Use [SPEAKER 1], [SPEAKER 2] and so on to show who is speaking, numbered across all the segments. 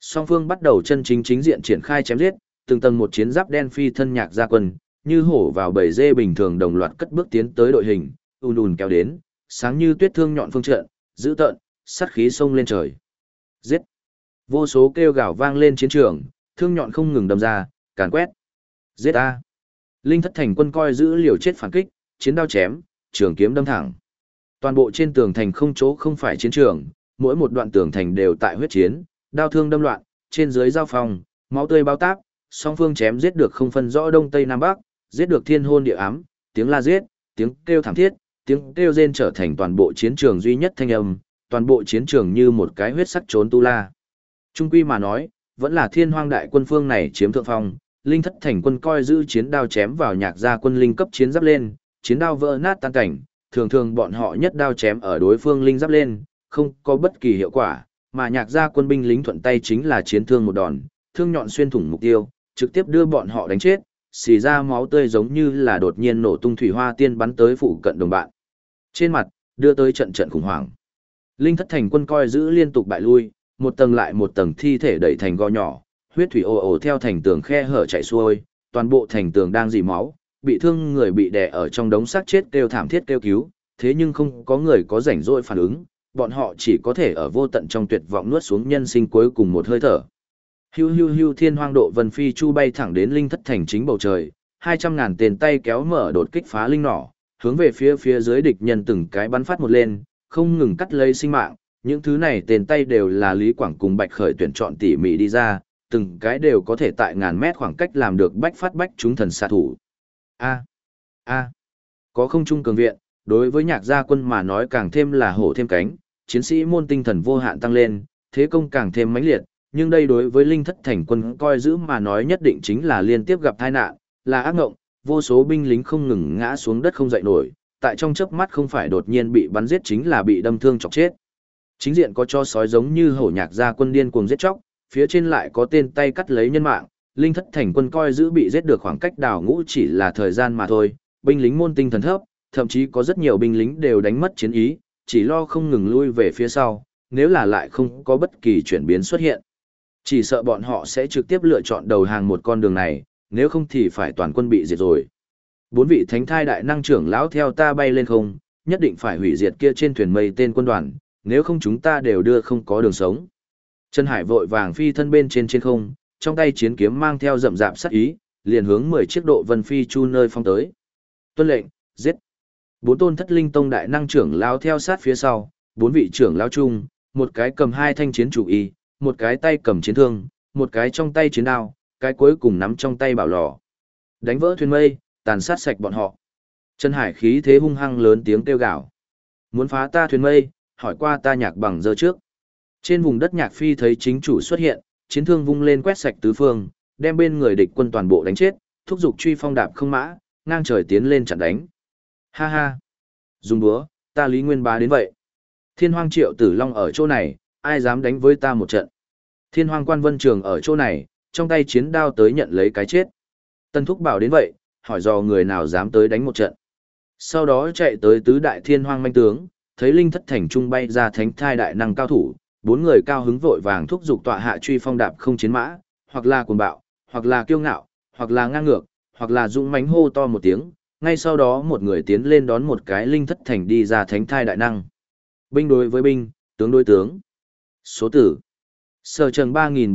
[SPEAKER 1] Song phương bắt đầu chân chính chính diện triển khai chém giết, từng tầng một chiến giáp đen phi thân nhạc gia quân, như hổ vào bầy dê bình thường đồng loạt cất bước tiến tới đội hình, ùn ùn kéo đến, sáng như tuyết thương nhọn phương trận, dữ tợn, sát khí xông lên trời. Giết! Vô số kêu gào vang lên chiến trường, thương nhọn không ngừng đâm ra, càn quét. Giết a! Linh thất thành quân coi giữ liều chết phản kích, chiến đao chém, trường kiếm đâm thẳng. Toàn bộ trên tường thành không chỗ không phải chiến trường, mỗi một đoạn tường thành đều tại huyết chiến, đao thương đâm loạn, trên dưới giao phòng, máu tươi bao táp, song phương chém giết được không phân rõ đông tây nam bắc, giết được thiên hôn địa ám, tiếng la giết, tiếng kêu thảm thiết, tiếng kêu rên trở thành toàn bộ chiến trường duy nhất thanh âm, toàn bộ chiến trường như một cái huyết sắc trốn tu la. Trung quy mà nói, vẫn là thiên hoang đại quân phương này chiếm thượng phong, linh thất thành quân coi giữ chiến đao chém vào nhạc gia quân linh cấp chiến giáp lên, chiến đao vỡ nát tan cảnh, thường thường bọn họ nhất đao chém ở đối phương linh giáp lên, không có bất kỳ hiệu quả, mà nhạc gia quân binh lính thuận tay chính là chiến thương một đòn, thương nhọn xuyên thủng mục tiêu, trực tiếp đưa bọn họ đánh chết, xì ra máu tươi giống như là đột nhiên nổ tung thủy hoa tiên bắn tới phụ cận đồng bạn. Trên mặt, đưa tới trận trận khủng hoảng. Linh thất thành quân coi giữ liên tục bại lui, một tầng lại một tầng thi thể đẩy thành gò nhỏ, huyết thủy ồ ồ theo thành tường khe hở chảy xuôi, toàn bộ thành tường đang rỉ máu, bị thương người bị đè ở trong đống xác chết kêu thảm thiết kêu cứu, thế nhưng không có người có rảnh rỗi phản ứng, bọn họ chỉ có thể ở vô tận trong tuyệt vọng nuốt xuống nhân sinh cuối cùng một hơi thở. Hiu hiu hiu thiên hoang độ vân phi chu bay thẳng đến linh thất thành chính bầu trời, 200.000 tên tay kéo mở đột kích phá linh nỏ, hướng về phía dưới địch nhân từng cái bắn phát một lên, không ngừng cắt lấy sinh mạng, những thứ này tên tay đều là Lý Quảng cùng Bạch Khởi tuyển chọn tỉ mỉ đi ra, từng cái đều có thể tại ngàn mét khoảng cách làm được bách phát bách chúng thần xạ thủ. Có không trung cường viện, đối với nhạc gia quân mà nói càng thêm là hổ thêm cánh, chiến sĩ môn tinh thần vô hạn tăng lên, thế công càng thêm mãnh liệt, nhưng đây đối với linh thất thành quân coi giữ mà nói nhất định chính là liên tiếp gặp tai nạn, là ác ngộng, vô số binh lính không ngừng ngã xuống đất không dậy nổi, tại trong chớp mắt không phải đột nhiên bị bắn giết chính là bị đâm thương chọc chết. Chính diện có cho sói giống như hổ nhạc gia quân điên cuồng giết chóc, phía trên lại có tên tay cắt lấy nhân mạng, linh thất thành quân coi giữ bị giết được khoảng cách đào ngũ chỉ là thời gian mà thôi, binh lính môn tinh thần thấp, thậm chí có rất nhiều binh lính đều đánh mất chiến ý, chỉ lo không ngừng lui về phía sau, nếu là lại không có bất kỳ chuyển biến xuất hiện. Chỉ sợ bọn họ sẽ trực tiếp lựa chọn đầu hàng một con đường này, nếu không thì phải toàn quân bị diệt rồi. 4 vị thánh thai đại năng trưởng lão theo ta bay lên không, nhất định phải hủy diệt kia trên thuyền mây tên quân đoàn, nếu không chúng ta đều đưa không có đường sống. Trần Hải vội vàng phi thân bên trên không, trong tay chiến kiếm mang theo rậm rạp sát ý, liền hướng 10 chiếc độ vân phi chu nơi phong tới. Tuân lệnh, giết. 4 tôn thất linh tông đại năng trưởng lão theo sát phía sau, 4 vị trưởng lão chung, một cái cầm 2 thanh chiến chủ y, một cái tay cầm chiến thương, một cái trong tay chiến đao, cái cuối cùng nắm trong tay bảo lò. Đánh vỡ thuyền mây, tàn sát sạch bọn họ. Trần Hải khí thế hung hăng lớn tiếng kêu gào. Muốn phá ta thuyền mây, hỏi qua ta Nhạc Bằng giờ trước. Trên vùng đất Nhạc Phi thấy chính chủ xuất hiện, chiến thương vung lên quét sạch tứ phương, đem bên người địch quân toàn bộ đánh chết, thúc giục truy phong đạp không mã, ngang trời tiến lên chặn đánh. Ha ha! Dùng búa, ta Lý Nguyên Bá đến vậy. Thiên Hoang Triệu Tử Long ở chỗ này, ai dám đánh với ta một trận. Thiên Hoang Quan Vân Trường ở chỗ này, trong tay chiến đao tới nhận lấy cái chết. Tân Thúc bảo đến vậy, hỏi dò người nào dám tới đánh một trận. Sau đó chạy tới tứ đại thiên hoang manh tướng, thấy linh thất thành trung bay ra thánh thai đại năng cao thủ, 4 người cao hứng vội vàng thúc giục tọa hạ truy phong đạp không chiến mã, hoặc là cuồng bạo, hoặc là kiêu ngạo, hoặc là ngang ngược, hoặc là dũng mãnh hô to một tiếng, ngay sau đó một người tiến lên đón một cái linh thất thành đi ra thánh thai đại năng. Binh đối với binh, tướng đối tướng. Số tử. Sở trường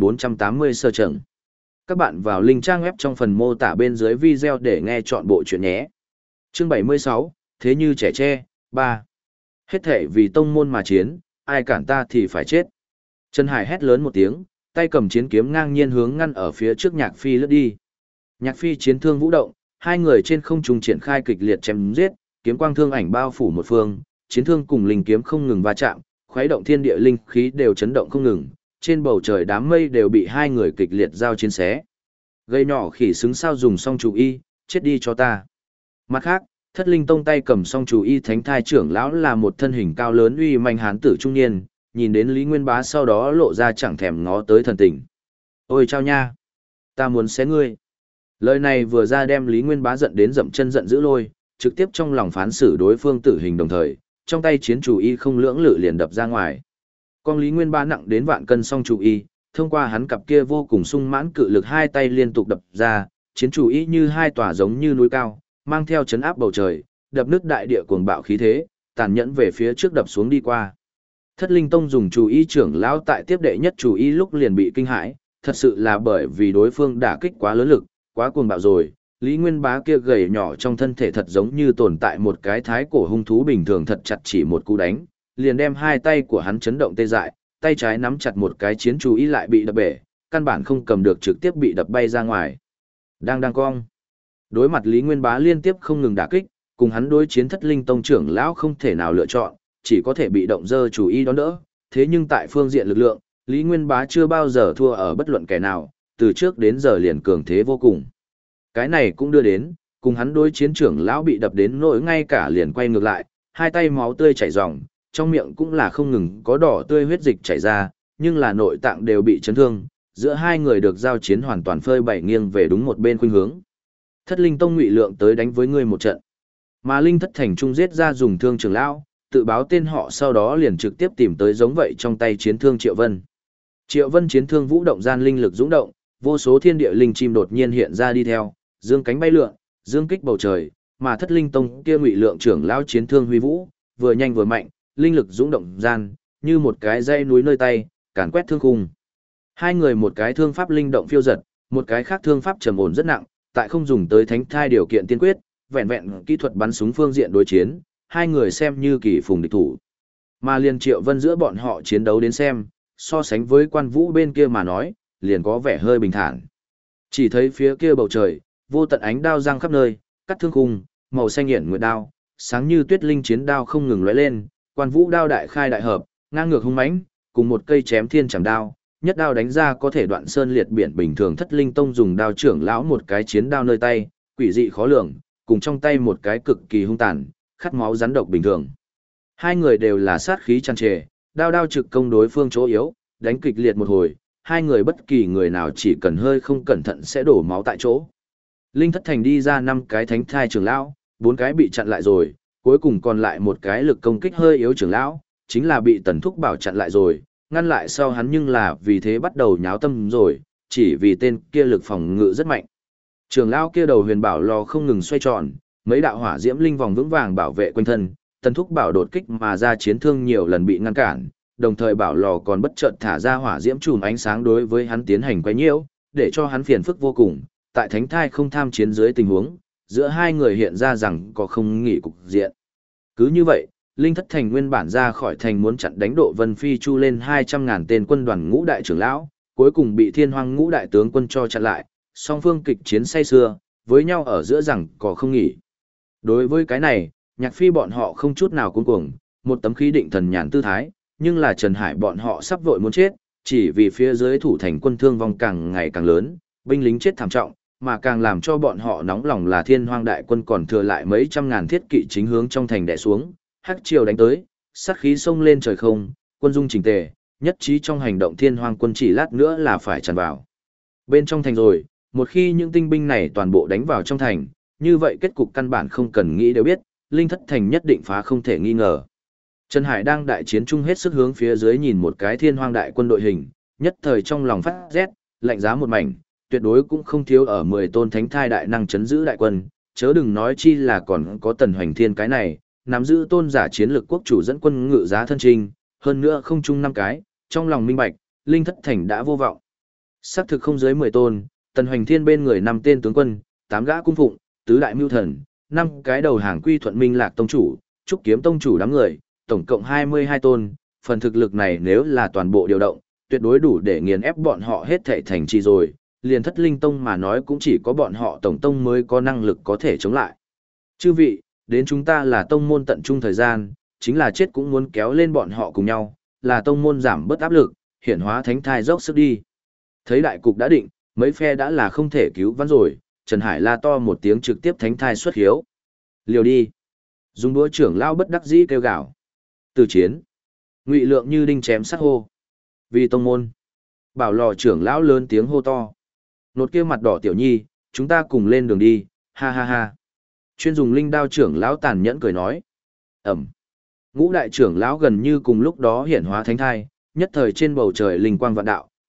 [SPEAKER 1] 3480 sở trường. Các bạn vào link trang web trong phần mô tả bên dưới video để nghe chọn bộ chuyện nhé. Chương 76, Thế như trẻ tre, 3. Hết thể vì tông môn mà chiến, ai cản ta thì phải chết. Trần Hải hét lớn một tiếng, tay cầm chiến kiếm ngang nhiên hướng ngăn ở phía trước Nhạc Phi lướt đi. Nhạc Phi chiến thương vũ động, hai người trên không trung triển khai kịch liệt chém giết, kiếm quang thương ảnh bao phủ một phương, chiến thương cùng linh kiếm không ngừng va chạm, khuấy động thiên địa linh khí đều chấn động không ngừng, trên bầu trời đám mây đều bị hai người kịch liệt giao chiến xé. Gây nhỏ khỉ xứng sao dùng song chủ y, chết đi cho ta. Mặt khác, Thất Linh Tông tay cầm song chủ y thánh thai trưởng lão là một thân hình cao lớn uy manh hán tử trung niên, nhìn đến Lý Nguyên Bá sau đó lộ ra chẳng thèm ngó tới thần tình. Ôi chao nha! Ta muốn xé ngươi! Lời này vừa ra đem Lý Nguyên Bá giận đến dậm chân giận dữ lôi, trực tiếp trong lòng phán xử đối phương tử hình đồng thời, trong tay chiến chủ y không lưỡng lự liền đập ra ngoài. Con Lý Nguyên Bá nặng đến vạn cân song chủ y, thông qua hắn cặp kia vô cùng sung mãn cự lực hai tay liên tục đập ra, chiến chủ ý như hai tòa giống như núi cao, mang theo chấn áp bầu trời, đập nứt đại địa cuồng bạo khí thế, tàn nhẫn về phía trước đập xuống đi qua. Thất Linh Tông dùng chủ ý trưởng lão tại tiếp đệ nhất chủ ý lúc liền bị kinh hãi, thật sự là bởi vì đối phương đả kích quá lớn lực, quá cuồng bạo rồi. Lý Nguyên Bá kia gầy nhỏ trong thân thể thật giống như tồn tại một cái thái cổ hung thú bình thường, thật chặt chỉ một cú đánh, liền đem hai tay của hắn chấn động tê dại, tay trái nắm chặt một cái chiến chú ý lại bị đập bể, căn bản không cầm được, trực tiếp bị đập bay ra ngoài. Đang cong. Đối mặt Lý Nguyên Bá liên tiếp không ngừng đả kích, cùng hắn đối chiến Thất Linh Tông trưởng lão không thể nào lựa chọn, chỉ có thể bị động dơ chủ ý đón đỡ. Thế nhưng tại phương diện lực lượng, Lý Nguyên Bá chưa bao giờ thua ở bất luận kẻ nào, từ trước đến giờ liền cường thế vô cùng. Cái này cũng đưa đến, cùng hắn đối chiến trưởng lão bị đập đến nỗi ngay cả liền quay ngược lại, hai tay máu tươi chảy ròng, trong miệng cũng là không ngừng có đỏ tươi huyết dịch chảy ra, nhưng là nội tạng đều bị chấn thương, giữa hai người được giao chiến hoàn toàn phơi bày nghiêng về đúng một bên khuynh hướng. Thất Linh Tông Ngụy Lượng tới đánh với ngươi một trận. Mà Linh Thất Thành Trung giết ra dùng thương trưởng lão, tự báo tên họ sau đó liền trực tiếp tìm tới giống vậy trong tay chiến thương Triệu Vân. Triệu Vân chiến thương vũ động gian linh lực dũng động, vô số thiên địa linh chim đột nhiên hiện ra đi theo, dương cánh bay lượn, dương kích bầu trời, mà Thất Linh Tông kia Ngụy Lượng trưởng lão chiến thương huy vũ, vừa nhanh vừa mạnh, linh lực dũng động gian, như một cái dây núi nơi tay, càn quét thương khung. Hai người một cái thương pháp linh động phiêu giật, một cái khác thương pháp trầm ổn rất nặng, tại không dùng tới thánh thai điều kiện tiên quyết, vẹn vẹn kỹ thuật bắn súng phương diện đối chiến, hai người xem như kỳ phùng địch thủ. Mà liền Triệu Vân giữa bọn họ chiến đấu đến xem, so sánh với Quan Vũ bên kia mà nói, liền có vẻ hơi bình thản. Chỉ thấy phía kia bầu trời, vô tận ánh đao giăng khắp nơi, cắt thương khung, màu xanh hiển nguyệt đao, sáng như tuyết linh chiến đao không ngừng lóe lên, Quan Vũ đao đại khai đại hợp, ngang ngược hung mãnh, cùng một cây chém thiên chẳng đao, nhất đao đánh ra có thể đoạn sơn liệt biển bình thường. Thất Linh Tông dùng đao trưởng lão một cái chiến đao nơi tay, quỷ dị khó lường, cùng trong tay một cái cực kỳ hung tàn, khát máu rắn độc bình thường. Hai người đều là sát khí tràn trề, đao trực công đối phương chỗ yếu, đánh kịch liệt một hồi, hai người bất kỳ người nào chỉ cần hơi không cẩn thận sẽ đổ máu tại chỗ. Linh Thất Thành đi ra 5 cái thánh thai trưởng lão, 4 cái bị chặn lại rồi, cuối cùng còn lại một cái lực công kích hơi yếu trưởng lão, chính là bị Tần Thúc Bảo chặn lại rồi, ngăn lại sau hắn nhưng là vì thế bắt đầu nháo tâm rồi, chỉ vì tên kia lực phòng ngự rất mạnh. Trưởng lão kia đầu huyền bảo lò không ngừng xoay tròn, mấy đạo hỏa diễm linh vòng vững vàng bảo vệ quanh thân, Tần Thúc Bảo đột kích mà ra chiến thương nhiều lần bị ngăn cản, đồng thời bảo lò còn bất chợt thả ra hỏa diễm chùm ánh sáng đối với hắn tiến hành quấy nhiễu, để cho hắn phiền phức vô cùng. Tại thánh thai không tham chiến dưới tình huống, giữa hai người hiện ra rằng có không nghỉ cục diện. Cứ như vậy, Linh Thất Thành nguyên bản ra khỏi thành muốn chặn đánh Độ Vân Phi Chu lên 200.000 tên quân đoàn ngũ đại trưởng lão, cuối cùng bị Thiên Hoang ngũ đại tướng quân cho chặn lại, song phương kịch chiến say xưa, với nhau ở giữa rằng có không nghỉ. Đối với cái này, Nhạc Phi bọn họ không chút nào cuống cuồng, một tấm khí định thần nhàn tư thái, nhưng là Trần Hải bọn họ sắp vội muốn chết, chỉ vì phía dưới thủ thành quân thương vong càng ngày càng lớn, binh lính chết thảm trọng, mà càng làm cho bọn họ nóng lòng là Thiên Hoang đại quân còn thừa lại mấy trăm ngàn thiết kỵ chính hướng trong thành đè xuống, hắc triều đánh tới, sát khí xông lên trời không, quân dung chỉnh tề, nhất trí trong hành động Thiên Hoang quân chỉ lát nữa là phải tràn vào bên trong thành rồi. Một khi những tinh binh này toàn bộ đánh vào trong thành, như vậy kết cục căn bản không cần nghĩ đều biết, Linh Thất Thành nhất định phá không thể nghi ngờ. Trần Hải đang đại chiến chung hết sức hướng phía dưới nhìn một cái Thiên Hoang đại quân đội hình, nhất thời trong lòng phát rét, lạnh giá một mảnh, tuyệt đối cũng không thiếu ở 10 tôn thánh thai đại năng chấn giữ đại quân, chớ đừng nói chi là còn có Tần Hoành Thiên cái này, nắm giữ tôn giả chiến lược quốc chủ dẫn quân ngự giá thân trinh, hơn nữa không chung 5 cái, trong lòng minh bạch, Linh Thất Thành đã vô vọng. Xác thực không dưới 10 tôn, Tần Hoành Thiên bên người 5 tên tướng quân, 8 gã cung phụng, tứ đại mưu thần, 5 cái đầu hàng quy thuận Minh Lạc tông chủ, Trúc Kiếm tông chủ đám người, tổng cộng 22 tôn, phần thực lực này nếu là toàn bộ điều động, tuyệt đối đủ để nghiền ép bọn họ hết thảy thành trì rồi, liền Thất Linh tông mà nói cũng chỉ có bọn họ tổng tông mới có năng lực có thể chống lại. Chư vị, đến chúng ta là tông môn tận trung thời gian, chính là chết cũng muốn kéo lên bọn họ cùng nhau, là tông môn giảm bớt áp lực, hiển hóa thánh thai dốc sức đi. Thấy đại cục đã định, mấy phe đã là không thể cứu vãn rồi, Trần Hải la to một tiếng trực tiếp thánh thai xuất hiếu. Liều đi. Dùng đũa trưởng lao bất đắc dĩ kêu gào. Từ chiến. Ngụy Lượng như đinh chém sắt hô. Vì tông môn. Bảo lò trưởng lão lớn tiếng hô to. Nột kia mặt đỏ tiểu nhi, chúng ta cùng lên đường đi, ha ha ha. Chuyên dùng linh đao trưởng lão tàn nhẫn cười nói. Ẩm. Ngũ đại trưởng lão gần như cùng lúc đó hiển hóa thánh thai, nhất thời trên bầu trời linh quang vạn đạo,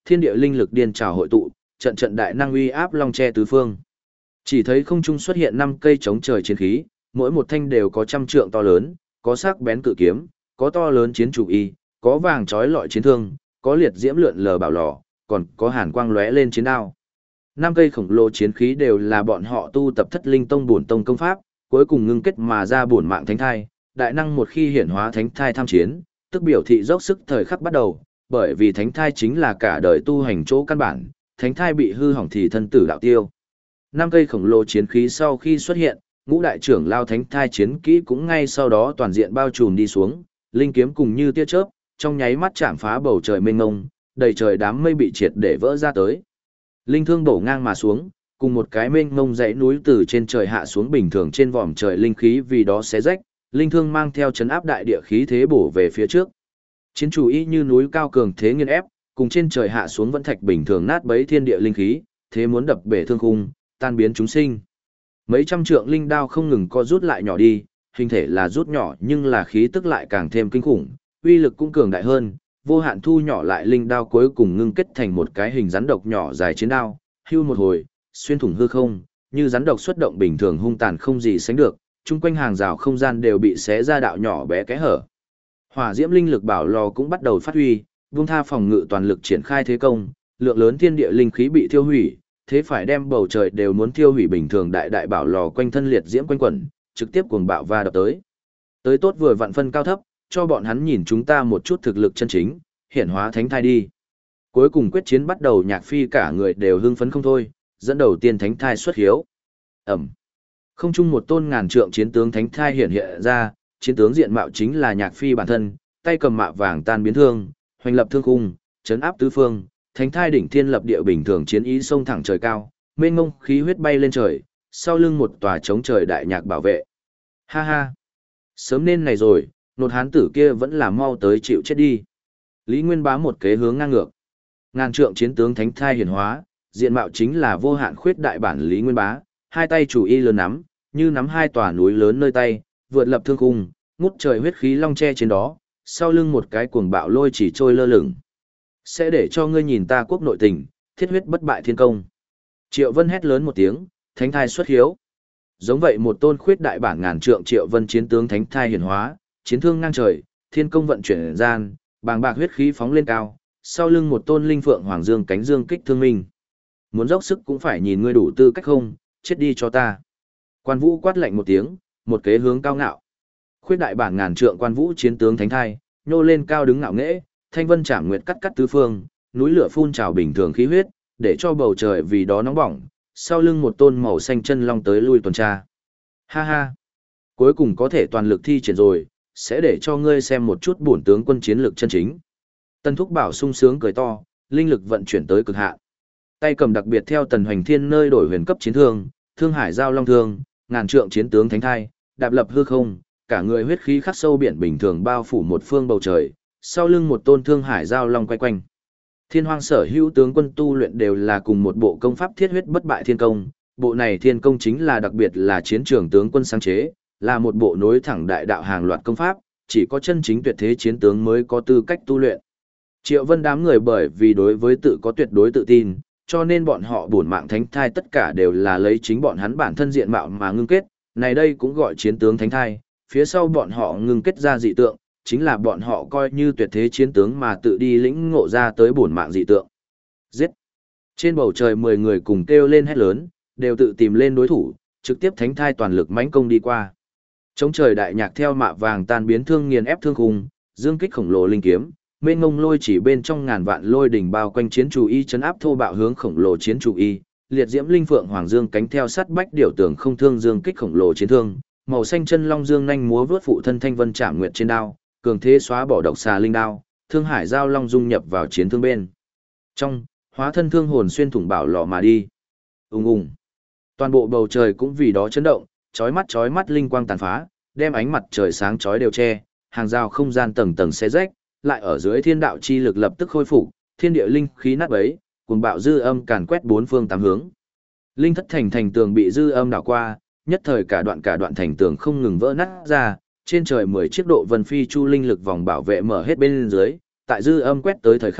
[SPEAKER 1] thiên địa linh lực điên trào hội tụ, trận trận đại năng uy áp long che tứ phương. Chỉ thấy không trung xuất hiện 5 cây chống trời chiến khí, mỗi một thanh đều có trăm trượng to lớn, có sắc bén cự kiếm, có to lớn chiến chủ y, có vàng chói lọi chiến thương, có liệt diễm lượn lờ bảo lò, còn có hàn quang lóe lên chiến đao. 5 cây khổng lồ chiến khí đều là bọn họ tu tập Thất Linh Tông bổn tông công pháp, cuối cùng ngưng kết mà ra bổn mạng thánh thai, đại năng một khi hiển hóa thánh thai tham chiến, tức biểu thị dốc sức thời khắc bắt đầu, bởi vì thánh thai chính là cả đời tu hành chỗ căn bản, thánh thai bị hư hỏng thì thân tử đạo tiêu. 5 cây khổng lồ chiến khí sau khi xuất hiện, ngũ đại trưởng lao thánh thai chiến kỹ cũng ngay sau đó toàn diện bao trùm đi xuống, linh kiếm cùng như tia chớp, trong nháy mắt chạm phá bầu trời mênh mông, đầy trời đám mây bị triệt để vỡ ra tới. Linh thương bổ ngang mà xuống, cùng một cái mênh mông dãy núi từ trên trời hạ xuống bình thường trên vòm trời linh khí vì đó xé rách, linh thương mang theo chấn áp đại địa khí thế bổ về phía trước. Chiến chủ y như núi cao cường thế nghiền ép, cùng trên trời hạ xuống vẫn thạch bình thường nát bấy thiên địa linh khí, thế muốn đập bể thương khung, tan biến chúng sinh. Mấy trăm trượng linh đao không ngừng co rút lại nhỏ đi, hình thể là rút nhỏ nhưng là khí tức lại càng thêm kinh khủng, uy lực cũng cường đại hơn, vô hạn thu nhỏ lại linh đao cuối cùng ngưng kết thành một cái hình rắn độc nhỏ dài chiến đao, hưu một hồi, xuyên thủng hư không, như rắn độc xuất động bình thường hung tàn không gì sánh được, chung quanh hàng rào không gian đều bị xé ra đạo nhỏ bé kẽ hở. Hỏa diễm linh lực bảo lò cũng bắt đầu phát huy, vung tha phòng ngự toàn lực triển khai thế công, lượng lớn thiên địa linh khí bị thiêu hủy, thế phải đem bầu trời đều muốn thiêu hủy bình thường đại đại bảo lò quanh thân liệt diễm quanh quẩn, trực tiếp cuồng bạo va đập tới. Tới tốt vừa vặn phân cao thấp, cho bọn hắn nhìn chúng ta một chút thực lực chân chính, hiển hóa thánh thai đi. Cuối cùng quyết chiến bắt đầu, Nhạc Phi cả người đều hưng phấn không thôi, dẫn đầu tiên thánh thai xuất hiếu. Ẩm. Không chung một tôn ngàn trượng chiến tướng thánh thai hiện hiện ra, chiến tướng diện mạo chính là Nhạc Phi bản thân, tay cầm mạ vàng tan biến thương, hoành lập thương khung, chấn áp tứ phương, thánh thai đỉnh thiên lập địa bình thường chiến ý sông thẳng trời cao, mênh mông khí huyết bay lên trời, sau lưng một tòa chống trời đại nhạc bảo vệ. Ha ha, sớm nên này rồi, nột hán tử kia vẫn là mau tới chịu chết đi. Lý Nguyên Bá một kế hướng ngang ngược. Ngàn trượng chiến tướng thánh thai hiển hóa, diện mạo chính là vô hạn khuyết đại bản Lý Nguyên Bá, hai tay chủ y lớn nắm, như nắm hai tòa núi lớn nơi tay, vượt lập thương khung, ngút trời huyết khí long che trên đó, sau lưng một cái cuồng bạo lôi chỉ trôi lơ lửng. Sẽ để cho ngươi nhìn ta quốc nội tình, thiết huyết bất bại thiên công. Triệu Vân hét lớn một tiếng, thánh thai xuất hiếu. Giống vậy một tôn khuyết đại bản ngàn trượng Triệu Vân chiến tướng thánh thai hiển hóa, chiến thương ngang trời, thiên công vận chuyển gian, bàng bạc huyết khí phóng lên cao, sau lưng một tôn linh phượng hoàng dương cánh dương kích thương minh. Muốn dốc sức cũng phải nhìn ngươi đủ tư cách không, chết đi cho ta. Quan Vũ quát lạnh một tiếng, một kế hướng cao ngạo. Khuyết đại bản ngàn trượng Quan Vũ chiến tướng thánh thai, nhô lên cao đứng ngạo nghễ, thanh vân trảm nguyệt cắt cắt tứ phương, núi lửa phun trào bình thường khí huyết, để cho bầu trời vì đó nóng bỏng, sau lưng một tôn màu xanh chân long tới lui tuần tra. Ha ha, cuối cùng có thể toàn lực thi triển rồi, sẽ để cho ngươi xem một chút bổn tướng quân chiến lược chân chính. Tần Thúc Bảo sung sướng cười to, linh lực vận chuyển tới cực hạn. Tay cầm đặc biệt theo Tần Hoành Thiên nơi đổi huyền cấp chiến thương, Thương Hải giao long thương, ngàn trượng chiến tướng thánh thai, đạp lập hư không, cả người huyết khí khắc sâu biển bình thường bao phủ một phương bầu trời, sau lưng một tôn Thương Hải giao long quay quanh. Thiên Hoang sở hữu tướng quân tu luyện đều là cùng một bộ công pháp thiết huyết bất bại thiên công, bộ này thiên công chính là đặc biệt là chiến trường tướng quân sáng chế, là một bộ nối thẳng đại đạo hàng loạt công pháp, chỉ có chân chính tuyệt thế chiến tướng mới có tư cách tu luyện. Triệu Vân đám người bởi vì đối với tự có tuyệt đối tự tin, cho nên bọn họ bổn mạng thánh thai tất cả đều là lấy chính bọn hắn bản thân diện mạo mà ngưng kết, này đây cũng gọi chiến tướng thánh thai, phía sau bọn họ ngưng kết ra dị tượng, chính là bọn họ coi như tuyệt thế chiến tướng mà tự đi lĩnh ngộ ra tới bổn mạng dị tượng. Giết! Trên bầu trời 10 người cùng kêu lên hét lớn, đều tự tìm lên đối thủ, trực tiếp thánh thai toàn lực mãnh công đi qua. Chống trời đại nhạc theo mạ vàng tan biến thương nghiền ép thương khung, dương kích khổng lồ linh kiếm, mênh ngông lôi chỉ bên trong ngàn vạn lôi đỉnh bao quanh chiến chủ y chấn áp thô bạo hướng khổng lồ chiến chủ y, liệt diễm linh phượng hoàng dương cánh theo sát bách điểu tường không thương dương kích khổng lồ chiến thương, màu xanh chân long dương nhanh múa vớt phụ thân thanh vân trảm nguyệt trên đao, cường thế xóa bỏ độc xà linh đao, thương hải giao long dung nhập vào chiến thương bên trong, hóa thân thương hồn xuyên thủng bảo lò mà đi. Ùng ùng. Toàn bộ bầu trời cũng vì đó chấn động, chói mắt linh quang tàn phá, đem ánh mặt trời sáng chói đều che, hàng rào không gian tầng tầng xé rách, lại ở dưới thiên đạo chi lực lập tức khôi phục, thiên địa linh khí nát bấy, cuồng bạo dư âm càn quét bốn phương tám hướng. Linh thất thành tường bị dư âm đảo qua, nhất thời cả đoạn thành tường không ngừng vỡ nát ra, trên trời 10 chiếc độ vân phi chu linh lực vòng bảo vệ mở hết bên dưới, tại dư âm quét tới thời khắc,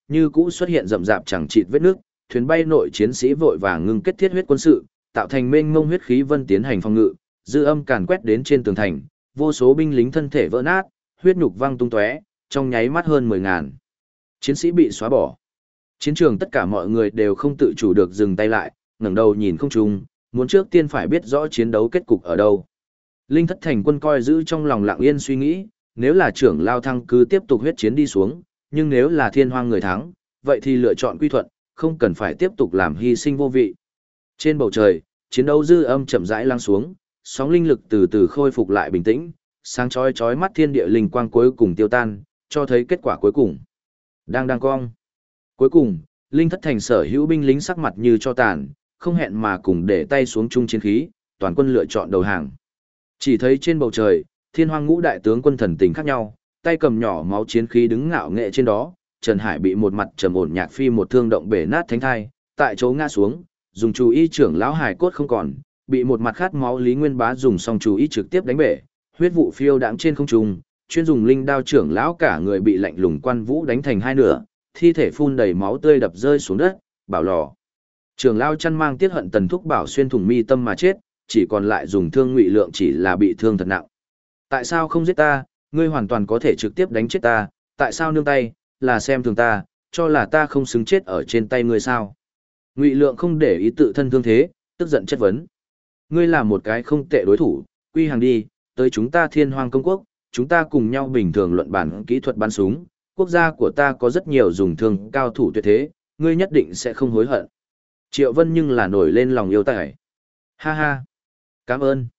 [SPEAKER 1] như cũ xuất hiện rậm rạp chẳng chịt vết nước, thuyền bay nội chiến sĩ vội vàng ngưng kết thiết huyết quân sự, tạo thành mênh mông huyết khí vân tiến hành phòng ngự, dư âm càn quét đến trên tường thành, vô số binh lính thân thể vỡ nát, huyết nhục văng tung tóe, trong nháy mắt hơn 10.000 chiến sĩ bị xóa bỏ. Chiến trường tất cả mọi người đều không tự chủ được dừng tay lại, ngẩng đầu nhìn không trung, muốn trước tiên phải biết rõ chiến đấu kết cục ở đâu. Linh Thất Thành quân coi giữ trong lòng lặng yên suy nghĩ, nếu là trưởng lao thăng cứ tiếp tục huyết chiến đi xuống, nhưng nếu là thiên hoang người thắng, vậy thì lựa chọn quy thuận, không cần phải tiếp tục làm hy sinh vô vị. Trên bầu trời, chiến đấu dư âm chậm rãi lắng xuống, sóng linh lực từ từ khôi phục lại bình tĩnh, sáng chói chói mắt thiên địa linh quang cuối cùng tiêu tan, cho thấy kết quả cuối cùng. Đang cong. Cuối cùng, Linh Thất Thành sở hữu binh lính sắc mặt như cho tàn, không hẹn mà cùng để tay xuống chung chiến khí, toàn quân lựa chọn đầu hàng. Chỉ thấy trên bầu trời, thiên hoang ngũ đại tướng quân thần tình khác nhau, tay cầm nhỏ máu chiến khí đứng ngạo nghệ trên đó, Trần Hải bị một mặt trầm ổn nhạc phi một thương động bể nát thánh thai, tại chỗ ngã xuống, dùng chú ý trưởng lão hải cốt không còn, bị một mặt khát máu Lý Nguyên Bá dùng song chú ý trực tiếp đánh bể, huyết vụ phiêu đãng trên không trung, chuyên dùng linh đao trưởng lão cả người bị lạnh lùng quan vũ đánh thành hai nửa, thi thể phun đầy máu tươi đập rơi xuống đất, bảo lò. Trưởng lão chăn mang tiết hận Tần Thúc Bảo xuyên thủng mi tâm mà chết, chỉ còn lại dùng thương Ngụy Lượng chỉ là bị thương thật nặng. Tại sao không giết ta, ngươi hoàn toàn có thể trực tiếp đánh chết ta, tại sao nương tay, là xem thường ta, cho là ta không xứng chết ở trên tay ngươi sao? Ngụy Lượng không để ý tự thân thương thế, tức giận chất vấn. Ngươi là một cái không tệ đối thủ, quy hàng đi, tới chúng ta Thiên Hoang công quốc, chúng ta cùng nhau bình thường luận bản kỹ thuật bắn súng, quốc gia của ta có rất nhiều dùng thương cao thủ tuyệt thế, ngươi nhất định sẽ không hối hận. Triệu Vân nhưng là nổi lên lòng yêu tài. Ha ha, cảm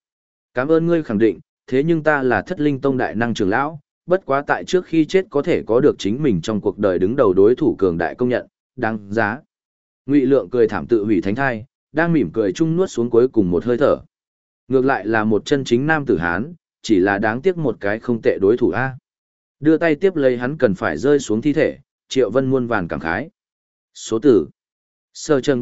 [SPEAKER 1] ơn ngươi khẳng định, thế nhưng ta là Thất Linh Tông đại năng trưởng lão, bất quá tại trước khi chết có thể có được chính mình trong cuộc đời đứng đầu đối thủ cường đại công nhận, đáng giá. Ngụy Lượng cười thảm tự hủy thánh thai, đang mỉm cười chung nuốt xuống cuối cùng một hơi thở. Ngược lại là một chân chính nam tử Hán, chỉ là đáng tiếc một cái không tệ đối thủ a. Đưa tay tiếp lấy hắn cần phải rơi xuống thi thể, Triệu Vân muôn vàn cảm khái. Số tử. Sở Trần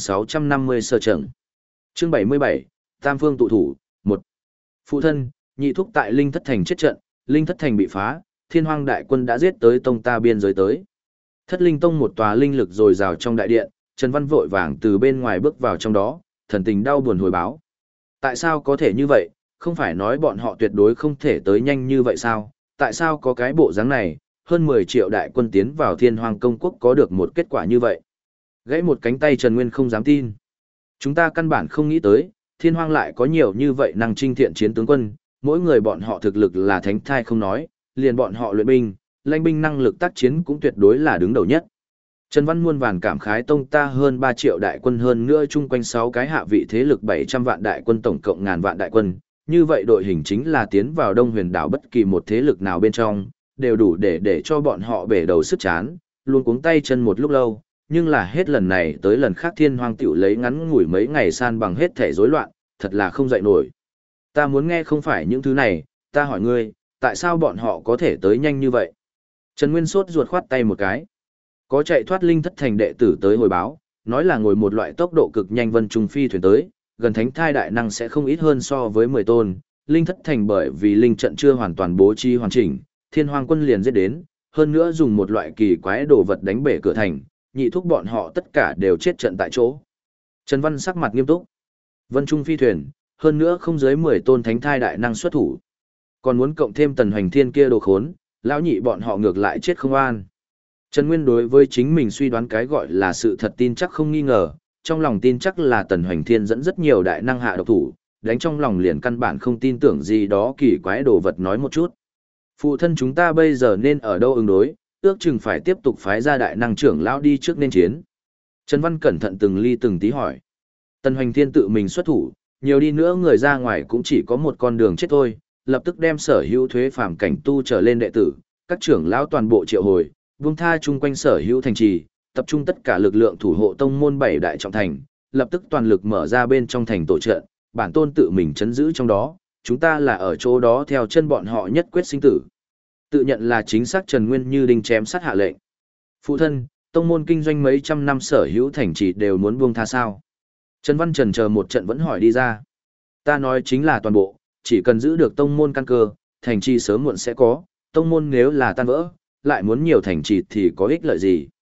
[SPEAKER 1] 3650 Sở Trần. Chương 77, Tam Phương tụ thủ, 1. Phụ thân, nhị thúc tại Linh Thất Thành chết trận, Linh Thất Thành bị phá, Thiên Hoang đại quân đã giết tới tông ta biên giới tới. Thất Linh Tông một tòa linh lực dồi dào trong đại điện, Trần Văn vội vàng từ bên ngoài bước vào trong đó, thần tình đau buồn hồi báo. Tại sao có thể như vậy, không phải nói bọn họ tuyệt đối không thể tới nhanh như vậy sao, tại sao có cái bộ dáng này, hơn 10 triệu đại quân tiến vào Thiên Hoang công quốc có được một kết quả như vậy. Gãy một cánh tay Trần Nguyên không dám tin. Chúng ta căn bản không nghĩ tới, Thiên Hoang lại có nhiều như vậy năng trinh thiện chiến tướng quân, mỗi người bọn họ thực lực là thánh thai không nói, liền bọn họ luyện binh, lãnh binh năng lực tác chiến cũng tuyệt đối là đứng đầu nhất. Trần Văn muôn vàn cảm khái tông ta hơn 3 triệu đại quân hơn nữa chung quanh 6 cái hạ vị thế lực 700 vạn đại quân tổng cộng ngàn vạn đại quân, như vậy đội hình chính là tiến vào Đông Huyền đảo bất kỳ một thế lực nào bên trong, đều đủ để cho bọn họ bể đầu sức chán, luôn cuống tay chân một lúc lâu, nhưng là hết lần này tới lần khác Thiên Hoang tiểu lấy ngắn ngủi mấy ngày san bằng hết thể rối loạn, thật là không dậy nổi. Ta muốn nghe không phải những thứ này, ta hỏi ngươi, tại sao bọn họ có thể tới nhanh như vậy? Trần Nguyên sốt ruột khoát tay một cái. Có chạy thoát Linh Thất Thành đệ tử tới hồi báo, nói là ngồi một loại tốc độ cực nhanh vân trùng phi thuyền tới, gần thánh thai đại năng sẽ không ít hơn so với 10 tôn. Linh Thất Thành bởi vì linh trận chưa hoàn toàn bố trí hoàn chỉnh, Thiên Hoang quân liền giết đến, hơn nữa dùng một loại kỳ quái đồ vật đánh bể cửa thành, nhị thúc bọn họ tất cả đều chết trận tại chỗ. Trần Văn sắc mặt nghiêm túc. Vân Trung phi thuyền, hơn nữa không dưới 10 tôn thánh thai đại năng xuất thủ. Còn muốn cộng thêm Tần Hoành Thiên kia đồ khốn, lão nhị bọn họ ngược lại chết không an. Trần Nguyên đối với chính mình suy đoán cái gọi là sự thật tin chắc không nghi ngờ, trong lòng tin chắc là Tần Hoành Thiên dẫn rất nhiều đại năng hạ độc thủ, đánh trong lòng liền căn bản không tin tưởng gì đó kỳ quái đồ vật nói một chút. Phụ thân chúng ta bây giờ nên ở đâu ứng đối, ước chừng phải tiếp tục phái ra đại năng trưởng lão đi trước nên chiến. Trần Văn cẩn thận từng ly từng tí hỏi. Tần Hoành Thiên tự mình xuất thủ, nhiều đi nữa người ra ngoài cũng chỉ có một con đường chết thôi, lập tức đem sở hữu thuế phàm cảnh tu trở lên đệ tử, các trưởng lão toàn bộ triệu hồi, buông tha chung quanh sở hữu thành trì, tập trung tất cả lực lượng thủ hộ tông môn 7 đại trọng thành, lập tức toàn lực mở ra bên trong thành tổ trận, bản tôn tự mình chấn giữ trong đó, chúng ta là ở chỗ đó theo chân bọn họ nhất quyết sinh tử. Tự nhận là chính xác Trần Nguyên như đinh chém sát hạ lệnh. Phụ thân, tông môn kinh doanh mấy trăm năm sở hữu thành trì đều muốn buông tha sao? Trần Văn Trần chờ một trận vẫn hỏi đi ra. Ta nói chính là toàn bộ, chỉ cần giữ được tông môn căn cơ, thành trì sớm muộn sẽ có, tông môn nếu là tan vỡ, lại muốn nhiều thành trì thì có ích lợi gì?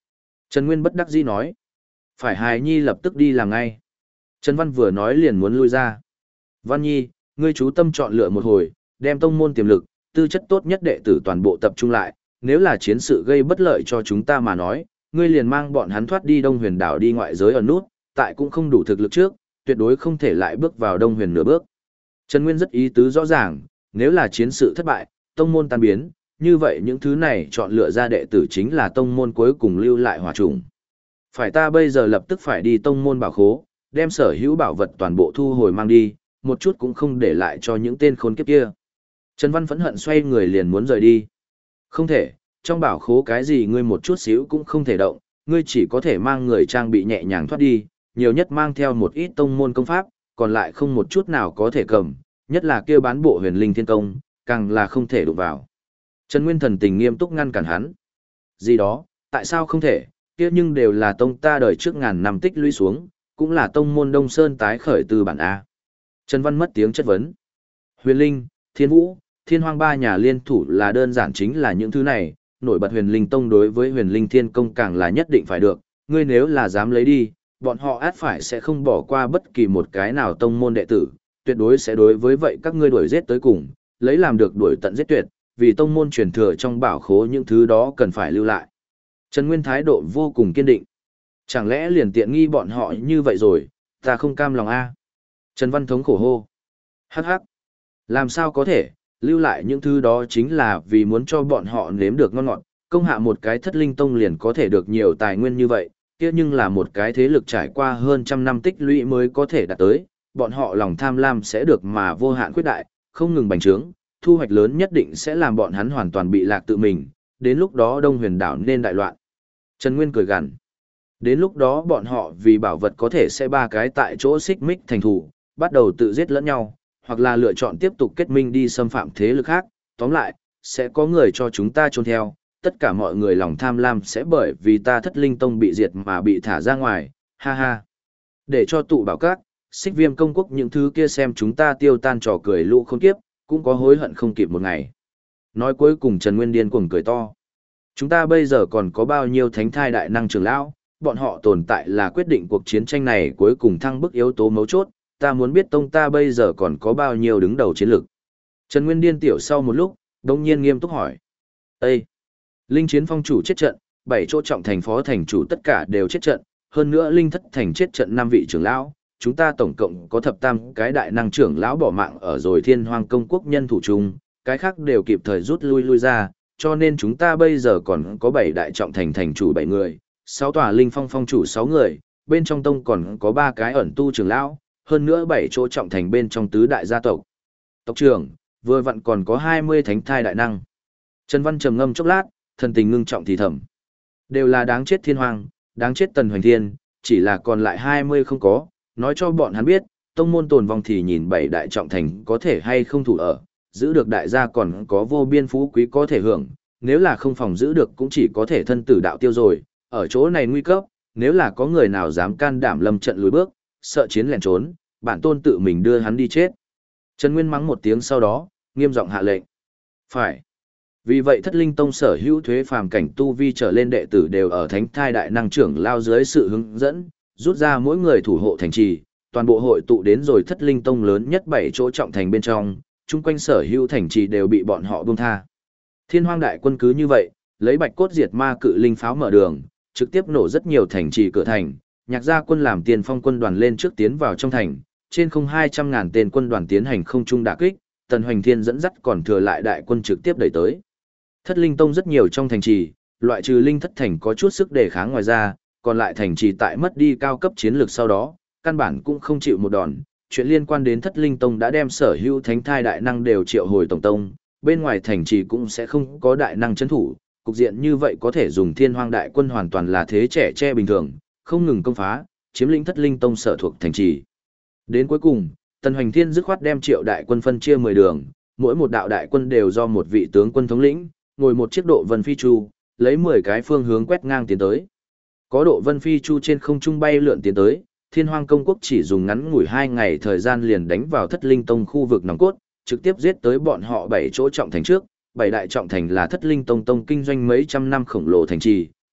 [SPEAKER 1] Trần Nguyên bất đắc dĩ nói. Phải hài nhi lập tức đi làm ngay. Trần Văn vừa nói liền muốn lui ra. Văn nhi, ngươi chú tâm chọn lựa một hồi, đem tông môn tiềm lực, tư chất tốt nhất đệ tử toàn bộ tập trung lại. Nếu là chiến sự gây bất lợi cho chúng ta mà nói, ngươi liền mang bọn hắn thoát đi Đông Huyền đảo đi ngoại giới ở nút, tại cũng không đủ thực lực trước, tuyệt đối không thể lại bước vào Đông Huyền nửa bước. Trần Nguyên rất ý tứ rõ ràng, nếu là chiến sự thất bại, tông môn tan biến, như vậy những thứ này chọn lựa ra đệ tử chính là tông môn cuối cùng lưu lại hỏa chủng. Phải ta bây giờ lập tức phải đi tông môn bảo khố, đem sở hữu bảo vật toàn bộ thu hồi mang đi, một chút cũng không để lại cho những tên khốn kiếp kia. Trần Văn phẫn hận xoay người liền muốn rời đi. Không thể, trong bảo khố cái gì ngươi một chút xíu cũng không thể động, ngươi chỉ có thể mang người trang bị nhẹ nhàng thoát đi, nhiều nhất mang theo một ít tông môn công pháp, còn lại không một chút nào có thể cầm, nhất là kêu bán bộ huyền linh thiên công, càng là không thể đụng vào. Trần Nguyên thần tình nghiêm túc ngăn cản hắn. Gì đó, tại sao không thể, kia nhưng đều là tông ta đời trước ngàn năm tích lũy xuống, cũng là tông môn Đông Sơn tái khởi từ bản A. Trần Văn mất tiếng chất vấn. Huyền Linh, Thiên Vũ, Thiên Hoang ba nhà liên thủ là đơn giản chính là những thứ này, nổi bật Huyền Linh Tông đối với Huyền Linh Thiên Công càng là nhất định phải được, ngươi nếu là dám lấy đi, bọn họ át phải sẽ không bỏ qua bất kỳ một cái nào tông môn đệ tử, tuyệt đối sẽ đối với vậy các ngươi đuổi giết tới cùng, lấy làm được đuổi tận giết tuyệt, vì tông môn truyền thừa trong bảo khố những thứ đó cần phải lưu lại. Trần Nguyên thái độ vô cùng kiên định. Chẳng lẽ liền tiện nghi bọn họ như vậy rồi, ta không cam lòng a. Trần Văn thống khổ hô. Hắc hắc. Làm sao có thể, lưu lại những thứ đó chính là vì muốn cho bọn họ nếm được ngon ngọt, công hạ một cái thất linh tông liền có thể được nhiều tài nguyên như vậy, kia nhưng là một cái thế lực trải qua hơn trăm năm tích lũy mới có thể đạt tới, bọn họ lòng tham lam sẽ được mà vô hạn khuyết đại, không ngừng bành trướng, thu hoạch lớn nhất định sẽ làm bọn hắn hoàn toàn bị lạc tự mình, đến lúc đó Đông Huyền đảo nên đại loạn. Trần Nguyên cười gằn. Đến lúc đó bọn họ vì bảo vật có thể sẽ ba cái tại chỗ xích mích thành thủ, bắt đầu tự giết lẫn nhau, hoặc là lựa chọn tiếp tục kết minh đi xâm phạm thế lực khác, tóm lại, sẽ có người cho chúng ta trốn theo, tất cả mọi người lòng tham lam sẽ bởi vì ta thất linh tông bị diệt mà bị thả ra ngoài, ha ha. Để cho tụ bảo các, xích viêm công quốc những thứ kia xem chúng ta tiêu tan trò cười lũ khốn kiếp, cũng có hối hận không kịp một ngày. Nói cuối cùng Trần Nguyên điên cuồng cười to. Chúng ta bây giờ còn có bao nhiêu thánh thai đại năng trưởng lão, bọn họ tồn tại là quyết định cuộc chiến tranh này cuối cùng thăng bức yếu tố mấu chốt, ta muốn biết tông ta bây giờ còn có bao nhiêu đứng đầu chiến lược. Trần Nguyên điên tiểu sau một lúc, đông nhiên nghiêm túc hỏi. Ê! Linh chiến phong chủ chết trận, 7 chỗ trọng thành phó thành chủ tất cả đều chết trận, hơn nữa linh thất thành chết trận 5 vị trưởng lão, chúng ta tổng cộng có thập tam cái đại năng trưởng lão bỏ mạng ở rồi Thiên Hoang công quốc nhân thủ chung, cái khác đều kịp thời rút lui ra, cho nên chúng ta bây giờ còn có 7 đại trọng thành thành chủ 7 người, 6 tòa linh phong phong chủ 6 người, bên trong tông còn có 3 cái ẩn tu trưởng lão, hơn nữa 7 chỗ trọng thành bên trong tứ đại gia tộc. Tộc trưởng, vừa vặn còn có 20 thánh thai đại năng. Trần Văn trầm ngâm chốc lát, thần tình ngưng trọng thì thầm. Đều là đáng chết Thiên Hoang, đáng chết Tần Hoành Thiên, chỉ là còn lại 20 không có, nói cho bọn hắn biết, tông môn tồn vong thì nhìn 7 đại trọng thành có thể hay không thủ ở, giữ được đại gia còn có vô biên phú quý có thể hưởng, nếu là không phòng giữ được cũng chỉ có thể thân tử đạo tiêu rồi, ở chỗ này nguy cấp, nếu là có người nào dám can đảm lâm trận lùi bước, sợ chiến lẻn trốn, bản tôn tự mình đưa hắn đi chết. Trần Nguyên mắng một tiếng sau đó, nghiêm giọng hạ lệnh. Phải. Vì vậy thất linh tông sở hữu thuế phàm cảnh tu vi trở lên đệ tử đều ở thánh thai đại năng trưởng lao dưới sự hướng dẫn, rút ra mỗi người thủ hộ thành trì, toàn bộ hội tụ đến rồi thất linh tông lớn nhất 7 chỗ trọng thành bên trong, chung quanh sở hữu thành trì đều bị bọn họ buông tha. Thiên Hoang đại quân cứ như vậy, lấy bạch cốt diệt ma cự linh pháo mở đường, trực tiếp nổ rất nhiều thành trì cửa thành, nhạc gia quân làm tiền phong quân đoàn lên trước tiến vào trong thành, trên không 200.000 tên quân đoàn tiến hành không trung đả kích, Tần Hoành Thiên dẫn dắt còn thừa lại đại quân trực tiếp đẩy tới. Thất linh tông rất nhiều trong thành trì, loại trừ linh thất thành có chút sức đề kháng ngoài ra, còn lại thành trì tại mất đi cao cấp chiến lược sau đó, căn bản cũng không chịu một đòn. Chuyện liên quan đến thất linh tông đã đem sở hữu thánh thai đại năng đều triệu hồi tổng tông, bên ngoài thành trì cũng sẽ không có đại năng chấn thủ, cục diện như vậy có thể dùng Thiên Hoang đại quân hoàn toàn là thế trẻ tre bình thường, không ngừng công phá, chiếm lĩnh thất linh tông sở thuộc thành trì. Đến cuối cùng, Tần Hoành Thiên dứt khoát đem triệu đại quân phân chia 10 đường, mỗi một đạo đại quân đều do một vị tướng quân thống lĩnh, ngồi một chiếc độ vân phi chu, lấy 10 cái phương hướng quét ngang tiến tới. Có độ vân phi chu trên không trung bay lượn tiến tới, Thiên Hoang công quốc chỉ dùng ngắn ngủi 2 ngày thời gian liền đánh vào thất linh tông khu vực nòng cốt, trực tiếp giết tới bọn họ 7 chỗ trọng thành trước. 7 đại trọng thành là thất linh tông tông kinh doanh mấy trăm năm khổng lồ thành trì,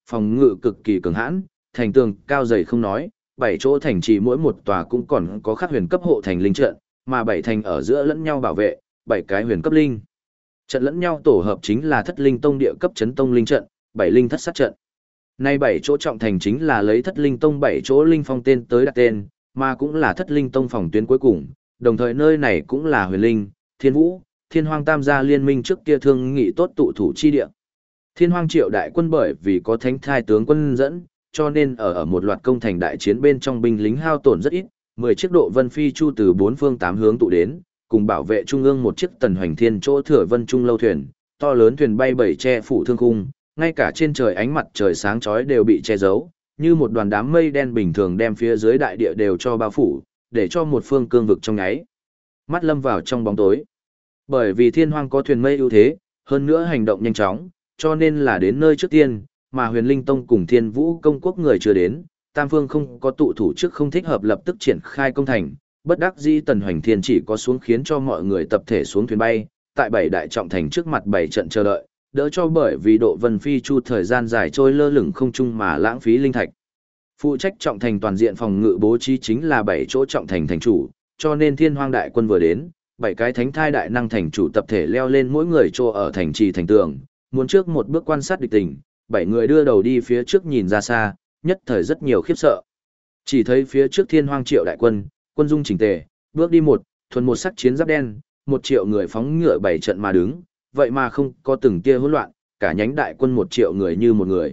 [SPEAKER 1] phòng ngự cực kỳ cường hãn, thành tường cao dày không nói, 7 chỗ thành trì mỗi một tòa cũng còn có khắc huyền cấp hộ thành linh trận, mà 7 thành ở giữa lẫn nhau bảo vệ, 7 cái huyền cấp linh trận lẫn nhau tổ hợp chính là Thất Linh Tông địa cấp chấn tông linh trận, 7 linh thất sát trận. Nay 7 chỗ trọng thành chính là lấy Thất Linh Tông 7 chỗ linh phong tên tới đặt tên, mà cũng là Thất Linh Tông phòng tuyến cuối cùng, đồng thời nơi này cũng là Huyền Linh, Thiên Vũ, Thiên Hoang tam gia liên minh trước kia thương nghị tốt tụ thủ chi địa. Thiên Hoang Triệu đại quân bởi vì có Thánh Thai tướng quân dẫn, cho nên ở một loạt công thành đại chiến bên trong binh lính hao tổn rất ít, 10 chiếc độ vân phi chu từ 4 phương 8 hướng tụ đến, cùng bảo vệ trung ương một chiếc Tần Hoành Thiên chỗ thừa vân trung lâu thuyền, to lớn thuyền bay bảy che phủ thương khung, ngay cả trên trời ánh mặt trời sáng chói đều bị che giấu, như một đoàn đám mây đen bình thường đem phía dưới đại địa đều cho bao phủ, để cho một phương cương vực trong nháy mắt lâm vào trong bóng tối. Bởi vì Thiên Hoang có thuyền mây ưu thế, hơn nữa hành động nhanh chóng, cho nên là đến nơi trước tiên, mà Huyền Linh Tông cùng Thiên Vũ công quốc người chưa đến, tam phương không có tụ thủ trước không thích hợp lập tức triển khai công thành, bất đắc dĩ Tần Hoành Thiên chỉ có xuống khiến cho mọi người tập thể xuống thuyền bay, tại 7 đại trọng thành trước mặt 7 trận chờ đợi, đỡ cho bởi vì độ vân phi chu thời gian dài trôi lơ lửng không trung mà lãng phí linh thạch. Phụ trách trọng thành toàn diện phòng ngự bố trí chính là 7 chỗ trọng thành thành chủ, cho nên Thiên Hoang đại quân vừa đến, 7 cái thánh thai đại năng thành chủ tập thể leo lên mỗi người chỗ ở thành trì thành tường, muốn trước một bước quan sát địch tình, 7 người đưa đầu đi phía trước nhìn ra xa, nhất thời rất nhiều khiếp sợ. Chỉ thấy phía trước Thiên Hoang Triệu đại quân, quân dung chỉnh tề, bước đi một, thuần một sắc chiến giáp đen, 1 triệu người phóng ngựa 7 trận mà đứng, vậy mà không có từng tia hỗn loạn, cả nhánh đại quân 1 triệu người như một người.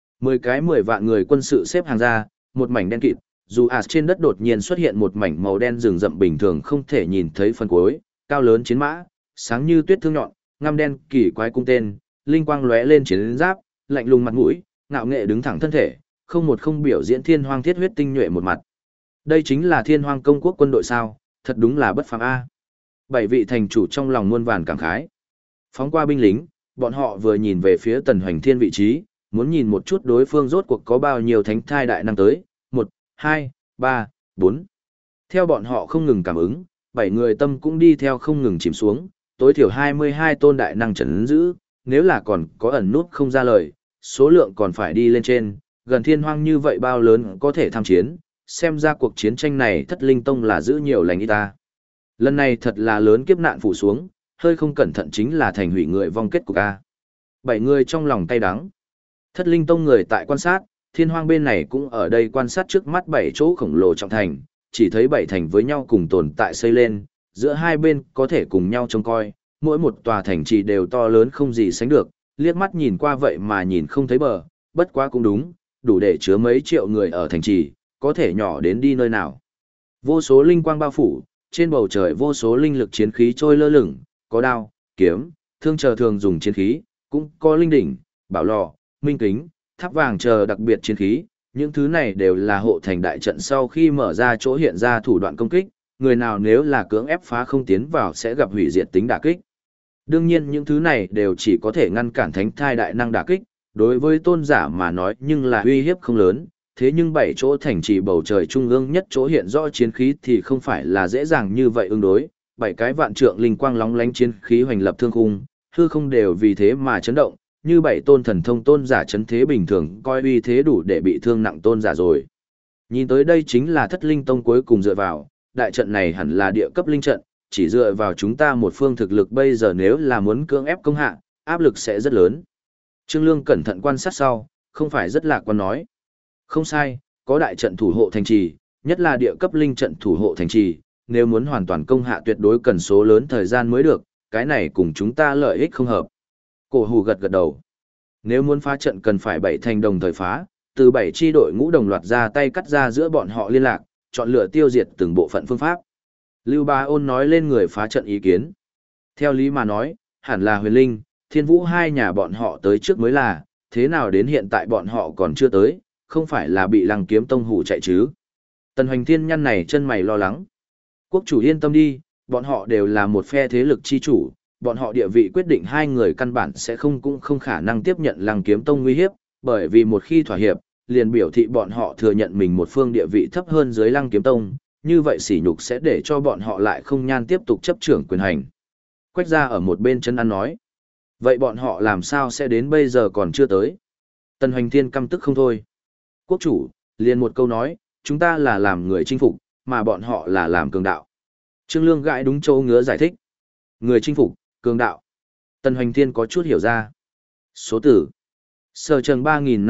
[SPEAKER 1] 10 vạn người quân sự xếp hàng ra, một mảnh đen kịt, dù trên đất đột nhiên xuất hiện một mảnh màu đen rừng rậm bình thường không thể nhìn thấy phần cuối, cao lớn chiến mã, sáng như tuyết thương nhọn, ngăm đen kỳ quái cung tên, linh quang lóe lên chiến giáp, lạnh lùng mặt mũi, ngạo nghệ đứng thẳng thân thể, không biểu diễn Thiên Hoang thiết huyết tinh nhuệ một mặt. Đây chính là Thiên Hoang công quốc quân đội sao, thật đúng là bất phàm a. 7 vị thành chủ trong lòng muôn vàn cảm khái. Phóng qua binh lính, bọn họ vừa nhìn về phía Tần Hoành Thiên vị trí, muốn nhìn một chút đối phương rốt cuộc có bao nhiêu thánh thai đại năng tới, 1, 2, 3, 4. Theo bọn họ không ngừng cảm ứng, 7 người tâm cũng đi theo không ngừng chìm xuống, tối thiểu 22 tôn đại năng trấn giữ, nếu là còn có ẩn nút không ra lời, số lượng còn phải đi lên trên, gần Thiên Hoang như vậy bao lớn có thể tham chiến, xem ra cuộc chiến tranh này Thất Linh Tông là giữ nhiều lành ít ta. Lần này thật là lớn kiếp nạn phủ xuống, hơi không cẩn thận chính là thành hủy người vong kết cục a. 7 người trong lòng cay đắng. Thất Linh Tông người tại quan sát, Thiên Hoang bên này cũng ở đây quan sát trước mắt 7 chỗ khổng lồ trọng thành, chỉ thấy 7 thành với nhau cùng tồn tại xây lên, giữa hai bên có thể cùng nhau trông coi, mỗi một tòa thành trì đều to lớn không gì sánh được, liếc mắt nhìn qua vậy mà nhìn không thấy bờ, bất quá cũng đúng, đủ để chứa mấy triệu người ở thành trì, có thể nhỏ đến đi nơi nào. Vô số linh quang bao phủ, trên bầu trời vô số linh lực chiến khí trôi lơ lửng, có đao, kiếm, thương chờ thường dùng chiến khí, cũng có linh đỉnh, bảo lò, minh kính, tháp vàng chờ đặc biệt chiến khí, những thứ này đều là hộ thành đại trận sau khi mở ra chỗ hiện ra thủ đoạn công kích, người nào nếu là cưỡng ép phá không tiến vào sẽ gặp hủy diệt tính đả kích. Đương nhiên những thứ này đều chỉ có thể ngăn cản thánh thai đại năng đả kích, đối với tôn giả mà nói nhưng là uy hiếp không lớn, thế nhưng 7 chỗ thành trì bầu trời trung ương nhất chỗ hiện rõ chiến khí thì không phải là dễ dàng như vậy ứng đối, 7 cái vạn trượng linh quang lóng lánh chiến khí hoành lập thương khung, hư không đều vì thế mà chấn động, như 7 tôn thần thông tôn giả chấn thế bình thường coi uy thế đủ để bị thương nặng tôn giả rồi. Nhìn tới đây chính là Thất Linh Tông cuối cùng dựa vào, đại trận này hẳn là địa cấp linh trận, chỉ dựa vào chúng ta một phương thực lực bây giờ nếu là muốn cưỡng ép công hạ, áp lực sẽ rất lớn. Trương Lương cẩn thận quan sát sau, không phải rất lạc quan nói. Không sai, có đại trận thủ hộ thành trì, nhất là địa cấp linh trận thủ hộ thành trì, nếu muốn hoàn toàn công hạ tuyệt đối cần số lớn thời gian mới được, cái này cùng chúng ta lợi ích không hợp. Cổ Hủ gật gật đầu. Nếu muốn phá trận cần phải 7 thành đồng thời phá, từ 7 chi đội ngũ đồng loạt ra tay cắt ra giữa bọn họ liên lạc, chọn lựa tiêu diệt từng bộ phận phương pháp. Lưu Bá Ôn nói lên người phá trận ý kiến. Theo lý mà nói, hẳn là Huyền Linh, Thiên Vũ hai nhà bọn họ tới trước mới là, thế nào đến hiện tại bọn họ còn chưa tới, không phải là bị Lăng Kiếm Tông hủ chạy chứ. Tần Hoành Thiên nhăn này chân mày lo lắng. Quốc chủ yên tâm đi, bọn họ đều là một phe thế lực chi chủ, bọn họ địa vị quyết định hai người căn bản sẽ cũng không khả năng tiếp nhận Lăng Kiếm Tông uy hiếp, bởi vì một khi thỏa hiệp, liền biểu thị bọn họ thừa nhận mình một phương địa vị thấp hơn dưới Lăng Kiếm Tông, như vậy sỉ nhục sẽ để cho bọn họ lại không nhan tiếp tục chấp trưởng quyền hành. Quách gia ở một bên chân ăn nói, vậy bọn họ làm sao sẽ đến bây giờ còn chưa tới? Tần Hoành Thiên căm tức không thôi. Quốc chủ, liền một câu nói, chúng ta là làm người chinh phục, mà bọn họ là làm cường đạo. Trương Lương gãi đúng chỗ ngứa giải thích. Người chinh phục, cường đạo. Tần Hoành Thiên có chút hiểu ra. Số tử. Sơ trần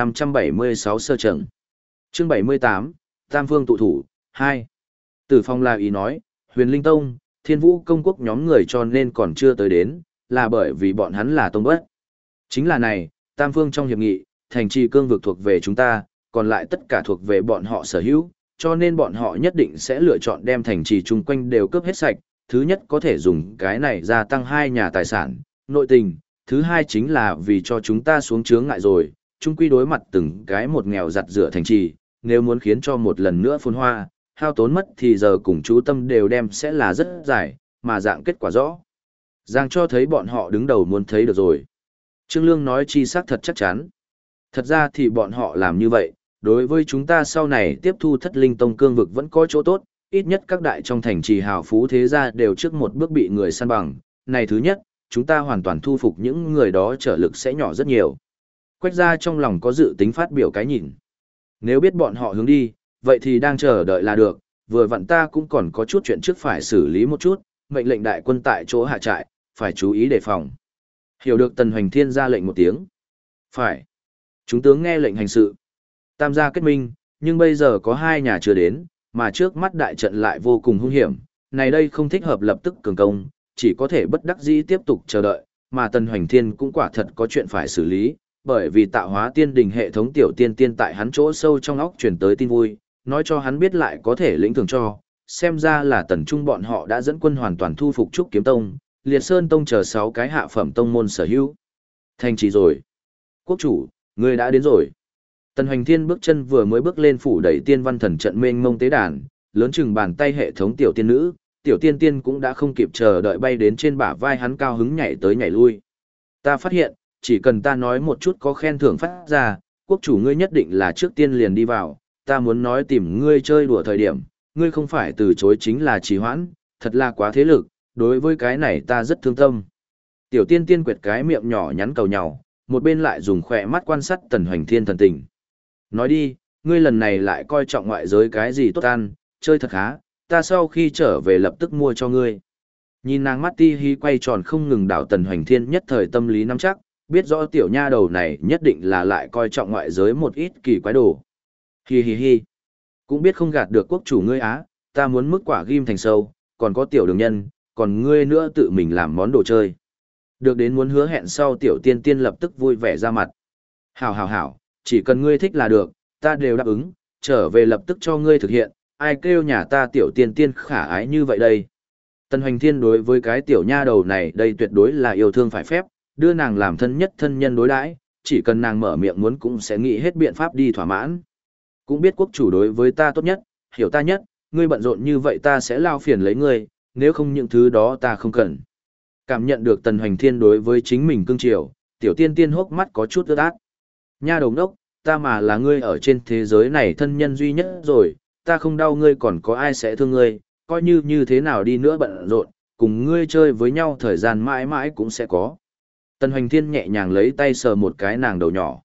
[SPEAKER 1] 3576 sơ trần. Chương 78, Tam Phương tụ thủ, 2. Tử Phong là ý nói, Huyền Linh Tông, Thiên Vũ công quốc nhóm người cho nên còn chưa tới đến, là bởi vì bọn hắn là tông bất. Chính là này, Tam Phương trong hiệp nghị, thành trì cương vực thuộc về chúng ta, còn lại tất cả thuộc về bọn họ sở hữu, cho nên bọn họ nhất định sẽ lựa chọn đem thành trì chung quanh đều cướp hết sạch. Thứ nhất có thể dùng cái này gia tăng hai nhà tài sản, nội tình, thứ hai chính là vì cho chúng ta xuống chướng ngại rồi, chung quy đối mặt từng cái một nghèo giặt rửa thành trì, nếu muốn khiến cho một lần nữa phồn hoa, hao tốn mất thì giờ cùng chú tâm đều đem sẽ là rất dài, mà dạng kết quả rõ. Giang cho thấy bọn họ đứng đầu muốn thấy được rồi. Trương Lương nói chi xác thật chắc chắn. Thật ra thì bọn họ làm như vậy, đối với chúng ta sau này tiếp thu Thất Linh Tông cương vực vẫn có chỗ tốt, ít nhất các đại trong thành trì hào phú thế gia đều trước một bước bị người săn bằng. Này thứ nhất, chúng ta hoàn toàn thu phục những người đó trở lực sẽ nhỏ rất nhiều. Quách gia trong lòng có dự tính phát biểu cái nhìn. Nếu biết bọn họ hướng đi, vậy thì đang chờ đợi là được, vừa vặn ta cũng còn có chút chuyện trước phải xử lý một chút, mệnh lệnh đại quân tại chỗ hạ trại, phải chú ý đề phòng. Hiểu được Tần Hoành Thiên ra lệnh một tiếng. Phải. Chúng tướng nghe lệnh hành sự. Tam gia kết minh, nhưng bây giờ có hai nhà chưa đến, mà trước mắt đại trận lại vô cùng hung hiểm, này đây không thích hợp lập tức cường công, chỉ có thể bất đắc dĩ tiếp tục chờ đợi, mà Tần Hoành Thiên cũng quả thật có chuyện phải xử lý, bởi vì tạo hóa tiên đình hệ thống tiểu tiên tiên tại hắn chỗ sâu trong óc truyền tới tin vui, nói cho hắn biết lại có thể lĩnh thưởng cho, xem ra là Tần Trung bọn họ đã dẫn quân hoàn toàn thu phục Trúc Kiếm Tông, Liệt Sơn Tông chờ 6 cái hạ phẩm tông môn sở hữu. Thành trì rồi. Quốc chủ, người đã đến rồi. Tần Hoành Thiên bước chân vừa mới bước lên phủ đẩy tiên văn thần trận mênh mông tế đàn, lớn chừng bàn tay hệ thống tiểu tiên nữ, tiểu tiên tiên cũng đã không kịp chờ đợi bay đến trên bả vai hắn cao hứng nhảy tới nhảy lui. Ta phát hiện, chỉ cần ta nói một chút có khen thưởng phát ra, quốc chủ ngươi nhất định là trước tiên liền đi vào, ta muốn nói tìm ngươi chơi đùa thời điểm, ngươi không phải từ chối chính là trì hoãn, thật là quá thế lực, đối với cái này ta rất thương tâm. Tiểu tiên tiên quệt cái miệng nhỏ nhắn cầu nhau, một bên lại dùng khỏe mắt quan sát Tần Hoành Thiên thần tình. Nói đi, ngươi lần này lại coi trọng ngoại giới cái gì tốt ăn, chơi thật khá, ta sau khi trở về lập tức mua cho ngươi. Nhìn nàng mắt ti hi quay tròn không ngừng đảo Tần Hoành Thiên nhất thời tâm lý nắm chắc, biết rõ tiểu nha đầu này nhất định là lại coi trọng ngoại giới một ít kỳ quái đồ. Hi hi hi. Cũng biết không gạt được quốc chủ ngươi á, ta muốn mức quả ghim thành sâu, còn có tiểu đường nhân, còn ngươi nữa tự mình làm món đồ chơi. Được đến muốn hứa hẹn sau tiểu tiên tiên lập tức vui vẻ ra mặt. Hảo hảo hảo, chỉ cần ngươi thích là được, ta đều đáp ứng, trở về lập tức cho ngươi thực hiện, ai kêu nhà ta tiểu tiên tiên khả ái như vậy đây. Tần Hoành Thiên đối với cái tiểu nha đầu này đây tuyệt đối là yêu thương phải phép, đưa nàng làm thân nhất thân nhân đối đãi, chỉ cần nàng mở miệng muốn cũng sẽ nghĩ hết biện pháp đi thỏa mãn. Cũng biết quốc chủ đối với ta tốt nhất, hiểu ta nhất, ngươi bận rộn như vậy ta sẽ lao phiền lấy ngươi, nếu không những thứ đó ta không cần. Cảm nhận được Tần Hoành Thiên đối với chính mình cưng chiều, tiểu tiên tiên hốc mắt có chút ướt át. Nha đồng đốc, ta mà là ngươi ở trên thế giới này thân nhân duy nhất rồi, ta không đau ngươi còn có ai sẽ thương ngươi, coi như như thế nào đi nữa bận rộn, cùng ngươi chơi với nhau thời gian mãi mãi cũng sẽ có. Tần Hoành Thiên nhẹ nhàng lấy tay sờ một cái nàng đầu nhỏ.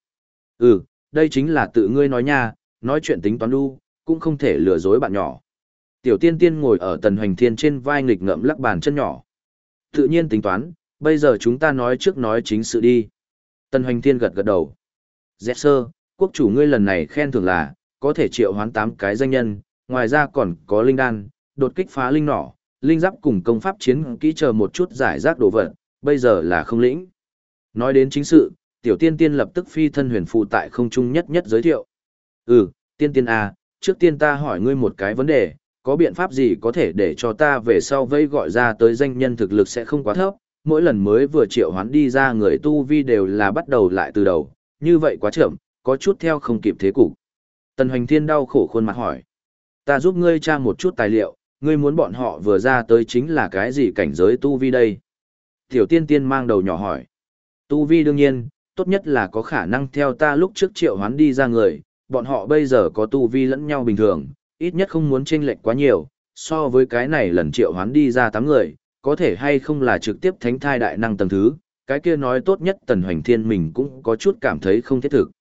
[SPEAKER 1] Đây chính là tự ngươi nói nha, nói chuyện tính toán đu, cũng không thể lừa dối bạn nhỏ. Tiểu tiên tiên ngồi ở Tần Hoành Thiên trên vai nghịch ngợm lắc bàn chân nhỏ. Tự nhiên tính toán, bây giờ chúng ta nói trước nói chính sự đi. Tần Hoành Thiên gật gật đầu. Dẹt sơ, quốc chủ ngươi lần này khen thưởng là, có thể triệu hoán 8 cái danh nhân, ngoài ra còn có linh đan, đột kích phá linh nỏ, linh giáp cùng công pháp chiến kỹ chờ một chút giải rác đồ vật, bây giờ là không lĩnh. Nói đến chính sự, tiểu tiên tiên lập tức phi thân huyền phù tại không trung nhất nhất giới thiệu. Tiên tiên à, trước tiên ta hỏi ngươi một cái vấn đề, có biện pháp gì có thể để cho ta về sau vây gọi ra tới danh nhân thực lực sẽ không quá thấp, mỗi lần mới vừa triệu hoán đi ra người tu vi đều là bắt đầu lại từ đầu, như vậy quá chậm, có chút theo không kịp thế cục. Tần Hoành Thiên đau khổ khuôn mặt hỏi. Ta giúp ngươi tra một chút tài liệu, ngươi muốn bọn họ vừa ra tới chính là cái gì cảnh giới tu vi đây? Tiểu tiên tiên mang đầu nhỏ hỏi. Tu vi đương nhiên, tốt nhất là có khả năng theo ta lúc trước triệu hoán đi ra người, bọn họ bây giờ có tu vi lẫn nhau bình thường, ít nhất không muốn chênh lệch quá nhiều, so với cái này lần triệu hoán đi ra 8 người, có thể hay không là trực tiếp thánh thai đại năng tầng thứ, cái kia nói tốt nhất Tần Hoành Thiên mình cũng có chút cảm thấy không thiết thực.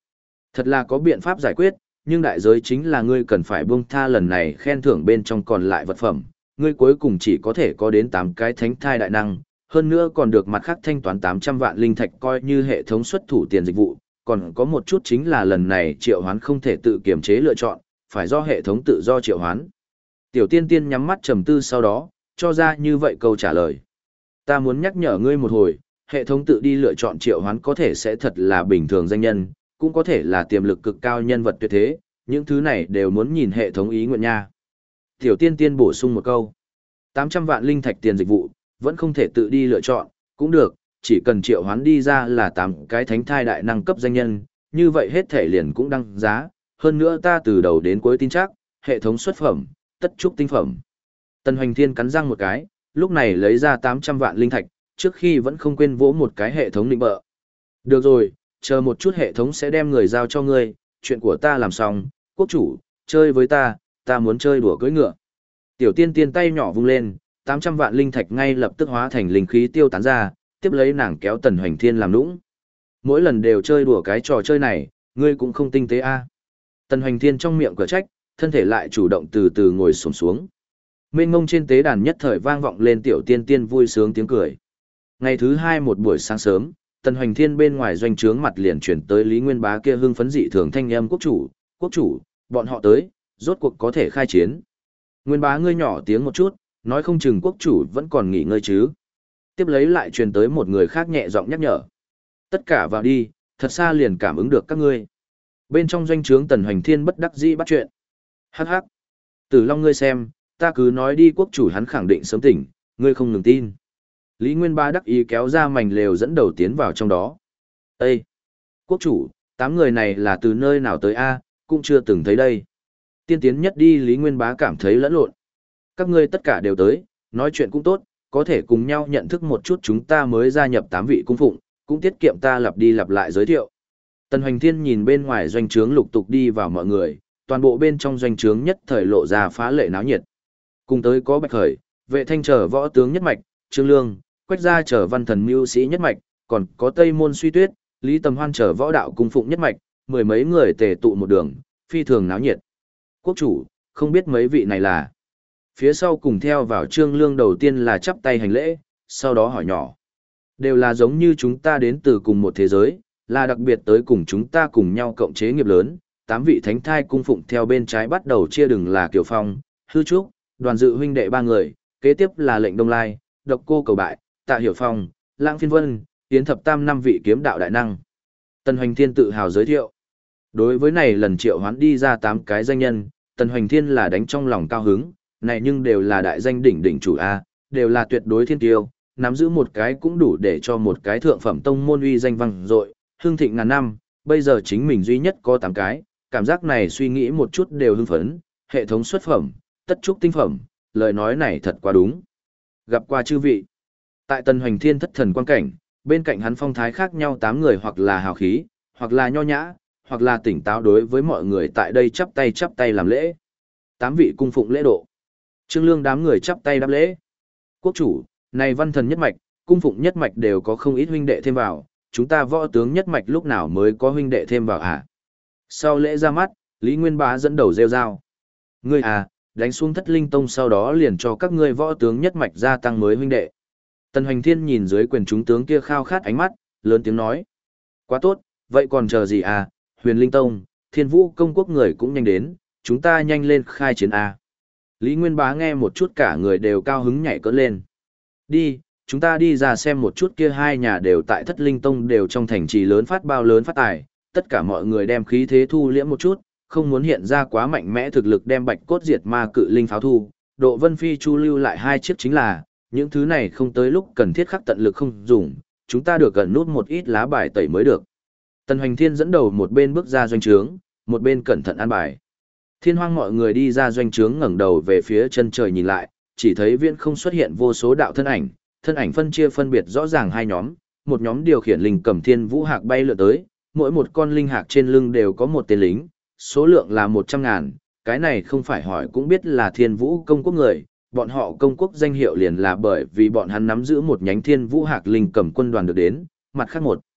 [SPEAKER 1] Thật là có biện pháp giải quyết, nhưng đại giới chính là ngươi cần phải buông tha lần này khen thưởng bên trong còn lại vật phẩm, ngươi cuối cùng chỉ có thể có đến 8 cái thánh thai đại năng, hơn nữa còn được mặt khác thanh toán 800 vạn linh thạch coi như hệ thống xuất thủ tiền dịch vụ, còn có một chút chính là lần này triệu hoán không thể tự kiểm chế lựa chọn, phải do hệ thống tự do triệu hoán. Tiểu tiên tiên nhắm mắt trầm tư sau đó, cho ra như vậy câu trả lời. Ta muốn nhắc nhở ngươi một hồi, hệ thống tự đi lựa chọn triệu hoán có thể sẽ thật là bình thường danh nhân, cũng có thể là tiềm lực cực cao nhân vật tuyệt thế, những thứ này đều muốn nhìn hệ thống ý nguyện nha. Tiểu tiên tiên bổ sung một câu. 800 vạn linh thạch tiền dịch vụ, vẫn không thể tự đi lựa chọn, cũng được, chỉ cần triệu hoán đi ra là 8 cái thánh thai đại năng cấp danh nhân, như vậy hết thể liền cũng đăng giá, hơn nữa ta từ đầu đến cuối tin chắc, hệ thống xuất phẩm, tất trúc tinh phẩm. Tần Hoành Thiên cắn răng một cái, lúc này lấy ra 800 vạn linh thạch, trước khi vẫn không quên vỗ một cái hệ thống định bợ. Được rồi, chờ một chút hệ thống sẽ đem người giao cho ngươi, chuyện của ta làm xong, quốc chủ, chơi với ta muốn chơi đùa cưỡi ngựa. Tiểu tiên tiên tay nhỏ vung lên, 800 vạn linh thạch ngay lập tức hóa thành linh khí tiêu tán ra, tiếp lấy nàng kéo Tần Hoành Thiên làm nũng. Mỗi lần đều chơi đùa cái trò chơi này, ngươi cũng không tinh tế a. Tần Hoành Thiên trong miệng cửa trách, thân thể lại chủ động từ từ ngồi xổm xuống. Mênh mông trên tế đàn nhất thời vang vọng lên tiểu tiên tiên vui sướng tiếng cười. Ngày thứ hai một buổi sáng sớm, Tần Hoành Thiên bên ngoài doanh trướng mặt liền chuyển tới Lý Nguyên Bá kia hưng phấn dị thường thanh âm quốc chủ, bọn họ tới, rốt cuộc có thể khai chiến. Nguyên Bá ngươi nhỏ tiếng một chút, nói không chừng quốc chủ vẫn còn nghỉ ngơi chứ. Tiếp lấy lại truyền tới một người khác nhẹ giọng nhắc nhở. Tất cả vào đi, thật xa liền cảm ứng được các ngươi. Bên trong doanh trướng Tần Hoành Thiên bất đắc dĩ bắt chuyện. Hắc hắc. Tử Long ngươi xem, ta cứ nói đi quốc chủ hắn khẳng định sớm tỉnh, ngươi không ngừng tin. Lý Nguyên Bá đắc ý kéo ra mảnh lều dẫn đầu tiến vào trong đó. Ê! Quốc chủ, 8 người này là từ nơi nào tới a? Cũng chưa từng thấy đây. Tiên tiến nhất đi Lý Nguyên Bá cảm thấy lẫn lộn. Các ngươi tất cả đều tới, nói chuyện cũng tốt, có thể cùng nhau nhận thức một chút chúng ta mới gia nhập 8 vị cung phụng, cũng tiết kiệm ta lặp đi lặp lại giới thiệu. Tần Hoành Thiên nhìn bên ngoài doanh trướng lục tục đi vào mọi người, toàn bộ bên trong doanh trướng nhất thời lộ ra phá lệ náo nhiệt. Cùng tới có Bạch Khởi, Vệ Thanh trở võ tướng nhất mạch, Trương Lương, Quách gia trở văn thần mưu sĩ nhất mạch, còn có Tây Môn Suy Tuyết, Lý Tầm Hoan trở võ đạo cung phụng nhất mạch, mười mấy người tề tụ một đường, phi thường náo nhiệt. Quốc chủ, không biết mấy vị này là. Phía sau cùng theo vào Trương Lương đầu tiên là chắp tay hành lễ, sau đó hỏi nhỏ. Đều là giống như chúng ta đến từ cùng một thế giới, là đặc biệt tới cùng chúng ta cùng nhau cộng chế nghiệp lớn. 8 vị thánh thai cung phụng theo bên trái bắt đầu chia đừng là Kiều Phong, Hư Trúc, Đoàn Dự huynh đệ 3 người, kế tiếp là Lệnh Đông Lai, Độc Cô Cầu Bại, Tạ Hiểu Phong, Lãng Phiên Vân, Yến Thập Tam 5 vị kiếm đạo đại năng. Tần Hoành Thiên tự hào giới thiệu. Đối với này lần triệu hoán đi ra 8 cái danh nhân, Tần Hoành Thiên là đánh trong lòng cao hứng, này nhưng đều là đại danh đỉnh đỉnh chủ A, đều là tuyệt đối thiên tiêu, nắm giữ một cái cũng đủ để cho một cái thượng phẩm tông môn uy danh vang dội, hương thịnh ngàn năm, bây giờ chính mình duy nhất có 8 cái, cảm giác này suy nghĩ một chút đều hưng phấn, hệ thống xuất phẩm, tất trúc tinh phẩm, lời nói này thật quá đúng. Gặp qua chư vị. Tại Tần Hoành Thiên thất thần quan cảnh, bên cạnh hắn phong thái khác nhau 8 người hoặc là hào khí, hoặc là nho nhã, hoặc là tỉnh táo đối với mọi người tại đây chắp tay làm lễ. 8 vị cung phụng lễ độ. Trương Lương đám người chắp tay đáp lễ. Quốc chủ, này văn thần nhất mạch, cung phụng nhất mạch đều có không ít huynh đệ thêm vào, chúng ta võ tướng nhất mạch lúc nào mới có huynh đệ thêm vào hả? Sau lễ ra mắt, Lý Nguyên Bá dẫn đầu rêu rao. Ngươi à, đánh xuống Thất Linh Tông sau đó liền cho các ngươi võ tướng nhất mạch gia tăng mới huynh đệ. Tần Hoành Thiên nhìn dưới quyền chúng tướng kia khao khát ánh mắt, lớn tiếng nói. Quá tốt, vậy còn chờ gì à, Huyền Linh Tông, Thiên Vũ công quốc người cũng nhanh đến, chúng ta nhanh lên khai chiến à. Lý Nguyên Bá nghe một chút cả người đều cao hứng nhảy cỡ lên. Đi, chúng ta đi ra xem một chút kia hai nhà đều tại Thất Linh Tông đều trong thành trì lớn phát bao lớn phát tài, tất cả mọi người đem khí thế thu liễm một chút, không muốn hiện ra quá mạnh mẽ thực lực đem bạch cốt diệt ma cự linh pháo thu, Độ Vân Phi Chu lưu lại 2 chiếc chính là, những thứ này không tới lúc cần thiết khắc tận lực không dùng, chúng ta được gần nút một ít lá bài tẩy mới được. Tần Hoành Thiên dẫn đầu một bên bước ra doanh trướng, một bên cẩn thận an bài. Thiên Hoang mọi người đi ra doanh trướng ngẩng đầu về phía chân trời nhìn lại, chỉ thấy viễn không xuất hiện vô số đạo thân ảnh phân chia phân biệt rõ ràng hai nhóm, một nhóm điều khiển linh cầm thiên vũ hạc bay lượn tới, mỗi một con linh hạc trên lưng đều có một tên lính, số lượng là 100.000, cái này không phải hỏi cũng biết là thiên vũ công quốc người, bọn họ công quốc danh hiệu liền là bởi vì bọn hắn nắm giữ một nhánh thiên vũ hạc linh cầm quân đoàn được đến, mặt khác một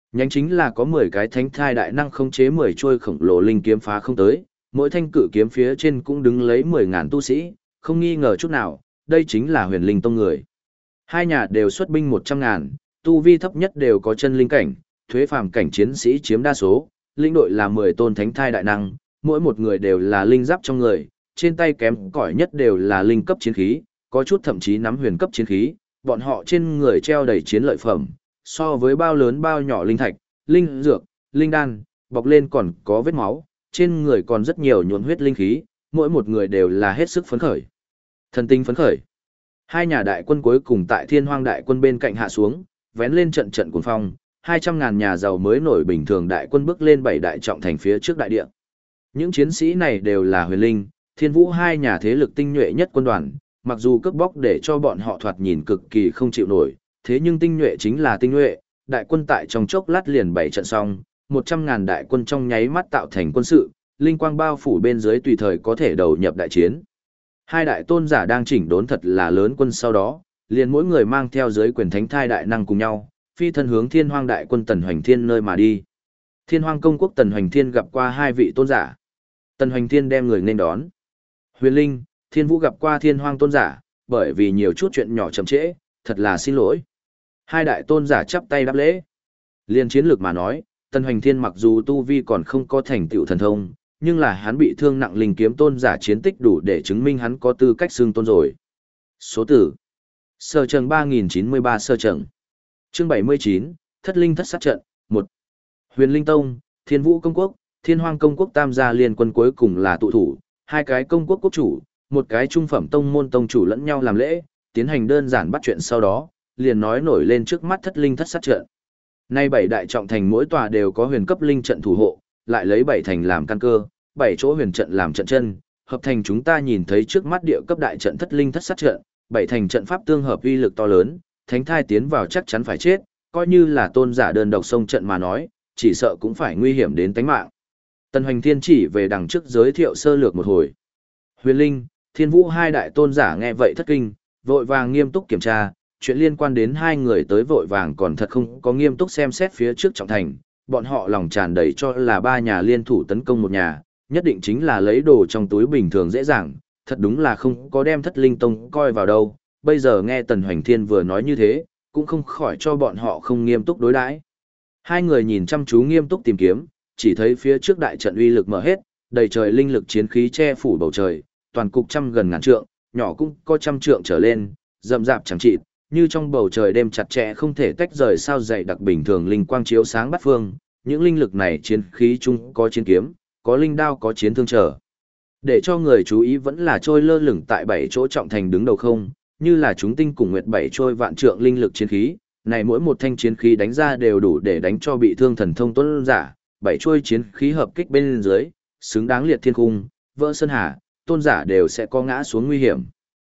[SPEAKER 1] Nhánh chính là có 10 cái thánh thai đại năng khống chế 10 chuôi khổng lồ linh kiếm phá không tới, mỗi thanh cự kiếm phía trên cũng đứng lấy 10.000 tu sĩ, không nghi ngờ chút nào, đây chính là huyền linh tông người. Hai nhà đều xuất binh 100.000, tu vi thấp nhất đều có chân linh cảnh, thuế phàm cảnh chiến sĩ chiếm đa số, linh đội là 10 tôn thánh thai đại năng, mỗi một người đều là linh giáp trong người, trên tay kém cỏi nhất đều là linh cấp chiến khí, có chút thậm chí nắm huyền cấp chiến khí, bọn họ trên người treo đầy chiến lợi phẩm, so với bao lớn bao nhỏ linh thạch, linh dược, linh đan, bọc lên còn có vết máu, trên người còn rất nhiều nhuộm huyết linh khí, mỗi một người đều là hết sức phấn khởi. Thần tinh phấn khởi. Hai nhà đại quân cuối cùng tại Thiên Hoang đại quân bên cạnh hạ xuống, vén lên trận trận cuồng phong, 200.000 nhà giàu mới nổi bình thường đại quân bước lên 7 đại trọng thành phía trước đại địa. Những chiến sĩ này đều là huyền linh, Thiên Vũ hai nhà thế lực tinh nhuệ nhất quân đoàn, mặc dù cướp bóc để cho bọn họ thoạt nhìn cực kỳ không chịu nổi, thế nhưng tinh nhuệ chính là tinh nhuệ, đại quân tại trong chốc lát liền 7 trận xong, 100.000 đại quân trong nháy mắt tạo thành quân sự, linh quang bao phủ bên dưới tùy thời có thể đầu nhập đại chiến. Hai đại tôn giả đang chỉnh đốn thật là lớn quân sau đó, liền mỗi người mang theo dưới quyền thánh thai đại năng cùng nhau, phi thân hướng Thiên Hoang đại quân Tần Hoành Thiên nơi mà đi. Thiên Hoang công quốc Tần Hoành Thiên gặp qua hai vị tôn giả. Tần Hoành Thiên đem người nên đón. Huyền Linh, Thiên Vũ gặp qua Thiên Hoang tôn giả, bởi vì nhiều chút chuyện nhỏ chậm trễ, thật là xin lỗi. Hai đại tôn giả chắp tay đáp lễ. Liên chiến lược mà nói, Tần Hoành Thiên mặc dù tu vi còn không có thành tựu thần thông, nhưng là hắn bị thương nặng linh kiếm tôn giả chiến tích đủ để chứng minh hắn có tư cách xưng tôn rồi. Số tử. Sở trần 3093 sở trần. Chương 79, Thất Linh Thất Sát Trận, 1. Huyền Linh Tông, Thiên Vũ Công Quốc, Thiên Hoang Công Quốc tam gia liên quân cuối cùng là tụ thủ, hai cái công quốc quốc chủ, một cái trung phẩm tông môn tông chủ lẫn nhau làm lễ, tiến hành đơn giản bắt chuyện sau đó, liền nói nổi lên trước mắt Thất Linh Thất Sát Trận. Nay 7 đại trọng thành mỗi tòa đều có huyền cấp linh trận thủ hộ, lại lấy 7 thành làm căn cơ, 7 chỗ huyền trận làm trận chân, hợp thành chúng ta nhìn thấy trước mắt địa cấp đại trận Thất Linh Thất Sát Trận, 7 thành trận pháp tương hợp uy lực to lớn, thánh thai tiến vào chắc chắn phải chết, coi như là tôn giả đơn độc xông trận mà nói, chỉ sợ cũng phải nguy hiểm đến tính mạng. Tần Hoành Thiên chỉ về đằng trước giới thiệu sơ lược một hồi. Huyền Linh, Thiên Vũ hai đại tôn giả nghe vậy thất kinh, vội vàng nghiêm túc kiểm tra, chuyện liên quan đến hai người tới vội vàng còn thật không có nghiêm túc xem xét phía trước trọng thành, bọn họ lòng tràn đầy cho là ba nhà liên thủ tấn công một nhà, nhất định chính là lấy đồ trong túi bình thường dễ dàng, thật đúng là không có đem Thất Linh Tông coi vào đâu. Bây giờ nghe Tần Hoành Thiên vừa nói như thế, cũng không khỏi cho bọn họ không nghiêm túc đối đãi. Hai người nhìn chăm chú nghiêm túc tìm kiếm, chỉ thấy phía trước đại trận uy lực mở hết, đầy trời linh lực chiến khí che phủ bầu trời, toàn cục trăm gần ngàn trượng, nhỏ cũng có trăm trượng trở lên, rậm rạp chẳng chịt, như trong bầu trời đêm chặt chẽ không thể tách rời sao dày đặc bình thường linh quang chiếu sáng bát phương, những linh lực này chiến khí chung có chiến kiếm, có linh đao có chiến thương trở. Để cho người chú ý vẫn là trôi lơ lửng tại 7 chỗ trọng thành đứng đầu không, như là chúng tinh cùng nguyệt 7 trôi vạn trượng linh lực chiến khí, này mỗi một thanh chiến khí đánh ra đều đủ để đánh cho bị thương thần thông tuấn giả, 7 trôi chiến khí hợp kích bên dưới, xứng đáng liệt thiên cung, vỡ sơn hà, tôn giả đều sẽ có ngã xuống nguy hiểm.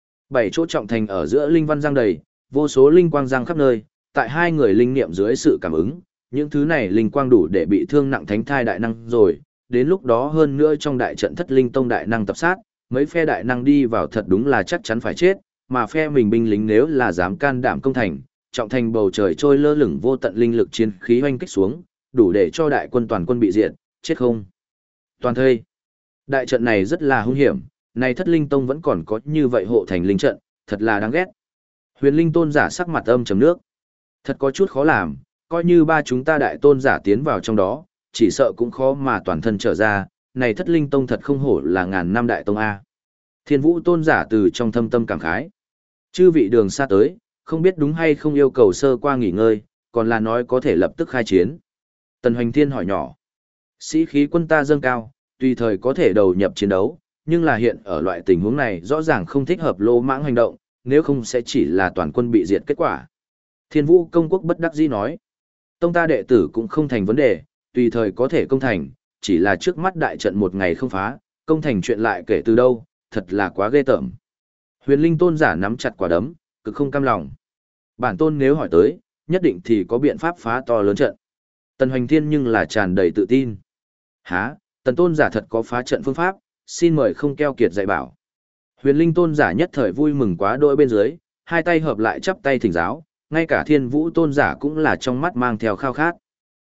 [SPEAKER 1] 7 chỗ trọng thành ở giữa linh văn giăng đầy, vô số linh quang giăng khắp nơi, tại hai người linh niệm dưới sự cảm ứng, những thứ này linh quang đủ để bị thương nặng thánh thai đại năng rồi, đến lúc đó hơn nữa trong đại trận Thất Linh Tông đại năng tập sát, mấy phe đại năng đi vào thật đúng là chắc chắn phải chết, mà phe mình binh lính nếu là dám can đảm công thành, trọng thành bầu trời trôi lơ lửng vô tận linh lực chiến khí hoanh kích xuống, đủ để cho đại quân toàn quân bị diệt, chết không toàn thây. Đại trận này rất là hung hiểm, này Thất Linh Tông vẫn còn có như vậy hộ thành linh trận, thật là đáng ghét. Huyền Linh tôn giả sắc mặt âm trầm nước, thật có chút khó làm, coi như ba chúng ta đại tôn giả tiến vào trong đó, chỉ sợ cũng khó mà toàn thân trở ra, này Thất Linh Tông thật không hổ là ngàn năm đại tông A. Thiên Vũ tôn giả từ trong thâm tâm cảm khái. Chư vị đường xa tới, không biết đúng hay không yêu cầu sơ qua nghỉ ngơi, còn là nói có thể lập tức khai chiến. Tần Hoành Thiên hỏi nhỏ. Sĩ khí quân ta dâng cao, tùy thời có thể đầu nhập chiến đấu, nhưng là hiện ở loại tình huống này rõ ràng không thích hợp lô mãng hành động, nếu không sẽ chỉ là toàn quân bị diệt kết quả. Thiên Vũ công quốc bất đắc dĩ nói. Tông ta đệ tử cũng không thành vấn đề, tùy thời có thể công thành, chỉ là trước mắt đại trận một ngày không phá, công thành chuyện lại kể từ đâu, thật là quá ghê tởm. Huyền Linh tôn giả nắm chặt quả đấm, cực không cam lòng. Bản tôn nếu hỏi tới, nhất định thì có biện pháp phá to lớn trận. Tần Hoành Thiên nhưng là tràn đầy tự tin. Hả, Tần tôn giả thật có phá trận phương pháp, xin mời không keo kiệt dạy bảo. Huyền Linh tôn giả nhất thời vui mừng quá đỗi bên dưới, hai tay hợp lại chắp tay thỉnh giáo, ngay cả Thiên Vũ tôn giả cũng là trong mắt mang theo khao khát.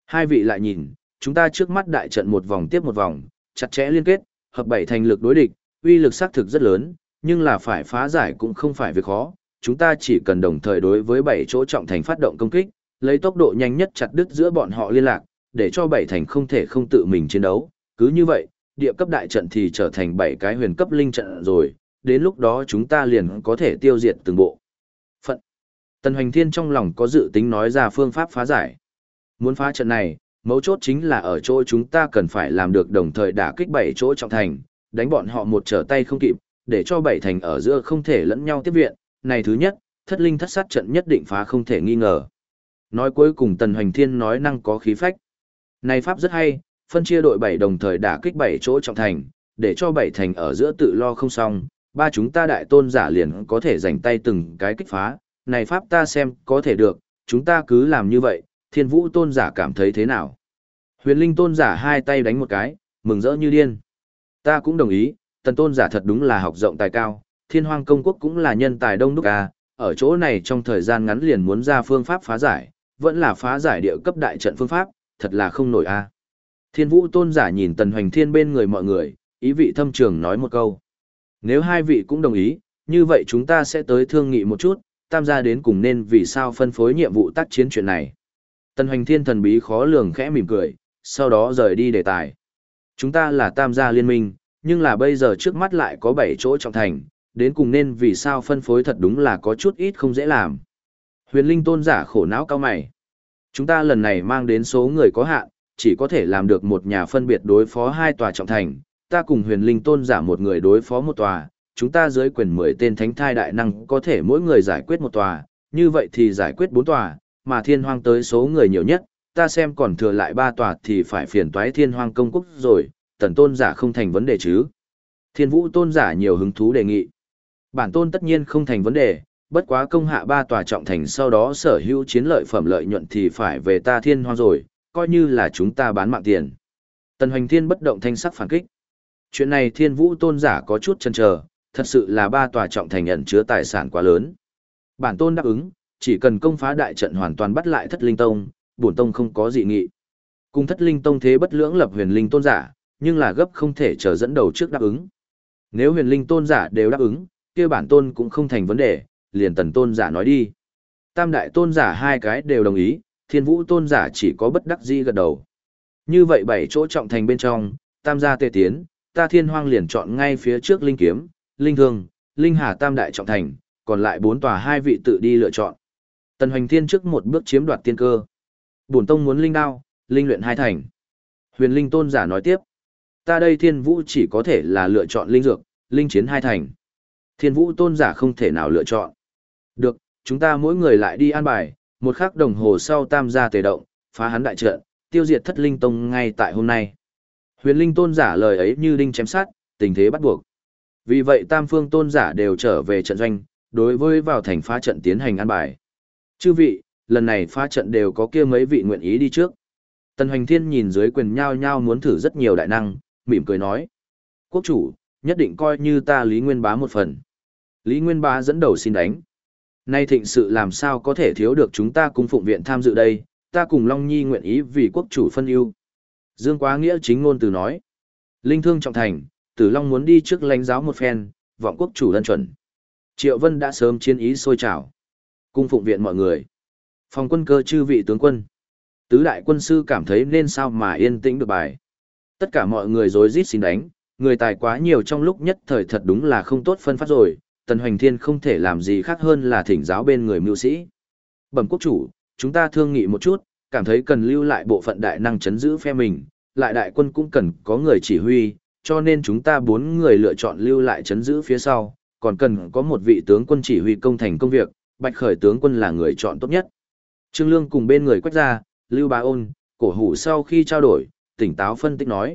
[SPEAKER 1] Hai vị lại nhìn, chúng ta trước mắt đại trận một vòng tiếp một vòng, chặt chẽ liên kết, hợp bảy thành lực đối địch, uy lực xác thực rất lớn, nhưng là phải phá giải cũng không phải việc khó, chúng ta chỉ cần đồng thời đối với 7 chỗ trọng thành phát động công kích, lấy tốc độ nhanh nhất chặt đứt giữa bọn họ liên lạc, để cho 7 thành không thể không tự mình chiến đấu, cứ như vậy, địa cấp đại trận thì trở thành 7 cái huyền cấp linh trận rồi, đến lúc đó chúng ta liền có thể tiêu diệt từng bộ phận. Tần Hoành Thiên trong lòng có dự tính nói ra phương pháp phá giải. Muốn phá trận này, mấu chốt chính là ở chỗ chúng ta cần phải làm được đồng thời đả kích 7 chỗ trọng thành, đánh bọn họ một trở tay không kịp, để cho 7 thành ở giữa không thể lẫn nhau tiếp viện. Này thứ nhất, thất linh thất sát trận nhất định phá không thể nghi ngờ. Nói cuối cùng Tần Hoành Thiên nói năng có khí phách. Này pháp rất hay, phân chia đội 7 đồng thời đả kích 7 chỗ trọng thành, để cho 7 thành ở giữa tự lo không xong, ba chúng ta đại tôn giả liền có thể giành tay từng cái kích phá. Này pháp ta xem có thể được, chúng ta cứ làm như vậy, Thiên Vũ tôn giả cảm thấy thế nào? Huyền Linh tôn giả hai tay đánh một cái, mừng rỡ như điên. Ta cũng đồng ý, Tần tôn giả thật đúng là học rộng tài cao, Thiên Hoang công quốc cũng là nhân tài đông đúc à, ở chỗ này trong thời gian ngắn liền muốn ra phương pháp phá giải, vẫn là phá giải địa cấp đại trận phương pháp, thật là không nổi a. À. Thiên Vũ tôn giả nhìn Tần Hoành Thiên bên người mọi người, ý vị thâm trường nói một câu. Nếu hai vị cũng đồng ý, như vậy chúng ta sẽ tới thương nghị một chút, tam gia đến cùng nên vì sao phân phối nhiệm vụ tác chiến chuyện này. Tần Hoành Thiên thần bí khó lường khẽ mỉm cười, sau đó rời đi đề tài. Chúng ta là tam gia liên minh, nhưng là bây giờ trước mắt lại có 7 chỗ trọng thành, đến cùng nên vì sao phân phối thật đúng là có chút ít không dễ làm. Huyền Linh tôn giả khổ não cao mày. Chúng ta lần này mang đến số người có hạn, chỉ có thể làm được một nhà phân biệt đối phó 2 tòa trọng thành, ta cùng Huyền Linh tôn giả một người đối phó một tòa, chúng ta dưới quyền 10 tên thánh thai đại năng có thể mỗi người giải quyết một tòa, như vậy thì giải quyết 4 tòa, mà Thiên Hoang tới số người nhiều nhất, ta xem còn thừa lại 3 tòa thì phải phiền toái Thiên Hoang công quốc rồi, Tần tôn giả không thành vấn đề chứ. Thiên Vũ tôn giả nhiều hứng thú đề nghị. Bản tôn tất nhiên không thành vấn đề, bất quá công hạ 3 tòa trọng thành sau đó sở hữu chiến lợi phẩm lợi nhuận thì phải về ta Thiên Hoang rồi, coi như là chúng ta bán mạng tiền. Tần Hoành Thiên bất động thanh sắc phản kích. Chuyện này Thiên Vũ tôn giả có chút chần chờ, thật sự là 3 tòa trọng thành ẩn chứa tài sản quá lớn. Bản tôn đáp ứng, chỉ cần công phá đại trận hoàn toàn bắt lại Thất Linh Tông, bổn tông không có dị nghị. Cùng Thất Linh Tông thế bất lưỡng lập Huyền Linh tôn giả, nhưng là gấp không thể chờ dẫn đầu trước đáp ứng. Nếu Huyền Linh tôn giả đều đáp ứng, kia bản tôn cũng không thành vấn đề, liền Tần tôn giả nói đi. Tam đại tôn giả hai cái đều đồng ý, Thiên Vũ tôn giả chỉ có bất đắc dĩ gật đầu. Như vậy 7 chỗ trọng thành bên trong, tam gia tề tiến, ta Thiên Hoang liền chọn ngay phía trước Linh Kiếm, Linh Thương, Linh Hà tam đại trọng thành, còn lại 4 tòa hai vị tự đi lựa chọn. Tần Hoành Thiên trước một bước chiếm đoạt tiên cơ. Bổn tông muốn linh đao, linh luyện 2 thành. Huyền Linh tôn giả nói tiếp, ta đây Thiên Vũ chỉ có thể là lựa chọn linh dược, linh chiến 2 thành. Thiên Vũ tôn giả không thể nào lựa chọn. Được, chúng ta mỗi người lại đi an bài, 1 khắc đồng hồ sau tam gia tề động, phá hắn đại trận, tiêu diệt Thất Linh Tông ngay tại hôm nay. Huyền Linh tôn giả lời ấy như đinh chém sát, tình thế bắt buộc. Vì vậy tam phương tôn giả đều trở về trận doanh, đối với vào thành phá trận tiến hành an bài. Chư vị, lần này phá trận đều có kia mấy vị nguyện ý đi trước. Tần Hoành Thiên nhìn dưới quyền nhao nhao muốn thử rất nhiều đại năng, mỉm cười nói. Quốc chủ, nhất định coi như ta Lý Nguyên Bá một phần. Lý Nguyên Bá dẫn đầu xin đánh. Nay thịnh sự làm sao có thể thiếu được chúng ta cùng phụng viện tham dự đây, ta cùng Long Nhi nguyện ý vì quốc chủ phân ưu. Dương Quá Nghĩa chính ngôn từ nói. Linh Thương trọng thành, Tử Long muốn đi trước lãnh giáo một phen, vọng quốc chủ lân chuẩn. Triệu Vân đã sớm chiến ý sôi trào. Cung phụng viện mọi người. Phòng quân cơ chư vị tướng quân. Tứ đại quân sư cảm thấy nên sao mà yên tĩnh được bài. Tất cả mọi người rối rít xin đánh, người tài quá nhiều trong lúc nhất thời thật đúng là không tốt phân phát rồi. Tần Hoành Thiên không thể làm gì khác hơn là thỉnh giáo bên người mưu sĩ. Bẩm quốc chủ, chúng ta thương nghị một chút, cảm thấy cần lưu lại bộ phận đại năng chấn giữ phe mình, lại đại quân cũng cần có người chỉ huy, cho nên chúng ta 4 người lựa chọn lưu lại chấn giữ phía sau, còn cần có một vị tướng quân chỉ huy công thành công việc, Bạch Khởi tướng quân là người chọn tốt nhất. Trương Lương cùng bên người Quách Gia, Lưu Bá Ôn, Cổ Hủ sau khi trao đổi, tỉnh táo phân tích nói.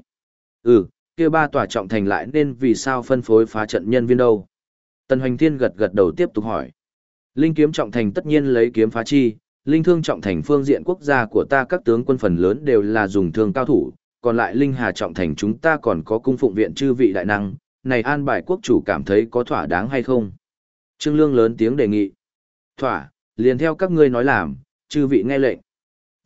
[SPEAKER 1] Kia 3 tòa trọng thành lại nên vì sao phân phối phá trận nhân viên đâu? Tần Hoành Thiên gật gật đầu tiếp tục hỏi. Linh kiếm trọng thành tất nhiên lấy kiếm phá chi, linh thương trọng thành phương diện quốc gia của ta các tướng quân phần lớn đều là dùng thương cao thủ, còn lại linh hà trọng thành chúng ta còn có cung phụng viện chư vị đại năng, này an bài quốc chủ cảm thấy có thỏa đáng hay không? Trương Lương lớn tiếng đề nghị. Thỏa, liền theo các ngươi nói làm, chư vị nghe lệnh.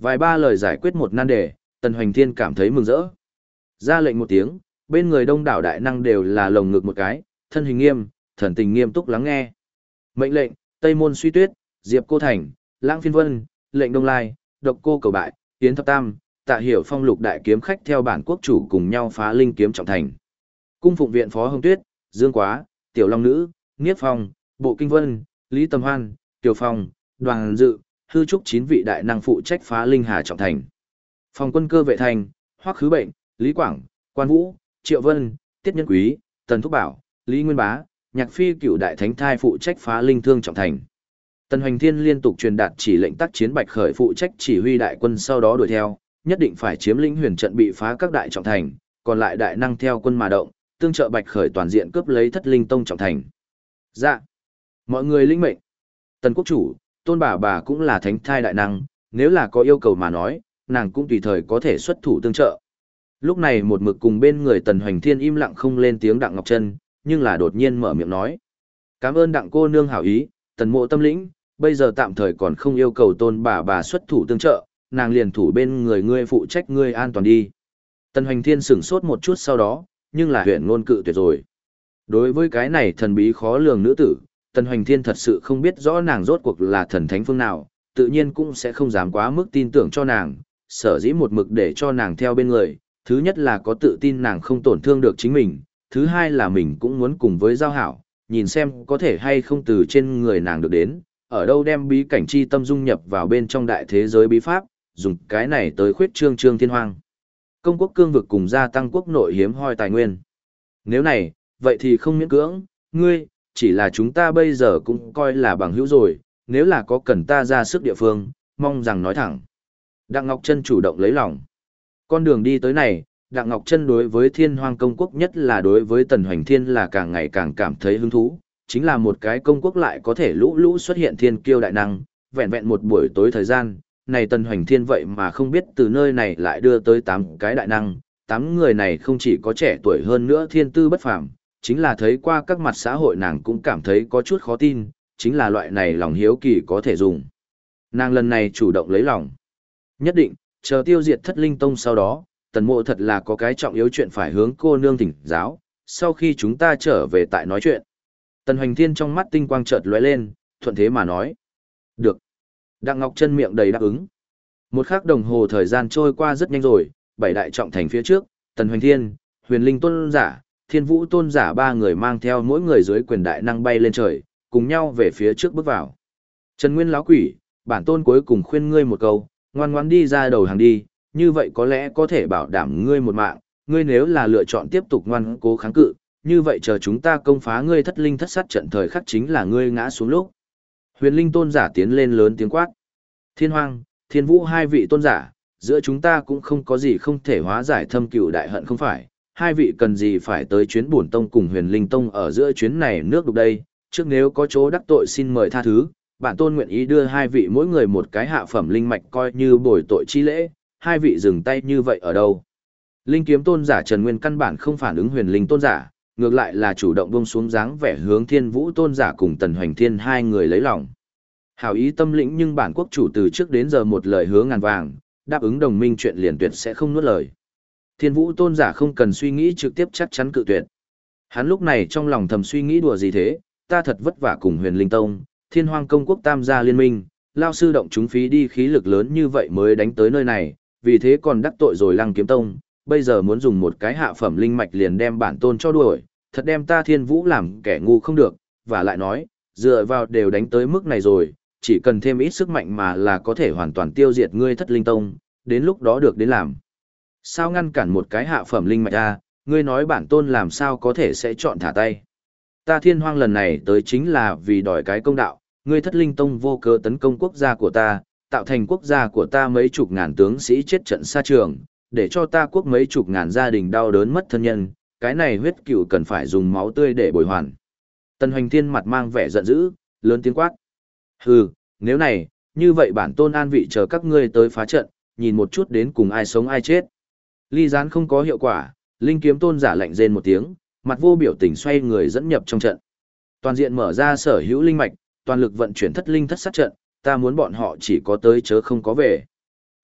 [SPEAKER 1] Vài ba lời giải quyết một nan đề, Tần Hoành Thiên cảm thấy mừng rỡ. Ra lệnh một tiếng, bên người đông đảo đại năng đều là lồng ngực một cái, thân hình nghiêm, thần tình nghiêm túc lắng nghe. Mệnh lệnh, Tây Môn Suy Tuyết, Diệp Cô Thành, Lãng Phiên Vân, lệnh Đông Lai, Độc Cô Cầu Bại, Yến Thập Tam, Tạ Hiểu Phong lục đại kiếm khách theo bản quốc chủ cùng nhau phá linh kiếm trọng thành. Cung phụng viện Phó Hồng Tuyết, Dương Quá, Tiểu Long Nữ, Niếp Phong, Bộ Kinh Vân, Lý Tầm Hoan, Tiểu Phong, Đoàn Dự, Hư Trúc 9 vị đại năng phụ trách phá linh hà trọng thành. Phòng quân cơ vệ thành, Hoắc Khứ Bệnh, Lý Quảng, Quan Vũ, Triệu Vân, Tiết Nhân Quý, Tần Thúc Bảo, Lý Nguyên Bá, Nhạc Phi cựu đại thánh thai phụ trách phá linh thương trọng thành. Tần Hoành Thiên liên tục truyền đạt chỉ lệnh tác chiến Bạch Khởi phụ trách chỉ huy đại quân sau đó đuổi theo, nhất định phải chiếm lĩnh huyền trận bị phá các đại trọng thành, còn lại đại năng theo quân mà động, tương trợ Bạch Khởi toàn diện cướp lấy Thất Linh Tông trọng thành. Dạ. Mọi người lĩnh mệnh. Tần quốc chủ, Tôn bà cũng là thánh thai đại năng, nếu là có yêu cầu mà nói, nàng cũng tùy thời có thể xuất thủ tương trợ. Lúc này một mực cùng bên người Tần Hoành Thiên im lặng không lên tiếng Đặng Ngọc Trân, nhưng là đột nhiên mở miệng nói. Cảm ơn Đặng cô nương hảo ý, Tần mộ tâm lĩnh, bây giờ tạm thời còn không yêu cầu Tôn bà xuất thủ tương trợ, nàng liền thủ bên người ngươi phụ trách ngươi an toàn đi. Tần Hoành Thiên sửng sốt một chút sau đó, nhưng là huyện ngôn cự tuyệt rồi. Đối với cái này thần bí khó lường nữ tử, Tần Hoành Thiên thật sự không biết rõ nàng rốt cuộc là thần thánh phương nào, tự nhiên cũng sẽ không dám quá mức tin tưởng cho nàng, sở dĩ một mực để cho nàng theo bên người, thứ nhất là có tự tin nàng không tổn thương được chính mình, thứ hai là mình cũng muốn cùng với giao hảo, nhìn xem có thể hay không từ trên người nàng được đến, ở đâu đem bí cảnh chi tâm dung nhập vào bên trong đại thế giới bí pháp, dùng cái này tới khuyết trương trương thiên hoang. Công quốc cương vực cùng gia tăng quốc nội hiếm hoi tài nguyên. Nếu này, vậy thì không miễn cưỡng, ngươi, chỉ là chúng ta bây giờ cũng coi là bằng hữu rồi, nếu là có cần ta ra sức địa phương, mong rằng nói thẳng. Đặng Ngọc Trân chủ động lấy lòng. Con đường đi tới này, Đặng Ngọc Trân đối với Thiên Hoang công quốc nhất là đối với Tần Hoành Thiên là càng ngày càng cảm thấy hứng thú, chính là một cái công quốc lại có thể lũ lũ xuất hiện thiên kiêu đại năng, vẹn vẹn một buổi tối thời gian, này Tần Hoành Thiên vậy mà không biết từ nơi này lại đưa tới 8 cái đại năng, 8 người này không chỉ có trẻ tuổi hơn nữa thiên tư bất phàm, chính là thấy qua các mặt xã hội nàng cũng cảm thấy có chút khó tin, chính là loại này lòng hiếu kỳ có thể dùng. Nàng lần này chủ động lấy lòng. Nhất định, chờ tiêu diệt Thất Linh Tông sau đó, Tần mộ thật là có cái trọng yếu chuyện phải hướng cô nương thỉnh giáo, sau khi chúng ta trở về tại nói chuyện. Tần Hoành Thiên trong mắt tinh quang chợt lóe lên, thuận thế mà nói. Được. Đặng Ngọc Trân miệng đầy đáp ứng. Một khắc đồng hồ thời gian trôi qua rất nhanh rồi, 7 đại trọng thành phía trước, Tần Hoành Thiên, Huyền Linh Tôn giả, Thiên Vũ Tôn giả 3 người mang theo mỗi người dưới quyền đại năng bay lên trời, cùng nhau về phía trước bước vào. Trần Nguyên lão quỷ, bản tôn cuối cùng khuyên ngươi một câu, ngoan ngoãn đi ra đầu hàng đi, như vậy có lẽ có thể bảo đảm ngươi một mạng, ngươi nếu là lựa chọn tiếp tục ngoan cố kháng cự, như vậy chờ chúng ta công phá ngươi thất linh thất sát trận thời khắc chính là ngươi ngã xuống lúc. Huyền Linh Tôn giả tiến lên lớn tiếng quát. Thiên Hoang, Thiên Vũ hai vị tôn giả, giữa chúng ta cũng không có gì không thể hóa giải thâm cừu đại hận không phải, hai vị cần gì phải tới chuyến bổn tông cùng Huyền Linh Tông ở giữa chuyến này nước đục đây, trước nếu có chỗ đắc tội xin mời tha thứ, bản tôn nguyện ý đưa hai vị mỗi người một cái hạ phẩm linh mạch coi như bồi tội chi lễ, hai vị dừng tay như vậy ở đâu. Linh kiếm tôn giả Trần Nguyên căn bản không phản ứng Huyền Linh tôn giả, ngược lại là chủ động buông xuống dáng vẻ hướng Thiên Vũ tôn giả cùng Tần Hoành Thiên hai người lấy lòng. Hảo ý tâm lĩnh nhưng bản quốc chủ từ trước đến giờ một lời hứa ngàn vàng, đáp ứng đồng minh chuyện liền tuyệt sẽ không nuốt lời. Thiên Vũ tôn giả không cần suy nghĩ trực tiếp chắc chắn cự tuyệt. Hắn lúc này trong lòng thầm suy nghĩ đùa gì thế, ta thật vất vả cùng Huyền Linh Tông, Thiên Hoang công quốc tam gia liên minh, lao sư động chúng phí đi khí lực lớn như vậy mới đánh tới nơi này, vì thế còn đắc tội rồi Lăng Kiếm Tông, bây giờ muốn dùng một cái hạ phẩm linh mạch liền đem bản tôn cho đuổi, thật đem ta Thiên Vũ làm kẻ ngu không được, và lại nói, dựa vào đều đánh tới mức này rồi, chỉ cần thêm ít sức mạnh mà là có thể hoàn toàn tiêu diệt ngươi Thất Linh Tông, đến lúc đó được đến làm. Sao ngăn cản một cái hạ phẩm linh mạch a, ngươi nói bản tôn làm sao có thể sẽ chọn thả tay. Ta Thiên Hoang lần này tới chính là vì đòi cái công đạo, ngươi Thất Linh Tông vô cớ tấn công quốc gia của ta, tạo thành quốc gia của ta mấy chục ngàn tướng sĩ chết trận xa trường, để cho ta quốc mấy chục ngàn gia đình đau đớn mất thân nhân, cái này huyết cựu cần phải dùng máu tươi để bồi hoàn. Tần Hoành Thiên mặt mang vẻ giận dữ, lớn tiếng quát. Hừ, nếu này, như vậy bản tôn an vị chờ các ngươi tới phá trận, nhìn một chút đến cùng ai sống ai chết. Ly gián không có hiệu quả, Linh kiếm tôn giả lạnh rên một tiếng, mặt vô biểu tình xoay người dẫn nhập trong trận. Toàn diện mở ra sở hữu linh mạch, toàn lực vận chuyển thất linh thất sát trận, ta muốn bọn họ chỉ có tới chớ không có về.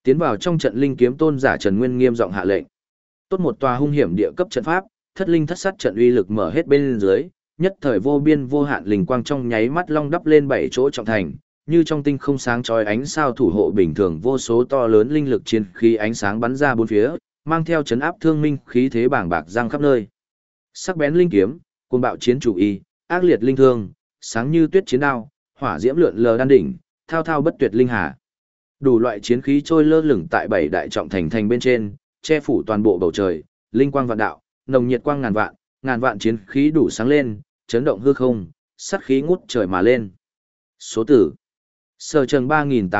[SPEAKER 1] Tiến vào trong trận linh kiếm tôn giả Trần Nguyên nghiêm giọng hạ lệnh. Tốt một tòa hung hiểm địa cấp trận pháp, thất linh thất sát trận uy lực mở hết bên dưới, nhất thời vô biên vô hạn linh quang trong nháy mắt long đắp lên 7 chỗ trọng thành, như trong tinh không sáng chói ánh sao thủ hộ bình thường, vô số to lớn linh lực chiến khí ánh sáng bắn ra bốn phía, mang theo chấn áp thương minh khí thế bàng bạc giang khắp nơi. Sắc bén linh kiếm, cuồng bạo chiến chủ y, ác liệt linh thương, sáng như tuyết chiến đao, hỏa diễm lượn lờ đan đỉnh, thao thao bất tuyệt linh hà. Đủ loại chiến khí trôi lơ lửng tại 7 đại trọng thành thành bên trên, che phủ toàn bộ bầu trời, linh quang vạn đạo, nồng nhiệt quang ngàn vạn chiến khí đủ sáng lên, chấn động hư không, sát khí ngút trời mà lên. Số tử. Sở trận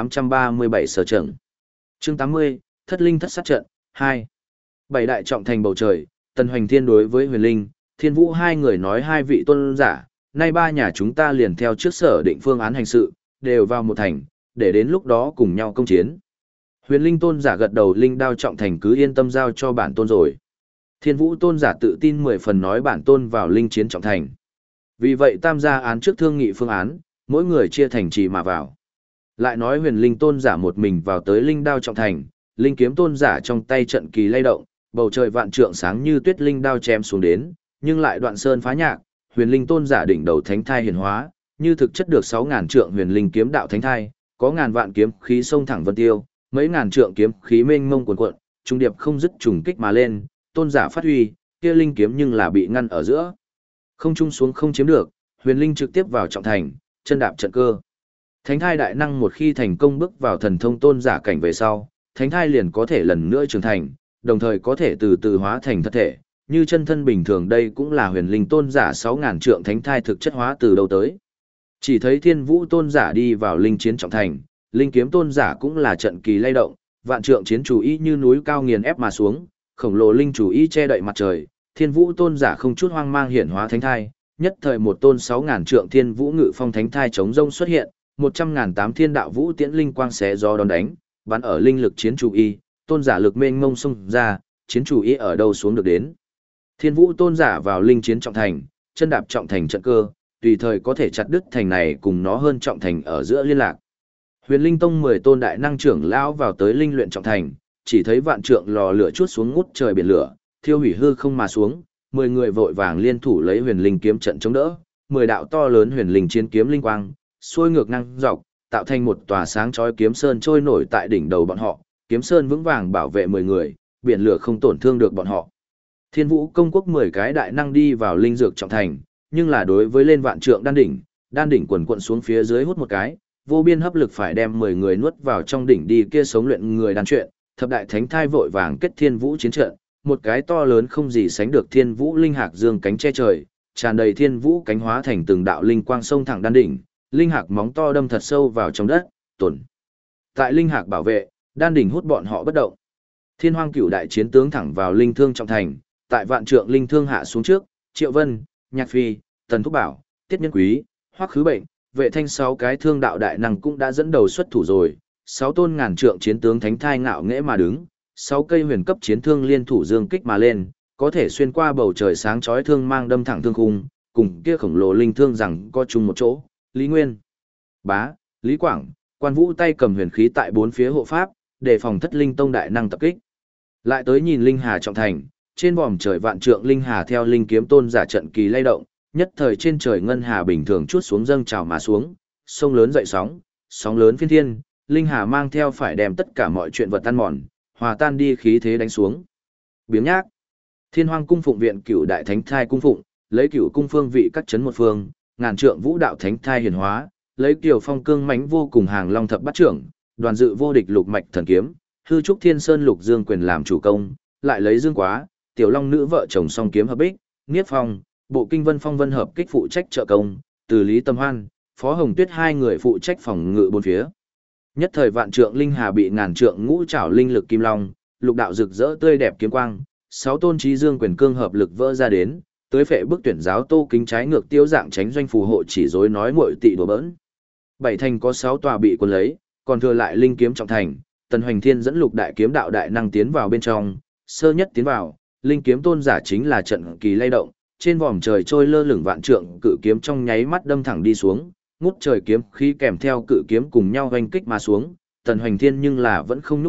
[SPEAKER 1] 3837 sở trận. Chương 80, Thất linh thất sát trận 2. 7 đại trọng thành bầu trời, Tần Hoành Thiên đối với Huyền Linh, Thiên Vũ hai người nói: hai vị tôn giả, nay ba nhà chúng ta liền theo trước sở định phương án hành sự, đều vào một thành, để đến lúc đó cùng nhau công chiến. Huyền Linh tôn giả gật đầu: linh đao trọng thành cứ yên tâm giao cho bản tôn rồi. Thiên Vũ tôn giả tự tin 10 phần nói: bản tôn vào linh chiến trọng thành. Vì vậy tam gia án trước thương nghị phương án, mỗi người chia thành trì mà vào. Lại nói Huyền Linh tôn giả một mình vào tới linh đao trọng thành, linh kiếm tôn giả trong tay trận kỳ lay động, bầu trời vạn trượng sáng như tuyết, linh đao chém xuống đến, nhưng lại đoạn sơn phá nhạc. Huyền Linh tôn giả đỉnh đầu thánh thai hiển hóa, như thực chất được 6000 trượng huyền linh kiếm đạo thánh thai, có ngàn vạn kiếm khí xông thẳng vân tiêu, mấy ngàn trượng kiếm khí mênh mông cuồn cuộn, trung điệp không dứt trùng kích mà lên, tôn giả phát huy, kia linh kiếm nhưng là bị ngăn ở giữa. Không trung xuống không chiếm được, Huyền Linh trực tiếp vào trọng thành, chân đạp trận cơ. Thánh thai đại năng một khi thành công bước vào thần thông tôn giả cảnh về sau, thánh thai liền có thể lần nữa trưởng thành, đồng thời có thể từ từ hóa thành thật thể, như chân thân bình thường. Đây cũng là Huyền Linh tôn giả 6000 trượng thánh thai thực chất hóa từ đâu tới. Chỉ thấy Thiên Vũ tôn giả đi vào linh chiến trọng thành, linh kiếm tôn giả cũng là trận kỳ lay động, vạn trượng chiến chủ y như núi cao nghiền ép mà xuống, khổng lồ linh chủ y che đậy mặt trời. Thiên Vũ tôn giả không chút hoang mang hiển hóa thánh thai, nhất thời một tôn 6000 trượng Thiên Vũ ngự phong thánh thai chống rông xuất hiện, 100.008 thiên đạo vũ tiễn linh quang xé gió đón đánh, bắn ở linh lực chiến chủ y, tôn giả lực mênh mông xông ra, chiến chủ y ở đâu xuống được đến. Thiên Vũ tôn giả vào linh chiến trọng thành, chân đạp trọng thành trận cơ, tùy thời có thể chặt đứt thành này cùng nó hơn trọng thành ở giữa liên lạc. Huyền Linh tông 10 tôn đại năng trưởng lão vào tới linh luyện trọng thành, chỉ thấy vạn trượng lò lửa chuốt xuống ngút trời biển lửa, thiêu hủy hư không mà xuống, 10 người vội vàng liên thủ lấy huyền linh kiếm trận chống đỡ, 10 đạo to lớn huyền linh chiến kiếm linh quang, xuôi ngược ngang dọc, tạo thành một tòa sáng chói kiếm sơn trôi nổi tại đỉnh đầu bọn họ, kiếm sơn vững vàng bảo vệ 10 người, biển lửa không tổn thương được bọn họ. Thiên Vũ công quốc 10 cái đại năng đi vào linh dược trọng thành, nhưng là đối với lên vạn trượng đan đỉnh quần quận xuống phía dưới hút một cái, vô biên hấp lực phải đem 10 người nuốt vào trong đỉnh đi kia sống luyện người đan chuyện, thập đại thánh thai vội vàng kết Thiên Vũ chiến trận, một cái to lớn không gì sánh được Thiên Vũ linh hạc dương cánh che trời, tràn đầy Thiên Vũ cánh hóa thành từng đạo linh quang sông thẳng đan đỉnh, linh hạc móng to đâm thật sâu vào trong đất, tổn. Tại linh hạc bảo vệ, đan đỉnh hút bọn họ bất động. Thiên Hoang Cửu đại chiến tướng thẳng vào linh thương trọng thành, tại vạn trượng linh thương hạ xuống trước, Triệu Vân, Nhạc Phi, Tần Thúc Bảo, Tiết Nhân Quý, Hoắc Khứ Bệnh, Vệ Thanh 6 cái thương đạo đại năng cũng đã dẫn đầu xuất thủ rồi, 6 tôn ngàn trượng chiến tướng thánh thai ngạo nghễ mà đứng, 6 cây huyền cấp chiến thương liên thủ dương kích mà lên, có thể xuyên qua bầu trời sáng chói thương mang đâm thẳng thương khung, cùng kia khổng lồ linh thương rằng co chung một chỗ. Lý Nguyên, Bá, Lý Quảng, Quan Vũ tay cầm huyền khí tại bốn phía hộ pháp, đề phòng thất linh tông đại năng tập kích. Lại tới nhìn linh hà trọng thành, trên vòm trời vạn trượng linh hà theo linh kiếm tôn giả trận kỳ lay động, nhất thời trên trời ngân hà bình thường chuốt xuống dâng trào mà xuống, sông lớn dậy sóng, sóng lớn phiên thiên, linh hà mang theo phải đem tất cả mọi chuyện vật tan mòn, hòa tan đi khí thế đánh xuống. Biếng nhác, Thiên Hoang cung phụng viện Cửu đại thánh thai cung phụng, lấy Cửu cung phương vị các chấn một phương, ngàn trượng vũ đạo thánh thai hiển hóa, lấy Kiều Phong cương mãnh vô cùng hàng long thập bát trưởng, đoàn dự vô địch lục mạch thần kiếm, hư trúc thiên sơn lục dương quyền làm chủ công, lại lấy dương quá, tiểu long nữ vợ chồng song kiếm hợp bích, Niết Phong, bộ kinh vân phong vân hợp kích phụ trách trợ công, từ Lý Tâm Hoan, Phó Hồng Tuyết hai người phụ trách phòng ngự bốn phía. Nhất thời vạn trượng linh hà bị ngàn trượng ngũ trảo linh lực kim long, lục đạo rực rỡ tươi đẹp kiếm quang, 6 tôn trí dương quyền cương hợp lực vỡ ra đến, tới phệ bức tuyển giáo Tô Kính trái ngược tiêu dạng tránh doanh phù hộ chỉ dối nói muội tị đùa bỡn. Bảy thành có 6 tòa bị quân lấy, còn thừa lại linh kiếm trọng thành, Tần Hoành Thiên dẫn lục đại kiếm đạo đại năng tiến vào bên trong, sơ nhất tiến vào, linh kiếm tôn giả chính là trận kỳ lay động, trên vòm trời trôi lơ lửng vạn trượng cự kiếm trong nháy mắt đâm thẳng đi xuống, ngút trời kiếm khí kèm theo cự kiếm cùng nhau hoành kích mà xuống, Tần Hoành Thiên nhưng là vẫn không nhúc nhích,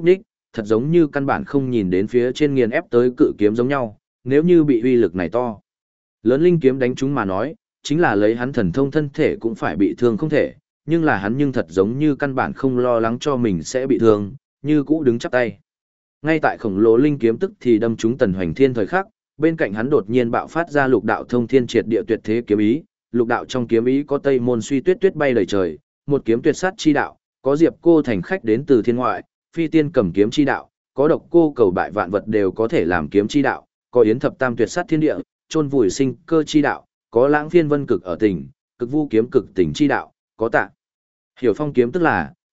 [SPEAKER 1] thật giống như căn bản không nhìn đến phía trên nghiền ép tới cự kiếm giống nhau, nếu như bị uy lực này to. Lớn linh kiếm đánh chúng mà nói, chính là lấy hắn thần thông thân thể cũng phải bị thương không thể, nhưng là hắn nhưng thật giống như căn bản không lo lắng cho mình sẽ bị thương, như cũ đứng chắp tay. Ngay tại khổng lồ linh kiếm tức thì đâm trúng Tần Hoành Thiên thời khắc, bên cạnh hắn đột nhiên bạo phát ra lục đạo thông thiên triệt địa tuyệt thế kiếm ý, lục đạo trong kiếm ý có Tây Môn Suy Tuyết tuyết bay đầy trời, một kiếm tuyệt sát chi đạo, có Diệp Cô thành khách đến từ thiên ngoại, phi tiên cầm kiếm chi đạo, có Độc Cô cầu bại vạn vật đều có thể làm kiếm chi đạo, có Yến thập tam tuyệt sát thiên địa, chôn vùi sinh cơ chi đạo, có Lãng Phiên vân cực ở tỉnh, cực vu kiếm cực tỉnh chi đạo, có Tạ Hiểu Phong kiếm tức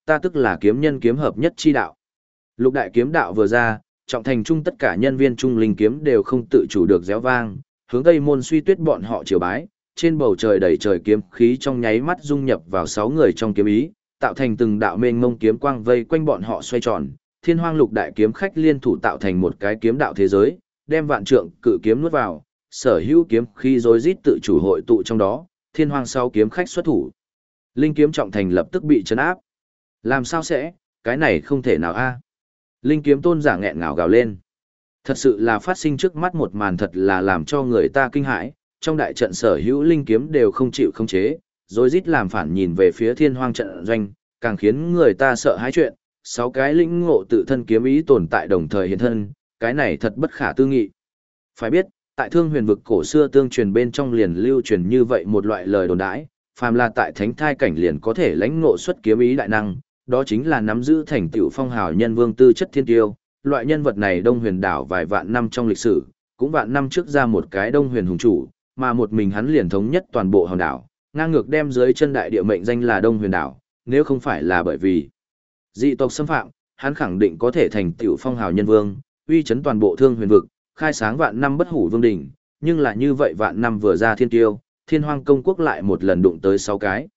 [SPEAKER 1] là kiếm nhân kiếm hợp nhất chi đạo. Lục đại kiếm đạo vừa ra, trọng thành trung tất cả nhân viên trung linh kiếm đều không tự chủ được réo vang, hướng Tây Môn Suy Tuyết bọn họ triều bái, trên bầu trời đầy trời kiếm khí trong nháy mắt dung nhập vào 6 người trong kiếm ý, tạo thành từng đạo mênh mông kiếm quang vây quanh bọn họ xoay tròn, Thiên Hoang lục đại kiếm khách liên thủ tạo thành một cái kiếm đạo thế giới, đem vạn trượng cự kiếm nuốt vào, sở hữu kiếm khí rối rít tự chủ hội tụ trong đó, Thiên Hoang 6 kiếm khách xuất thủ. Linh kiếm trọng thành lập tức bị trấn áp. Làm sao sẽ, cái này không thể nào a. Linh kiếm tôn giả nghẹn ngào gào lên. Thật sự là phát sinh trước mắt một màn thật là làm cho người ta kinh hãi, trong đại trận sở hữu linh kiếm đều không chịu khống chế, rồi rít làm phản nhìn về phía Thiên Hoang trận doanh, càng khiến người ta sợ hãi chuyện, 6 cái lĩnh ngộ tự thân kiếm ý tồn tại đồng thời hiện thân, cái này thật bất khả tư nghị. Phải biết, tại Thương Huyền vực cổ xưa tương truyền bên trong liền lưu truyền như vậy một loại lời đồn đãi, phàm là tại thánh thai cảnh liền có thể lãnh ngộ xuất kiếm ý đại năng, đó chính là nắm giữ thành tựu phong hào nhân vương tư chất thiên tiêu. Loại nhân vật này Đông Huyền đảo vài vạn năm trong lịch sử, cũng vạn năm trước ra một cái Đông Huyền hùng chủ, mà một mình hắn liền thống nhất toàn bộ hòn đảo, ngang ngược đem dưới chân đại địa mệnh danh là Đông Huyền đảo, nếu không phải là bởi vì dị tộc xâm phạm, hắn khẳng định có thể thành tựu phong hào nhân vương, uy chấn toàn bộ Thương Huyền vực, khai sáng vạn năm bất hủ vương đỉnh, nhưng là như vậy vạn năm vừa ra thiên tiêu, Thiên Hoang công quốc lại một lần đụng tới 6 cái.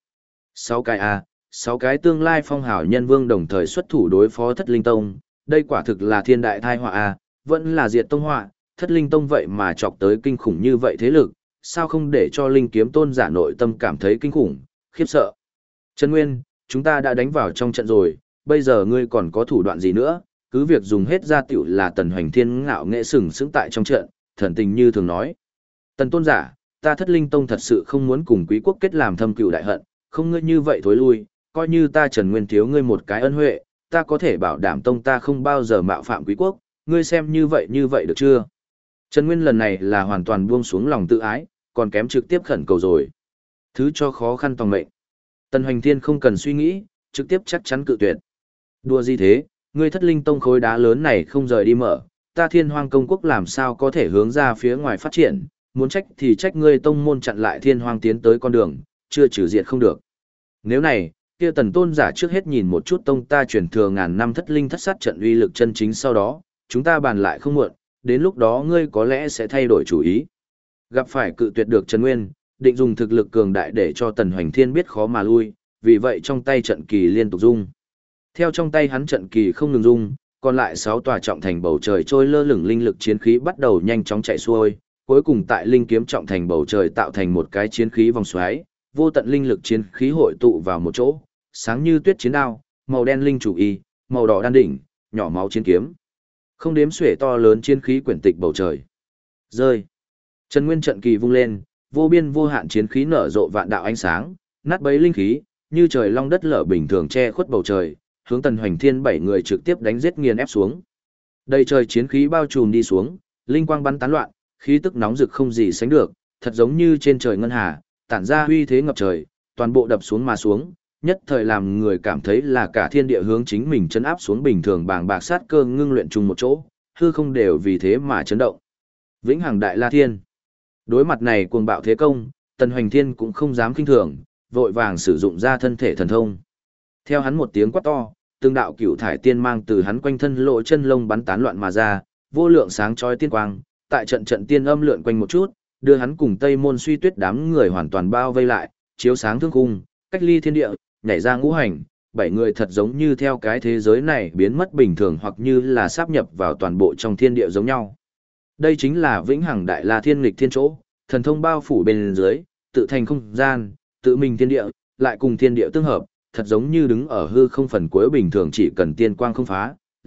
[SPEAKER 1] 6 cái a, 6 cái tương lai phong hào nhân vương đồng thời xuất thủ đối phó Thất Linh Tông, đây quả thực là thiên đại tai họa a, vẫn là diệt tông họa, Thất Linh Tông vậy mà chọc tới kinh khủng như vậy thế lực, sao không để cho Linh kiếm tôn giả nội tâm cảm thấy kinh khủng, khiếp sợ. Trần Nguyên, chúng ta đã đánh vào trong trận rồi, bây giờ ngươi còn có thủ đoạn gì nữa, cứ việc dùng hết ra tiểu là Tần Hoành Thiên ngạo nghệ sừng sững tại trong trận, thần tình như thường nói. Tần tôn giả, ta Thất Linh Tông thật sự không muốn cùng Quý quốc kết làm thâm cừu đại hận, không ngươi như vậy thối lui, coi như ta Trần Nguyên thiếu ngươi một cái ân huệ, ta có thể bảo đảm tông ta không bao giờ mạo phạm Quý quốc, ngươi xem như vậy được chưa? Trần Nguyên lần này là hoàn toàn buông xuống lòng tự ái, còn kém trực tiếp khẩn cầu rồi. Thứ cho khó khăn tòng mệnh. Tần Hoành Thiên không cần suy nghĩ, trực tiếp chắc chắn cự tuyệt. Đùa gì thế, ngươi Thất Linh Tông khối đá lớn này không rời đi mở, ta Thiên Hoang công quốc làm sao có thể hướng ra phía ngoài phát triển, muốn trách thì trách ngươi tông môn chặn lại Thiên Hoang tiến tới con đường, chưa trừ diệt không được. Nếu này, kia Tần tôn giả trước hết nhìn một chút tông ta truyền thừa ngàn năm thất linh thất sát trận uy lực chân chính, sau đó, chúng ta bàn lại không muộn, đến lúc đó ngươi có lẽ sẽ thay đổi chủ ý. Gặp phải cự tuyệt được Trần Nguyên, định dùng thực lực cường đại để cho Tần Hoành Thiên biết khó mà lui, vì vậy trong tay trận kỳ liên tục rung. Theo trong tay hắn trận kỳ không ngừng rung, còn lại 6 tòa trọng thành bầu trời trôi lơ lửng linh lực chiến khí bắt đầu nhanh chóng chạy xuôi, cuối cùng tại linh kiếm trọng thành bầu trời tạo thành một cái chiến khí vòng xoáy, vô tận linh lực chiến khí hội tụ vào một chỗ, sáng như tuyết chiến đao, màu đen linh chủ y, màu đỏ đan đỉnh, nhỏ máu chiến kiếm. Không đếm xuể to lớn chiến khí quyển tịch bầu trời. Rơi. Trần Nguyên trận kỳ vung lên, vô biên vô hạn chiến khí nở rộ vạn đạo ánh sáng, nát bấy linh khí, như trời long đất lở bình thường che khuất bầu trời, hướng Tần Hoành Thiên 7 người trực tiếp đánh giết nghiền ép xuống. Đầy trời chiến khí bao trùm đi xuống, linh quang bắn tán loạn, khí tức nóng rực không gì sánh được, thật giống như trên trời ngân hà, tản ra uy thế ngập trời, toàn bộ đập xuống mà xuống, nhất thời làm người cảm thấy là cả thiên địa hướng chính mình chấn áp xuống bình thường bàng bạc sát cơ ngưng luyện chung một chỗ, hư không đều vì thế mà chấn động. Vĩnh hằng đại la thiên. Đối mặt này cuồng bạo thế công, Tần Hoành Thiên cũng không dám kinh thường, vội vàng sử dụng ra thân thể thần thông. Theo hắn một tiếng quát to, từng đạo cửu thải tiên mang từ hắn quanh thân lộ chân lông bắn tán loạn mà ra, vô lượng sáng chói tiên quang, tại trận trận tiên âm lượn quanh một chút, đưa hắn cùng Tây Môn Suy Tuyết đám người hoàn toàn bao vây lại, chiếu sáng thương khung, cách ly thiên địa, nhảy ra ngũ hành, 7 người thật giống như theo cái thế giới này biến mất bình thường hoặc như là sáp nhập vào toàn bộ trong thiên địa giống nhau. Đây chính là vĩnh hằng đại la thiên nghịch thiên chỗ, thần thông bao phủ bên dưới, tự thành không gian, tự mình thiên địa, lại cùng thiên địa tương hợp, thật giống như đứng ở hư không phần cuối bình thường chỉ cần tiên quang không phá,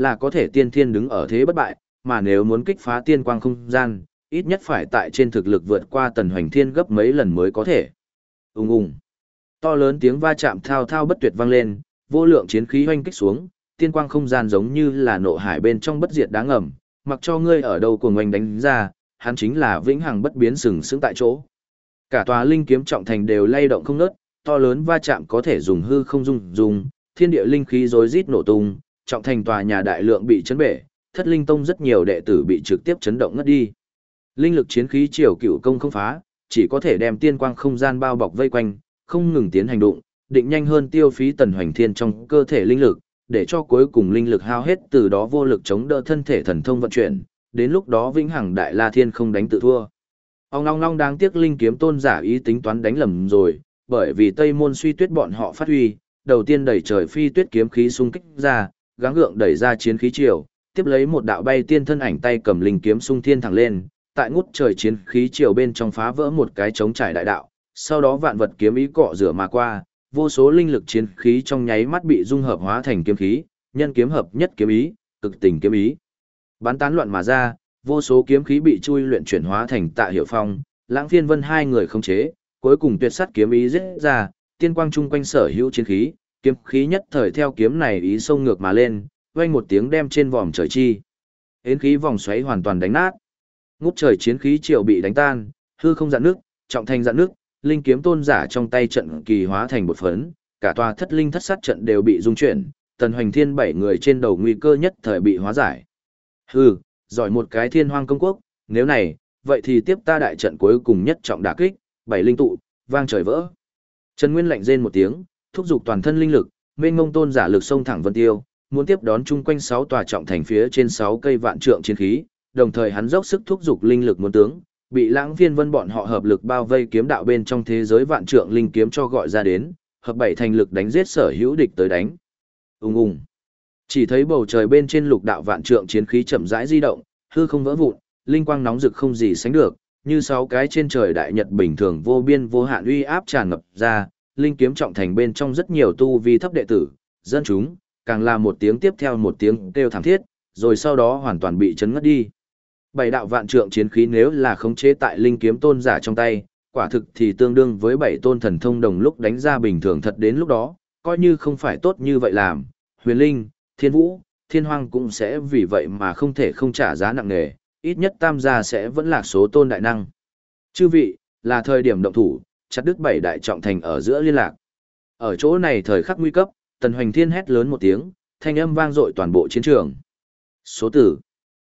[SPEAKER 1] là có thể tiên thiên đứng ở thế bất bại, mà nếu muốn kích phá tiên quang không gian, ít nhất phải tại trên thực lực vượt qua Tần Hoành Thiên gấp mấy lần mới có thể. Ùng ùng. To lớn tiếng va chạm thao thao bất tuyệt vang lên, vô lượng chiến khí hoành kích xuống, tiên quang không gian giống như là nộ hải bên trong bất diệt đáng ngầm, mặc cho ngươi ở đâu cuồng oanh đánh ra, hắn chính là vĩnh hằng bất biến sừng sững tại chỗ. Cả tòa linh kiếm trọng thành đều lay động không ngớt, to lớn va chạm có thể dùng hư không dùng, thiên địa linh khí rối rít nổ tung, trọng thành tòa nhà đại lượng bị chấn bể, Thất Linh Tông rất nhiều đệ tử bị trực tiếp chấn động ngất đi. Linh lực chiến khí triều cựu công không phá, chỉ có thể đem tiên quang không gian bao bọc vây quanh, không ngừng tiến hành đụng, định nhanh hơn tiêu phí Tần Hoành Thiên trong cơ thể linh lực, để cho cuối cùng linh lực hao hết, từ đó vô lực chống đỡ thân thể thần thông vận chuyển, đến lúc đó vĩnh hằng đại la thiên không đánh tự thua. Ông long long đáng tiếc linh kiếm tôn giả ý tính toán đánh lầm rồi, bởi vì Tây Môn Suy Tuyết bọn họ phát huy, đầu tiên đẩy trời phi tuyết kiếm khí xung kích ra, gắng gượng đẩy ra chiến khí triều, tiếp lấy một đạo bay tiên thân ảnh tay cầm linh kiếm xung thiên thẳng lên, tại ngút trời chiến khí triều bên trong phá vỡ một cái trống trải đại đạo, sau đó vạn vật kiếm ý cọ rửa mà qua, vô số linh lực chiến khí trong nháy mắt bị dung hợp hóa thành kiếm khí, nhân kiếm hợp nhất kiếm ý, cực tình kiếm ý. Bắn tán loạn mà ra, vô số kiếm khí bị chui luyện chuyển hóa thành Tạ Hiểu Phong, Lãng Phiên Vân hai người khống chế, cuối cùng tuyệt sát kiếm ý giết ra, tiên quang chung quanh sở hữu chiến khí, kiếm khí nhất thời theo kiếm này ý xông ngược mà lên, vang một tiếng đem trên vòm trời chi. Hến khí vòng xoáy hoàn toàn đánh nát. Ngút trời chiến khí triều bị đánh tan, hư không dạn nước, trọng thành dạn nước, linh kiếm tôn giả trong tay trận kỳ hóa thành bột phấn, cả tòa thất linh thất sát trận đều bị rung chuyển, Tần Hoành Thiên 7 người trên đầu nguy cơ nhất thời bị hóa giải. Hừ, giỏi một cái Thiên Hoang công quốc, nếu này, vậy thì tiếp ta đại trận cuối cùng nhất trọng đả kích, 7 linh tụ, vang trời vỡ. Trần Nguyên lạnh rên một tiếng, thúc giục toàn thân linh lực, mênh mông tôn giả lực xông thẳng vân tiêu, muốn tiếp đón chung quanh 6 tòa trọng thành phía trên 6 cây vạn trượng chiến khí, đồng thời hắn dốc sức thúc giục linh lực muốn tướng, bị Lãng Phiên Vân bọn họ hợp lực bao vây kiếm đạo bên trong thế giới vạn trượng linh kiếm cho gọi ra đến, hợp 7 thành lực đánh giết sở hữu địch tới đánh. Ùng ùng. Chỉ thấy bầu trời bên trên lục đạo vạn trượng chiến khí chậm rãi di động, hư không vỡ vụn, linh quang nóng rực không gì sánh được, như 6 cái trên trời đại nhật bình thường vô biên vô hạn uy áp tràn ngập ra, linh kiếm trọng thành bên trong rất nhiều tu vi thấp đệ tử, dân chúng, càng là một tiếng tiếp theo một tiếng kêu thảm thiết, rồi sau đó hoàn toàn bị chấn ngất đi. 7 đạo vạn trượng chiến khí nếu là khống chế tại linh kiếm tôn giả trong tay, quả thực thì tương đương với 7 tôn thần thông đồng lúc đánh ra bình thường, thật đến lúc đó, coi như không phải tốt như vậy làm, Huyền Linh, Thiên Vũ, Thiên Hoang cũng sẽ vì vậy mà không thể không trả giá nặng nề, ít nhất tam gia sẽ vẫn là số tôn đại năng. Chư vị, là thời điểm động thủ, chặt đứt 7 đại trọng thành ở giữa liên lạc. Ở chỗ này thời khắc nguy cấp, Tần Hoành Thiên hét lớn một tiếng, thanh âm vang dội toàn bộ chiến trường. Số tử.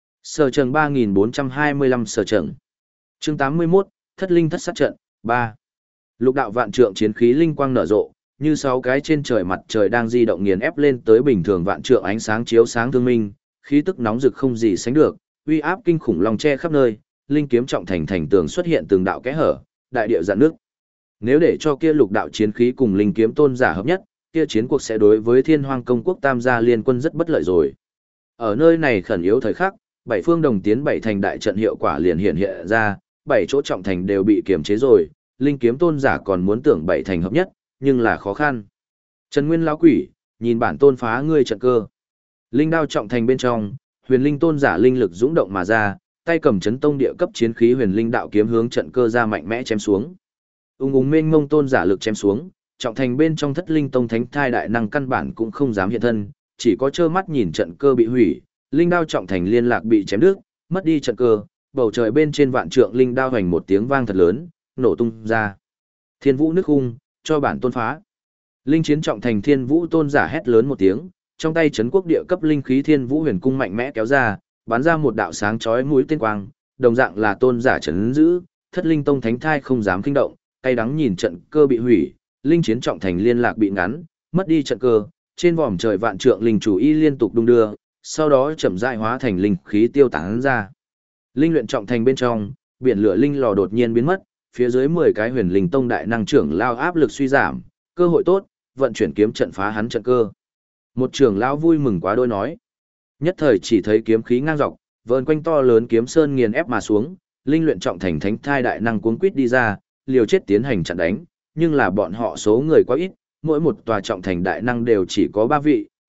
[SPEAKER 1] Sở trường 3425 sở trường. Chương 81, Thất Linh Thất Sát Trận, 3. Lục đạo vạn trượng chiến khí linh quang nở rộ, như 6 cái trên trời mặt trời đang di động nghiền ép lên tới bình thường vạn trượng ánh sáng chiếu sáng thương minh, khí tức nóng rực không gì sánh được, uy áp kinh khủng long che khắp nơi, linh kiếm trọng thành thành tường xuất hiện từng đạo kẽ hở, đại địa dạn nước. Nếu để cho kia lục đạo chiến khí cùng linh kiếm tôn giả hợp nhất, kia chiến cuộc sẽ đối với Thiên Hoang công quốc tam gia liên quân rất bất lợi rồi. Ở nơi này khẩn yếu thời khắc, 7 phương đồng tiến 7 thành đại trận hiệu quả liền hiện hiện ra, 7 chỗ trọng thành đều bị kiềm chế rồi, linh kiếm tôn giả còn muốn tưởng 7 thành hợp nhất, nhưng là khó khăn. Trần Nguyên lão quỷ, nhìn bản tôn phá ngươi trận cơ. Linh đao trọng thành bên trong, Huyền Linh tôn giả linh lực dũng động mà ra, tay cầm chấn tông địa cấp chiến khí Huyền Linh đạo kiếm hướng trận cơ ra mạnh mẽ chém xuống. Ung ung mênh mông tôn giả lực chém xuống, trọng thành bên trong Thất Linh tông thánh thai đại năng căn bản cũng không dám hiện thân, chỉ có trơ mắt nhìn trận cơ bị hủy, linh đao trọng thành liên lạc bị chém đứt, mất đi trận cơ, bầu trời bên trên vạn trượng linh đao hoành một tiếng vang thật lớn, nổ tung ra. Thiên Vũ nước khung, cho bản tôn phá. Linh chiến trọng thành Thiên Vũ tôn giả hét lớn một tiếng, trong tay trấn quốc địa cấp linh khí Thiên Vũ huyền cung mạnh mẽ kéo ra, bắn ra một đạo sáng chói mũi tên quang, đồng dạng là tôn giả trấn giữ, Thất Linh tông thánh thai không dám kinh động, cay đắng nhìn trận cơ bị hủy, linh chiến trọng thành liên lạc bị ngắn, mất đi trận cơ, trên vòm trời vạn trượng linh chủ y liên tục đung đưa, sau đó chậm rãi hóa thành linh khí tiêu tán ra. Linh luyện trọng thành bên trong, biển lửa linh lò đột nhiên biến mất, phía dưới 10 cái Huyền Linh tông đại năng trưởng lao áp lực suy giảm, cơ hội tốt, vận chuyển kiếm trận phá hắn trận cơ. Một trưởng lão vui mừng quá đôi nói. Nhất thời chỉ thấy kiếm khí ngang dọc, vờn quanh to lớn kiếm sơn nghiền ép mà xuống, linh luyện trọng thành thánh thai đại năng cuống quýt đi ra, liều chết tiến hành chặn đánh, nhưng là bọn họ số người quá ít, mỗi một tòa trọng thành đại năng đều chỉ có 3 vị,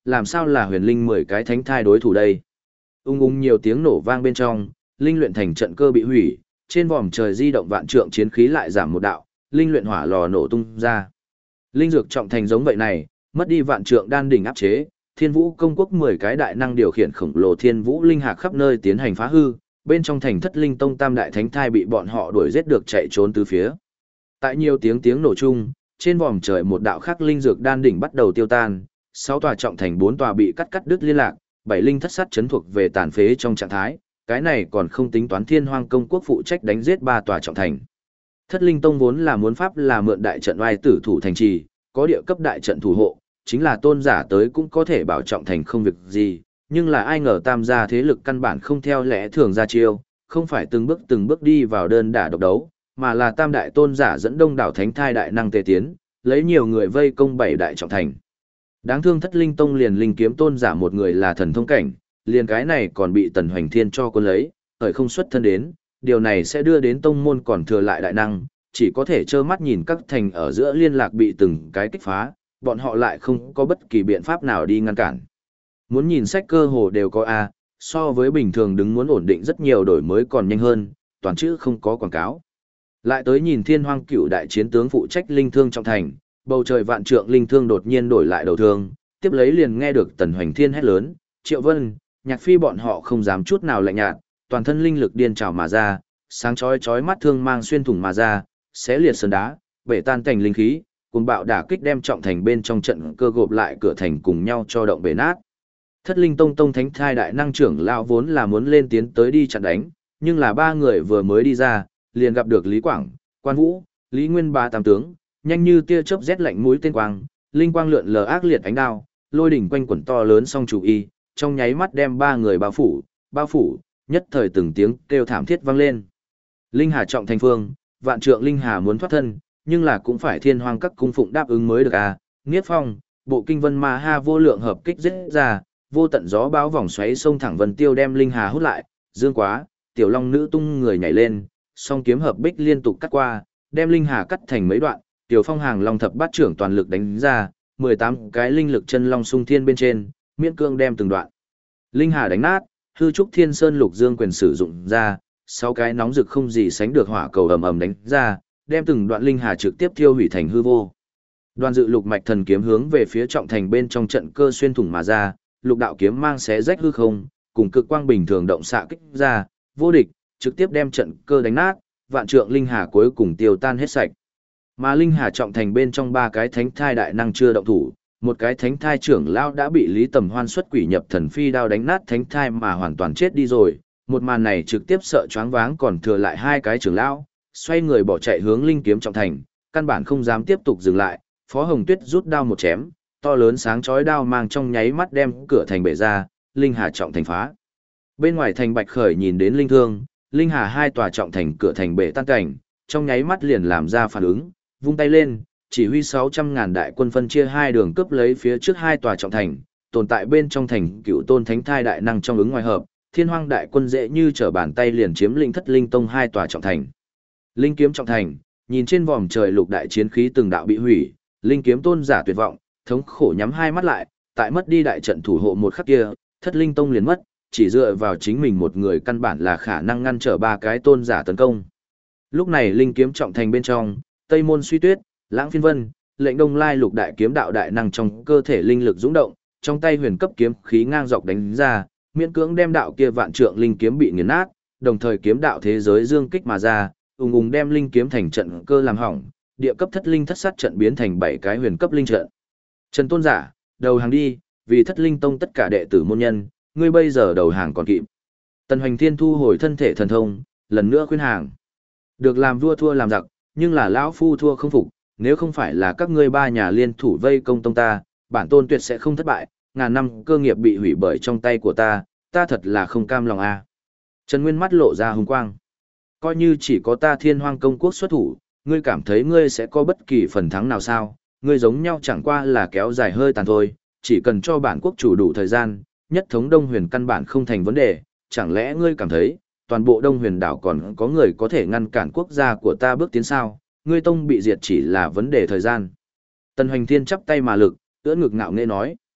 [SPEAKER 1] làm sao là huyền linh 10 cái thánh thai đối thủ đây? Ung ung nhiều tiếng nổ vang bên trong, linh luyện thành trận cơ bị hủy, trên vòm trời di động vạn trượng chiến khí lại giảm một đạo, linh luyện hỏa lò nổ tung ra. Linh dược trọng thành giống vậy này, mất đi vạn trượng đan đỉnh áp chế, Thiên Vũ công quốc 10 cái đại năng điều khiển khổng lồ Thiên Vũ linh hạc khắp nơi tiến hành phá hư, bên trong thành Thất Linh Tông Tam đại thánh thai bị bọn họ đuổi giết được chạy trốn tứ phía. Tại nhiều tiếng nổ chung, trên vòm trời một đạo khắc linh dược đan đỉnh bắt đầu tiêu tan, 6 tòa trọng thành 4 tòa bị cắt đứt liên lạc, 7 linh thất sát chấn thuộc về tàn phế trong trạng thái, cái này còn không tính toán Thiên Hoang công quốc phụ trách đánh giết 3 tòa trọng thành. Thất Linh Tông vốn là muốn pháp là mượn đại trận oai tử thủ thành trì, có địa cấp đại trận thủ hộ, chính là tôn giả tới cũng có thể bảo trọng thành không việc gì, nhưng là ai ngờ tam gia thế lực căn bản không theo lẽ thường ra chiêu, không phải từng bước đi vào đơn đả độc đấu, mà là tam đại tôn giả dẫn đông đảo thánh thai đại năng tề tiến, lấy nhiều người vây công 7 đại trọng thành. Đáng thương Thất Linh Tông liền linh kiếm tôn giả một người là thần thông cảnh, liền cái này còn bị Tần Hoành Thiên cho quân lấy, thời không xuất thân đến, điều này sẽ đưa đến tông môn còn thừa lại đại năng, chỉ có thể trơ mắt nhìn các thành ở giữa liên lạc bị từng cái kích phá, bọn họ lại không có bất kỳ biện pháp nào đi ngăn cản. Muốn nhìn sách cơ hồ đều có A, so với bình thường đứng muốn ổn định rất nhiều đổi mới còn nhanh hơn, toàn chữ không có quảng cáo. Lại tới nhìn Thiên Hoang Cửu đại chiến tướng phụ trách linh thương trọng thành, bầu trời vạn trượng linh thương đột nhiên đổi lại đầu thương, tiếp lấy liền nghe được Tần Hoành Thiên hét lớn, Triệu Vân, Nhạc Phi bọn họ không dám chút nào lạnh nhạt, toàn thân linh lực điên trào mà ra, sáng chói mắt thương mang xuyên thủng mà ra, xé liệt sơn đá, bể tan cảnh linh khí, cùng bạo đả kích đem trọng thành bên trong trận cơ gộp lại cửa thành cùng nhau cho động bể nát. Thất Linh Tông thánh thai đại năng trưởng lão vốn là muốn lên tiến tới đi chặn đánh, nhưng là 3 người vừa mới đi ra, liền gặp được Lý Quảng, Quan Vũ, Lý Nguyên ba tam tướng, nhanh như tia chớp rét lạnh mũi tên quang, linh quang lượn lờ ác liệt ánh đao, lôi đỉnh quanh quẩn to lớn song chủ y, trong nháy mắt đem 3 người bao phủ, nhất thời từng tiếng kêu thảm thiết vang lên. Linh Hà trọng thành phương, vạn trượng Linh Hà muốn thoát thân, nhưng là cũng phải Thiên Hoang các cung phụng đáp ứng mới được à. Niết Phong, bộ kinh vân ma ha vô lượng hợp kích giết ra, vô tận gió bão vòng xoáy sông thẳng vân tiêu đem Linh Hà hút lại, dương quá, tiểu long nữ tung người nhảy lên, song kiếm hợp bích liên tục cắt qua, đem Linh Hà cắt thành mấy đoạn, tiểu phong hàng long thập bát trưởng toàn lực đánh ra, 18 cái linh lực chân long sung thiên bên trên, miễn cương đem từng đoạn. Linh Hà đánh nát, hư trúc thiên sơn lục dương quyền sử dụng ra, 6 cái nóng rực không gì sánh được hỏa cầu ầm ầm đánh ra, đem từng đoạn Linh Hà trực tiếp thiêu hủy thành hư vô. Đoàn dự lục mạch thần kiếm hướng về phía trọng thành bên trong trận cơ xuyên thủng mà ra, lục đạo kiếm mang xé rách hư không, cùng cực quang bình thường động xạ kích ra, vô địch, trực tiếp đem trận cơ đánh nát, vạn trượng Linh Hà cuối cùng tiêu tan hết sạch. Mà Linh Hà trọng thành bên trong 3 cái thánh thai đại năng chưa động thủ, một cái thánh thai trưởng lão đã bị Lý Tầm Hoan xuất quỷ nhập thần phi đao đánh nát thánh thai mà hoàn toàn chết đi rồi. Một màn này trực tiếp sợ choáng váng còn thừa lại 2 cái trưởng lão, xoay người bỏ chạy hướng linh kiếm trọng thành, căn bản không dám tiếp tục dừng lại. Phó Hồng Tuyết rút đao một chém, to lớn sáng chói đao mang trong nháy mắt đem cửa thành bể ra, Linh Hà trọng thành phá. Bên ngoài thành Bạch Khởi nhìn đến linh thương, Linh Hà 2 tòa trọng thành cửa thành bể tan cảnh, trong nháy mắt liền làm ra phản ứng, vung tay lên, chỉ huy 600.000 đại quân phân chia 2 đường cướp lấy phía trước 2 tòa trọng thành, tồn tại bên trong thành Cựu Tôn Thánh Thai đại năng trong ứng ngoài hợp, Thiên Hoang đại quân dễ như trở bàn tay liền chiếm lĩnh Thất Linh Tông 2 tòa trọng thành. Linh kiếm trọng thành, nhìn trên vòm trời lục đại chiến khí từng đạo bị hủy, linh kiếm tôn giả tuyệt vọng, thống khổ nhắm 2 mắt lại, tại mất đi đại trận thủ hộ một khắc kia, Thất Linh Tông liền mất, chỉ dựa vào chính mình một người căn bản là khả năng ngăn trở 3 cái tôn giả tấn công. Lúc này linh kiếm trọng thành bên trong, Tây Môn Suy Tuyết, Lãng Phiên Vân, Lệnh Đông Lai lục đại kiếm đạo đại năng trong cơ thể linh lực dũng động, trong tay huyền cấp kiếm khí ngang dọc đánh ra, miễn cưỡng đem đạo kia vạn trượng linh kiếm bị nghiền nát, đồng thời kiếm đạo thế giới dương kích mà ra, ùng ùng đem linh kiếm thành trận cơ làm hỏng, địa cấp thất linh thất sát trận biến thành 7 cái huyền cấp linh trận. Trần tôn giả, đầu hàng đi, vì Thất Linh Tông tất cả đệ tử môn nhân, ngươi bây giờ đầu hàng còn kịp. Tần Hoành Thiên thu hồi thân thể thần thông, lần nữa khuyên hàng. Được làm vua thua làm giặc, nhưng là lão phu thua không phục, nếu không phải là các ngươi 3 nhà liên thủ vây công tông ta, bản tôn tuyệt sẽ không thất bại, ngàn năm cơ nghiệp bị hủy bởi trong tay của ta thật là không cam lòng a. Trần Nguyên mắt lộ ra hùng quang. Coi như chỉ có ta Thiên Hoang công quốc xuất thủ, ngươi cảm thấy ngươi sẽ có bất kỳ phần thắng nào sao? Ngươi giống nhau chẳng qua là kéo dài hơi tàn thôi, chỉ cần cho bản quốc chủ đủ thời gian, nhất thống Đông Huyền căn bản không thành vấn đề, chẳng lẽ ngươi cảm thấy, toàn bộ Đông Huyền đảo còn có người có thể ngăn cản quốc gia của ta bước tiến sao? Ngươi tông bị diệt chỉ là vấn đề thời gian. Tần Hoành Thiên chắp tay mà lực, ưỡn ngực ngạo nghễ nói.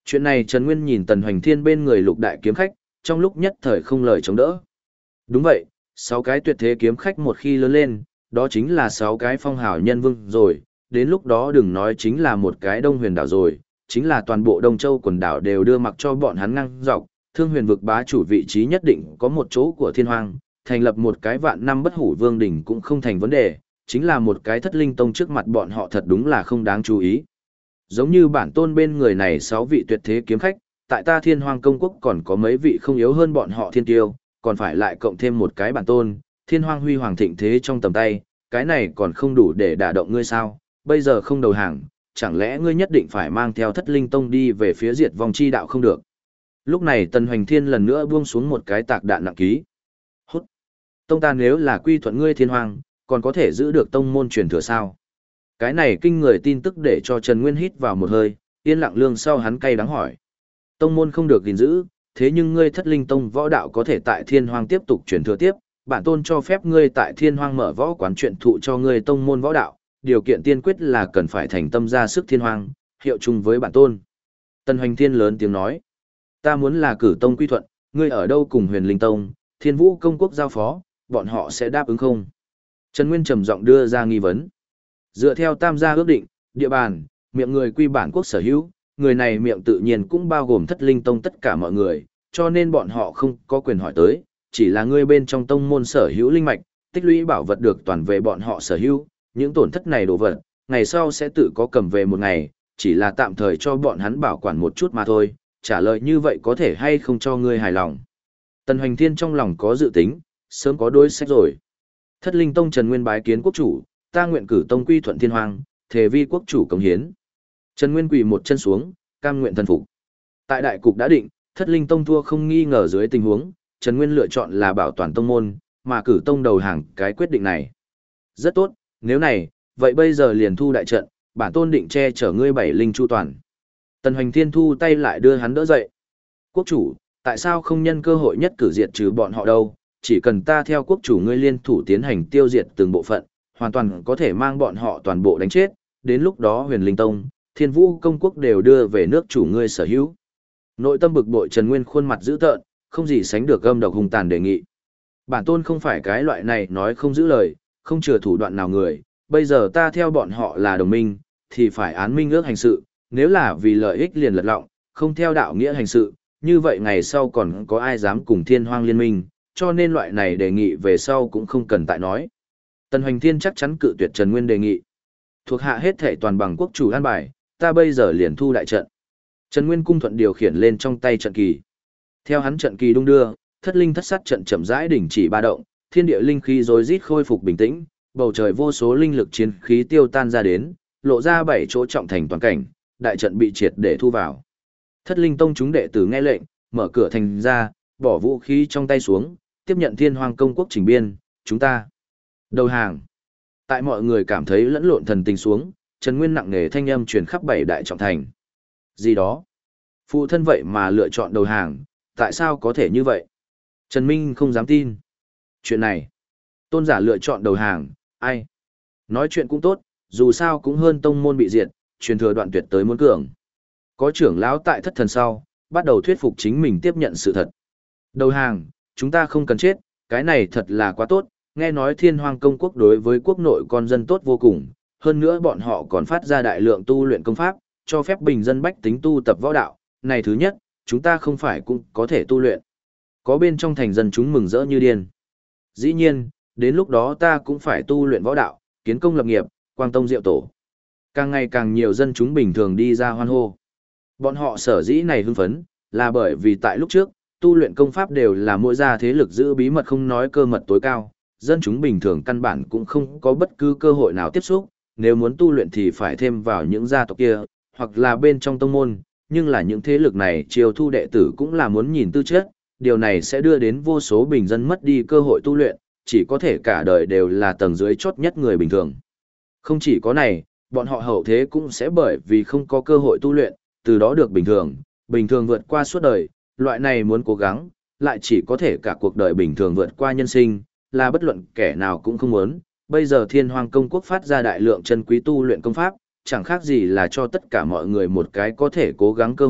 [SPEAKER 1] Chuyện này Trần Nguyên nhìn Tần Hoành Thiên bên người lục đại kiếm khách, trong lúc nhất thời không lời chống đỡ. Đúng vậy, 6 cái tuyệt thế kiếm khách một khi lớn lên, đó chính là 6 cái phong hào nhân vương rồi, đến lúc đó đừng nói chính là một cái Đông Huyền đảo rồi, chính là toàn bộ Đông Châu quần đảo đều đưa mặc cho bọn hắn ngang dọc, Thương Huyền vực bá chủ vị trí nhất định có một chỗ của Thiên Hoang, thành lập một cái vạn năm bất hủ vương đỉnh cũng không thành vấn đề, chính là một cái Thất Linh Tông trước mặt bọn họ thật đúng là không đáng chú ý. Giống như bản tôn bên người này 6 vị tuyệt thế kiếm khách, tại ta Thiên Hoang công quốc còn có mấy vị không yếu hơn bọn họ thiên tiêu, còn phải lại cộng thêm một cái bản tôn, Thiên Hoang huy hoàng thịnh thế trong tầm tay, cái này còn không đủ để đả động ngươi sao? Bây giờ không đầu hàng, chẳng lẽ ngươi nhất định phải mang theo Thất Linh Tông đi về phía diệt vong chi đạo không được? Lúc này Tần Hoành Thiên lần nữa buông xuống một cái tạc đạn nặng ký. Hút. Tông ta nếu là quy thuận ngươi Thiên Hoang, còn có thể giữ được tông môn truyền thừa sao? Cái này kinh người tin tức để cho Trần Nguyên hít vào một hơi, yên lặng lương sau hắn cay đắng hỏi. Tông môn không được gìn giữ, thế nhưng ngươi Thất Linh Tông võ đạo có thể tại Thiên Hoang tiếp tục truyền thừa tiếp, bản tôn cho phép ngươi tại Thiên Hoang mở võ quán truyện thụ cho ngươi tông môn võ đạo, điều kiện tiên quyết là cần phải thành tâm ra sức Thiên Hoang, hiệu chung với bản tôn. Tần Hoành Thiên lớn tiếng nói, ta muốn là cử tông quy thuận, ngươi ở đâu cùng Huyền Linh Tông, Thiên Vũ công quốc giao phó, bọn họ sẽ đáp ứng không? Trần Nguyên trầm giọng đưa ra nghi vấn. Dựa theo tam gia ước định, địa bàn, miệng người quy bản quốc sở hữu, người này miệng tự nhiên cũng bao gồm Thất Linh Tông tất cả mọi người, cho nên bọn họ không có quyền hỏi tới, chỉ là ngươi bên trong tông môn sở hữu linh mạch, tích lũy bảo vật được toàn về bọn họ sở hữu, những tổn thất này đồ vật, ngày sau sẽ tự có cầm về một ngày, chỉ là tạm thời cho bọn hắn bảo quản một chút mà thôi, trả lời như vậy có thể hay không cho ngươi hài lòng. Tần Hoành Thiên trong lòng có dự tính, sớm có đối sách rồi. Thất Linh Tông Trần Nguyên bái kiến quốc chủ, ta nguyện cử tông quy thuận Thiên Hoang, thề vi quốc chủ cống hiến. Trần Nguyên quỳ một chân xuống, cam nguyện thần phục. Tại đại cục đã định, Thất Linh Tông thua không nghi ngờ dưới tình huống, Trần Nguyên lựa chọn là bảo toàn tông môn, mà cử tông đầu hàng cái quyết định này. Rất tốt, nếu này, vậy bây giờ liền thu đại trận, bản tôn định che chở ngươi bảy linh chu toàn. Tần Hoành Thiên thu tay lại đưa hắn đỡ dậy. Quốc chủ, tại sao không nhân cơ hội nhất cử diệt trừ bọn họ đâu, chỉ cần ta theo quốc chủ ngươi liên thủ tiến hành tiêu diệt từng bộ phận, hoàn toàn có thể mang bọn họ toàn bộ đánh chết, đến lúc đó Huyền Linh Tông, Thiên Vũ công quốc đều đưa về nước chủ ngươi sở hữu. Nội tâm bực bội Trần Nguyên khuôn mặt dữ tợn, không gì sánh được âm độc hung tàn đề nghị. Bản tôn không phải cái loại này nói không giữ lời, không chừa thủ đoạn nào người, bây giờ ta theo bọn họ là đồng minh, thì phải án minh ước hành sự, nếu là vì lợi ích liền lật lọng, không theo đạo nghĩa hành sự, như vậy ngày sau còn có ai dám cùng Thiên Hoang liên minh, cho nên loại này đề nghị về sau cũng không cần tại nói. Tần Hoành Thiên chắc chắn cự tuyệt Trần Nguyên đề nghị. Thuộc hạ hết thể toàn bằng quốc chủ an bài, ta bây giờ liền thu đại trận. Trần Nguyên cung thuận điều khiển lên trong tay trận kỳ. Theo hắn trận kỳ đung đưa, thất linh thất sát trận chậm rãi đình chỉ ba động, thiên địa linh khí rối rít khôi phục bình tĩnh, bầu trời vô số linh lực chiến khí tiêu tan ra đến, lộ ra bảy chỗ trọng thành toàn cảnh, đại trận bị triệt để thu vào. Thất linh tông chúng đệ tử nghe lệnh, mở cửa thành ra, bỏ vũ khí trong tay xuống, tiếp nhận Thiên Hoang công quốc chỉnh biên, chúng ta đầu hàng. Tại mọi người cảm thấy lẫn lộn thần tình xuống, Trần Nguyên nặng nề thanh âm truyền khắp bảy đại trọng thành. Gì đó? Phụ thân vậy mà lựa chọn đầu hàng, tại sao có thể như vậy? Trần Minh không dám tin. Chuyện này, tôn giả lựa chọn đầu hàng, ai? Nói chuyện cũng tốt, dù sao cũng hơn tông môn bị diệt, truyền thừa đoạn tuyệt tới muốn cường. Có trưởng lão tại thất thần sau, bắt đầu thuyết phục chính mình tiếp nhận sự thật. Đầu hàng, chúng ta không cần chết, cái này thật là quá tốt, nghe nói Thiên Hoang công quốc đối với quốc nội con dân tốt vô cùng, hơn nữa bọn họ còn phát ra đại lượng tu luyện công pháp, cho phép bình dân bách tính tu tập võ đạo, này thứ nhất, chúng ta không phải cũng có thể tu luyện. Có bên trong thành dân chúng mừng rỡ như điên. Dĩ nhiên, đến lúc đó ta cũng phải tu luyện võ đạo, kiến công lập nghiệp, quang tông diệu tổ. Càng ngày càng nhiều dân chúng bình thường đi ra hoan hô. Bọn họ sở dĩ này hưng phấn, là bởi vì tại lúc trước, tu luyện công pháp đều là mỗi gia thế lực giữ bí mật không nói cơ mật tối cao, dân chúng bình thường căn bản cũng không có bất cứ cơ hội nào tiếp xúc, nếu muốn tu luyện thì phải thêm vào những gia tộc kia, hoặc là bên trong tông môn, nhưng là những thế lực này chiêu thu đệ tử cũng là muốn nhìn tư chất, điều này sẽ đưa đến vô số bình dân mất đi cơ hội tu luyện, chỉ có thể cả đời đều là tầng dưới chót nhất người bình thường. Không chỉ có này, bọn họ hậu thế cũng sẽ bởi vì không có cơ hội tu luyện, từ đó được bình thường vượt qua suốt đời, loại này muốn cố gắng, lại chỉ có thể cả cuộc đời bình thường vượt qua nhân sinh, là bất luận kẻ nào cũng không muốn. Bây giờ Thiên Hoang công quốc phát ra đại lượng chân quý tu luyện công pháp, chẳng khác gì là cho tất cả mọi người một cái có thể cố gắng cơ hội,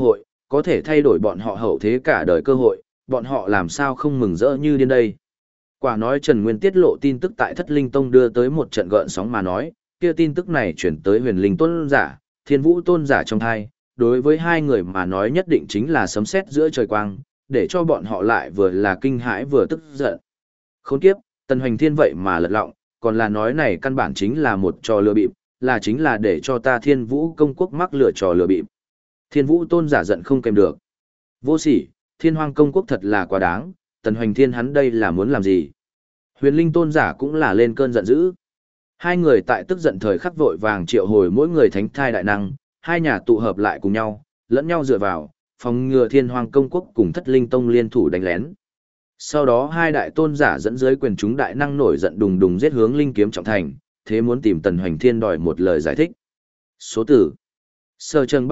[SPEAKER 1] có thể thay đổi bọn họ hậu thế cả đời cơ hội, bọn họ làm sao không mừng rỡ như điên đây. Quả nói Trần Nguyên tiết lộ tin tức tại Thất Linh Tông đưa tới một trận gợn sóng mà nói, kia tin tức này chuyển tới Huyền Linh Tôn giả, Thiên Vũ Tôn giả trong thai, đối với hai người mà nói nhất định chính là sấm sét giữa trời quang, để cho bọn họ lại vừa là kinh hãi vừa tức giận. Khốn kiếp, Tần Hoành Thiên vậy mà lật lọng, còn là nói này căn bản chính là một trò lừa bịp, là chính là để cho ta Thiên Vũ công quốc mắc lừa trò lừa bịp. Thiên Vũ Tôn giả giận không kèm được. Vô sỉ, Thiên Hoang công quốc thật là quá đáng, Tần Hoành Thiên hắn đây là muốn làm gì? Huyền Linh Tôn giả cũng là lên cơn giận dữ. Hai người tại tức giận thời khắc vội vàng triệu hồi mỗi người thánh thai đại năng, hai nhà tụ hợp lại cùng nhau, lẫn nhau dựa vào, phòng ngừa Thiên Hoang công quốc cùng Thất Linh Tông liên thủ đánh lén. Sau đó hai đại tôn giả dẫn dưới quyền chúng đại năng nổi giận đùng đùng giết hướng Linh Kiếm Trọng Thành, thế muốn tìm Tần Hoành Thiên đòi một lời giải thích. Số tử. Sở Trần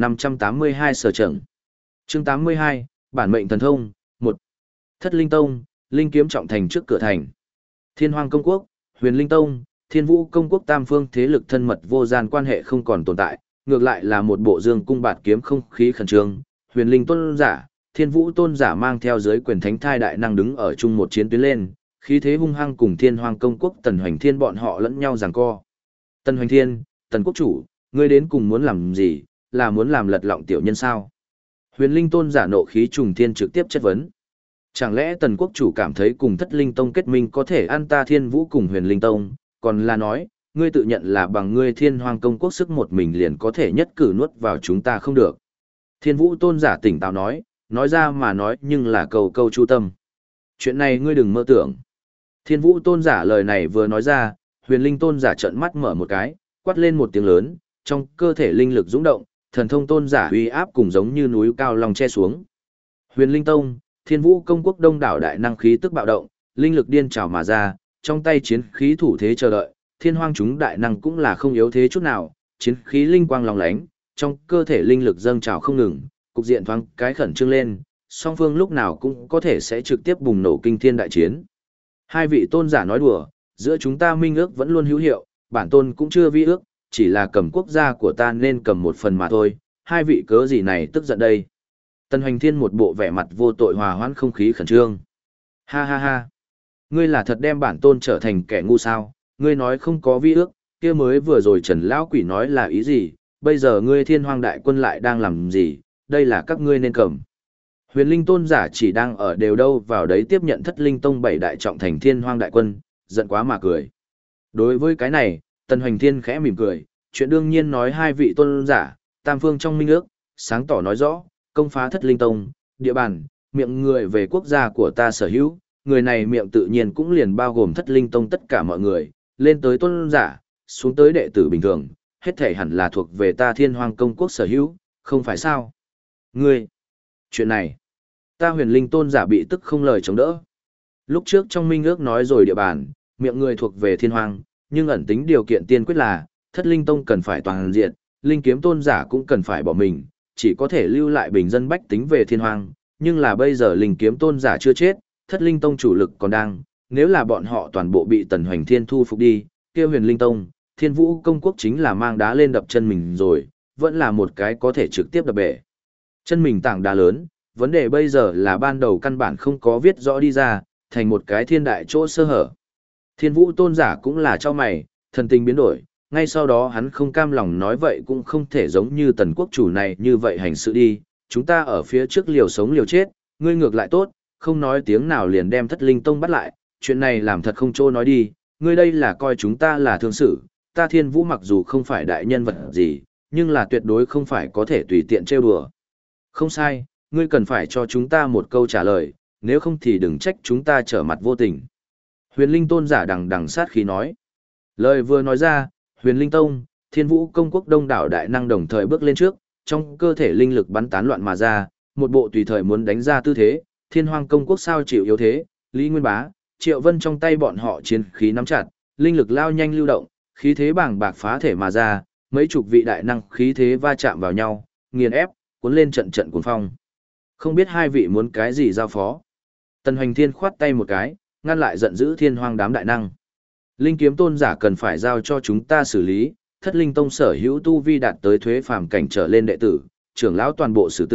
[SPEAKER 1] 3582 Sở Trần. Chương 82, Bản mệnh thần thông, 1. Thất Linh Tông, Linh Kiếm Trọng Thành trước cửa thành. Thiên Hoang công quốc, Huyền Linh Tông, Thiên Vũ công quốc tam phương thế lực thân mật vô gian quan hệ không còn tồn tại, ngược lại là một bộ dương cung bạt kiếm không khí khẩn trương. Huyền Linh tôn giả, Thiên Vũ tôn giả mang theo dưới quyền thánh thai đại năng đứng ở chung một chiến tuyến lên, khí thế hung hăng cùng Thiên Hoang công quốc Tần Hoành Thiên bọn họ lẫn nhau giằng co. Tần Hoành Thiên, Tần quốc chủ, ngươi đến cùng muốn làm gì, là muốn làm lật lọng tiểu nhân sao? Huyền Linh tôn giả nộ khí trùng thiên trực tiếp chất vấn. Chẳng lẽ Tần quốc chủ cảm thấy cùng Thất Linh Tông kết minh có thể ăn ta Thiên Vũ cùng Huyền Linh Tông, còn là nói, ngươi tự nhận là bằng ngươi Thiên Hoang công quốc sức một mình liền có thể nhất cử nuốt vào chúng ta không được. Thiên Vũ tôn giả tỉnh táo nói ra mà nói nhưng là câu câu chu tâm. Chuyện này ngươi đừng mơ tưởng. Thiên Vũ tôn giả lời này vừa nói ra, Huyền Linh tôn giả trợn mắt mở một cái, quát lên một tiếng lớn, trong cơ thể linh lực dũng động, thần thông tôn giả uy áp cùng giống như núi cao lòng che xuống. Huyền Linh Tông, Thiên Vũ công quốc đông đảo đại năng khí tức bạo động, linh lực điên trào mà ra, trong tay chiến khí thủ thế chờ đợi, Thiên Hoang chúng đại năng cũng là không yếu thế chút nào, chiến khí linh quang long lánh, trong cơ thể linh lực dâng trào không ngừng, cục diện thoáng cái khẩn trương lên, song phương lúc nào cũng có thể sẽ trực tiếp bùng nổ kinh thiên đại chiến. Hai vị tôn giả nói đùa, giữa chúng ta minh ước vẫn luôn hữu hiệu, bản tôn cũng chưa vi ước, chỉ là cầm quốc gia của ta nên cầm một phần mà thôi, hai vị cớ gì này tức giận đây. Tần Hoành Thiên một bộ vẻ mặt vô tội hòa hoãn không khí khẩn trương. Ha ha ha, ngươi là thật đem bản tôn trở thành kẻ ngu sao, ngươi nói không có vi ước, kia mới vừa rồi Trần Lão Quỷ nói là ý gì, bây giờ ngươi Thiên Hoang đại quân lại đang làm gì, đây là các ngươi nên cầm. Huyền Linh tôn giả chỉ đang ở đều đâu vào đấy tiếp nhận Thất Linh Tông 7 đại trọng thành Thiên Hoang đại quân, giận quá mà cười. Đối với cái này, Tần Hoành Thiên khẽ mỉm cười, chuyện đương nhiên nói hai vị tôn giả, tam phương trong minh ước, sáng tỏ nói rõ, công phá Thất Linh Tông, địa bàn, miệng người về quốc gia của ta sở hữu, người này miệng tự nhiên cũng liền bao gồm Thất Linh Tông tất cả mọi người, lên tới tôn giả, xuống tới đệ tử bình thường, hết thể hẳn là thuộc về ta Thiên Hoang công quốc sở hữu, không phải sao? Ngươi, chuyện này, ta Huyền Linh tôn giả bị tức không lời chống đỡ. Lúc trước trong minh ước nói rồi địa bàn, miệng người thuộc về Thiên Hoang, nhưng ẩn tính điều kiện tiên quyết là, Thất Linh Tông cần phải toàn diện, Linh Kiếm tôn giả cũng cần phải bỏ mình, chỉ có thể lưu lại bình dân bách tính về Thiên Hoang, nhưng là bây giờ Linh Kiếm tôn giả chưa chết, Thất Linh Tông chủ lực còn đang, nếu là bọn họ toàn bộ bị Tần Hoành Thiên thu phục đi, kia Huyền Linh Tông, Thiên Vũ công quốc chính là mang đá lên đập chân mình rồi, vẫn là một cái có thể trực tiếp đập bể. Chân mình tảng đá lớn, vấn đề bây giờ là ban đầu căn bản không có viết rõ đi ra, thành một cái thiên đại chỗ sơ hở. Thiên Vũ tôn giả cũng là cho mày, thần tình biến đổi, ngay sau đó hắn không cam lòng nói vậy cũng không thể giống như Tần quốc chủ này như vậy hành sự đi, chúng ta ở phía trước liều sống liều chết, ngươi ngược lại tốt, không nói tiếng nào liền đem Thất Linh Tông bắt lại, chuyện này làm thật không chỗ nói đi, ngươi đây là coi chúng ta là thương sự, ta Thiên Vũ mặc dù không phải đại nhân vật gì, nhưng là tuyệt đối không phải có thể tùy tiện trêu đùa. Không sai, ngươi cần phải cho chúng ta một câu trả lời, nếu không thì đừng trách chúng ta trở mặt vô tình. Huyền Linh tôn giả đằng đằng sát khí nói. Lời vừa nói ra, Huyền Linh Tông, Thiên Vũ công quốc đông đảo đại năng đồng thời bước lên trước, trong cơ thể linh lực bắn tán loạn mà ra, một bộ tùy thời muốn đánh ra tư thế, Thiên Hoang công quốc sao chịu yếu thế, Lý Nguyên Bá, Triệu Vân trong tay bọn họ chiến khí nắm chặt, linh lực lao nhanh lưu động, khí thế bàng bạc phá thể mà ra, mấy chục vị đại năng khí thế va chạm vào nhau, nghiền ép, cuốn lên trận trận cuồng phong. Không biết hai vị muốn cái gì giao phó. Tần Hoành Thiên khoát tay một cái, ngăn lại giận dữ Thiên Hoang đám đại năng. Linh Kiếm tôn giả cần phải giao cho chúng ta xử lý, Thất Linh Tông sở hữu tu vi đạt tới thuế phàm cảnh trở lên đệ tử, trưởng lão toàn bộ xử tử,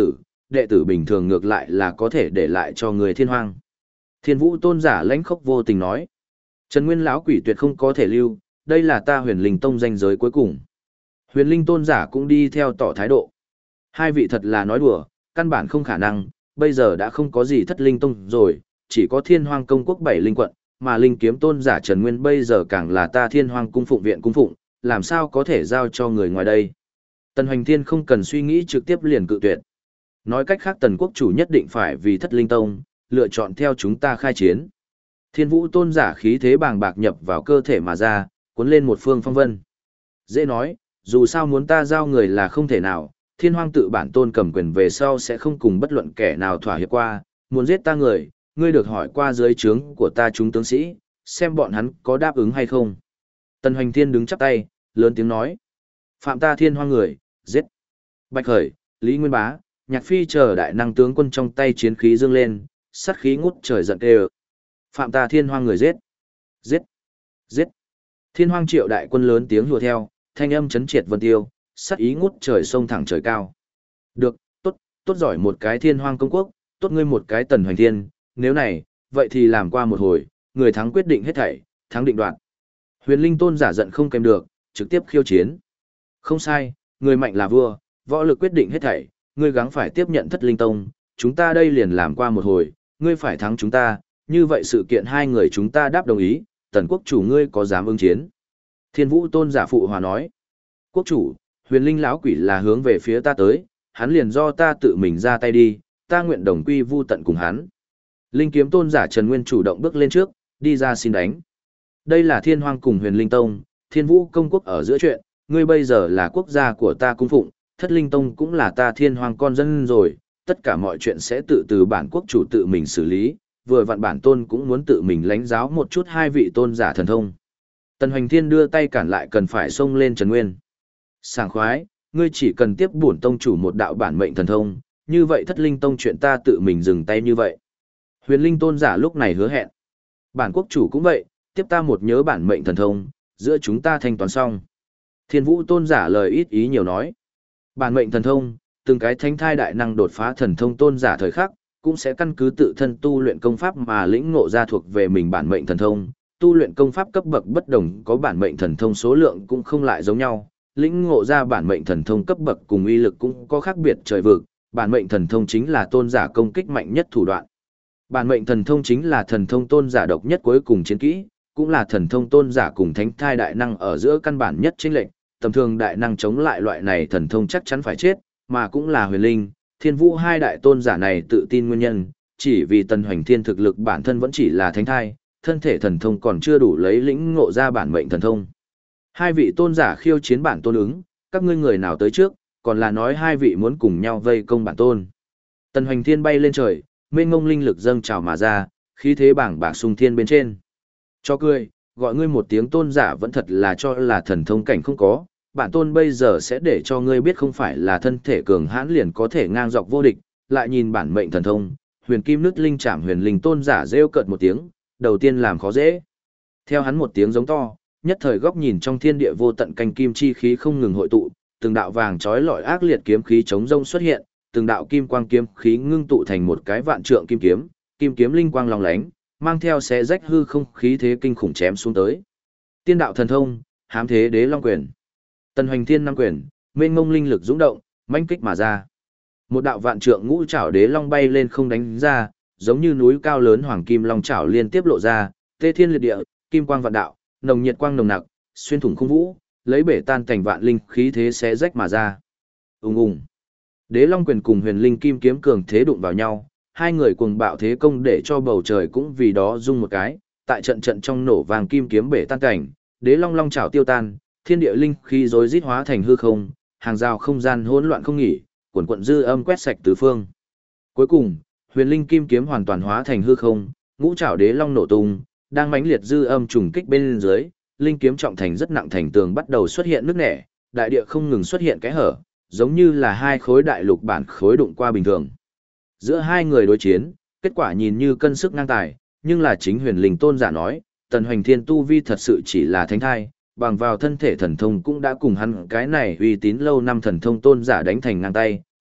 [SPEAKER 1] đệ tử bình thường ngược lại là có thể để lại cho người thiên hoang. Thiên Vũ tôn giả lãnh khốc vô tình nói. Trần Nguyên lão quỷ tuyệt không có thể lưu, đây là ta Huyền Linh tông danh giới cuối cùng. Huyền Linh tôn giả cũng đi theo tỏ thái độ. Hai vị thật là nói đùa, căn bản không khả năng, bây giờ đã không có gì thất linh tông rồi, chỉ có thiên hoang công quốc 7 linh quận, mà linh kiếm tôn giả Trần Nguyên bây giờ càng là ta thiên hoang cung phụng viện cung phụng, làm sao có thể giao cho người ngoài đây. Tần Hoành Thiên không cần suy nghĩ trực tiếp liền cự tuyệt. Nói cách khác Tần quốc chủ nhất định phải vì thất linh tông, lựa chọn theo chúng ta khai chiến. Thiên Vũ tôn giả khí thế bàng bạc nhập vào cơ thể mà ra, cuốn lên một phương phong vân. Dễ nói, dù sao muốn ta giao người là không thể nào, thiên hoang tự bản tôn cầm quyền về sau sẽ không cùng bất luận kẻ nào thỏa hiệp qua, muốn giết ta người, ngươi được hỏi qua dưới trướng của ta chúng tướng sĩ, xem bọn hắn có đáp ứng hay không. Tần Hoành Thiên đứng chắp tay, lớn tiếng nói. Phạm ta thiên hoang người, giết. Bạch Khởi, Lý Nguyên Bá, Nhạc Phi chờ đại năng tướng quân trong tay chiến khí dương lên, sát khí ngút trời giận kêu. Phạm ta thiên hoang người giết. Giết. Giết. Thiên hoang triệu đại quân lớn tiếng hùa theo, thanh âm chấn triệt vân tiêu, sát ý ngút trời sông thẳng trời cao. Được, tốt, tốt giỏi một cái thiên hoang công quốc, tốt ngươi một cái Tần Hoành Thiên, nếu này, vậy thì làm qua một hồi, người thắng quyết định hết thảy, thắng định đoạt. Huyền Linh tôn giả giận không kèm được, trực tiếp khiêu chiến. Không sai, người mạnh là vua, võ lực quyết định hết thảy, ngươi gắng phải tiếp nhận thất linh tông, chúng ta đây liền làm qua một hồi, ngươi phải thắng chúng ta, như vậy sự kiện hai người chúng ta đáp đồng ý, Tần quốc chủ ngươi có dám ứng chiến. Thiên Vũ tôn giả phụ hòa nói. Quốc chủ, Huyền Linh lão quỷ là hướng về phía ta tới, hắn liền do ta tự mình ra tay đi, ta nguyện đồng quy vu tận cùng hắn. Linh kiếm tôn giả Trần Nguyên chủ động bước lên trước, đi ra xin đánh. Đây là thiên hoang cùng Huyền Linh tông, Thiên Vũ công quốc ở giữa chuyện, ngươi bây giờ là quốc gia của ta cung phụng, thất linh tông cũng là ta thiên hoang con dân rồi, tất cả mọi chuyện sẽ tự từ bản quốc chủ tự mình xử lý, vừa vặn bản tôn cũng muốn tự mình lãnh giáo một chút hai vị tôn giả thần thông. Tần Hoành Thiên đưa tay cản lại cần phải xông lên Trần Nguyên. Sảng khoái, ngươi chỉ cần tiếp bổn tông chủ một đạo bản mệnh thần thông, như vậy thất linh tông chuyện ta tự mình dừng tay như vậy. Huyền Linh tôn giả lúc này hứa hẹn. Bản quốc chủ cũng vậy, tiếp ta một nhớ bản mệnh thần thông, giữa chúng ta thanh toán xong. Thiên Vũ tôn giả lời ít ý nhiều nói. Bản mệnh thần thông, từng cái thánh thai đại năng đột phá thần thông tôn giả thời khắc, cũng sẽ căn cứ tự thân tu luyện công pháp mà lĩnh ngộ ra thuộc về mình bản mệnh thần thông. Tu luyện công pháp cấp bậc bất đồng có bản mệnh thần thông số lượng cũng không lại giống nhau, lĩnh ngộ ra bản mệnh thần thông cấp bậc cùng uy lực cũng có khác biệt trời vực, bản mệnh thần thông chính là tôn giả công kích mạnh nhất thủ đoạn. Bản mệnh thần thông chính là thần thông tôn giả độc nhất cuối cùng chiến kỹ, cũng là thần thông tôn giả cùng thánh thai đại năng ở giữa căn bản nhất chênh lệch, tầm thường đại năng chống lại loại này thần thông chắc chắn phải chết, mà cũng là Huyền Linh, Thiên Vũ hai đại tôn giả này tự tin nguyên nhân, chỉ vì Tần Hoành Thiên thực lực bản thân vẫn chỉ là thánh thai, thân thể thần thông còn chưa đủ lấy lĩnh ngộ ra bản mệnh thần thông. Hai vị tôn giả khiêu chiến bản tôn ứng, các ngươi người nào tới trước, còn là nói hai vị muốn cùng nhau vây công bản tôn. Tần Hoành Thiên bay lên trời, mênh ngông linh lực dâng trào mà ra, khí thế bảng bạc xung thiên bên trên. Cho cười, gọi ngươi một tiếng tôn giả vẫn thật là cho là thần thông cảnh không có, bản tôn bây giờ sẽ để cho ngươi biết không phải là thân thể cường hãn liền có thể ngang dọc vô địch, lại nhìn bản mệnh thần thông, huyền kim nứt linh chạm huyền linh tôn giả rêu cợt một tiếng, đầu tiên làm khó dễ. Theo hắn một tiếng giống to, nhất thời góc nhìn trong thiên địa vô tận canh kim chi khí không ngừng hội tụ, từng đạo vàng chói lọi ác liệt kiếm khí chống rông xuất hiện, từng đạo kim quang kiếm khí ngưng tụ thành một cái vạn trượng kim kiếm, kim kiếm linh quang long lánh, mang theo xé rách hư không khí thế kinh khủng chém xuống tới. Tiên đạo thần thông, hám thế đế long quyền. Tần Hoành Thiên năm quyền, mênh mông linh lực dũng động, mãnh kích mà ra. Một đạo vạn trượng ngũ trảo đế long bay lên không đánh ra, giống như núi cao lớn hoàng kim long trảo liên tiếp lộ ra, tê thiên liệt địa, kim quang vạn đạo, nồng nhiệt quang nồng nặc, xuyên thủng không vũ, lấy bể tan cảnh vạn linh khí thế xé rách mà ra. Ùng ùng. Đế long quyền cùng huyền linh kim kiếm cường thế đụng vào nhau, hai người cuồng bạo thế công để cho bầu trời cũng vì đó rung một cái, tại trận trận trong nổ vàng kim kiếm bể tan cảnh, đế long long trảo tiêu tan, thiên địa linh khí rối rít hóa thành hư không, hàng rào không gian hỗn loạn không nghỉ, quần quận dư âm quét sạch tứ phương. Cuối cùng, huyền linh kim kiếm hoàn toàn hóa thành hư không, ngũ trảo đế long nổ tung, đang mãnh liệt dư âm trùng kích bên dưới, linh kiếm trọng thành rất nặng thành tường bắt đầu xuất hiện nứt nẻ, đại địa không ngừng xuất hiện kẽ hở, giống như là hai khối đại lục bản khối đụng qua bình thường. Giữa hai người đối chiến, kết quả nhìn như cân sức ngang tài, nhưng là chính huyền linh tôn giả nói, Tần Hoành Thiên tu vi thật sự chỉ là thánh thai, bằng vào thân thể thần thông cũng đã cùng hắn cái này uy tín lâu năm thần thông tôn giả đánh thành ngang tay,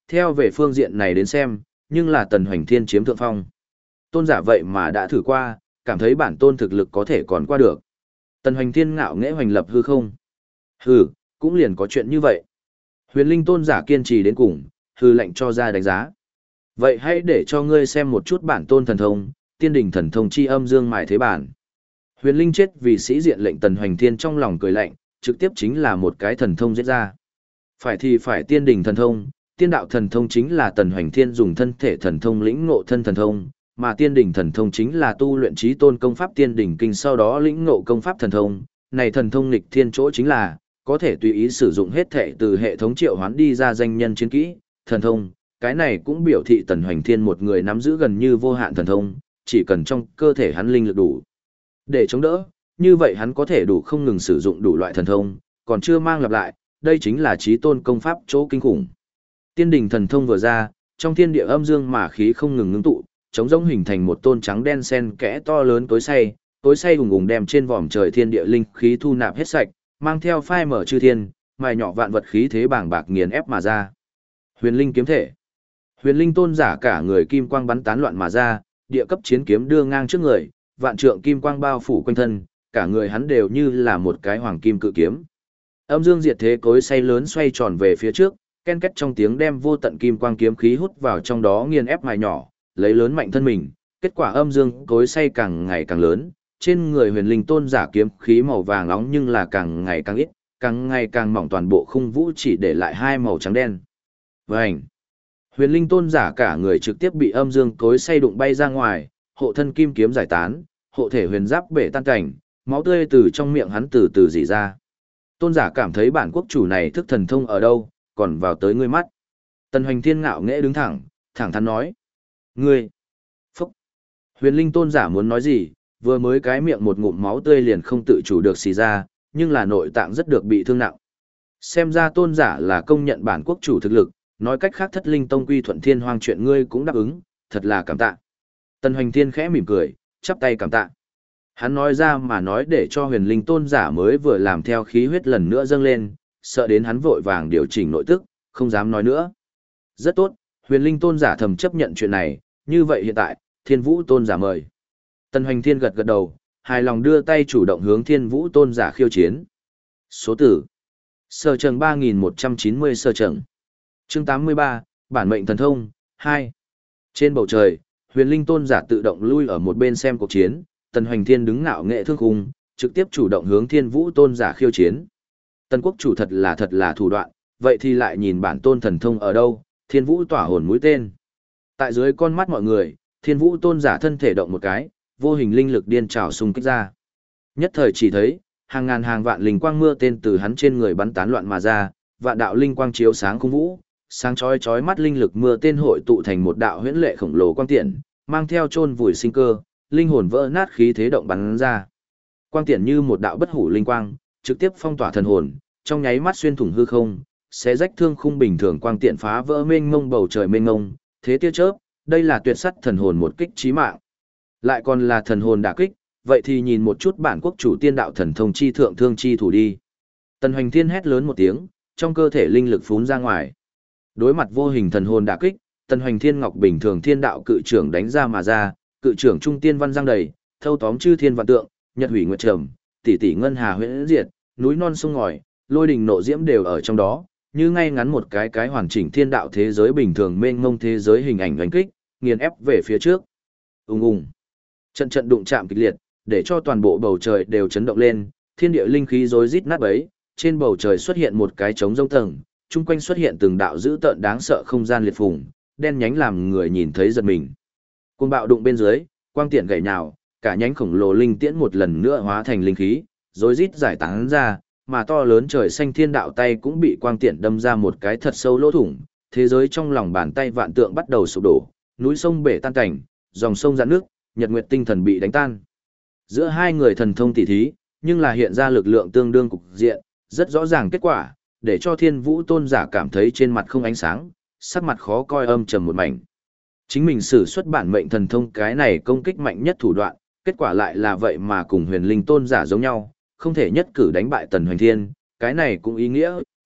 [SPEAKER 1] theo về phương diện này đến xem, nhưng là Tần Hoành Thiên chiếm thượng phong. Tôn giả vậy mà đã thử qua, cảm thấy bản tôn thực lực có thể còn qua được. Tần Hoành Thiên ngạo nghễ hoành lập hư không. Hừ, cũng liền có chuyện như vậy. Huyền Linh tôn giả kiên trì đến cùng, hư lệnh cho ra đánh giá. Vậy hãy để cho ngươi xem một chút bản tôn thần thông, tiên đỉnh thần thông chi âm dương mài thế bản. Huyền Linh chết vì sĩ diện lệnh Tần Hoành Thiên trong lòng cười lạnh, trực tiếp chính là một cái thần thông giết ra. Phải thì phải tiên đỉnh thần thông, tiên đạo thần thông chính là Tần Hoành Thiên dùng thân thể thần thông lĩnh ngộ thân thần thông, mà tiên đỉnh thần thông chính là tu luyện chí tôn công pháp tiên đỉnh kinh sau đó lĩnh ngộ công pháp thần thông. Này thần thông nghịch thiên chỗ chính là có thể tùy ý sử dụng hết thể từ hệ thống triệu hoán đi ra danh nhân chiến kỹ, thần thông. Cái này cũng biểu thị Tần Hoành Thiên một người nắm giữ gần như vô hạn thần thông, chỉ cần trong cơ thể hắn linh lực đủ để chống đỡ, như vậy hắn có thể đủ không ngừng sử dụng đủ loại thần thông, còn chưa mang lặp lại, đây chính là chí tôn công pháp chỗ kinh khủng. Tiên đỉnh thần thông vừa ra, trong thiên địa âm dương mà khí không ngừng ngưng tụ, chống rỗng hình thành một tôn trắng đen sen kẽ to lớn tối say ùng ùng đem trên vòm trời thiên địa linh khí thu nạp hết sạch, mang theo phai mở chư thiên, mài nhỏ vạn vật khí thế bàng bạc nghiền ép mà ra. Huyền linh kiếm thể. Huyền linh tôn giả cả người kim quang bắn tán loạn mà ra, địa cấp chiến kiếm đưa ngang trước người, vạn trượng kim quang bao phủ quanh thân, cả người hắn đều như là một cái hoàng kim cự kiếm. Âm dương diệt thế cối xay lớn xoay tròn về phía trước, ken két trong tiếng đem vô tận kim quang kiếm khí hút vào trong đó nghiền ép mài nhỏ, lấy lớn mạnh thân mình, kết quả âm dương cối xay càng ngày càng lớn, trên người huyền linh tôn giả kiếm khí màu vàng nóng nhưng là càng ngày càng ít, càng ngày càng mỏng, toàn bộ khung vũ chỉ để lại hai màu trắng đen. Vành! Huyền linh tôn giả cả người trực tiếp bị âm dương cối xay đụng bay ra ngoài, hộ thân kim kiếm giải tán, hộ thể huyền giáp bể tan cảnh, máu tươi từ trong miệng hắn từ từ rỉ ra. Tôn giả cảm thấy bản quốc chủ này thức thần thông ở đâu, còn vào tới ngươi mắt. Tần Hoành Thiên ngạo nghễ đứng thẳng, thẳng thắn nói. Ngươi! Phúc! Huyền linh tôn giả muốn nói gì, vừa mới cái miệng một ngụm máu tươi liền không tự chủ được xì ra, nhưng là nội tạng rất được bị thương nặng. Xem ra tôn giả là công nhận bản quốc chủ thực lực, nói cách khác Thất Linh Tông quy thuận thiên hoang chuyện ngươi cũng đáp ứng, thật là cảm tạ. Tần Hoành Thiên khẽ mỉm cười, chắp tay cảm tạ. Hắn nói ra mà nói để cho huyền linh tôn giả mới vừa làm theo khí huyết lần nữa dâng lên, sợ đến hắn vội vàng điều chỉnh nội tức, không dám nói nữa. Rất tốt, huyền linh tôn giả thầm chấp nhận chuyện này, như vậy hiện tại, thiên vũ tôn giả mời. Tần Hoành Thiên gật gật đầu, hài lòng đưa tay chủ động hướng thiên vũ tôn giả khiêu chiến. Số tử. Sở trầng 3190 sở trầng. Chương 83, Bản mệnh thần thông, 2. Trên bầu trời, huyền linh tôn giả tự động lui ở một bên xem cuộc chiến, Tần Hoành Thiên đứng ngạo nghệ thương khung, trực tiếp chủ động hướng thiên vũ tôn giả khiêu chiến. Tần quốc chủ thật là thủ đoạn, vậy thì lại nhìn bản tôn thần thông ở đâu, thiên vũ tỏa hồn mũi tên. Tại dưới con mắt mọi người, thiên vũ tôn giả thân thể động một cái, vô hình linh lực điên trào xung kích ra. Nhất thời chỉ thấy, hàng ngàn hàng vạn linh quang mưa tên từ hắn trên người bắn tán loạn mà ra, vạn đạo linh quang chiếu sáng khung vũ, sáng chói mắt linh lực mưa tên hội tụ thành một đạo huyễn lệ khổng lồ quang tiễn, mang theo chôn vùi sinh cơ, linh hồn vỡ nát khí thế động bắn ra. Quang tiễn như một đạo bất hủ linh quang, trực tiếp phong tỏa thần hồn, trong nháy mắt xuyên thủng hư không, xé rách thương khung bình thường quang tiễn phá vỡ mênh mông bầu trời mênh mông, thế tia chớp, đây là tuyệt sắt thần hồn một kích chí mạng. Lại còn là thần hồn đả kích, vậy thì nhìn một chút bản quốc chủ tiên đạo thần thông chi thượng thương chi thủ đi. Tần Hoành Thiên hét lớn một tiếng, trong cơ thể linh lực phún ra ngoài. Đối mặt vô hình thần hồn đả kích, Tần Hoành Thiên ngọc bình thường thiên đạo cự trưởng đánh ra mà ra, cự trưởng trung tiên văn giang đầy, thâu tóm chư thiên vạn tượng, nhật hủy nguyệt trầm, tỷ tỷ ngân hà huyễn diệt, núi non sông ngòi, lôi đình nộ diễm đều ở trong đó, như ngay ngắn một cái hoàn chỉnh thiên đạo thế giới bình thường mênh mông thế giới hình ảnh đánh kích, nghiền ép về phía trước. Ùng ùng. Trận đụng chạm kịch liệt, để cho toàn bộ bầu trời đều chấn động lên, thiên địa linh khí rối rít nát bấy, trên bầu trời xuất hiện một cái trống rông tầng, chung quanh xuất hiện từng đạo dữ tợn đáng sợ không gian liệt phùng, đen nhánh làm người nhìn thấy giật mình. Cơn bạo đụng bên dưới, quang tiễn gảy nhào, cả nhánh khổng lồ linh tiễn một lần nữa hóa thành linh khí, rối rít giải tán ra, mà to lớn trời xanh thiên đạo tay cũng bị quang tiễn đâm ra một cái thật sâu lỗ thủng, thế giới trong lòng bàn tay vạn tượng bắt đầu sụp đổ, núi sông bể tan cảnh, dòng sông giãn nước, nhật nguyệt tinh thần bị đánh tan. Giữa hai người thần thông tỉ thí, nhưng là hiện ra lực lượng tương đương cục diện, rất rõ ràng kết quả, để cho thiên vũ tôn giả cảm thấy trên mặt không ánh sáng, sắc mặt khó coi âm trầm một mảnh. Chính mình sử xuất bản mệnh thần thông cái này công kích mạnh nhất thủ đoạn, kết quả lại là vậy mà cùng huyền linh tôn giả giống nhau, không thể nhất cử đánh bại Tần Hoành Thiên, cái này cũng ý nghĩa,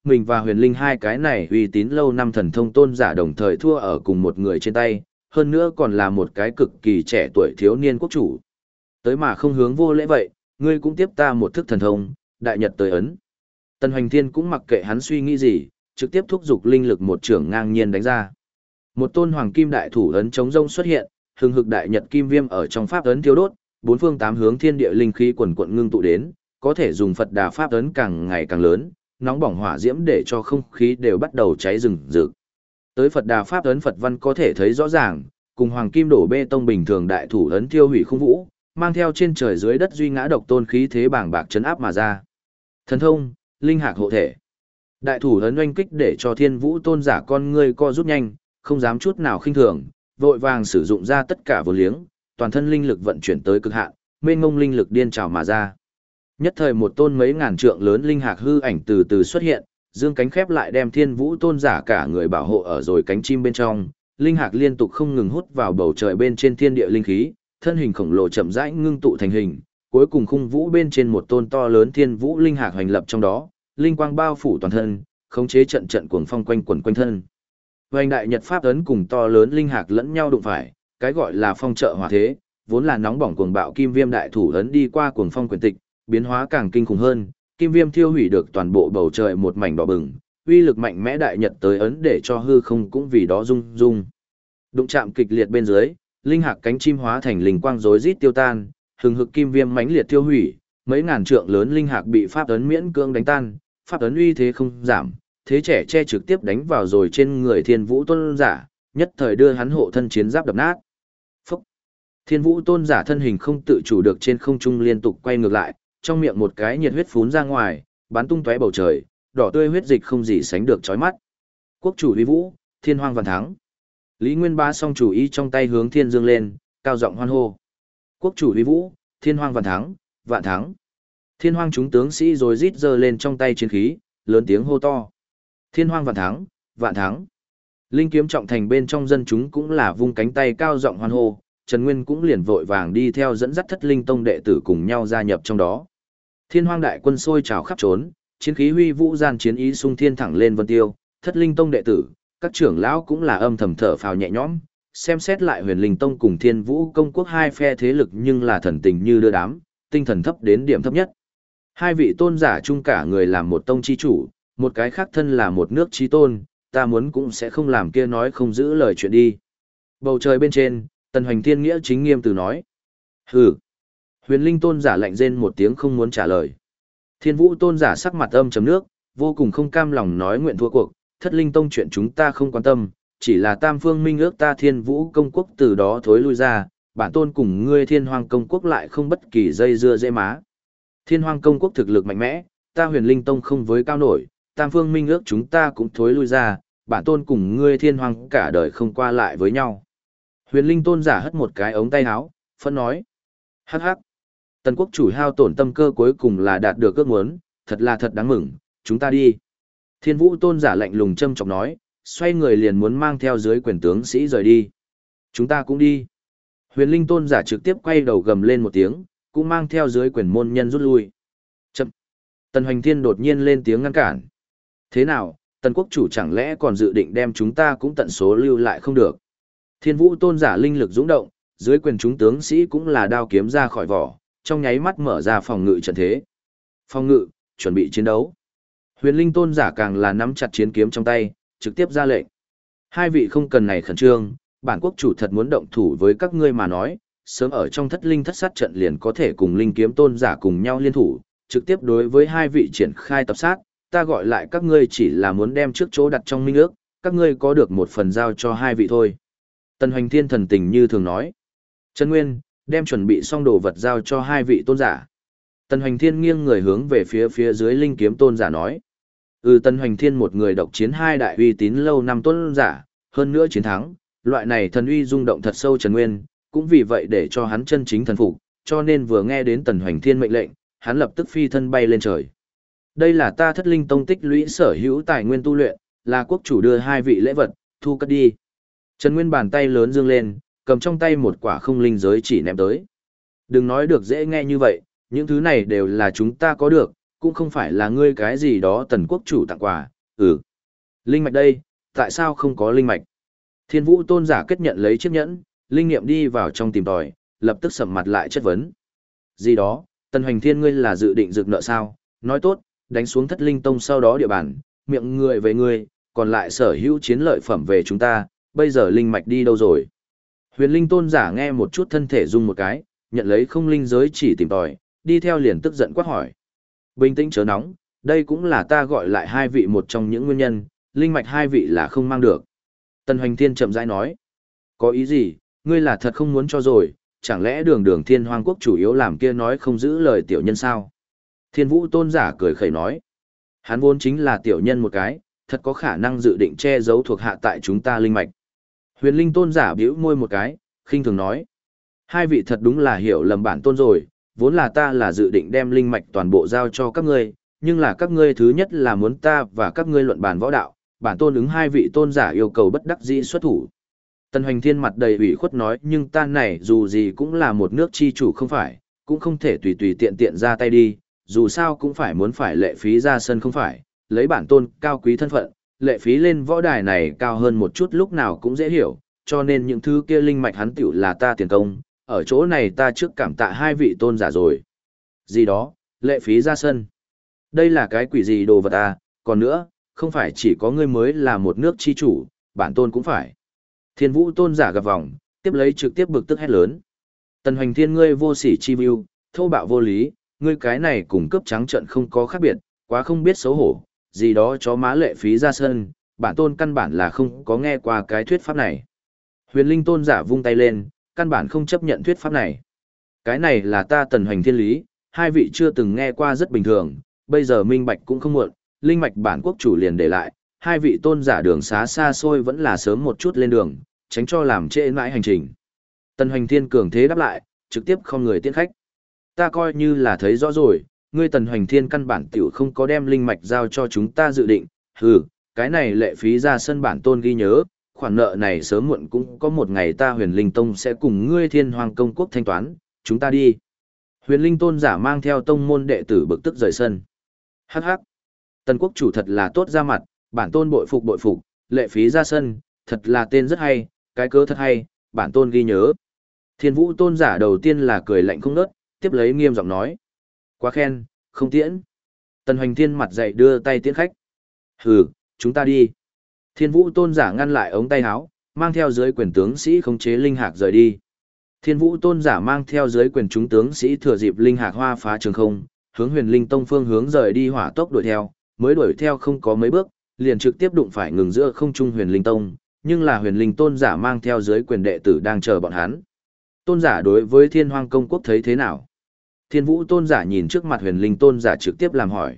[SPEAKER 1] mình và huyền linh hai cái này uy tín lâu năm thần thông tôn giả đồng thời thua ở cùng một người trên tay, hơn nữa còn là một cái cực kỳ trẻ tuổi thiếu niên quốc chủ. Tới mà không hướng vô lễ vậy, ngươi cũng tiếp ta một thức thần thông, đại nhật tới ấn. Tần Hoành Thiên cũng mặc kệ hắn suy nghĩ gì, trực tiếp thúc giục linh lực một trưởng ngang nhiên đánh ra. Một tôn hoàng kim đại thủ ấn chống rông xuất hiện, hừng hực đại nhật kim viêm ở trong pháp ấn thiêu đốt, bốn phương tám hướng thiên địa linh khí quần quận ngưng tụ đến, có thể dùng Phật Đà pháp ấn càng ngày càng lớn, nóng bỏng hỏa diễm để cho không khí đều bắt đầu cháy rừng rực. Tới Phật Đà pháp ấn Phật văn có thể thấy rõ ràng, cùng hoàng kim đổ bê tông bình thường đại thủ ấn thiêu hủy khung vũ, mang theo trên trời dưới đất duy ngã độc tôn khí thế bàng bạc chấn áp mà ra. Thần thông, linh hạc hộ thể. Đại thủ ấn oanh kích để cho Thiên Vũ tôn giả con ngươi co rút nhanh, không dám chút nào khinh thường, vội vàng sử dụng ra tất cả vô liếng, toàn thân linh lực vận chuyển tới cực hạn, mênh mông linh lực điên trào mà ra. Nhất thời một tôn mấy ngàn trượng lớn linh hạc hư ảnh từ từ xuất hiện, dương cánh khép lại đem Thiên Vũ tôn giả cả người bảo hộ ở rồi cánh chim bên trong, linh hạc liên tục không ngừng hút vào bầu trời bên trên thiên địa linh khí, thân hình khổng lồ chậm rãi ngưng tụ thành hình, cuối cùng khung vũ bên trên một tôn to lớn Thiên Vũ linh hạc hoành lập trong đó, linh quang bao phủ toàn thân, khống chế trận trận cuồng phong quanh quẩn quanh thân. Hoành đại nhật pháp ấn cùng to lớn linh hạc lẫn nhau đụng phải, cái gọi là phong trợ hỏa thế, vốn là nóng bỏng cuồng bạo kim viêm đại thủ ấn đi qua cuồng phong quyền tịch, biến hóa càng kinh khủng hơn, kim viêm thiêu hủy được toàn bộ bầu trời một mảnh đỏ bừng, uy lực mạnh mẽ đại nhật tới ấn để cho hư không cũng vì đó rung rung. Đụng chạm kịch liệt bên dưới, linh hạc cánh chim hóa thành linh quang rối rít tiêu tan, hừng hực kim viêm mãnh liệt tiêu hủy, mấy ngàn trượng lớn linh hạc bị pháp ấn miễn cưỡng đánh tan, pháp ấn uy thế không giảm, thế trẻ che trực tiếp đánh vào rồi trên người Thiên Vũ tôn giả, nhất thời đưa hắn hộ thân chiến giáp đập nát. Phúc! Thiên Vũ tôn giả thân hình không tự chủ được trên không trung liên tục quay ngược lại, trong miệng một cái nhiệt huyết phún ra ngoài, bắn tung tóe bầu trời, đỏ tươi huyết dịch không gì sánh được chói mắt. Quốc chủ uy vũ, thiên hoang vạn thắng. Lý Nguyên Bá song chủ ý trong tay hướng thiên dương lên, cao giọng hoan hô. Quốc chủ uy vũ, thiên hoang vạn thắng, vạn thắng. Thiên hoang chúng tướng sĩ rồi rít giơ lên trong tay chiến khí, lớn tiếng hô to. Thiên hoang vạn thắng, vạn thắng. Linh kiếm trọng thành bên trong dân chúng cũng là vung cánh tay cao giọng hoan hô, Trần Nguyên cũng liền vội vàng đi theo dẫn dắt Thất Linh Tông đệ tử cùng nhau gia nhập trong đó. Thiên hoang đại quân sôi trào khắp trốn, chiến khí huy vũ gian chiến ý sung thiên thẳng lên vân tiêu, Thất Linh Tông đệ tử, các trưởng lão cũng là âm thầm thở phào nhẹ nhõm, xem xét lại Huyền Linh Tông cùng Thiên Vũ công quốc hai phe thế lực nhưng là thần tình như đưa đám, tinh thần thấp đến điểm thấp nhất. Hai vị tôn giả chung cả người làm một tông chi chủ, một cái khác thân là một nước chi tôn, ta muốn cũng sẽ không làm kia nói không giữ lời chuyện đi. Bầu trời bên trên, Tần Hoành Thiên nghĩa chính nghiêm từ nói. Hừ. Huyền Linh tôn giả lạnh rên một tiếng không muốn trả lời. Thiên Vũ tôn giả sắc mặt âm trầm nước, vô cùng không cam lòng nói nguyện thua cuộc, Thất Linh Tông chuyện chúng ta không quan tâm, chỉ là Tam Phương Minh ước ta Thiên Vũ công quốc từ đó thối lui ra, bản tôn cùng ngươi Thiên Hoang công quốc lại không bất kỳ dây dưa dễ má. Thiên Hoang công quốc thực lực mạnh mẽ, ta Huyền Linh Tông không với cao nổi, Tam Phương Minh ước chúng ta cũng thối lui ra, bản tôn cùng ngươi Thiên Hoang cả đời không qua lại với nhau. Huyền Linh tôn giả hất một cái ống tay áo, phân nói. Hắc hắc. Tần quốc chủ hao tổn tâm cơ cuối cùng là đạt được ước muốn, thật là thật đáng mừng, chúng ta đi. Thiên Vũ tôn giả lạnh lùng châm chọc nói, xoay người liền muốn mang theo dưới quyền tướng sĩ rời đi. Chúng ta cũng đi. Huyền Linh tôn giả trực tiếp quay đầu gầm lên một tiếng, cũng mang theo dưới quyền môn nhân rút lui. Chậm. Tần Hoành Thiên đột nhiên lên tiếng ngăn cản. Thế nào, Tần quốc chủ chẳng lẽ còn dự định đem chúng ta cũng tận số lưu lại không được? Thiên Vũ tôn giả linh lực dũng động, dưới quyền chúng tướng sĩ cũng là đao kiếm ra khỏi vỏ, trong nháy mắt mở ra phòng ngự trận thế. Phòng ngự, chuẩn bị chiến đấu. Huyền Linh tôn giả càng là nắm chặt chiến kiếm trong tay, trực tiếp ra lệnh. Hai vị không cần này khẩn trương, bản quốc chủ thật muốn động thủ với các ngươi mà nói, sớm ở trong Thất Linh thất sát trận liền có thể cùng Linh kiếm tôn giả cùng nhau liên thủ, trực tiếp đối với hai vị triển khai tập sát, ta gọi lại các ngươi chỉ là muốn đem trước chỗ đặt trong minh ước, các ngươi có được một phần giao cho hai vị thôi. Tần Hoành Thiên thần tình như thường nói. Trần Nguyên, đem chuẩn bị xong đồ vật giao cho hai vị tôn giả. Tần Hoành Thiên nghiêng người hướng về phía dưới Linh kiếm tôn giả nói. Tần Hoành Thiên một người độc chiến hai đại uy tín lâu năm tôn giả, hơn nữa chiến thắng, loại này thần uy rung động thật sâu Trần Nguyên, cũng vì vậy để cho hắn chân chính thần phục, cho nên vừa nghe đến Tần Hoành Thiên mệnh lệnh, hắn lập tức phi thân bay lên trời. Đây là ta Thất Linh tông tích lũy sở hữu tài nguyên tu luyện, là quốc chủ đưa hai vị lễ vật, thu cất đi. Trần Nguyên bàn tay lớn dương lên, cầm trong tay một quả không linh giới chỉ ném tới. Đừng nói được dễ nghe như vậy, những thứ này đều là chúng ta có được, cũng không phải là ngươi cái gì đó tần quốc chủ tặng quà, Linh mạch đây, tại sao không có linh mạch? Thiên Vũ tôn giả kết nhận lấy chiếc nhẫn, linh nghiệm đi vào trong tìm tòi, lập tức sầm mặt lại chất vấn. Gì đó, Tần Hoành Thiên ngươi là dự định rực nợ sao? Nói tốt, đánh xuống Thất Linh Tông sau đó địa bàn, miệng người về ngươi, còn lại sở hữu chiến lợi phẩm về chúng ta, bây giờ linh mạch đi đâu rồi? Huyền Linh tôn giả nghe một chút thân thể rung một cái, nhận lấy không linh giới chỉ tìm tòi, đi theo liền tức giận quát hỏi. Bình tĩnh chớ nóng, đây cũng là ta gọi lại hai vị một trong những nguyên nhân, linh mạch hai vị là không mang được. Tần Hoành Thiên chậm rãi nói. Có ý gì, ngươi là thật không muốn cho rồi, chẳng lẽ đường Thiên Hoang Quốc chủ yếu làm kia nói không giữ lời tiểu nhân sao? Thiên Vũ tôn giả cười khẩy nói. Hắn vốn chính là tiểu nhân một cái, thật có khả năng dự định che giấu thuộc hạ tại chúng ta linh mạch. Huyền Linh tôn giả bĩu môi một cái, khinh thường nói. Hai vị thật đúng là hiểu lầm bản tôn rồi, vốn là ta là dự định đem linh mạch toàn bộ giao cho các ngươi, nhưng là các ngươi thứ nhất là muốn ta và các ngươi luận bàn võ đạo, bản tôn ứng hai vị tôn giả yêu cầu bất đắc dĩ xuất thủ. Tần Hoành Thiên mặt đầy ủy khuất nói, nhưng ta này dù gì cũng là một nước chi chủ không phải, cũng không thể tùy tùy tiện tiện ra tay đi, dù sao cũng phải muốn phải lệ phí ra sân không phải, lấy bản tôn cao quý thân phận, lệ phí lên võ đài này cao hơn một chút lúc nào cũng dễ hiểu, cho nên những thứ kia linh mạch hắn tiểu là ta tiền công, ở chỗ này ta trước cảm tạ hai vị tôn giả rồi. Gì đó, lệ phí ra sân. Đây là cái quỷ gì đồ vật à, còn nữa, không phải chỉ có ngươi mới là một nước chi chủ, bản tôn cũng phải. Thiên Vũ tôn giả gặp vòng, tiếp lấy trực tiếp bực tức hét lớn. Tần Hoành Thiên ngươi vô sỉ chi view, thô bạo vô lý, ngươi cái này cùng cướp trắng trận không có khác biệt, quá không biết xấu hổ, gì đó chó má lệ phí ra sân, bản tôn căn bản là không có nghe qua cái thuyết pháp này. Huyền Linh tôn giả vung tay lên, căn bản không chấp nhận thuyết pháp này. Cái này là ta Tần Hoành Thiên lý, hai vị chưa từng nghe qua rất bình thường, bây giờ minh bạch cũng không muộn, linh mạch bản quốc chủ liền để lại, hai vị tôn giả đường xá xa xôi vẫn là sớm một chút lên đường, tránh cho làm trễ mãi hành trình. Tần Hoành Thiên cường thế đáp lại, trực tiếp không người tiễn khách. Ta coi như là thấy rõ rồi, ngươi Tần Hoành Thiên căn bản tiểu không có đem linh mạch giao cho chúng ta dự định, cái này lệ phí ra sân bản tôn ghi nhớ, khoản nợ này sớm muộn cũng có một ngày ta Huyền Linh Tông sẽ cùng ngươi Thiên Hoàng công quốc thanh toán, chúng ta đi. Huyền Linh tôn giả mang theo tông môn đệ tử bực tức rời sân. Hắc hắc. Tần quốc chủ thật là tốt ra mặt, bản tôn bội phục, lệ phí ra sân, thật là tên rất hay, cái cớ thật hay, bản tôn ghi nhớ. Thiên Vũ tôn giả đầu tiên là cười lạnh không ngớt, tiếp lấy nghiêm giọng nói. Quá khen, không tiễn. Tần Hoành Thiên mặt dậy đưa tay tiễn khách. Chúng ta đi. Thiên Vũ tôn giả ngăn lại ống tay áo, mang theo dưới quyền tướng sĩ khống chế linh hạc rời đi. Thiên Vũ tôn giả mang theo dưới quyền chúng tướng sĩ thừa dịp linh hạc hoa phá trường không, hướng Huyền Linh Tông phương hướng rời đi hỏa tốc đuổi theo, mới đuổi theo không có mấy bước, liền trực tiếp đụng phải ngừng giữa không trung Huyền Linh Tông, nhưng là Huyền Linh tôn giả mang theo dưới quyền đệ tử đang chờ bọn hắn. Tôn giả đối với Thiên Hoang công quốc thấy thế nào? Thiên Vũ tôn giả nhìn trước mặt Huyền Linh tôn giả trực tiếp làm hỏi.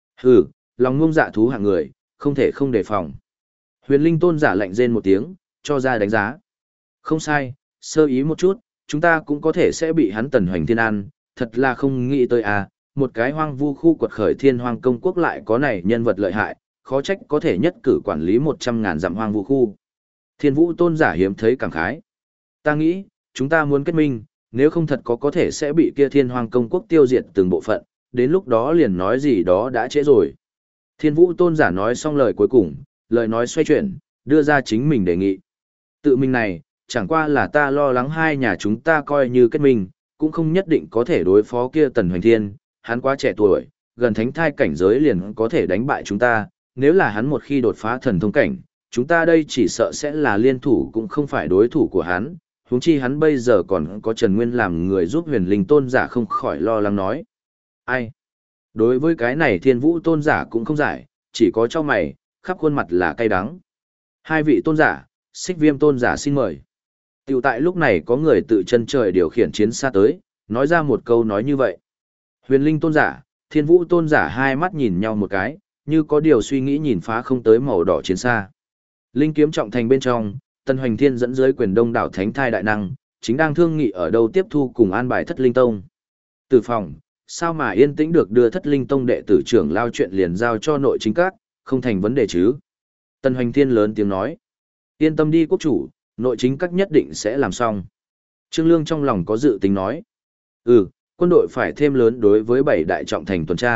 [SPEAKER 1] Lòng ngông dạ thú hạng người, không thể không đề phòng. Huyền Linh tôn giả lạnh rên một tiếng, cho ra đánh giá. Không sai, sơ ý một chút, chúng ta cũng có thể sẽ bị hắn Tần Hoành Thiên ăn, thật là không nghĩ tới à, một cái hoang vu khu quật khởi Thiên Hoang công quốc lại có này nhân vật lợi hại, khó trách có thể nhất cử quản lý 100.000 dặm hoang vu khu. Thiên Vũ tôn giả hiếm thấy cảm khái. Ta nghĩ, chúng ta muốn kết minh, nếu không thật có thể sẽ bị kia Thiên Hoang công quốc tiêu diệt từng bộ phận, đến lúc đó liền nói gì đó đã trễ rồi. Thiên Vũ tôn giả nói xong lời cuối cùng, lời nói xoay chuyển, đưa ra chính mình đề nghị. Tự mình này, chẳng qua là ta lo lắng hai nhà chúng ta coi như kết minh, cũng không nhất định có thể đối phó kia Tần Hoành Thiên, hắn quá trẻ tuổi, gần thánh thai cảnh giới liền có thể đánh bại chúng ta, nếu là hắn một khi đột phá thần thông cảnh, chúng ta đây chỉ sợ sẽ là liên thủ cũng không phải đối thủ của hắn, huống chi hắn bây giờ còn có Trần Nguyên làm người giúp Huyền Linh tôn giả không khỏi lo lắng nói. Ai? Đối với cái này Thiên Vũ tôn giả cũng không giải, chỉ có cho mày, khắp khuôn mặt là cay đắng. Hai vị tôn giả, Xích Viêm tôn giả xin mời. Tiểu tại lúc này có người tự chân trời điều khiển chiến xa tới, nói ra một câu nói như vậy. Huyền Linh tôn giả, Thiên Vũ tôn giả hai mắt nhìn nhau một cái, như có điều suy nghĩ nhìn phá không tới màu đỏ chiến xa. Linh kiếm trọng thành bên trong, Tần Hoành Thiên dẫn dưới quyền đông đảo thánh thai đại năng, chính đang thương nghị ở đâu tiếp thu cùng an bài Thất Linh Tông. Từ phòng, sao mà yên tĩnh được đưa Thất Linh Tông đệ tử trưởng lao chuyện liền giao cho nội chính các, không thành vấn đề chứ. Tần Hoành Thiên lớn tiếng nói. Yên tâm đi quốc chủ, nội chính các nhất định sẽ làm xong. Trương Lương trong lòng có dự tính nói. Quân đội phải thêm lớn đối với 7 đại trọng thành tuần tra,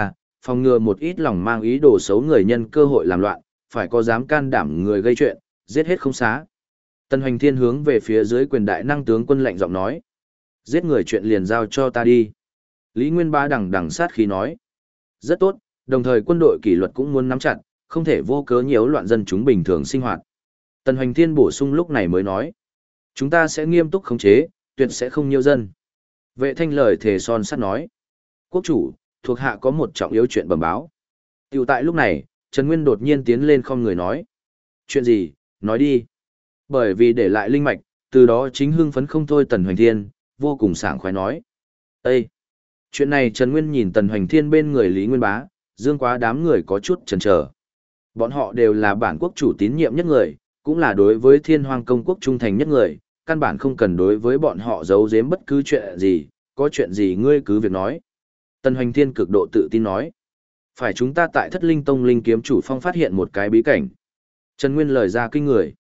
[SPEAKER 1] phòng ngừa một ít lòng mang ý đồ xấu người nhân cơ hội làm loạn, phải có dám can đảm người gây chuyện, giết hết không xá. Tần Hoành Thiên hướng về phía dưới quyền đại năng tướng quân lạnh giọng nói. Giết người chuyện liền giao cho ta đi. Lý Nguyên Bá đằng đằng sát khí nói. Rất tốt, đồng thời quân đội kỷ luật cũng muốn nắm chặt, không thể vô cớ nhiễu loạn dân chúng bình thường sinh hoạt. Tần Hoành Thiên bổ sung lúc này mới nói. Chúng ta sẽ nghiêm túc khống chế, tuyệt sẽ không nhiễu dân. Vệ Thanh lời thề son sắt nói. Quốc chủ, thuộc hạ có một trọng yếu chuyện bẩm báo. Tiểu tại lúc này, Trần Nguyên đột nhiên tiến lên không người nói. Chuyện gì, nói đi. Bởi vì để lại linh mạch, từ đó chính hưng phấn không thôi Tần Hoành Thiên, vô cùng sảng khoái nói. Ê! Chuyện này Trần Nguyên nhìn Tần Hoành Thiên bên người Lý Nguyên Bá, dương quá đám người có chút chần chờ. Bọn họ đều là bản quốc chủ tín nhiệm nhất người, cũng là đối với Thiên Hoang công quốc trung thành nhất người, căn bản không cần đối với bọn họ giấu giếm bất cứ chuyện gì, có chuyện gì ngươi cứ việc nói. Tần Hoành Thiên cực độ tự tin nói. Phải chúng ta tại Thất Linh Tông Linh Kiếm Chủ Phong phát hiện một cái bí cảnh. Trần Nguyên lời ra kinh người.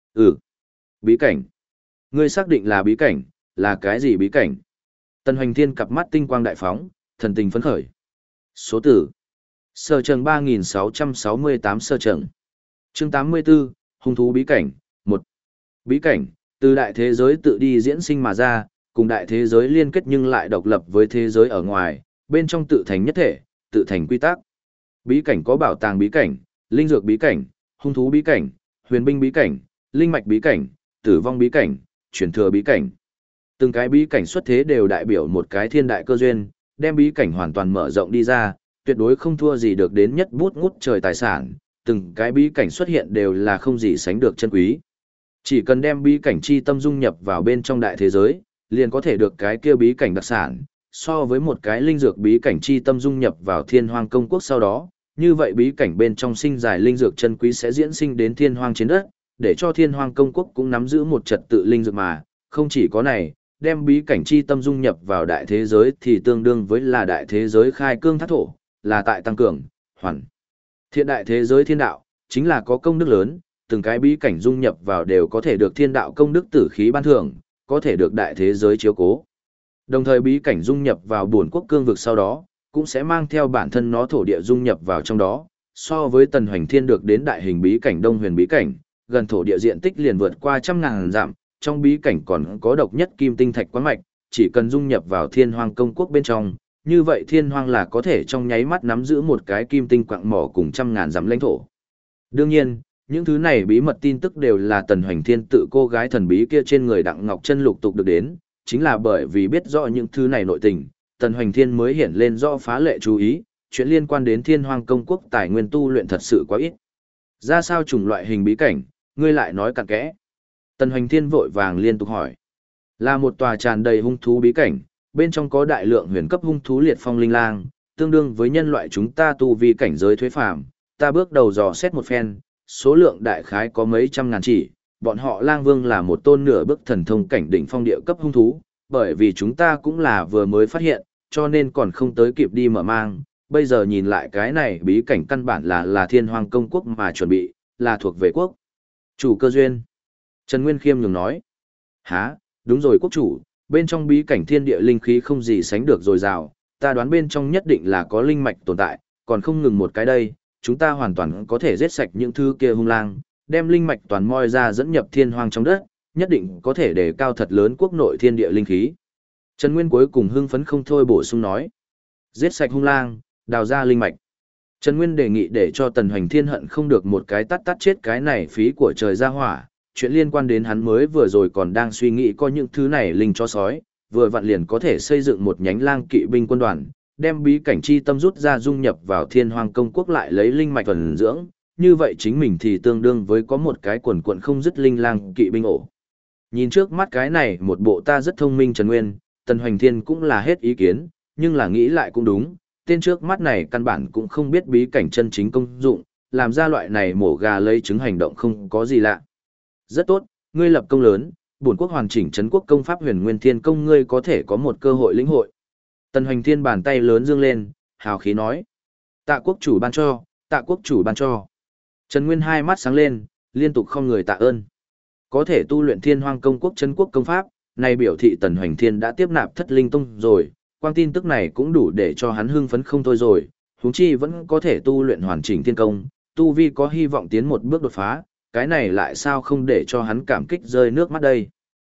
[SPEAKER 1] Bí cảnh. Ngươi xác định là bí cảnh, là cái gì bí cảnh? Tần Hoành Thiên cặp mắt tinh quang đại phóng, thần tình phấn khởi. Số tử. Sơ trần 3668 sơ trần. Chương 84, hung thú bí cảnh, 1. Bí cảnh, từ đại thế giới tự đi diễn sinh mà ra, cùng đại thế giới liên kết nhưng lại độc lập với thế giới ở ngoài, bên trong tự thành nhất thể, tự thành quy tắc. Bí cảnh có bảo tàng bí cảnh, linh dược bí cảnh, hung thú bí cảnh, huyền binh bí cảnh, linh mạch bí cảnh, tử vong bí cảnh, truyền thừa bí cảnh. Từng cái bí cảnh xuất thế đều đại biểu một cái thiên đại cơ duyên, đem bí cảnh hoàn toàn mở rộng đi ra, tuyệt đối không thua gì được đến nhất bút ngút trời tài sản, từng cái bí cảnh xuất hiện đều là không gì sánh được chân quý. Chỉ cần đem bí cảnh chi tâm dung nhập vào bên trong đại thế giới, liền có thể được cái kia bí cảnh đặc sản, so với một cái linh dược bí cảnh chi tâm dung nhập vào Thiên Hoang công quốc sau đó, như vậy bí cảnh bên trong sinh dài linh dược chân quý sẽ diễn sinh đến Thiên Hoang trên đất, để cho Thiên Hoang công quốc cũng nắm giữ một trật tự linh dược mà, không chỉ có này, đem bí cảnh chi tâm dung nhập vào đại thế giới thì tương đương với là đại thế giới khai cương thác thổ, là tại tăng cường, hoàn thiện đại thế giới thiên đạo, chính là có công đức lớn, từng cái bí cảnh dung nhập vào đều có thể được thiên đạo công đức tử khí ban thưởng, có thể được đại thế giới chiếu cố. Đồng thời bí cảnh dung nhập vào bổn quốc cương vực sau đó, cũng sẽ mang theo bản thân nó thổ địa dung nhập vào trong đó, so với Tần Hoành Thiên được đến đại hình bí cảnh Đông Huyền bí cảnh, gần thổ địa diện tích liền vượt qua 100.000 dặm, trong bí cảnh còn có độc nhất kim tinh thạch quán mạch, chỉ cần dung nhập vào Thiên Hoang công quốc bên trong, như vậy Thiên Hoang là có thể trong nháy mắt nắm giữ một cái kim tinh quặng mỏ cùng 100.000 dặm lãnh thổ. Đương nhiên, những thứ này bí mật tin tức đều là Tần Hoành Thiên tự cô gái thần bí kia trên người Đặng Ngọc Chân lục tục được đến, chính là bởi vì biết rõ những thứ này nội tình, Tần Hoành Thiên mới hiển lên rõ phá lệ chú ý, chuyện liên quan đến Thiên Hoang công quốc tài nguyên tu luyện thật sự quá ít. Ra sao chủng loại hình bí cảnh, ngươi lại nói cặn kẽ. Tần Hoành Thiên vội vàng liên tục hỏi. Là một tòa tràn đầy hung thú bí cảnh, bên trong có đại lượng huyền cấp hung thú liệt phong linh lang, tương đương với nhân loại chúng ta tu vi cảnh giới thuế phàm. Ta bước đầu dò xét một phen, số lượng đại khái có mấy trăm ngàn chỉ, bọn họ lang vương là một tôn nửa bước thần thông cảnh đỉnh phong địa cấp hung thú, bởi vì chúng ta cũng là vừa mới phát hiện, cho nên còn không tới kịp đi mở mang. Bây giờ nhìn lại cái này bí cảnh căn bản là Thiên Hoang công quốc mà chuẩn bị, là thuộc về quốc chủ cơ duyên. Trần Nguyên khiêm nhường nói. Hả, đúng rồi quốc chủ, bên trong bí cảnh thiên địa linh khí không gì sánh được dồi dào, ta đoán bên trong nhất định là có linh mạch tồn tại, còn không ngừng một cái đây, chúng ta hoàn toàn có thể giết sạch những thứ kia hung lang, đem linh mạch toàn moi ra dẫn nhập Thiên Hoang trong đất, nhất định có thể đề cao thật lớn quốc nội thiên địa linh khí. Trần Nguyên cuối cùng hưng phấn không thôi bổ sung nói. Giết sạch hung lang, đào ra linh mạch. Trần Nguyên đề nghị để cho Tần Hoành Thiên hận không được một cái tát chết cái này phí của trời ra hỏa. Chuyện liên quan đến hắn mới vừa rồi còn đang suy nghĩ có những thứ này linh cho sói, vừa vặn liền có thể xây dựng một nhánh lang kỵ binh quân đoàn, đem bí cảnh chi tâm rút ra dung nhập vào Thiên Hoang công quốc lại lấy linh mạch thuần dưỡng, như vậy chính mình thì tương đương với có một cái quần quận không dứt linh lang kỵ binh ổ. Nhìn trước mắt cái này một bộ ta rất thông minh Trần Nguyên, Tần Hoành Thiên cũng là hết ý kiến, nhưng là nghĩ lại cũng đúng, tên trước mắt này căn bản cũng không biết bí cảnh chân chính công dụng, làm ra loại này mổ gà lấy trứng hành động không có gì lạ. Rất tốt, ngươi lập công lớn, bổn quốc hoàn chỉnh trấn quốc công pháp Huyền Nguyên Thiên công ngươi có thể có một cơ hội lĩnh hội. Tần Hoành Thiên bàn tay lớn dương lên, hào khí nói. Tạ quốc chủ ban cho, tạ quốc chủ ban cho. Trần Nguyên hai mắt sáng lên, liên tục không người tạ ơn. Có thể tu luyện Thiên Hoang công quốc trấn quốc công pháp, này biểu thị Tần Hoành Thiên đã tiếp nạp Thất Linh Tông rồi, quang tin tức này cũng đủ để cho hắn hưng phấn không thôi rồi, huống chi vẫn có thể tu luyện hoàn chỉnh thiên công, tu vi có hy vọng tiến một bước đột phá, cái này lại sao không để cho hắn cảm kích rơi nước mắt đây.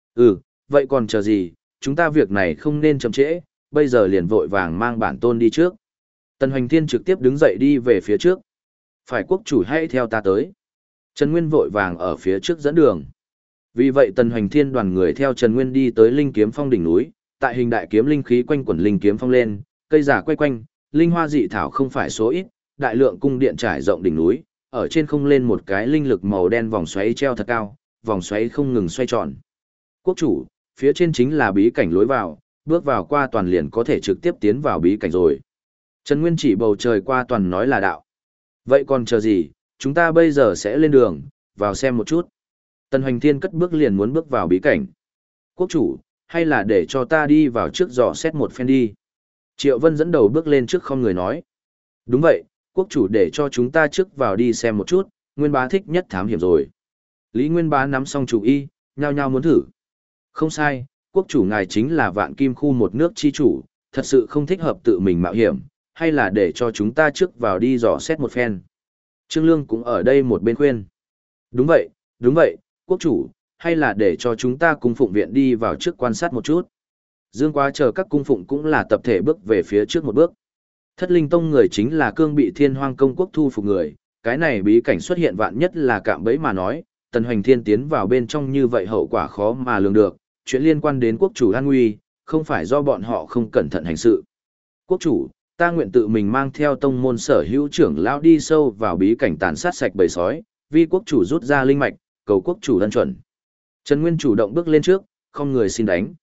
[SPEAKER 1] Vậy còn chờ gì, chúng ta việc này không nên chậm trễ, bây giờ liền vội vàng mang bản tôn đi trước. Tần Hoành Thiên trực tiếp đứng dậy đi về phía trước. Phải quốc chủ hãy theo ta tới. Trần Nguyên vội vàng ở phía trước dẫn đường. Vì vậy Tần Hoành Thiên đoàn người theo Trần Nguyên đi tới Linh Kiếm Phong đỉnh núi, tại hình đại kiếm linh khí quanh quẩn Linh Kiếm Phong lên, cây giả quay quanh, linh hoa dị thảo không phải số ít, đại lượng cung điện trải rộng đỉnh núi, ở trên không lên một cái linh lực màu đen vòng xoáy treo thật cao, vòng xoáy không ngừng xoay tròn. Quốc chủ, phía trên chính là bí cảnh lối vào, bước vào qua toàn liền có thể trực tiếp tiến vào bí cảnh rồi. Trần Nguyên chỉ bầu trời qua toàn nói là đạo. Vậy còn chờ gì, chúng ta bây giờ sẽ lên đường, vào xem một chút. Tần Hoành Thiên cất bước liền muốn bước vào bí cảnh. Quốc chủ, hay là để cho ta đi vào trước dò xét một phen đi. Triệu Vân dẫn đầu bước lên trước không người nói. Đúng vậy, quốc chủ để cho chúng ta trước vào đi xem một chút, Nguyên Bá thích nhất thám hiểm rồi. Lý Nguyên Bá nắm xong chủ ý, nhao nhao muốn thử. Không sai, quốc chủ ngài chính là vạn kim khu một nước chi chủ, thật sự không thích hợp tự mình mạo hiểm, hay là để cho chúng ta trước vào đi dò xét một phen. Trương Lương cũng ở đây một bên khuyên. Đúng vậy, quốc chủ, hay là để cho chúng ta cung phụng viện đi vào trước quan sát một chút. Dương Quá chờ các cung phụng cũng là tập thể bước về phía trước một bước. Thất Linh Tông người chính là cương bị Thiên Hoang công quốc thu phục người, cái này bí cảnh xuất hiện vạn nhất là cạm bẫy mà nói, Tần Hoành Thiên tiến vào bên trong như vậy hậu quả khó mà lường được, chuyện liên quan đến quốc chủ an nguy, không phải do bọn họ không cẩn thận hành sự. Quốc chủ, ta nguyện tự mình mang theo tông môn sở hữu trưởng lão đi sâu vào bí cảnh tàn sát sạch bầy sói, vì quốc chủ rút ra linh mạch, cầu quốc chủ ân chuẩn. Trần Nguyên chủ động bước lên trước, không người xin đánh.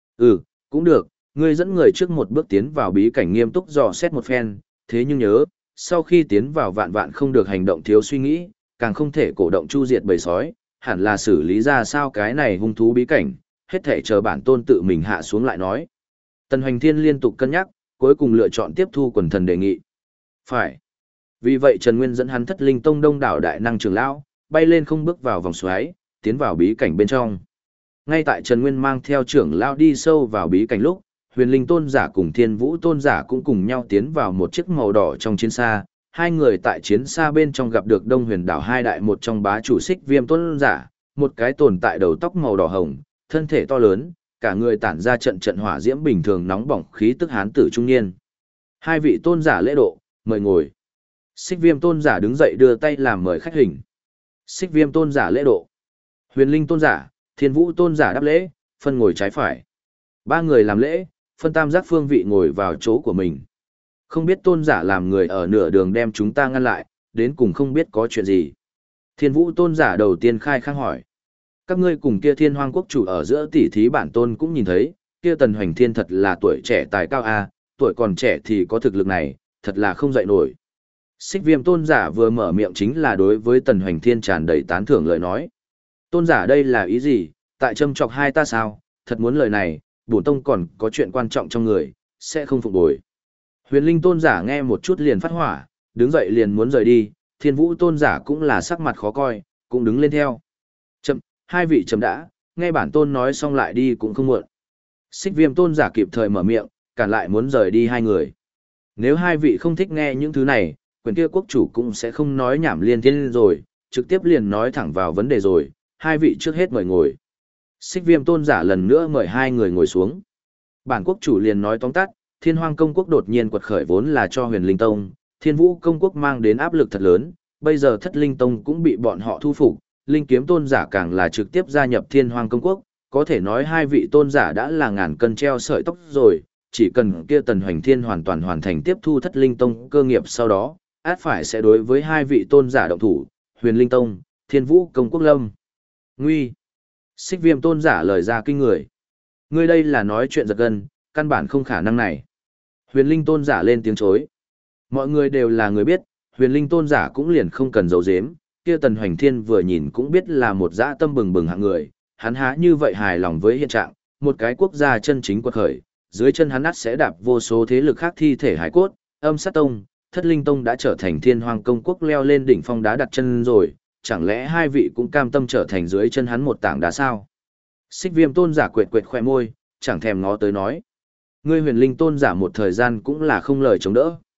[SPEAKER 1] Cũng được, ngươi dẫn người trước một bước tiến vào bí cảnh nghiêm túc dò xét một phen, thế nhưng nhớ, sau khi tiến vào vạn vạn không được hành động thiếu suy nghĩ, càng không thể cổ động chu diệt bầy sói, hẳn là xử lý ra sao cái này hung thú bí cảnh, hết thể chờ bản tôn tự mình hạ xuống lại nói. Tần Hoành Thiên liên tục cân nhắc, cuối cùng lựa chọn tiếp thu quần thần đề nghị. Phải. Vì vậy Trần Nguyên dẫn hắn Thất Linh Tông đông đảo đại năng trưởng lão, bay lên không bước vào vòng xoáy, tiến vào bí cảnh bên trong. Ngay tại Trần Nguyên mang theo trưởng lão đi sâu vào bí cảnh lúc, Huyền Linh Tôn giả cùng Thiên Vũ Tôn giả cũng cùng nhau tiến vào một chiếc màu đỏ trong chiến xa. Hai người tại chiến xa bên trong gặp được Đông Huyền đảo hai đại một trong bá chủ Xích Viêm Tôn giả, một cái tồn tại đầu tóc màu đỏ hồng, thân thể to lớn, cả người tản ra trận trận hỏa diễm bình thường nóng bỏng khí tức hán tử trung niên. Hai vị tôn giả lễ độ, mời ngồi. Xích Viêm Tôn giả đứng dậy đưa tay làm mời khách hình. Xích Viêm Tôn giả lễ độ. Huyền Linh Tôn giả, Thiên Vũ Tôn giả đáp lễ, phân ngồi trái phải. Ba người làm lễ, phân tam giác phương vị ngồi vào chỗ của mình. Không biết Tôn giả làm người ở nửa đường đem chúng ta ngăn lại, đến cùng không biết có chuyện gì. Thiên Vũ Tôn giả đầu tiên khai khang hỏi. Các ngươi cùng kia Thiên Hoang quốc chủ ở giữa tỉ thí bản tôn cũng nhìn thấy, kia Tần Hoành Thiên thật là tuổi trẻ tài cao a, tuổi còn trẻ thì có thực lực này, thật là không dậy nổi. Xích Viêm Tôn giả vừa mở miệng chính là đối với Tần Hoành Thiên tràn đầy tán thưởng lời nói. Tôn giả đây là ý gì, tại châm chọc hai ta sao, thật muốn lời này, bổn tông còn có chuyện quan trọng trong người, sẽ không phục bồi. Huyền Linh Tôn giả nghe một chút liền phát hỏa, đứng dậy liền muốn rời đi, Thiên Vũ Tôn giả cũng là sắc mặt khó coi, cũng đứng lên theo. Chậm, hai vị chậm đã, nghe bản tôn nói xong lại đi cũng không muộn. Xích Viêm Tôn giả kịp thời mở miệng, cản lại muốn rời đi hai người. Nếu hai vị không thích nghe những thứ này, quyền kia quốc chủ cũng sẽ không nói nhảm liên thiên rồi, trực tiếp liền nói thẳng vào vấn đề rồi, hai vị trước hết mời ngồi. Xích Viêm Tôn giả lần nữa mời hai người ngồi xuống. Bản quốc chủ liền nói tóm tắt, Thiên Hoang công quốc đột nhiên quật khởi vốn là cho Huyền Linh Tông, Thiên Vũ công quốc mang đến áp lực thật lớn, bây giờ Thất Linh Tông cũng bị bọn họ thu phục, Linh Kiếm Tôn giả càng là trực tiếp gia nhập Thiên Hoang công quốc, có thể nói hai vị tôn giả đã là ngàn cân treo sợi tóc rồi, chỉ cần kia Tần Hoành Thiên hoàn toàn hoàn thành tiếp thu Thất Linh Tông cơ nghiệp sau đó, át phải sẽ đối với hai vị tôn giả động thủ, Huyền Linh Tông, Thiên Vũ công quốc lâm. Nguy. Xích Viêm Tôn giả lời ra kinh người. Ngươi đây là nói chuyện giật gân, căn bản không khả năng này. Huyền Linh Tôn giả lên tiếng chối. Mọi người đều là người biết, Huyền Linh Tôn giả cũng liền không cần giấu giếm, kia Tần Hoành Thiên vừa nhìn cũng biết là một dã tâm bừng bừng hạng người, hắn há như vậy hài lòng với hiện trạng, một cái quốc gia chân chính quật khởi, dưới chân hắn ắt sẽ đạp vô số thế lực khác thi thể hải cốt, Âm Sát Tông, Thất Linh Tông đã trở thành Thiên Hoang công quốc leo lên đỉnh phong đá đặt chân rồi, chẳng lẽ hai vị cũng cam tâm trở thành dưới chân hắn một tảng đá sao? Xích Viêm Tôn giả quệt quệt khoe môi, chẳng thèm ngó tới nói. Ngươi Huyền Linh Tôn giả một thời gian cũng là không lời chống đỡ.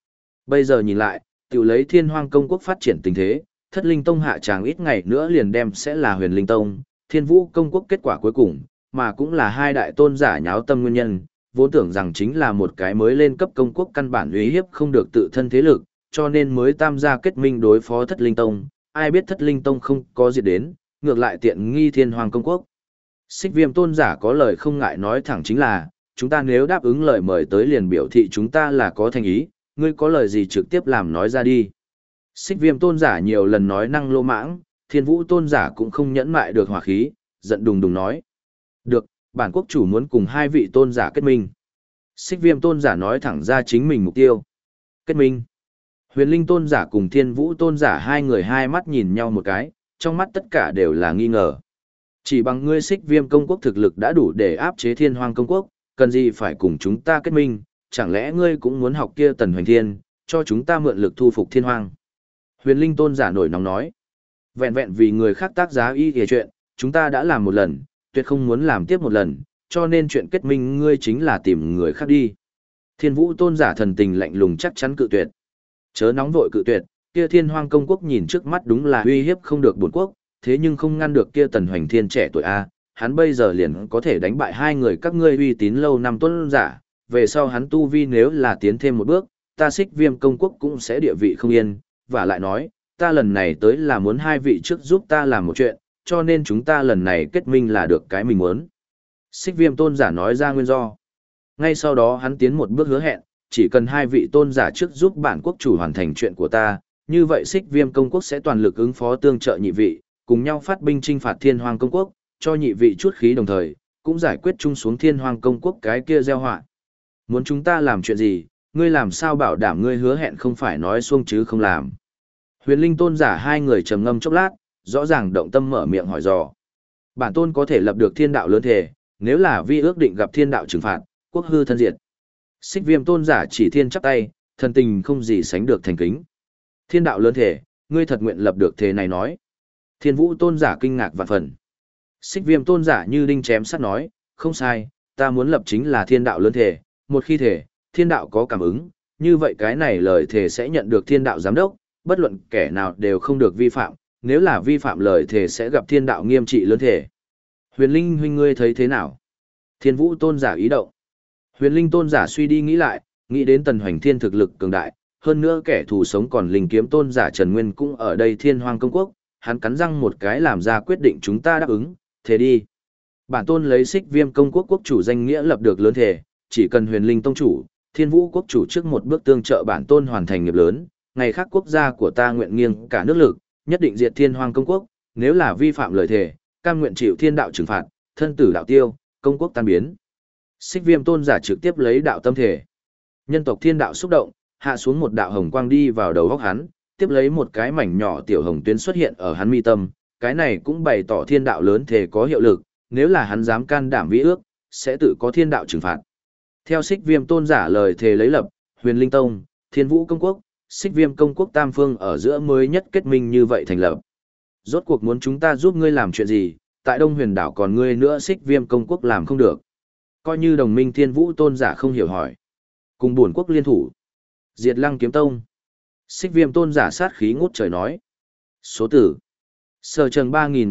[SPEAKER 1] Bây giờ nhìn lại, tiểu lấy Thiên Hoang Công Quốc phát triển tình thế, Thất Linh Tông hạ tràng ít ngày nữa liền đem sẽ là Huyền Linh Tông, Thiên Vũ Công Quốc kết quả cuối cùng, mà cũng là hai đại tôn giả nháo tâm nguyên nhân, vốn tưởng rằng chính là một cái mới lên cấp công quốc căn bản uy hiếp không được tự thân thế lực, cho nên mới tam gia kết minh đối phó Thất Linh Tông, ai biết Thất Linh Tông không có diệt đến, ngược lại tiện nghi Thiên Hoang Công Quốc. Xích Viêm tôn giả có lời không ngại nói thẳng chính là, chúng ta nếu đáp ứng lời mời tới liền biểu thị chúng ta là có thành ý, ngươi có lời gì trực tiếp làm nói ra đi. Xích Viêm tôn giả nhiều lần nói năng lô mãng, Thiên Vũ tôn giả cũng không nhẫn mại được hỏa khí, giận đùng đùng nói. Được, bản quốc chủ muốn cùng hai vị tôn giả kết minh. Xích Viêm tôn giả nói thẳng ra chính mình mục tiêu. Kết minh. Huyền Linh tôn giả cùng Thiên Vũ tôn giả hai người hai mắt nhìn nhau một cái, trong mắt tất cả đều là nghi ngờ. Chỉ bằng ngươi Xích Viêm công quốc thực lực đã đủ để áp chế Thiên Hoang công quốc, cần gì phải cùng chúng ta kết minh, chẳng lẽ ngươi cũng muốn học kia Tần Hoành Thiên, cho chúng ta mượn lực thu phục Thiên Hoang. Huyền Linh tôn giả nổi nóng nói. Vẹn vẹn vì người khác tác giá y kìa chuyện, chúng ta đã làm một lần, tuyệt không muốn làm tiếp một lần, cho nên chuyện kết minh ngươi chính là tìm người khác đi. Thiên Vũ tôn giả thần tình lạnh lùng chắc chắn cự tuyệt. Chớ nóng vội cự tuyệt, kia Thiên Hoang công quốc nhìn trước mắt đúng là uy hiếp không được bổn quốc, thế nhưng không ngăn được kia Tần Hoành Thiên trẻ tuổi A, hắn bây giờ liền có thể đánh bại hai người các ngươi uy tín lâu năm tôn giả, về sau hắn tu vi nếu là tiến thêm một bước, ta Xích Viêm công quốc cũng sẽ địa vị không yên, và lại nói, ta lần này tới là muốn hai vị trước giúp ta làm một chuyện, cho nên chúng ta lần này kết minh là được cái mình muốn. Xích Viêm tôn giả nói ra nguyên do. Ngay sau đó hắn tiến một bước hứa hẹn, chỉ cần hai vị tôn giả trước giúp bản quốc chủ hoàn thành chuyện của ta, như vậy Xích Viêm công quốc sẽ toàn lực ứng phó tương trợ nhị vị, cùng nhau phát binh chinh phạt Thiên Hoang công quốc, cho nhị vị chút khí đồng thời, cũng giải quyết chung xuống Thiên Hoang công quốc cái kia gieo họa. Muốn chúng ta làm chuyện gì, ngươi làm sao bảo đảm ngươi hứa hẹn không phải nói xuông chứ không làm. Huyền Linh tôn giả hai người trầm ngâm chốc lát, rõ ràng động tâm mở miệng hỏi dò. Bản tôn có thể lập được thiên đạo lớn thể, nếu là vi ước định gặp thiên đạo trừng phạt, quốc hư thân diệt. Xích Viêm tôn giả chỉ thiên chắp tay, thần tình không gì sánh được thành kính. Thiên đạo lớn thể, ngươi thật nguyện lập được thể này nói. Thiên Vũ tôn giả kinh ngạc vạn phần. Xích Viêm tôn giả như đinh chém sắt nói, không sai, ta muốn lập chính là thiên đạo lớn thể, một khi thể, thiên đạo có cảm ứng, như vậy cái này lời thể sẽ nhận được thiên đạo giám đốc, bất luận kẻ nào đều không được vi phạm, nếu là vi phạm lời thể sẽ gặp thiên đạo nghiêm trị lớn thể. Huyền Linh huynh ngươi thấy thế nào? Thiên Vũ tôn giả ý động. Huyền Linh tôn giả suy đi nghĩ lại, nghĩ đến Tần Hoành Thiên thực lực cường đại, hơn nữa kẻ thù sống còn Linh kiếm tôn giả Trần Nguyên cũng ở đây Thiên Hoang công quốc, hắn cắn răng một cái làm ra quyết định chúng ta đáp ứng, thế đi. Bản tôn lấy Xích Viêm công quốc quốc chủ danh nghĩa lập được lớn thể, chỉ cần Huyền Linh tông chủ, Thiên Vũ quốc chủ trước một bước tương trợ bản tôn hoàn thành nghiệp lớn, ngày khác quốc gia của ta nguyện nghiêng cả nước lực, nhất định diệt Thiên Hoang công quốc, nếu là vi phạm lời thề, cam nguyện chịu thiên đạo trừng phạt, thân tử đạo tiêu, công quốc tan biến. Xích Viêm tôn giả trực tiếp lấy đạo tâm thể. Nhân tộc thiên đạo xúc động, hạ xuống một đạo hồng quang đi vào đầu óc hắn, tiếp lấy một cái mảnh nhỏ tiểu hồng tuyến xuất hiện ở hắn mi tâm, cái này cũng bày tỏ thiên đạo lớn thể có hiệu lực, nếu là hắn dám can đảm vi ước, sẽ tự có thiên đạo trừng phạt. Theo Xích Viêm tôn giả lời thề lấy lập, Huyền Linh tông, Thiên Vũ công quốc, Xích Viêm công quốc tam phương ở giữa mới nhất kết minh như vậy thành lập. Rốt cuộc muốn chúng ta giúp ngươi làm chuyện gì, tại Đông Huyền đảo còn ngươi nữa Xích Viêm công quốc làm không được. Coi như đồng minh Thiên Vũ tôn giả không hiểu hỏi. Cùng bổn quốc liên thủ. Diệt Lăng kiếm tông. Xích Viêm tôn giả sát khí ngút trời nói. Số tử. Sơ trần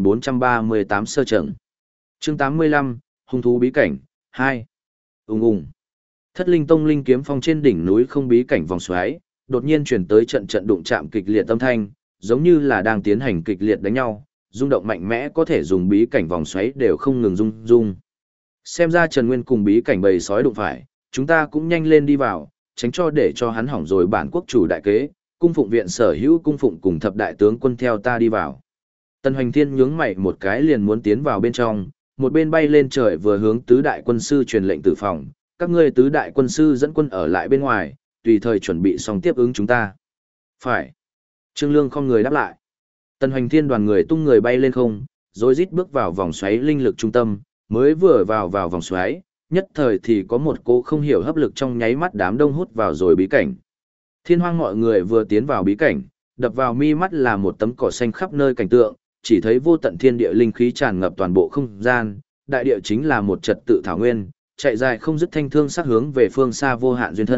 [SPEAKER 1] 3438 sơ trần. Chương 85, hung thú bí cảnh, 2. Ùng ùng. Thất Linh tông linh kiếm phong trên đỉnh núi không bí cảnh vòng xoáy, đột nhiên chuyển tới trận trận đụng chạm kịch liệt âm thanh, giống như là đang tiến hành kịch liệt đánh nhau, rung động mạnh mẽ có thể dùng bí cảnh vòng xoáy đều không ngừng rung rung. Xem ra Trần Nguyên cùng bí cảnh bầy sói đụng phải, chúng ta cũng nhanh lên đi vào, tránh cho để cho hắn hỏng rồi bản quốc chủ đại kế, cung phụng viện sở hữu cung phụng cùng thập đại tướng quân theo ta đi vào. Tần Hoành Thiên nhướng mày một cái liền muốn tiến vào bên trong, một bên bay lên trời vừa hướng tứ đại quân sư truyền lệnh tử phòng, các ngươi tứ đại quân sư dẫn quân ở lại bên ngoài, tùy thời chuẩn bị xong tiếp ứng chúng ta. Phải. Trương Lương không người đáp lại. Tần Hoành Thiên đoàn người tung người bay lên không, rồi rít bước vào vòng xoáy linh lực trung tâm, mới vừa vào vòng xoáy, nhất thời thì có một cô không hiểu hấp lực trong nháy mắt đám đông hút vào rồi bí cảnh. Thiên Hoang mọi người vừa tiến vào bí cảnh, đập vào mi mắt là một tấm cỏ xanh khắp nơi cảnh tượng, chỉ thấy vô tận thiên địa linh khí tràn ngập toàn bộ không gian, đại địa chính là một trật tự thảo nguyên, chạy dài không dứt thanh thương sắc hướng về phương xa vô hạn duyên thân,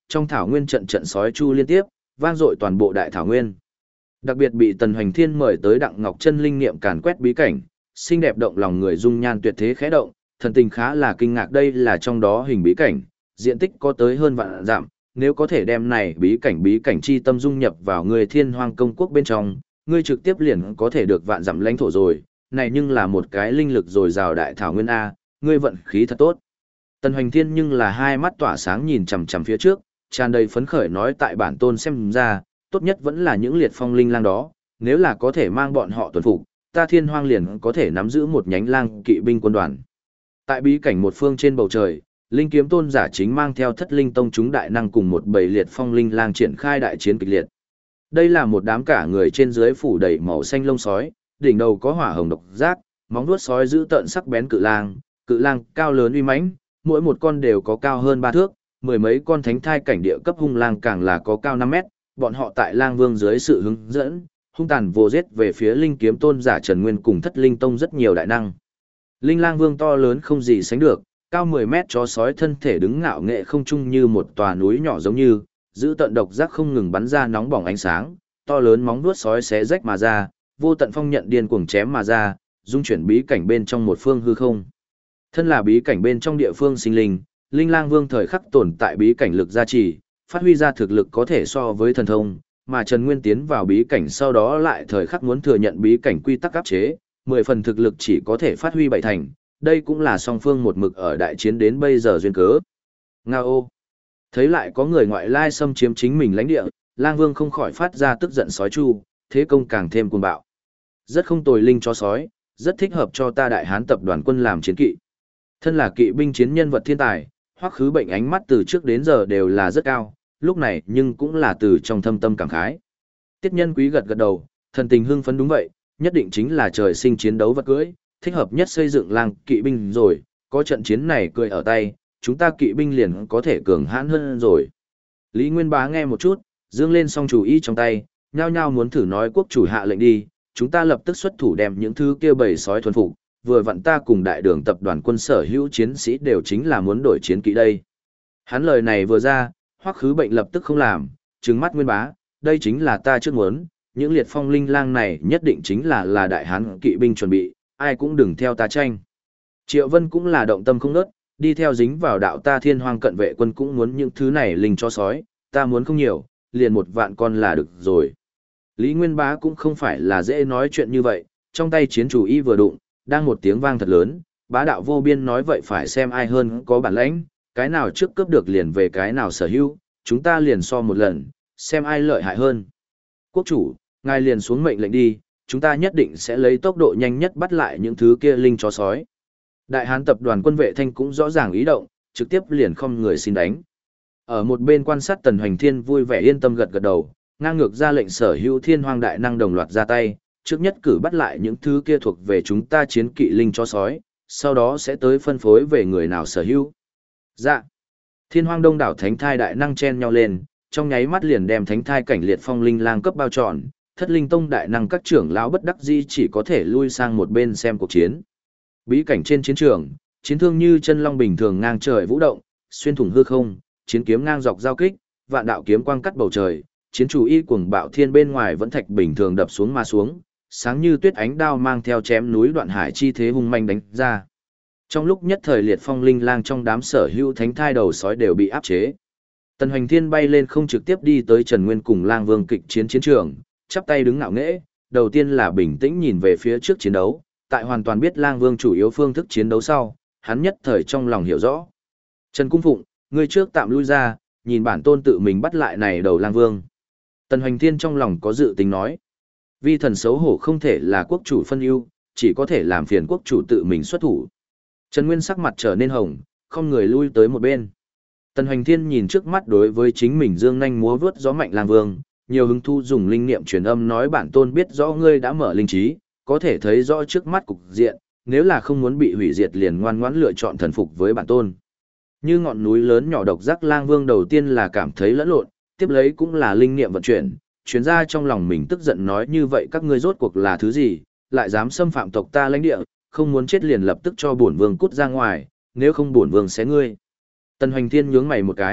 [SPEAKER 1] trong thảo nguyên trận trận sói chu liên tiếp, vang dội toàn bộ đại thảo nguyên. Đặc biệt bị Tần Hoành Thiên mời tới Đặng Ngọc Chân linh niệm càn quét bí cảnh, xinh đẹp động lòng người dung nhan tuyệt thế khẽ động, thần tình khá là kinh ngạc đây là trong đó hình bí cảnh, diện tích có tới hơn vạn dặm, nếu có thể đem này bí cảnh chi tâm dung nhập vào người Thiên Hoang công quốc bên trong, ngươi trực tiếp liền có thể được vạn dặm lãnh thổ rồi, này nhưng là một cái linh lực dồi dào đại thảo nguyên a, ngươi vận khí thật tốt. Tần Hoành Thiên nhưng là hai mắt tỏa sáng nhìn chằm chằm phía trước, tràn đầy phấn khởi nói tại bản tôn xem ra, tốt nhất vẫn là những liệt phong linh lang đó, nếu là có thể mang bọn họ tuần phục, ta Thiên Hoang liền có thể nắm giữ một nhánh lang kỵ binh quân đoàn. Tại bí cảnh một phương trên bầu trời, Linh Kiếm Tôn giả chính mang theo Thất Linh Tông chúng đại năng cùng một bầy liệt phong linh lang triển khai đại chiến kịch liệt. Đây là một đám cả người trên dưới phủ đầy màu xanh lông sói, đỉnh đầu có hỏa hồng độc giác, móng vuốt sói giữ tợn sắc bén cự lang cao lớn uy mãnh, mỗi một con đều có cao hơn 3 thước, mười mấy con thánh thai cảnh địa cấp hung lang càng là có cao 5 mét, bọn họ tại Lang Vương dưới sự hướng dẫn, hung tàn vô giết về phía Linh Kiếm Tôn giả Trần Nguyên cùng Thất Linh Tông rất nhiều đại năng. Linh Lang Vương to lớn không gì sánh được, cao 10 mét chó sói thân thể đứng ngạo nghệ không trung như một tòa núi nhỏ giống như, giữ tận độc giác không ngừng bắn ra nóng bỏng ánh sáng, to lớn móng vuốt sói xé rách mà ra, vô tận phong nhận điên cuồng chém mà ra, dung chuyển bí cảnh bên trong một phương hư không. Thân là bí cảnh bên trong địa phương sinh linh, Linh Lang Vương thời khắc tồn tại bí cảnh lực gia trì, phát huy ra thực lực có thể so với thần thông, mà Trần Nguyên tiến vào bí cảnh sau đó lại thời khắc muốn thừa nhận bí cảnh quy tắc áp chế, 10 phần thực lực chỉ có thể phát huy 7 thành, đây cũng là song phương một mực ở đại chiến đến bây giờ duyên cớ. Ngao. Thấy lại có người ngoại lai xâm chiếm chính mình lãnh địa, Lang Vương không khỏi phát ra tức giận sói chu, thế công càng thêm cuồng bạo. Rất không tồi linh chó sói, rất thích hợp cho ta Đại Hán tập đoàn quân làm chiến kỵ. Thân là kỵ binh chiến nhân vật thiên tài, Hoắc Khứ Bệnh ánh mắt từ trước đến giờ đều là rất cao, lúc này nhưng cũng là từ trong thâm tâm cảm khái. Tiết Nhân Quý gật gật đầu, thần tình hưng phấn đúng vậy, nhất định chính là trời sinh chiến đấu vật cưỡi, thích hợp nhất xây dựng lang kỵ binh rồi, có trận chiến này cười ở tay, chúng ta kỵ binh liền có thể cường hãn hơn rồi. Lý Nguyên Bá nghe một chút, dương lên song chủ ý trong tay, nhao nhao muốn thử nói quốc chủ hạ lệnh đi, chúng ta lập tức xuất thủ đem những thứ kia bầy sói thuần phục, vừa vặn ta cùng đại đường tập đoàn quân sở hữu chiến sĩ đều chính là muốn đổi chiến kỵ đây. Hắn lời này vừa ra, Hoắc Khứ Bệnh lập tức không làm, trừng mắt Nguyên Bá, đây chính là ta trước muốn, những liệt phong linh lang này nhất định chính là đại hán kỵ binh chuẩn bị, ai cũng đừng theo ta tranh. Triệu Vân cũng là động tâm không nớt, đi theo dính vào đạo ta Thiên Hoang cận vệ quân cũng muốn những thứ này linh cho sói, ta muốn không nhiều, liền 1 vạn con là được rồi. Lý Nguyên Bá cũng không phải là dễ nói chuyện như vậy, trong tay chiến chủ y vừa đụng, đang một tiếng vang thật lớn, bá đạo vô biên nói vậy phải xem ai hơn có bản lãnh, cái nào trước cướp được liền về cái nào sở hữu, chúng ta liền so một lần, xem ai lợi hại hơn. Quốc chủ, ngài liền xuống mệnh lệnh đi, chúng ta nhất định sẽ lấy tốc độ nhanh nhất bắt lại những thứ kia linh chó sói. Đại Hán tập đoàn quân vệ thanh cũng rõ ràng ý động, trực tiếp liền không người xin đánh. Ở một bên quan sát Tần Hoành Thiên vui vẻ yên tâm gật gật đầu, ngang ngược ra lệnh sở hữu Thiên Hoang đại năng đồng loạt ra tay, trước nhất cử bắt lại những thứ kia thuộc về chúng ta chiến kỵ linh chó sói, sau đó sẽ tới phân phối về người nào sở hữu. Dạ. Thiên Hoang đông đảo thánh thai đại năng chen nhau lên, trong nháy mắt liền đem thánh thai cảnh liệt phong linh lang cấp bao trọn, Thất Linh Tông đại năng các trưởng lão bất đắc dĩ chỉ có thể lui sang một bên xem cuộc chiến. Bí cảnh trên chiến trường, chiến thương như chân long bình thường ngang trời vũ động, xuyên thủng hư không, chiến kiếm ngang dọc giao kích, vạn đạo kiếm quang cắt bầu trời, chiến chủ y cuồng bạo thiên bên ngoài vẫn thạch bình thường đập xuống mà xuống, sáng như tuyết ánh đao mang theo chém núi đoạn hải chi thế hung manh đánh ra. Trong lúc nhất thời liệt phong linh lang trong đám sở hữu thánh thai đầu sói đều bị áp chế. Tần Hoành Thiên bay lên không trực tiếp đi tới Trần Nguyên cùng Lang Vương kịch chiến chiến trường, chắp tay đứng ngạo nghễ, đầu tiên là bình tĩnh nhìn về phía trước chiến đấu, tại hoàn toàn biết Lang Vương chủ yếu phương thức chiến đấu sau, hắn nhất thời trong lòng hiểu rõ. Trần Cung Phụng, ngươi trước tạm lui ra, nhìn bản tôn tự mình bắt lại này đầu Lang Vương. Tần Hoành Thiên trong lòng có dự tính nói, vi thần xấu hổ không thể là quốc chủ phân ưu, chỉ có thể làm phiền quốc chủ tự mình xuất thủ. Trần Nguyên sắc mặt trở nên hồng, không người lui tới một bên. Tần Hoành Thiên nhìn trước mắt đối với chính mình dương nhanh múa vớt gió mạnh Lang Vương, nhiều hứng thu dùng linh niệm truyền âm nói bản tôn biết rõ ngươi đã mở linh trí, có thể thấy rõ trước mắt cục diện, nếu là không muốn bị hủy diệt liền ngoan ngoãn lựa chọn thần phục với bản tôn. Như ngọn núi lớn nhỏ độc giác Lang Vương đầu tiên là cảm thấy lẫn lộn, tiếp lấy cũng là linh niệm vận chuyển, chuyến ra trong lòng mình tức giận nói như vậy các ngươi rốt cuộc là thứ gì, lại dám xâm phạm tộc ta lãnh địa, không muốn chết liền lập tức cho bổn vương cút ra ngoài, nếu không bổn vương xé ngươi. Tần Hoành Thiên nhướng mày một cái,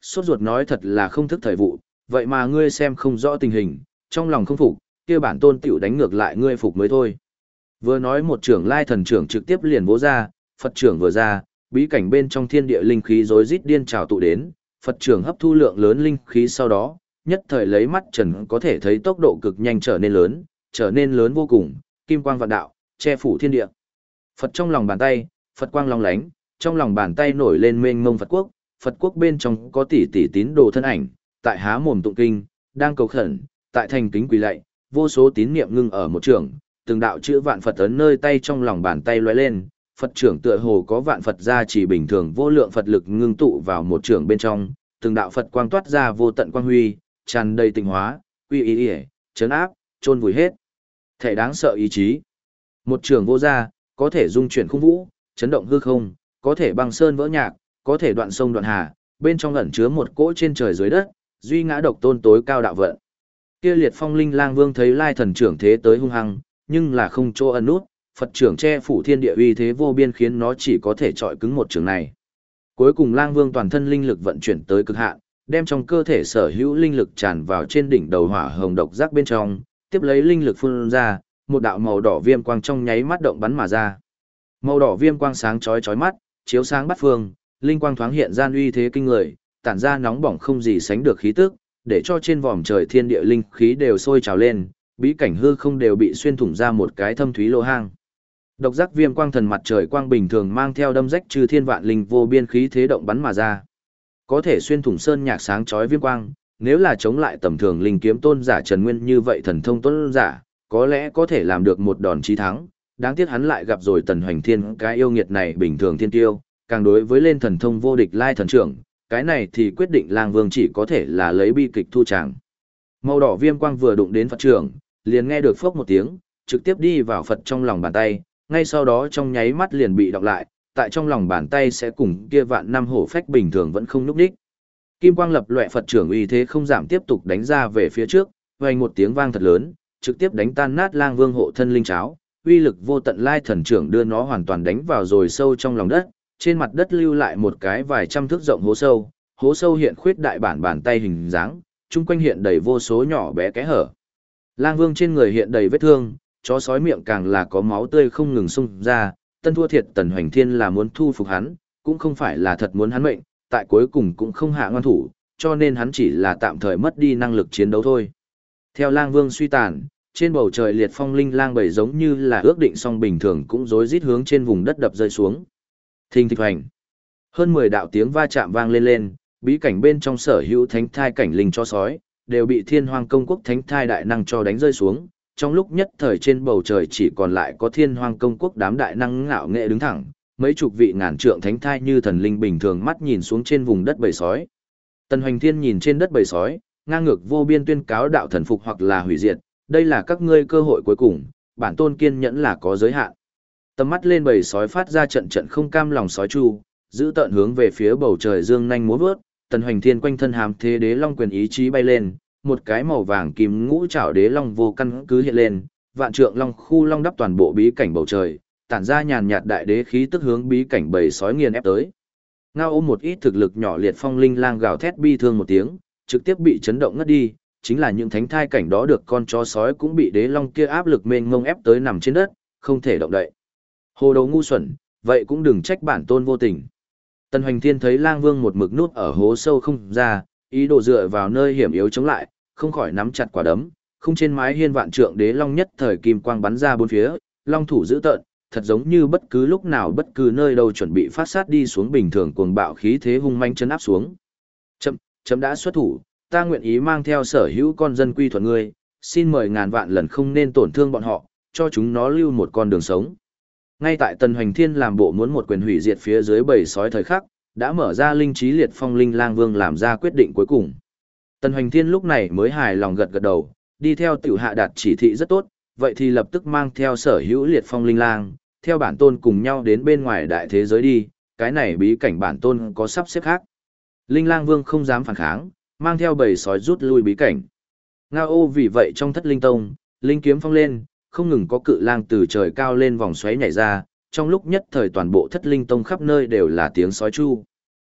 [SPEAKER 1] sốt ruột nói thật là không thức thời vụ, vậy mà ngươi xem không rõ tình hình, trong lòng không phục, kia bản tôn tiểu đánh ngược lại ngươi phục mới thôi. Vừa nói một trưởng lai thần trưởng trực tiếp liền vỗ ra, Phật trưởng vừa ra, bí cảnh bên trong thiên địa linh khí rối rít điên trào tụ đến, Phật trưởng hấp thu lượng lớn linh khí sau đó, nhất thời lấy mắt trần có thể thấy tốc độ cực nhanh trở nên lớn vô cùng, kim quang vạn đạo, che phủ thiên địa. Phật trong lòng bàn tay, Phật quang long lánh, trong lòng bàn tay nổi lên mênh mông Phật quốc bên trong có tỷ tỷ tín đồ thân ảnh, tại há mồm tụng kinh, đang cầu khẩn, tại thành kính quỳ lạy, vô số tín niệm ngưng ở một trường, từng đạo chữ vạn Phật ấn nơi tay trong lòng bàn tay lóe lên, Phật trưởng tựa hồ có vạn Phật gia chỉ bình thường vô lượng Phật lực ngưng tụ vào một trường bên trong, từng đạo Phật quang toát ra vô tận quang huy, tràn đầy tịnh hóa, uy ý, chấn áp, chôn vùi hết. Thể đáng sợ ý chí. Một trường vô gia, có thể dung chuyển khung vũ, chấn động hư không, có thể băng sơn vỡ nhạc, có thể đoạn sông đoạn hà, bên trong ẩn chứa một cỗ trên trời dưới đất, duy ngã độc tôn tối cao đạo vận. Kia Liệt Phong Linh Lang Vương thấy Lai Thần trưởng thế tới hung hăng, nhưng là không chỗ ẩn nút, Phật trưởng che phủ thiên địa uy thế vô biên khiến nó chỉ có thể trọi cứng một trường này. Cuối cùng Lang Vương toàn thân linh lực vận chuyển tới cực hạn, đem trong cơ thể sở hữu linh lực tràn vào trên đỉnh đầu hỏa hồng độc giác bên trong, tiếp lấy linh lực phun ra, một đạo màu đỏ viêm quang trong nháy mắt động bắn mà ra. Màu đỏ viêm quang sáng chói chói mắt, chiếu sáng bát phương, linh quang thoáng hiện gian uy thế kinh người, tản ra nóng bỏng không gì sánh được khí tức, để cho trên vòm trời thiên địa linh khí đều sôi trào lên, bí cảnh hư không đều bị xuyên thủng ra một cái thâm thúy lỗ hang. Độc giác viêm quang thần mặt trời quang bình thường mang theo đâm rách trừ thiên vạn linh vô biên khí thế động bắn mà ra. Có thể xuyên thủng sơn nhạc sáng chói viêm quang, nếu là chống lại tầm thường linh kiếm tôn giả Trần Nguyên như vậy thần thông tôn giả, có lẽ có thể làm được một đòn chí thắng, đáng tiếc hắn lại gặp rồi Tần Hoành Thiên cái yêu nghiệt này bình thường thiên tiêu, càng đối với lên thần thông vô địch Lai thần trưởng, cái này thì quyết định Lang Vương chỉ có thể là lấy bi kịch thu tràng. Màu đỏ viêm quang vừa đụng đến Phật trưởng, liền nghe được phốc một tiếng, trực tiếp đi vào Phật trong lòng bàn tay, ngay sau đó trong nháy mắt liền bị đọc lại, tại trong lòng bàn tay sẽ cùng kia vạn năm hổ phách bình thường vẫn không nhúc nhích. Kim quang lập loè Phật trưởng uy thế không giảm tiếp tục đánh ra về phía trước, vang một tiếng vang thật lớn, trực tiếp đánh tan nát Lang Vương hộ thân linh cháo, uy lực vô tận Lai thần trưởng đưa nó hoàn toàn đánh vào rồi sâu trong lòng đất, trên mặt đất lưu lại một cái vài trăm thước rộng hố sâu hiện khuyết đại bản bàn tay hình dáng, chung quanh hiện đầy vô số nhỏ bé kẽ hở. Lang Vương trên người hiện đầy vết thương, chó sói miệng càng là có máu tươi không ngừng xung ra, Tân thua thiệt Tần Hoành Thiên là muốn thu phục hắn, cũng không phải là thật muốn hắn mệnh, tại cuối cùng cũng không hạ ngoan thủ, cho nên hắn chỉ là tạm thời mất đi năng lực chiến đấu thôi. Theo Lang Vương suy tàn, trên bầu trời Liệt Phong Linh Lang bảy giống như là ước định xong bình thường cũng rối rít hướng trên vùng đất đập rơi xuống. Thình thịch hoành. Hơn 10 đạo tiếng va chạm vang lên, bí cảnh bên trong sở hữu thánh thai cảnh linh cho sói, đều bị Thiên Hoang Công Quốc thánh thai đại năng cho đánh rơi xuống. Trong lúc nhất thời trên bầu trời chỉ còn lại có Thiên Hoang Công Quốc đám đại năng ngạo nghệ đứng thẳng, mấy chục vị ngàn trượng thánh thai như thần linh bình thường mắt nhìn xuống trên vùng đất bầy sói. Tần Hoành Thiên nhìn trên đất bầy sói, ngang ngược vô biên tuyên cáo đạo thần phục hoặc là hủy diệt, đây là các ngươi cơ hội cuối cùng, bản tôn kiên nhẫn là có giới hạn. Tầm mắt lên bầy sói phát ra trận trận không cam lòng sói chu, giữ tợn hướng về phía bầu trời dương nhanh múa vớt, Tần Hoành Thiên quanh thân hàm thế đế long quyền ý chí bay lên, một cái màu vàng kim ngũ trảo đế long vô căn cứ hiện lên, vạn trượng long khu long đắp toàn bộ bí cảnh bầu trời, tản ra nhàn nhạt đại đế khí tức hướng bí cảnh bầy sói nghiền ép tới. Ngao ôm một ít thực lực nhỏ Liệt Phong Linh Lang gào thét bi thương một tiếng, trực tiếp bị chấn động ngất đi, chính là những thánh thai cảnh đó được con chó sói cũng bị đế long kia áp lực mênh mông ép tới nằm trên đất, không thể động đậy. Hồ đầu ngu xuẩn, vậy cũng đừng trách bản tôn vô tình. Tần Hoành Thiên thấy Lang Vương một mực nút ở hố sâu không ra, ý đồ dựa vào nơi hiểm yếu chống lại, không khỏi nắm chặt quả đấm, không trên mái hiên vạn trượng đế long nhất thời kim quang bắn ra bốn phía, long thủ dữ tợn, thật giống như bất cứ lúc nào bất cứ nơi đâu chuẩn bị phát sát đi xuống bình thường cuồng bạo khí thế hung manh chân áp xuống. Chậm đã xuất thủ, ta nguyện ý mang theo sở hữu con dân quy thuận ngươi, xin mời ngàn vạn lần không nên tổn thương bọn họ, cho chúng nó lưu một con đường sống. Ngay tại Tần Hoành Thiên làm bộ muốn một quyền hủy diệt phía dưới bầy sói thời khắc, đã mở ra linh trí Liệt Phong Linh Lang Vương làm ra quyết định cuối cùng. Tần Hoành Thiên lúc này mới hài lòng gật gật đầu, đi theo tiểu hạ đạt chỉ thị rất tốt, vậy thì lập tức mang theo sở hữu Liệt Phong Linh Lang, theo bản tôn cùng nhau đến bên ngoài đại thế giới đi, cái này bí cảnh bản tôn có sắp xếp khác. Linh Lang Vương không dám phản kháng, mang theo bầy sói rút lui bí cảnh. Ngao ô vì vậy trong Thất Linh Tông, linh kiếm phong lên, không ngừng có cự lang từ trời cao lên vòng xoáy nhảy ra, trong lúc nhất thời toàn bộ Thất Linh Tông khắp nơi đều là tiếng sói chu.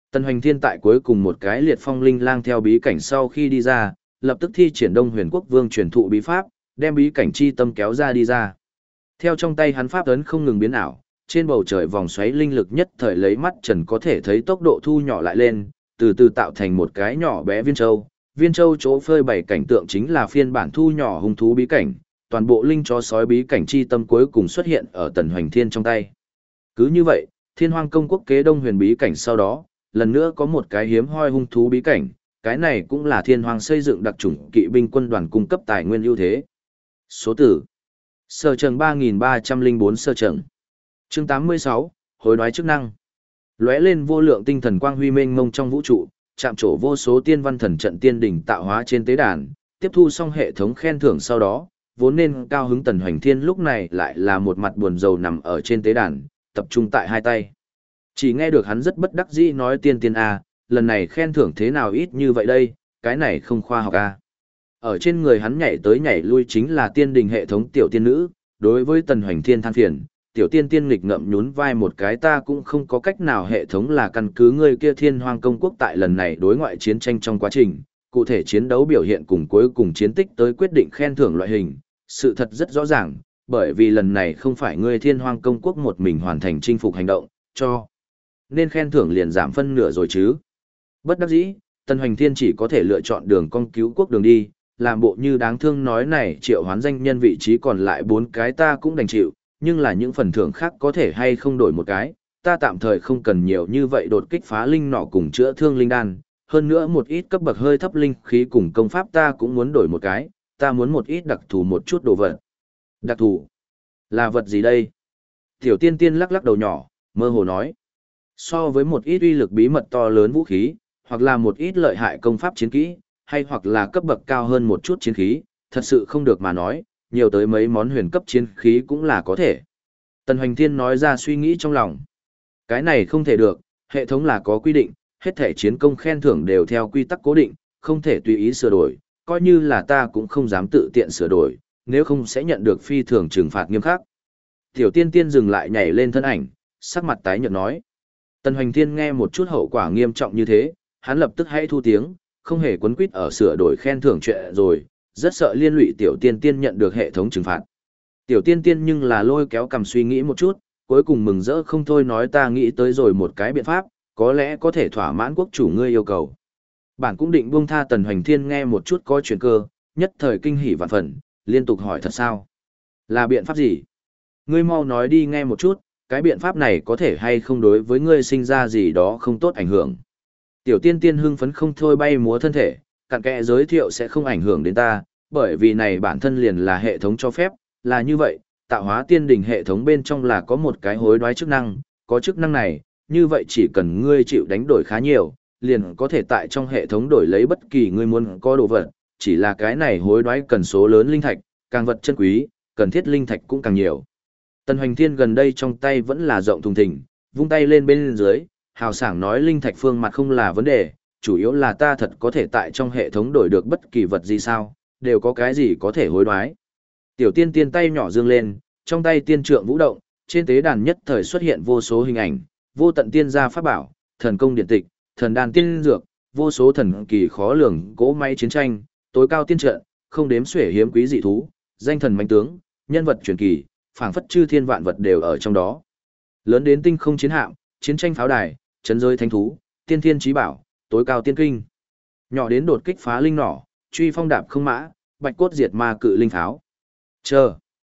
[SPEAKER 1] Tần Hoành Thiên tại cuối cùng một cái liệt phong linh lang theo bí cảnh sau khi đi ra, lập tức thi triển Đông Huyền Quốc Vương truyền thụ bí pháp, đem bí cảnh chi tâm kéo ra đi ra. Theo trong tay hắn pháp ấn không ngừng biến ảo, trên bầu trời vòng xoáy linh lực nhất thời lấy mắt trần có thể thấy tốc độ thu nhỏ lại lên, từ từ tạo thành một cái nhỏ bé viên châu. Viên châu chỗ phơi bày cảnh tượng chính là phiên bản thu nhỏ hung thú bí cảnh, toàn bộ linh chó sói bí cảnh chi tâm cuối cùng xuất hiện ở Tần Hoành Thiên trong tay. Cứ như vậy, Thiên Hoang Công Quốc kế Đông Huyền bí cảnh sau đó, lần nữa có một cái hiếm hoi hung thú bí cảnh, cái này cũng là Thiên Hoang xây dựng đặc chủng kỵ binh quân đoàn cung cấp tài nguyên ưu thế. Số tử Sở trường 3304 sở trường. Chương 86, hối đoái chức năng. Lóe lên vô lượng tinh thần quang huy mênh mông trong vũ trụ, chạm trổ vô số tiên văn thần trận tiên đỉnh tạo hóa trên tế đàn, tiếp thu xong hệ thống khen thưởng sau đó, vốn nên cao hứng Tần Hoành Thiên lúc này lại là một mặt buồn rầu nằm ở trên tế đàn, tập trung tại hai tay. Chỉ nghe được hắn rất bất đắc dĩ nói tiên tiên a, lần này khen thưởng thế nào ít như vậy đây, cái này không khoa học a. Ở trên người hắn nhảy tới nhảy lui chính là tiên đình hệ thống tiểu tiên nữ, đối với Tần Hoành Thiên than phiền, tiểu tiên tiên nghịch ngậm nhún vai một cái ta cũng không có cách nào hệ thống là căn cứ ngươi kia Thiên Hoang Công Quốc tại lần này đối ngoại chiến tranh trong quá trình, cụ thể chiến đấu biểu hiện cùng cuối cùng chiến tích tới quyết định khen thưởng loại hình, sự thật rất rõ ràng, bởi vì lần này không phải ngươi Thiên Hoang Công Quốc một mình hoàn thành chinh phục hành động, cho nên khen thưởng liền giảm phân nửa rồi chứ. Bất đắc dĩ, Tần Hoành Thiên chỉ có thể lựa chọn đường con cứu quốc đường đi, làm bộ như đáng thương nói này triệu hoán danh nhân vị trí còn lại 4 cái ta cũng đành chịu, nhưng là những phần thưởng khác có thể hay không đổi một cái, ta tạm thời không cần nhiều như vậy đột kích phá linh nọ cùng chữa thương linh đan, hơn nữa một ít cấp bậc hơi thấp linh khí cùng công pháp ta cũng muốn đổi một cái, ta muốn một ít đặc thù một chút đồ vật. Đặc thù? Là vật gì đây? Tiểu tiên tiên lắc lắc đầu nhỏ, mơ hồ nói. So với một ít uy lực bí mật to lớn vũ khí, hoặc là một ít lợi hại công pháp chiến kỹ, hay hoặc là cấp bậc cao hơn một chút chiến khí, thật sự không được mà nói, nhiều tới mấy món huyền cấp chiến khí cũng là có thể. Tần Hoành Thiên nói ra suy nghĩ trong lòng. Cái này không thể được, hệ thống là có quy định, hết thể chiến công khen thưởng đều theo quy tắc cố định, không thể tùy ý sửa đổi, coi như là ta cũng không dám tự tiện sửa đổi, nếu không sẽ nhận được phi thường trừng phạt nghiêm khắc. Tiểu tiên tiên dừng lại nhảy lên thân ảnh, sắc mặt tái nhợt nói. Tần Hoành Thiên nghe một chút hậu quả nghiêm trọng như thế, hắn lập tức hãy thu tiếng, không hề quấn quýt ở sửa đổi khen thưởng chuyện rồi, rất sợ liên lụy tiểu tiên tiên nhận được hệ thống trừng phạt. Tiểu tiên tiên nhưng là lôi kéo cầm suy nghĩ một chút, cuối cùng mừng rỡ không thôi nói ta nghĩ tới rồi một cái biện pháp, có lẽ có thể thỏa mãn quốc chủ ngươi yêu cầu. Bản cũng định buông tha Tần Hoành Thiên nghe một chút có chuyện cơ, nhất thời kinh hỉ vạn phần, liên tục hỏi thật sao? Là biện pháp gì? Ngươi mau nói đi nghe một chút, cái biện pháp này có thể hay không đối với ngươi sinh ra gì đó không tốt ảnh hưởng. Tiểu tiên tiên hưng phấn không thôi bay múa thân thể, cặn kẽ giới thiệu sẽ không ảnh hưởng đến ta, bởi vì này bản thân liền là hệ thống cho phép, là như vậy, tạo hóa tiên đỉnh hệ thống bên trong là có một cái hối đoái chức năng, có chức năng này, như vậy chỉ cần ngươi chịu đánh đổi khá nhiều, liền có thể tại trong hệ thống đổi lấy bất kỳ ngươi muốn có đồ vật, chỉ là cái này hối đoái cần số lớn linh thạch, càng vật chân quý, cần thiết linh thạch cũng càng nhiều. Tần Hoành Thiên gần đây trong tay vẫn là rộng thùng thình, vung tay lên bên dưới, hào sảng nói linh thạch phương mặt không là vấn đề, chủ yếu là ta thật có thể tại trong hệ thống đổi được bất kỳ vật gì sao, đều có cái gì có thể hối đoái. Tiểu tiên tiên tay nhỏ dương lên, trong tay tiên trượng vũ động, trên tế đàn nhất thời xuất hiện vô số hình ảnh, vô tận tiên gia pháp bảo, thần công điện tịch, thần đan tiên dược, vô số thần kỳ khó lường cỗ máy chiến tranh, tối cao tiên trận, không đếm xuể hiếm quý dị thú, danh thần mãnh tướng, nhân vật truyền kỳ, phảng phất chư thiên vạn vật đều ở trong đó. Lớn đến tinh không chiến hạm, chiến tranh pháo đài, trấn giới thánh thú, tiên thiên chí bảo, tối cao tiên kinh. Nhỏ đến đột kích phá linh nỏ, truy phong đạp không mã, bạch cốt diệt ma cự linh pháo. Chờ.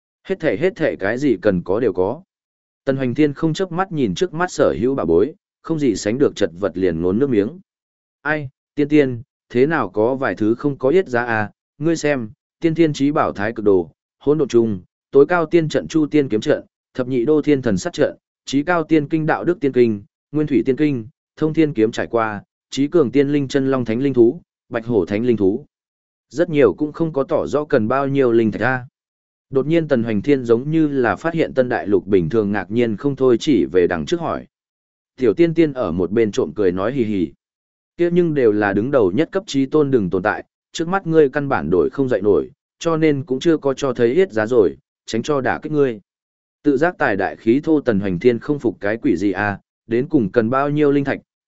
[SPEAKER 1] Hết thể cái gì cần có đều có. Tần Hoành Thiên không chớp mắt nhìn trước mắt sở hữu bà bối, không gì sánh được chật vật liền ngốn nước miếng. Ai, tiên tiên, thế nào có vài thứ không có yết giá à, ngươi xem, tiên thiên chí bảo thái cực đồ, hỗn độn trùng, tối cao tiên trận chu tiên kiếm trận, thập nhị đô thiên thần sát trận, chí cao tiên kinh đạo đức tiên kinh, nguyên thủy tiên kinh, thông thiên kiếm trải qua, chí cường tiên linh chân long thánh linh thú, bạch hổ thánh linh thú. Rất nhiều cũng không có tỏ rõ cần bao nhiêu linh thạch ra. Đột nhiên Tần Hoành Thiên giống như là phát hiện tân đại lục bình thường ngạc nhiên không thôi chỉ về đằng trước hỏi. Tiểu tiên tiên ở một bên trộm cười nói hì hì. Kia nhưng đều là đứng đầu nhất cấp trí tôn đừng tồn tại, trước mắt ngươi căn bản đổi không dậy nổi, cho nên cũng chưa có cho thấy hết giá rồi, tránh cho đả kích ngươi. Tự giác tài đại khí thô Tần Hoành Thiên không phục cái quỷ gì à, đến cùng cần bao nhiêu linh thạch,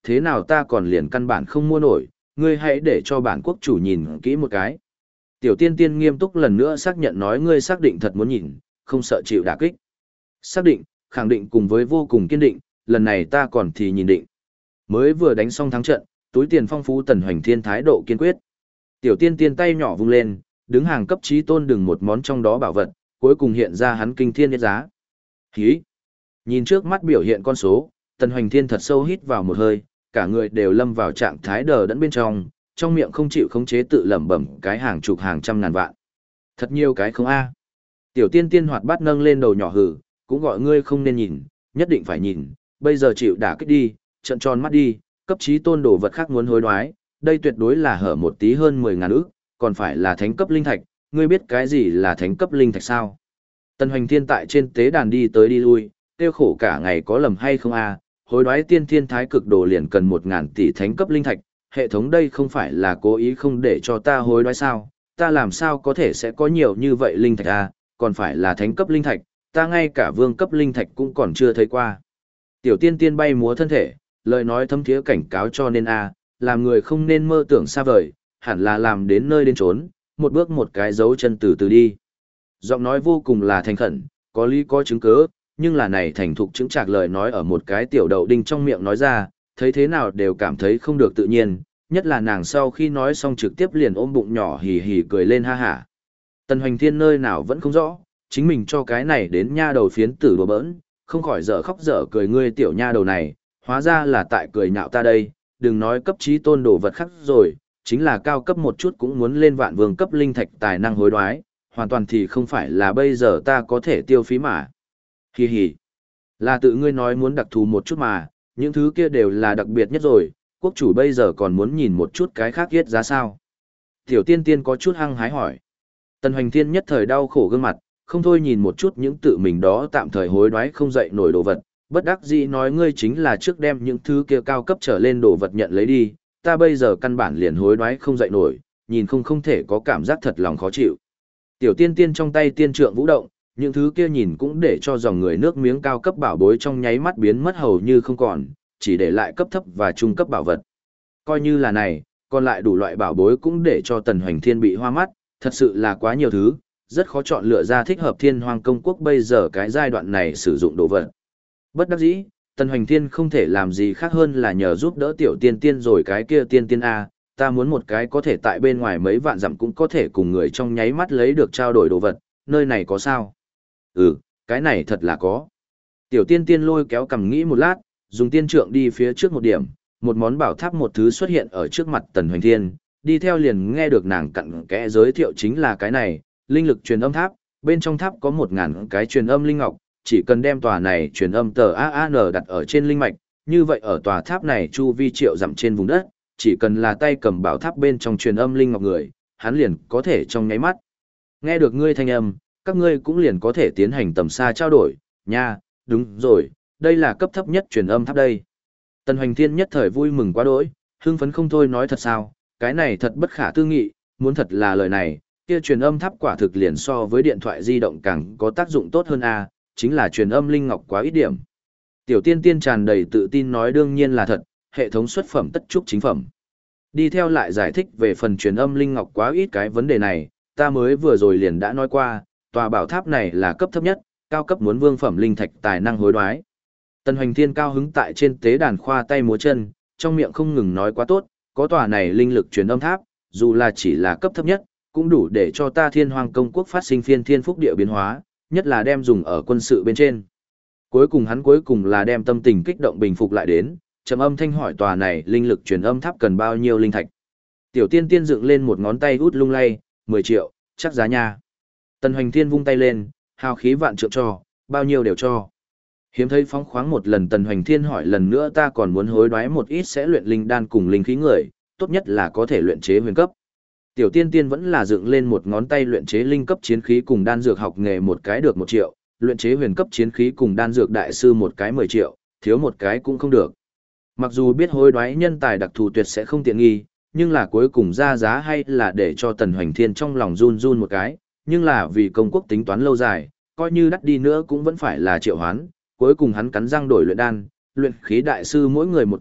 [SPEAKER 1] thế nào ta còn liền căn bản không mua nổi, ngươi hãy để cho bản quốc chủ nhìn kỹ một cái. Tiểu tiên tiên nghiêm túc lần nữa xác nhận nói ngươi xác định thật muốn nhìn, không sợ chịu đả kích. Xác định, khẳng định cùng với vô cùng kiên định, lần này ta còn thì nhìn định. Mới vừa đánh xong thắng trận, túi tiền phong phú Tần Hoành Thiên thái độ kiên quyết. Tiểu tiên tiên tay nhỏ vung lên, đứng hàng cấp trí tôn đừng một món trong đó bảo vật, cuối cùng hiện ra hắn kinh thiên nhất giá. Hí! Nhìn trước mắt biểu hiện con số, Tần Hoành Thiên thật sâu hít vào một hơi, cả người đều lâm vào trạng thái đờ đẫn bên trong miệng không chịu khống chế tự lẩm bẩm cái hàng chục hàng trăm ngàn vạn. Thật nhiều cái không a. Tiểu tiên tiên hoạt bát nâng lên đầu nhỏ hử, cũng gọi ngươi không nên nhìn, nhất định phải nhìn, bây giờ chịu đả kích đi, trận tròn mắt đi, cấp trí tôn đồ vật khác muốn hối đoái, đây tuyệt đối là hở một tí hơn 10.000 ức, còn phải là thánh cấp linh thạch, ngươi biết cái gì là thánh cấp linh thạch sao? Tần Hoành Thiên tại trên tế đàn đi tới đi lui, tiêu khổ cả ngày có lầm hay không a? Hối đoái tiên thiên thái cực đồ liền cần 1.000 tỷ thánh cấp linh thạch, hệ thống đây không phải là cố ý không để cho ta hối đoái sao? Ta làm sao có thể sẽ có nhiều như vậy linh thạch a? Còn phải là thánh cấp linh thạch, ta ngay cả vương cấp linh thạch cũng còn chưa thấy qua. Tiểu tiên tiên bay múa thân thể, lời nói thâm thiế cảnh cáo cho nên làm người không nên mơ tưởng xa vời, hẳn là làm đến nơi đến chốn, một bước một cái dấu chân từ từ đi. Giọng nói vô cùng là thành khẩn, có lý có chứng cứ, nhưng là này thành thục chứng trạc lời nói ở một cái tiểu đậu đinh trong miệng nói ra, thấy thế nào đều cảm thấy không được tự nhiên, nhất là nàng sau khi nói xong trực tiếp liền ôm bụng nhỏ hì hì cười lên ha hả. Tần Hoành Thiên nơi nào vẫn không rõ, chính mình cho cái này đến nha đầu phiến tử đùa bỡn, không khỏi dở khóc dở cười ngươi tiểu nha đầu này, hóa ra là tại cười nhạo ta đây, đừng nói cấp trí tôn đồ vật khác rồi, chính là cao cấp một chút cũng muốn lên vạn vương cấp linh thạch tài năng hối đoái, hoàn toàn thì không phải là bây giờ ta có thể tiêu phí mà. Hi hi, là tự ngươi nói muốn đặc thù một chút mà, những thứ kia đều là đặc biệt nhất rồi, quốc chủ bây giờ còn muốn nhìn một chút cái khác yết giá sao. Tiểu tiên tiên có chút hăng hái hỏi. Tần Hoành Thiên nhất thời đau khổ gương mặt, không thôi nhìn một chút những tự mình đó tạm thời hối đoái không dậy nổi đồ vật, bất đắc dĩ nói ngươi chính là trước đem những thứ kia cao cấp trở lên đồ vật nhận lấy đi, ta bây giờ căn bản liền hối đoái không dậy nổi, nhìn không thể có cảm giác thật lòng khó chịu. Tiểu tiên tiên trong tay tiên trượng vũ động, những thứ kia nhìn cũng để cho dòng người nước miếng cao cấp bảo bối trong nháy mắt biến mất hầu như không còn, chỉ để lại cấp thấp và trung cấp bảo vật. Coi như là này, còn lại đủ loại bảo bối cũng để cho Tần Hoành Thiên bị hoa mắt, thật sự là quá nhiều thứ, rất khó chọn lựa ra thích hợp Thiên Hoang công quốc bây giờ cái giai đoạn này sử dụng đồ vật. Bất đắc dĩ, Tần Hoành Thiên không thể làm gì khác hơn là nhờ giúp đỡ tiểu tiên tiên rồi cái kia tiên tiên A, ta muốn một cái có thể tại bên ngoài mấy vạn dặm cũng có thể cùng người trong nháy mắt lấy được trao đổi đồ vật, nơi này có sao? Ừ, cái này thật là có. Tiểu tiên tiên lôi kéo cầm nghĩ một lát, dùng tiên trượng đi phía trước một điểm, một món bảo tháp một thứ xuất hiện ở trước mặt Tần Hoành Thiên, đi theo liền nghe được nàng cặn kẽ giới thiệu chính là cái này, linh lực truyền âm tháp, bên trong tháp có 1.000 cái truyền âm linh ngọc, chỉ cần đem tòa này truyền âm tờ AAN đặt ở trên linh mạch, như vậy ở tòa tháp này chu vi triệu dặm trên vùng đất, chỉ cần là tay cầm bảo tháp bên trong truyền âm linh ngọc người, hắn liền có thể trong nháy mắt. Nghe được ngươi thanh âm, các ngươi cũng liền có thể tiến hành tầm xa trao đổi, nha, đúng rồi, đây là cấp thấp nhất truyền âm tháp đây. Tần Hoành Thiên nhất thời vui mừng quá đỗi, hưng phấn không thôi nói thật sao, cái này thật bất khả tư nghị, muốn thật là lời này, kia truyền âm tháp quả thực liền so với điện thoại di động càng có tác dụng tốt hơn a, chính là truyền âm linh ngọc quá ít điểm. Tiểu tiên tiên tràn đầy tự tin nói đương nhiên là thật, hệ thống xuất phẩm tất trúc chính phẩm. Đi theo lại giải thích về phần truyền âm linh ngọc quá ít cái vấn đề này, ta mới vừa rồi liền đã nói qua, tòa bảo tháp này là cấp thấp nhất, cao cấp muốn vương phẩm linh thạch tài năng hối đoái. Tần Hoành Thiên cao hứng tại trên tế đàn khoa tay múa chân, trong miệng không ngừng nói quá tốt, có tòa này linh lực truyền âm tháp, dù là chỉ là cấp thấp nhất, cũng đủ để cho ta Thiên Hoang công quốc phát sinh phiên thiên phúc địa biến hóa, nhất là đem dùng ở quân sự bên trên. Cuối cùng là đem tâm tình kích động bình phục lại đến, trầm âm thanh hỏi tòa này linh lực truyền âm tháp cần bao nhiêu linh thạch. Tiểu tiên tiên dựng lên một ngón tay út lung lay, 10 triệu, chắc giá nha. Tần Hoành Thiên vung tay lên, hào khí vạn trượng cho, bao nhiêu đều cho. Hiếm thấy phóng khoáng một lần Tần Hoành Thiên hỏi lần nữa ta còn muốn hối đoái một ít sẽ luyện linh đan cùng linh khí người, tốt nhất là có thể luyện chế huyền cấp. Tiểu tiên tiên vẫn là dựng lên một ngón tay luyện chế linh cấp chiến khí cùng đan dược học nghề một cái được 1 triệu, luyện chế huyền cấp chiến khí cùng đan dược đại sư một cái 10 triệu, thiếu một cái cũng không được. Mặc dù biết hối đoái nhân tài đặc thù tuyệt sẽ không tiện nghi, nhưng là cuối cùng ra giá hay là để cho Tần Hoành Thiên trong lòng run run một cái, nhưng là vì công quốc tính toán lâu dài, coi như đắt đi nữa cũng vẫn phải là triệu hoán, cuối cùng hắn cắn răng đổi luyện đan, luyện khí đại sư mỗi người một cái,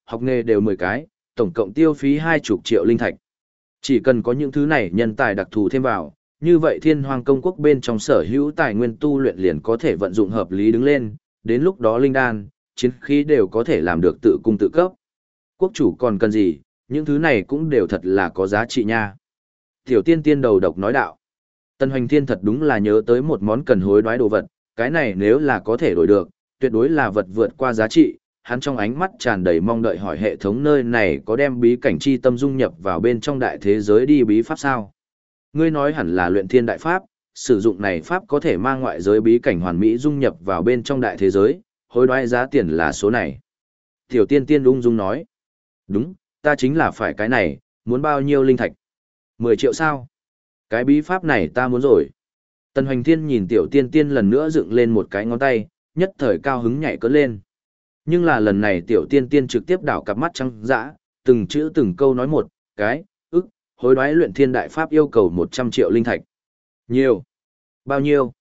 [SPEAKER 1] học nghề đều 10 cái, tổng cộng tiêu phí 20 triệu linh thạch. Chỉ cần có những thứ này nhân tài đặc thù thêm vào, như vậy Thiên Hoang Công Quốc bên trong sở hữu tài nguyên tu luyện liền có thể vận dụng hợp lý đứng lên, đến lúc đó linh đan, chiến khí đều có thể làm được tự cung tự cấp. Quốc chủ còn cần gì, những thứ này cũng đều thật là có giá trị nha. Tiểu tiên tiên đầu độc nói đạo. Tần Hoành Thiên thật đúng là nhớ tới một món cần hối đoái đồ vật, cái này nếu là có thể đổi được, tuyệt đối là vật vượt qua giá trị. Hắn trong ánh mắt tràn đầy mong đợi hỏi hệ thống nơi này có đem bí cảnh chi tâm dung nhập vào bên trong đại thế giới đi bí pháp sao? Ngươi nói hẳn là luyện thiên đại pháp, sử dụng này pháp có thể mang ngoại giới bí cảnh hoàn mỹ dung nhập vào bên trong đại thế giới, hối đoái giá tiền là số này. Tiểu tiên tiên ung dung nói. Đúng, ta chính là phải cái này, muốn bao nhiêu linh thạch? 10 triệu sao? Cái bí pháp này ta muốn rồi. Tần Hoành Thiên nhìn tiểu tiên tiên lần nữa dựng lên một cái ngón tay, nhất thời cao hứng nhảy cất lên. Nhưng là lần này tiểu tiên tiên trực tiếp đảo cặp mắt trắng dã, từng chữ từng câu nói một, cái, hối đoái luyện thiên đại pháp yêu cầu 100 triệu linh thạch. Nhiều. Bao nhiêu?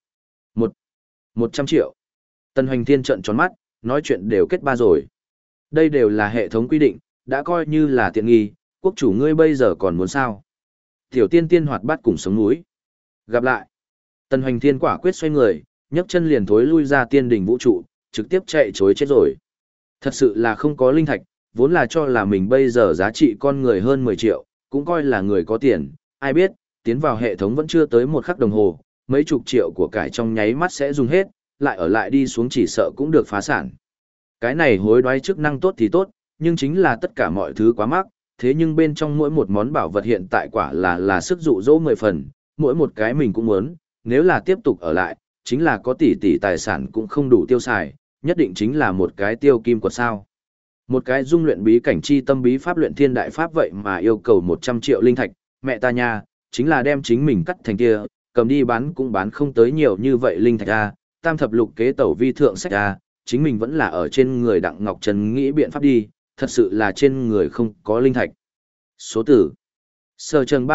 [SPEAKER 1] 100 triệu. Tần Hoành Thiên trợn tròn mắt, nói chuyện đều kết ba rồi. Đây đều là hệ thống quy định, đã coi như là tiện nghi, quốc chủ ngươi bây giờ còn muốn sao? Tiểu tiên tiên hoạt bát cùng sống núi. Gặp lại. Tần Hoành Thiên quả quyết xoay người, nhấc chân liền thối lui ra tiên đình vũ trụ, trực tiếp chạy chối chết rồi. Thật sự là không có linh thạch, vốn là cho là mình bây giờ giá trị con người hơn 10 triệu, cũng coi là người có tiền, ai biết, tiến vào hệ thống vẫn chưa tới một khắc đồng hồ, mấy chục triệu của cải trong nháy mắt sẽ dùng hết, lại ở lại đi xuống chỉ sợ cũng được phá sản. Cái này hối đoái chức năng tốt thì tốt, nhưng chính là tất cả mọi thứ quá mắc, thế nhưng bên trong mỗi một món bảo vật hiện tại quả là sức dụ dỗ 10 phần, mỗi một cái mình cũng muốn, nếu là tiếp tục ở lại, chính là có tỷ tỷ tài sản cũng không đủ tiêu xài, nhất định chính là một cái tiêu kim quật sao. Một cái dung luyện bí cảnh chi tâm bí pháp luyện thiên đại pháp vậy mà yêu cầu 100 triệu linh thạch, mẹ ta nha, chính là đem chính mình cắt thành kia, cầm đi bán cũng bán không tới nhiều như vậy linh thạch a, tam thập lục kế tẩu vi thượng sách a, chính mình vẫn là ở trên người Đặng Ngọc Trần nghĩ biện pháp đi, thật sự là trên người không có linh thạch. Số tử. Sở trường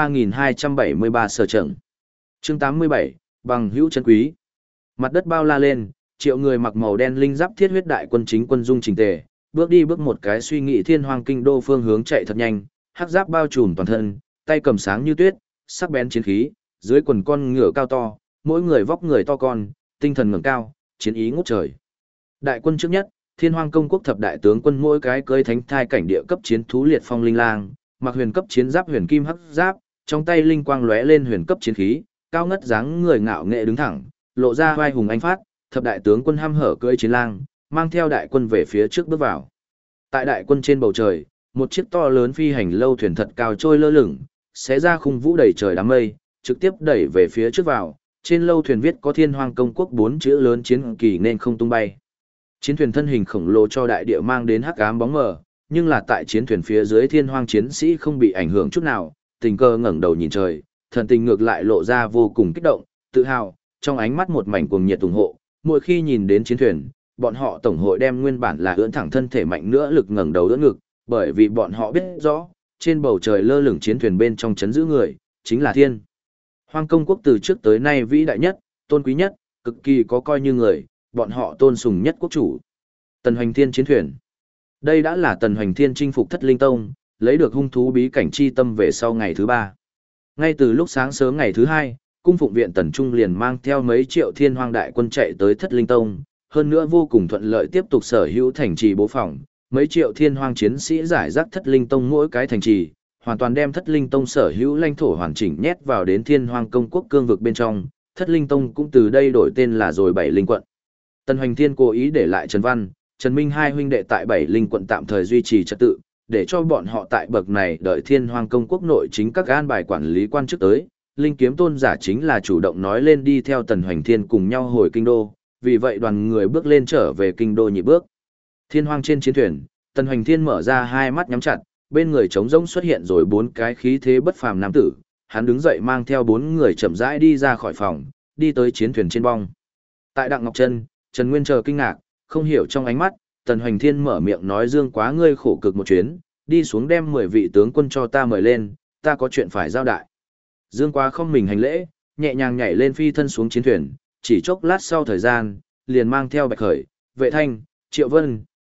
[SPEAKER 1] 3273 sở trường. Chương 87, bằng hữu chân quý. Mặt đất bao la lên, triệu người mặc màu đen linh giáp thiết huyết đại quân chính quân dung chỉnh tề, bước đi bước một cái suy nghĩ Thiên Hoang kinh đô phương hướng chạy thật nhanh, hắc giáp bao trùm toàn thân, tay cầm sáng như tuyết, sắc bén chiến khí, dưới quần con ngựa cao to, mỗi người vóc người to con, tinh thần ngẩng cao, chiến ý ngút trời. Đại quân trước nhất, Thiên Hoang công quốc thập đại tướng quân mỗi cái cưỡi thánh thai cảnh địa cấp chiến thú liệt phong linh lang, mặc huyền cấp chiến giáp huyền kim hắc giáp, trong tay linh quang lóe lên huyền cấp chiến khí, cao ngất dáng người ngạo nghệ đứng thẳng, lộ ra vai hùng anh phát, thập đại tướng quân hăm hở cưỡi chiến lang, mang theo đại quân về phía trước bước vào. Tại đại quân trên bầu trời, một chiếc to lớn phi hành lâu thuyền thật cao trôi lơ lửng, xé ra khung vũ đầy trời đám mây, trực tiếp đẩy về phía trước vào. Trên lâu thuyền viết có Thiên Hoang công quốc 4 chữ lớn chiến kỳ nên không tung bay. Chiến thuyền thân hình khổng lồ cho đại địa mang đến hắc ám bóng mờ, nhưng là tại chiến thuyền phía dưới Thiên Hoang chiến sĩ không bị ảnh hưởng chút nào, tình cờ ngẩng đầu nhìn trời, thần tình ngược lại lộ ra vô cùng kích động, tự hào, trong ánh mắt một mảnh cuồng nhiệt ủng hộ. Mỗi khi nhìn đến chiến thuyền, bọn họ tổng hội đem nguyên bản là ưỡn thẳng thân thể mạnh nữa lực ngẩng đầu đỡ ngực, bởi vì bọn họ biết rõ, trên bầu trời lơ lửng chiến thuyền bên trong chấn giữ người, chính là Thiên Hoang công quốc từ trước tới nay vĩ đại nhất, tôn quý nhất, cực kỳ có coi như người, bọn họ tôn sùng nhất quốc chủ. Tần Hoành Thiên chiến thuyền. Đây đã là Tần Hoành Thiên chinh phục Thất Linh Tông, lấy được hung thú bí cảnh chi tâm về sau ngày thứ 3. Ngay từ lúc sáng sớm ngày thứ 2, cung phụng viện Tần Trung liền mang theo mấy triệu Thiên Hoang đại quân chạy tới Thất Linh Tông, hơn nữa vô cùng thuận lợi tiếp tục sở hữu thành trì bố phòng, mấy triệu Thiên Hoang chiến sĩ giải rác Thất Linh Tông mỗi cái thành trì, hoàn toàn đem Thất Linh Tông sở hữu lãnh thổ hoàn chỉnh nhét vào đến Thiên Hoang công quốc cương vực bên trong, Thất Linh Tông cũng từ đây đổi tên là rồi Bảy Linh quận. Tần Hoành Thiên cố ý để lại Trần Văn, Trần Minh hai huynh đệ tại Bảy Linh quận tạm thời duy trì trật tự, để cho bọn họ tại bậc này đợi Thiên Hoang công quốc nội chính các an bài quản lý quan chức tới. Linh kiếm tôn giả chính là chủ động nói lên đi theo Tần Hoành Thiên cùng nhau hồi kinh đô, vì vậy đoàn người bước lên trở về kinh đô nhị bước. Thiên Hoang trên chiến thuyền, Tần Hoành Thiên mở ra hai mắt nhắm chặt, bên người trống rỗng xuất hiện rồi 4 cái khí thế bất phàm nam tử, hắn đứng dậy mang theo 4 người chậm rãi đi ra khỏi phòng, đi tới chiến thuyền trên bong. Tại Đặng Ngọc Trân, Trần Nguyên chờ kinh ngạc, không hiểu trong ánh mắt, Tần Hoành Thiên mở miệng nói Dương Quá ngươi khổ cực một chuyến, đi xuống đem 10 vị tướng quân cho ta mời lên, ta có chuyện phải giao đại. Dương Quá không mình hành lễ, nhẹ nhàng nhảy lên phi thân xuống chiến thuyền, chỉ chốc lát sau thời gian, liền mang theo Bạch Khởi, Vệ Thanh, Triệu Vân,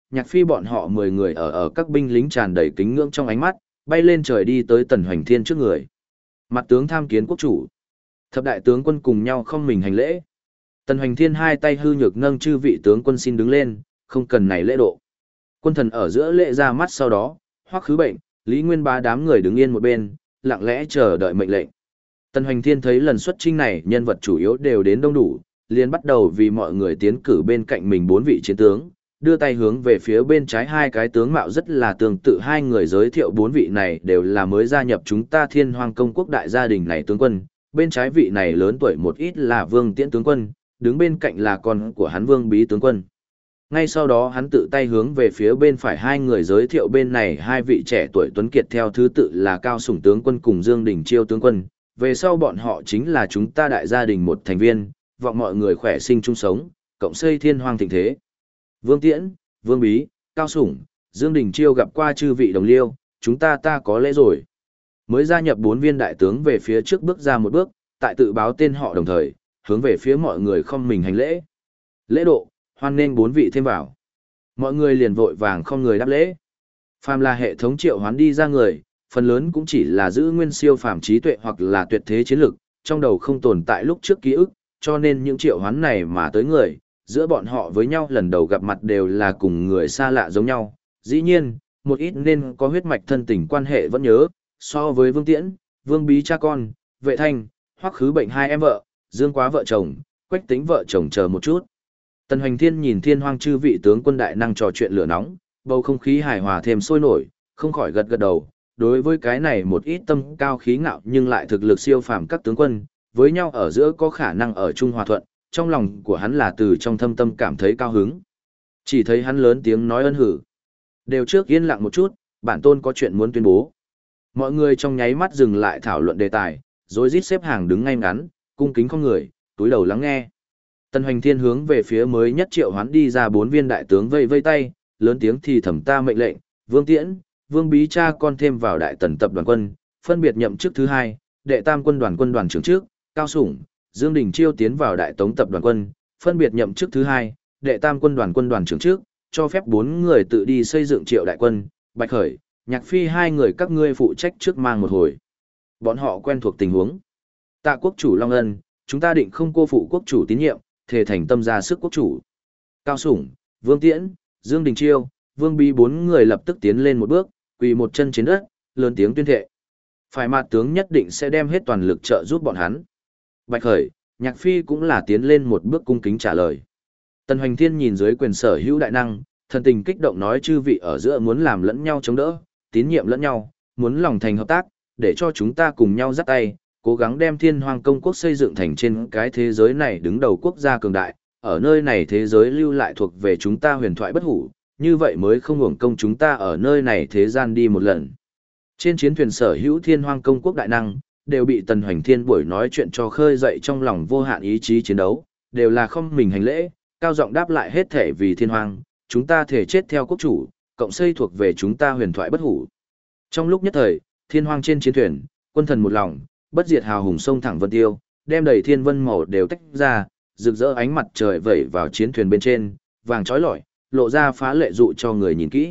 [SPEAKER 1] Nhạc Phi bọn họ 10 người ở các binh lính tràn đầy kính ngưỡng trong ánh mắt, bay lên trời đi tới Tần Hoành Thiên trước người. Mặt tướng tham kiến quốc chủ. Thập đại tướng quân cùng nhau không mình hành lễ. Tần Hoành Thiên hai tay hư nhược nâng chư vị tướng quân xin đứng lên, không cần này lễ độ. Quân thần ở giữa lễ ra mắt sau đó, Hoắc Khứ Bệnh, Lý Nguyên Bá đám người đứng yên một bên, lặng lẽ chờ đợi mệnh lệnh. Tần Hoành Thiên thấy lần xuất chinh này nhân vật chủ yếu đều đến đông đủ, liền bắt đầu vì mọi người tiến cử bên cạnh mình 4 vị chiến tướng, đưa tay hướng về phía bên trái hai cái tướng mạo rất là tương tự, hai người giới thiệu 4 vị này đều là mới gia nhập chúng ta Thiên Hoang công quốc đại gia đình này tướng quân, bên trái vị này lớn tuổi một ít là Vương Tiễn tướng quân, đứng bên cạnh là con của hắn Vương Bí tướng quân. Ngay sau đó hắn tự tay hướng về phía bên phải hai người giới thiệu bên này hai vị trẻ tuổi tuấn kiệt theo thứ tự là Cao Sủng tướng quân cùng Dương Đình Chiêu tướng quân, về sau bọn họ chính là chúng ta đại gia đình một thành viên, vọng mọi người khỏe sinh chung sống, cộng xây Thiên Hoang thịnh thế. Vương Tiễn, Vương Bí, Cao Sủng, Dương Đình Chiêu gặp qua chư vị đồng liêu, chúng ta có lễ rồi. Mới gia nhập 4 viên đại tướng về phía trước bước ra một bước, tại tự báo tên họ đồng thời, hướng về phía mọi người không mình hành lễ. Lễ độ, hoan nghênh 4 vị thêm vào. Mọi người liền vội vàng không người đáp lễ. Phàm là hệ thống triệu hoán đi ra người, phần lớn cũng chỉ là giữ nguyên siêu phàm trí tuệ hoặc là tuyệt thế chiến lực, trong đầu không tồn tại lúc trước ký ức, cho nên những triệu hoán này mà tới người, giữa bọn họ với nhau lần đầu gặp mặt đều là cùng người xa lạ giống nhau. Dĩ nhiên, một ít nên có huyết mạch thân tình quan hệ vẫn nhớ, so với Vương Tiễn, Vương Bí cha con, Vệ Thanh, Hoắc Khứ Bệnh hai em vợ, Dương Quá vợ chồng, Quách Tính vợ chồng chờ một chút. Tần Hoành Thiên nhìn Thiên Hoang chư vị tướng quân đại năng trò chuyện lửa nóng, bầu không khí hài hòa thêm sôi nổi, không khỏi gật gật đầu. Đối với cái này một ít tâm cao khí ngạo nhưng lại thực lực siêu phàm các tướng quân, với nhau ở giữa có khả năng ở chung hòa thuận, trong lòng của hắn là từ trong thâm tâm cảm thấy cao hứng. Chỉ thấy hắn lớn tiếng nói ân hử. Đều trước yên lặng một chút, bản tôn có chuyện muốn tuyên bố. Mọi người trong nháy mắt dừng lại thảo luận đề tài, rồi rít xếp hàng đứng ngay ngắn, cung kính không người, túi đầu lắng nghe. Tần Hoành Thiên hướng về phía mới nhất triệu hoán đi ra 4 viên đại tướng vây vây tay, lớn tiếng thì thầm ta mệnh lệnh, Vương Tiễn, Vương Bí cha con thêm vào đại tần tập đoàn quân, phân biệt nhậm chức thứ 2, đệ tam quân đoàn trưởng trước, Cao Sủng, Dương Đình Chiêu tiến vào đại tống tập đoàn quân, phân biệt nhậm chức thứ 2, đệ tam quân đoàn trưởng trước, cho phép 4 người tự đi xây dựng Triệu đại quân, Bạch Khởi, Nhạc Phi hai người các ngươi phụ trách trước mang một hồi. Bọn họ quen thuộc tình huống. Tạ quốc chủ Long Ân, chúng ta định không cô phụ quốc chủ tín nhiệm, thể thành tâm ra sức quốc chủ. Cao Sủng, Vương Tiễn, Dương Đình Chiêu, Vương Bí 4 người lập tức tiến lên một bước, quỳ một chân trên đất, lớn tiếng tuyên thệ. Phải mặt tướng nhất định sẽ đem hết toàn lực trợ giúp bọn hắn. Bạch Khởi, Nhạc Phi cũng là tiến lên một bước cung kính trả lời. Tần Hoành Thiên nhìn dưới quyền sở hữu đại năng, thần tình kích động nói chư vị ở giữa muốn làm lẫn nhau chống đỡ, tín nhiệm lẫn nhau, muốn lòng thành hợp tác, để cho chúng ta cùng nhau dắt tay, cố gắng đem Thiên Hoang công quốc xây dựng thành trên cái thế giới này đứng đầu quốc gia cường đại, ở nơi này thế giới lưu lại thuộc về chúng ta huyền thoại bất hủ, như vậy mới không hưởng công chúng ta ở nơi này thế gian đi một lần. Trên chiến thuyền sở hữu Thiên Hoang công quốc đại năng, đều bị Tần Hoành Thiên buổi nói chuyện cho khơi dậy trong lòng vô hạn ý chí chiến đấu, đều là không mình hành lễ, cao giọng đáp lại hết thể vì Thiên Hoang, chúng ta thể chết theo quốc chủ, cộng xây thuộc về chúng ta huyền thoại bất hủ. Trong lúc nhất thời, Thiên Hoang trên chiến thuyền, quân thần một lòng, bất diệt hào hùng sông thẳng vân tiêu, đem đầy thiên vân màu đều tách ra, rực rỡ ánh mặt trời vẩy vào chiến thuyền bên trên, vàng chói lọi, lộ ra phá lệ dụ cho người nhìn kỹ.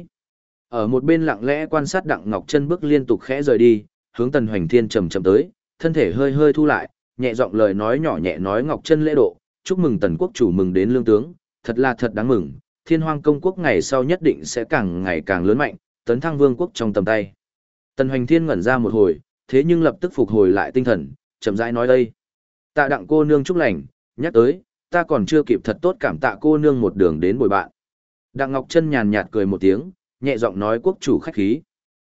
[SPEAKER 1] Ở một bên lặng lẽ quan sát Đặng Ngọc Chân bước liên tục khẽ rời đi, hướng Tần Hoành Thiên chậm chậm tới, thân thể hơi hơi thu lại, nhẹ giọng lời nói nhỏ nhẹ nói Ngọc Chân lễ độ, chúc mừng Tần quốc chủ mừng đến lương tướng, thật là thật đáng mừng, Thiên Hoang công quốc ngày sau nhất định sẽ càng ngày càng lớn mạnh, tấn thăng vương quốc trong tầm tay. Tần Hoành Thiên ngẩn ra một hồi, thế nhưng lập tức phục hồi lại tinh thần, chậm rãi nói đây. Tạ Đặng cô nương chúc lành, nhắc tới, ta còn chưa kịp thật tốt cảm tạ cô nương một đường đến bồi bạn. Đặng Ngọc Chân nhàn nhạt cười một tiếng, nhẹ giọng nói quốc chủ khách khí.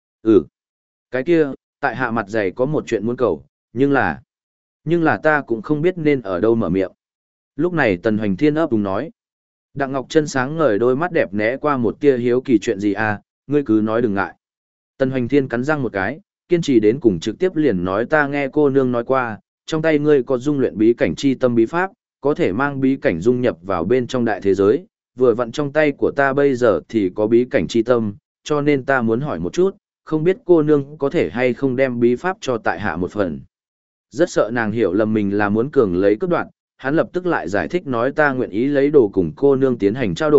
[SPEAKER 1] Cái kia, tại hạ mặt dày có một chuyện muốn cầu, nhưng là ta cũng không biết nên ở đâu mở miệng. Lúc này Tần Hoành Thiên ấp đúng nói. Đặng Ngọc Chân sáng ngời đôi mắt đẹp né qua một tia hiếu kỳ chuyện gì à, ngươi cứ nói đừng ngại. Tần Hoành Thiên cắn răng một cái, kiên trì đến cùng trực tiếp liền nói ta nghe cô nương nói qua, trong tay ngươi có dung luyện bí cảnh chi tâm bí pháp, có thể mang bí cảnh dung nhập vào bên trong đại thế giới, vừa vặn trong tay của ta bây giờ thì có bí cảnh chi tâm, cho nên ta muốn hỏi một chút, không biết cô nương có thể hay không đem bí pháp cho tại hạ một phần. Rất sợ nàng hiểu lầm mình là muốn cường lấy cướp đoạn, hắn lập tức lại giải thích nói ta nguyện ý lấy đồ cùng cô nương tiến hành trao đổi,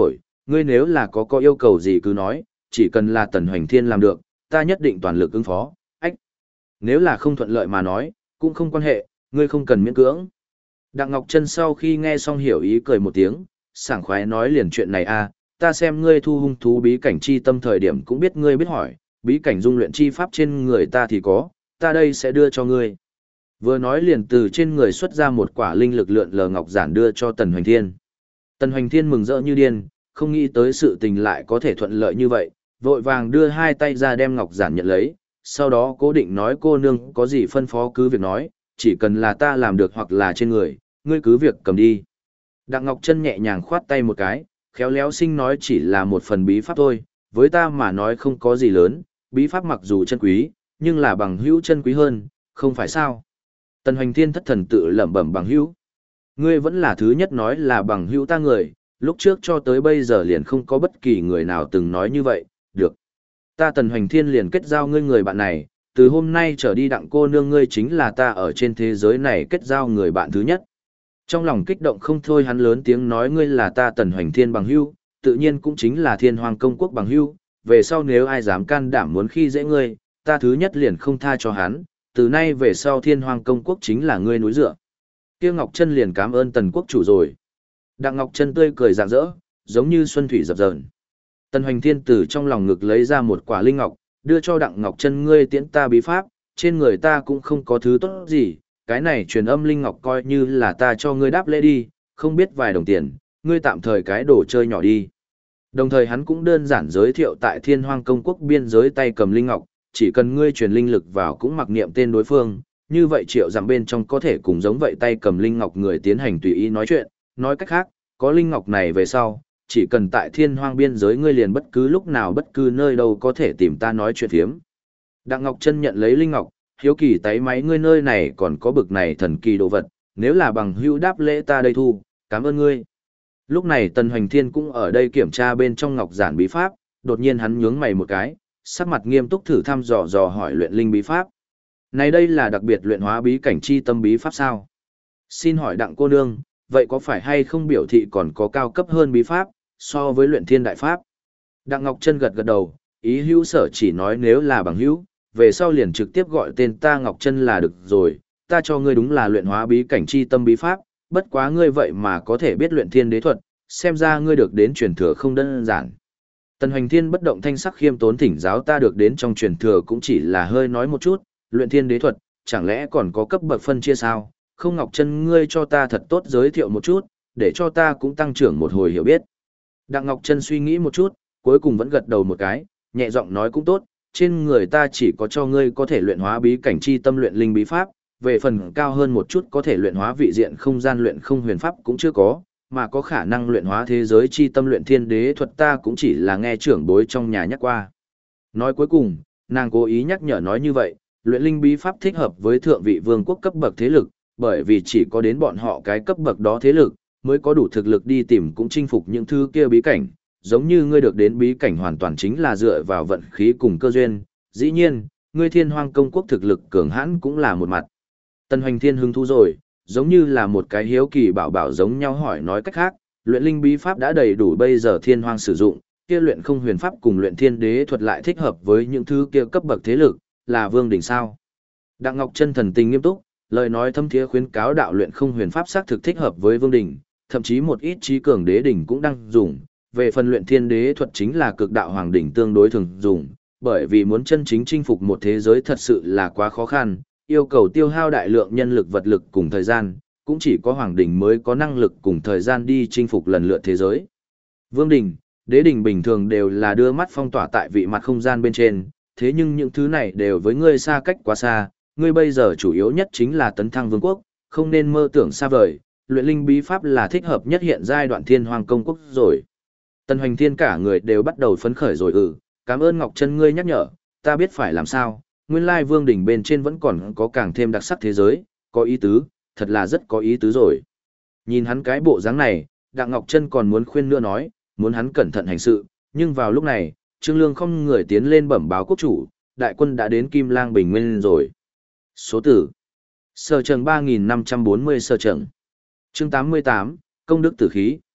[SPEAKER 1] ngươi nếu là có yêu cầu gì cứ nói, chỉ cần là Tần Hoành Thiên làm được, ta nhất định toàn lực ứng phó. Ách! Nếu là không thuận lợi mà nói, cũng không quan hệ, ngươi không cần miễn cưỡng. Đặng Ngọc Trân sau khi nghe xong hiểu ý cười một tiếng, sảng khoái nói liền chuyện này a, ta xem ngươi thu hung thú bí cảnh chi tâm thời điểm cũng biết ngươi biết hỏi, bí cảnh dung luyện chi pháp trên người ta thì có, ta đây sẽ đưa cho ngươi. Vừa nói liền từ trên người xuất ra một quả linh lực lượn lờ ngọc giản đưa cho Tần Hoành Thiên. Tần Hoành Thiên mừng rỡ như điên, không nghĩ tới sự tình lại có thể thuận lợi như vậy, vội vàng đưa hai tay ra đem ngọc giản nhận lấy, sau đó cố định nói cô nương có gì phân phó cứ việc nói, chỉ cần là ta làm được hoặc là trên người, ngươi cứ việc cầm đi. Đặng Ngọc Trân nhẹ nhàng khoát tay một cái, khéo léo sinh nói chỉ là một phần bí pháp thôi, với ta mà nói không có gì lớn, bí pháp mặc dù chân quý, nhưng là bằng hữu chân quý hơn, không phải sao. Tần Hoành Thiên thất thần tự lẩm bẩm bằng hữu. Ngươi vẫn là thứ nhất nói là bằng hữu ta người, lúc trước cho tới bây giờ liền không có bất kỳ người nào từng nói như vậy, được. Ta Tần Hoành Thiên liền kết giao ngươi người bạn này, từ hôm nay trở đi Đặng cô nương ngươi chính là ta ở trên thế giới này kết giao người bạn thứ nhất. Trong lòng kích động không thôi hắn lớn tiếng nói ngươi là ta Tần Hoành Thiên bằng hữu, tự nhiên cũng chính là Thiên Hoàng Công Quốc bằng hữu, về sau nếu ai dám can đảm muốn khi dễ ngươi, ta thứ nhất liền không tha cho hắn, từ nay về sau Thiên Hoàng Công Quốc chính là ngươi núi dựa. Kia Ngọc Trân liền cảm ơn Tần quốc chủ rồi. Đặng Ngọc Trân tươi cười rạng rỡ, giống như xuân thủy dập dờn. Tần Hoành Thiên từ trong lòng ngực lấy ra một quả linh ngọc, đưa cho Đặng Ngọc Trân ngươi tiễn ta bí pháp, trên người ta cũng không có thứ tốt gì, cái này truyền âm linh ngọc coi như là ta cho ngươi đáp lễ đi, không biết vài đồng tiền, ngươi tạm thời cái đồ chơi nhỏ đi. Đồng thời hắn cũng đơn giản giới thiệu tại Thiên Hoang Công Quốc biên giới tay cầm linh ngọc, chỉ cần ngươi truyền linh lực vào cũng mặc niệm tên đối phương, như vậy triệu rằng bên trong có thể cùng giống vậy tay cầm linh ngọc người tiến hành tùy ý nói chuyện, nói cách khác, có linh ngọc này về sau, chỉ cần tại Thiên Hoang biên giới ngươi liền bất cứ lúc nào bất cứ nơi đâu có thể tìm ta nói chuyện phiếm. Đặng Ngọc Trân nhận lấy linh ngọc, hiếu kỳ táy máy ngươi nơi này còn có bực này thần kỳ đồ vật, nếu là bằng hữu đáp lễ ta đây thu, cảm ơn ngươi. Lúc này Tần Hoành Thiên cũng ở đây kiểm tra bên trong ngọc giản bí pháp, đột nhiên hắn nhướng mày một cái, sắc mặt nghiêm túc thử thăm dò hỏi luyện linh bí pháp. Này đây là đặc biệt luyện hóa bí cảnh chi tâm bí pháp sao? Xin hỏi Đặng cô nương, vậy có phải hay không biểu thị còn có cao cấp hơn bí pháp, so với luyện thiên đại pháp? Đặng Ngọc Trân gật gật đầu, ý hữu sở chỉ nói nếu là bằng hữu, về sau liền trực tiếp gọi tên ta Ngọc Trân là được rồi, ta cho ngươi đúng là luyện hóa bí cảnh chi tâm bí pháp, bất quá ngươi vậy mà có thể biết luyện thiên đế thuật, xem ra ngươi được đến truyền thừa không đơn giản. Tần Hoành Thiên bất động thanh sắc khiêm tốn thỉnh giáo ta được đến trong truyền thừa cũng chỉ là hơi nói một chút, luyện thiên đế thuật, chẳng lẽ còn có cấp bậc phân chia sao? Không Ngọc Trân ngươi cho ta thật tốt giới thiệu một chút, để cho ta cũng tăng trưởng một hồi hiểu biết. Đặng Ngọc Trân suy nghĩ một chút, cuối cùng vẫn gật đầu một cái, nhẹ giọng nói cũng tốt, trên người ta chỉ có cho ngươi có thể luyện hóa bí cảnh chi tâm luyện linh bí pháp, về phần cao hơn một chút có thể luyện hóa vị diện không gian luyện không huyền pháp cũng chưa có, mà có khả năng luyện hóa thế giới chi tâm luyện thiên đế thuật ta cũng chỉ là nghe trưởng bối trong nhà nhắc qua. Nói cuối cùng, nàng cố ý nhắc nhở nói như vậy, luyện linh bí pháp thích hợp với thượng vị vương quốc cấp bậc thế lực, bởi vì chỉ có đến bọn họ cái cấp bậc đó thế lực, mới có đủ thực lực đi tìm cũng chinh phục những thứ kia bí cảnh, giống như ngươi được đến bí cảnh hoàn toàn chính là dựa vào vận khí cùng cơ duyên, dĩ nhiên, ngươi Thiên Hoang Công Quốc thực lực cường hãn cũng là một mặt. Tần Hoành Thiên hứng thú rồi, giống như là một cái hiếu kỳ bảo bảo giống nhau hỏi nói cách khác, luyện linh bí pháp đã đầy đủ bây giờ Thiên Hoang sử dụng, kia luyện không huyền pháp cùng luyện thiên đế thuật lại thích hợp với những thứ kia cấp bậc thế lực, là vương đỉnh sao? Đặng Ngọc Trân thần tình nghiêm túc, lời nói thâm thiế khuyến cáo đạo luyện không huyền pháp xác thực thích hợp với vương đỉnh, thậm chí một ít trí cường đế đỉnh cũng đang dùng, về phần luyện thiên đế thuật chính là cực đạo hoàng đỉnh tương đối thường dùng, bởi vì muốn chân chính chinh phục một thế giới thật sự là quá khó khăn, yêu cầu tiêu hao đại lượng nhân lực vật lực cùng thời gian, cũng chỉ có hoàng đỉnh mới có năng lực cùng thời gian đi chinh phục lần lượt thế giới. Vương đỉnh, đế đỉnh bình thường đều là đưa mắt phong tỏa tại vị mặt không gian bên trên, thế nhưng những thứ này đều với ngươi xa cách quá xa, ngươi bây giờ chủ yếu nhất chính là tấn thăng vương quốc, không nên mơ tưởng xa vời, luyện linh bí pháp là thích hợp nhất hiện giai đoạn Thiên Hoang Công Quốc rồi. Tần Hoành Thiên cả người đều bắt đầu phấn khởi rồi cảm ơn Ngọc Trân ngươi nhắc nhở, ta biết phải làm sao, nguyên lai vương đỉnh bên trên vẫn còn có càng thêm đặc sắc thế giới, có ý tứ, thật là rất có ý tứ rồi. Nhìn hắn cái bộ dáng này, Đặng Ngọc Trân còn muốn khuyên nữa nói, muốn hắn cẩn thận hành sự, nhưng vào lúc này, Trương Lương không người tiến lên bẩm báo quốc chủ, đại quân đã đến Kim Lang Bình Nguyên rồi. Số tử. Sở trường 3540 sở trường. Chương 88, Công đức tử khí.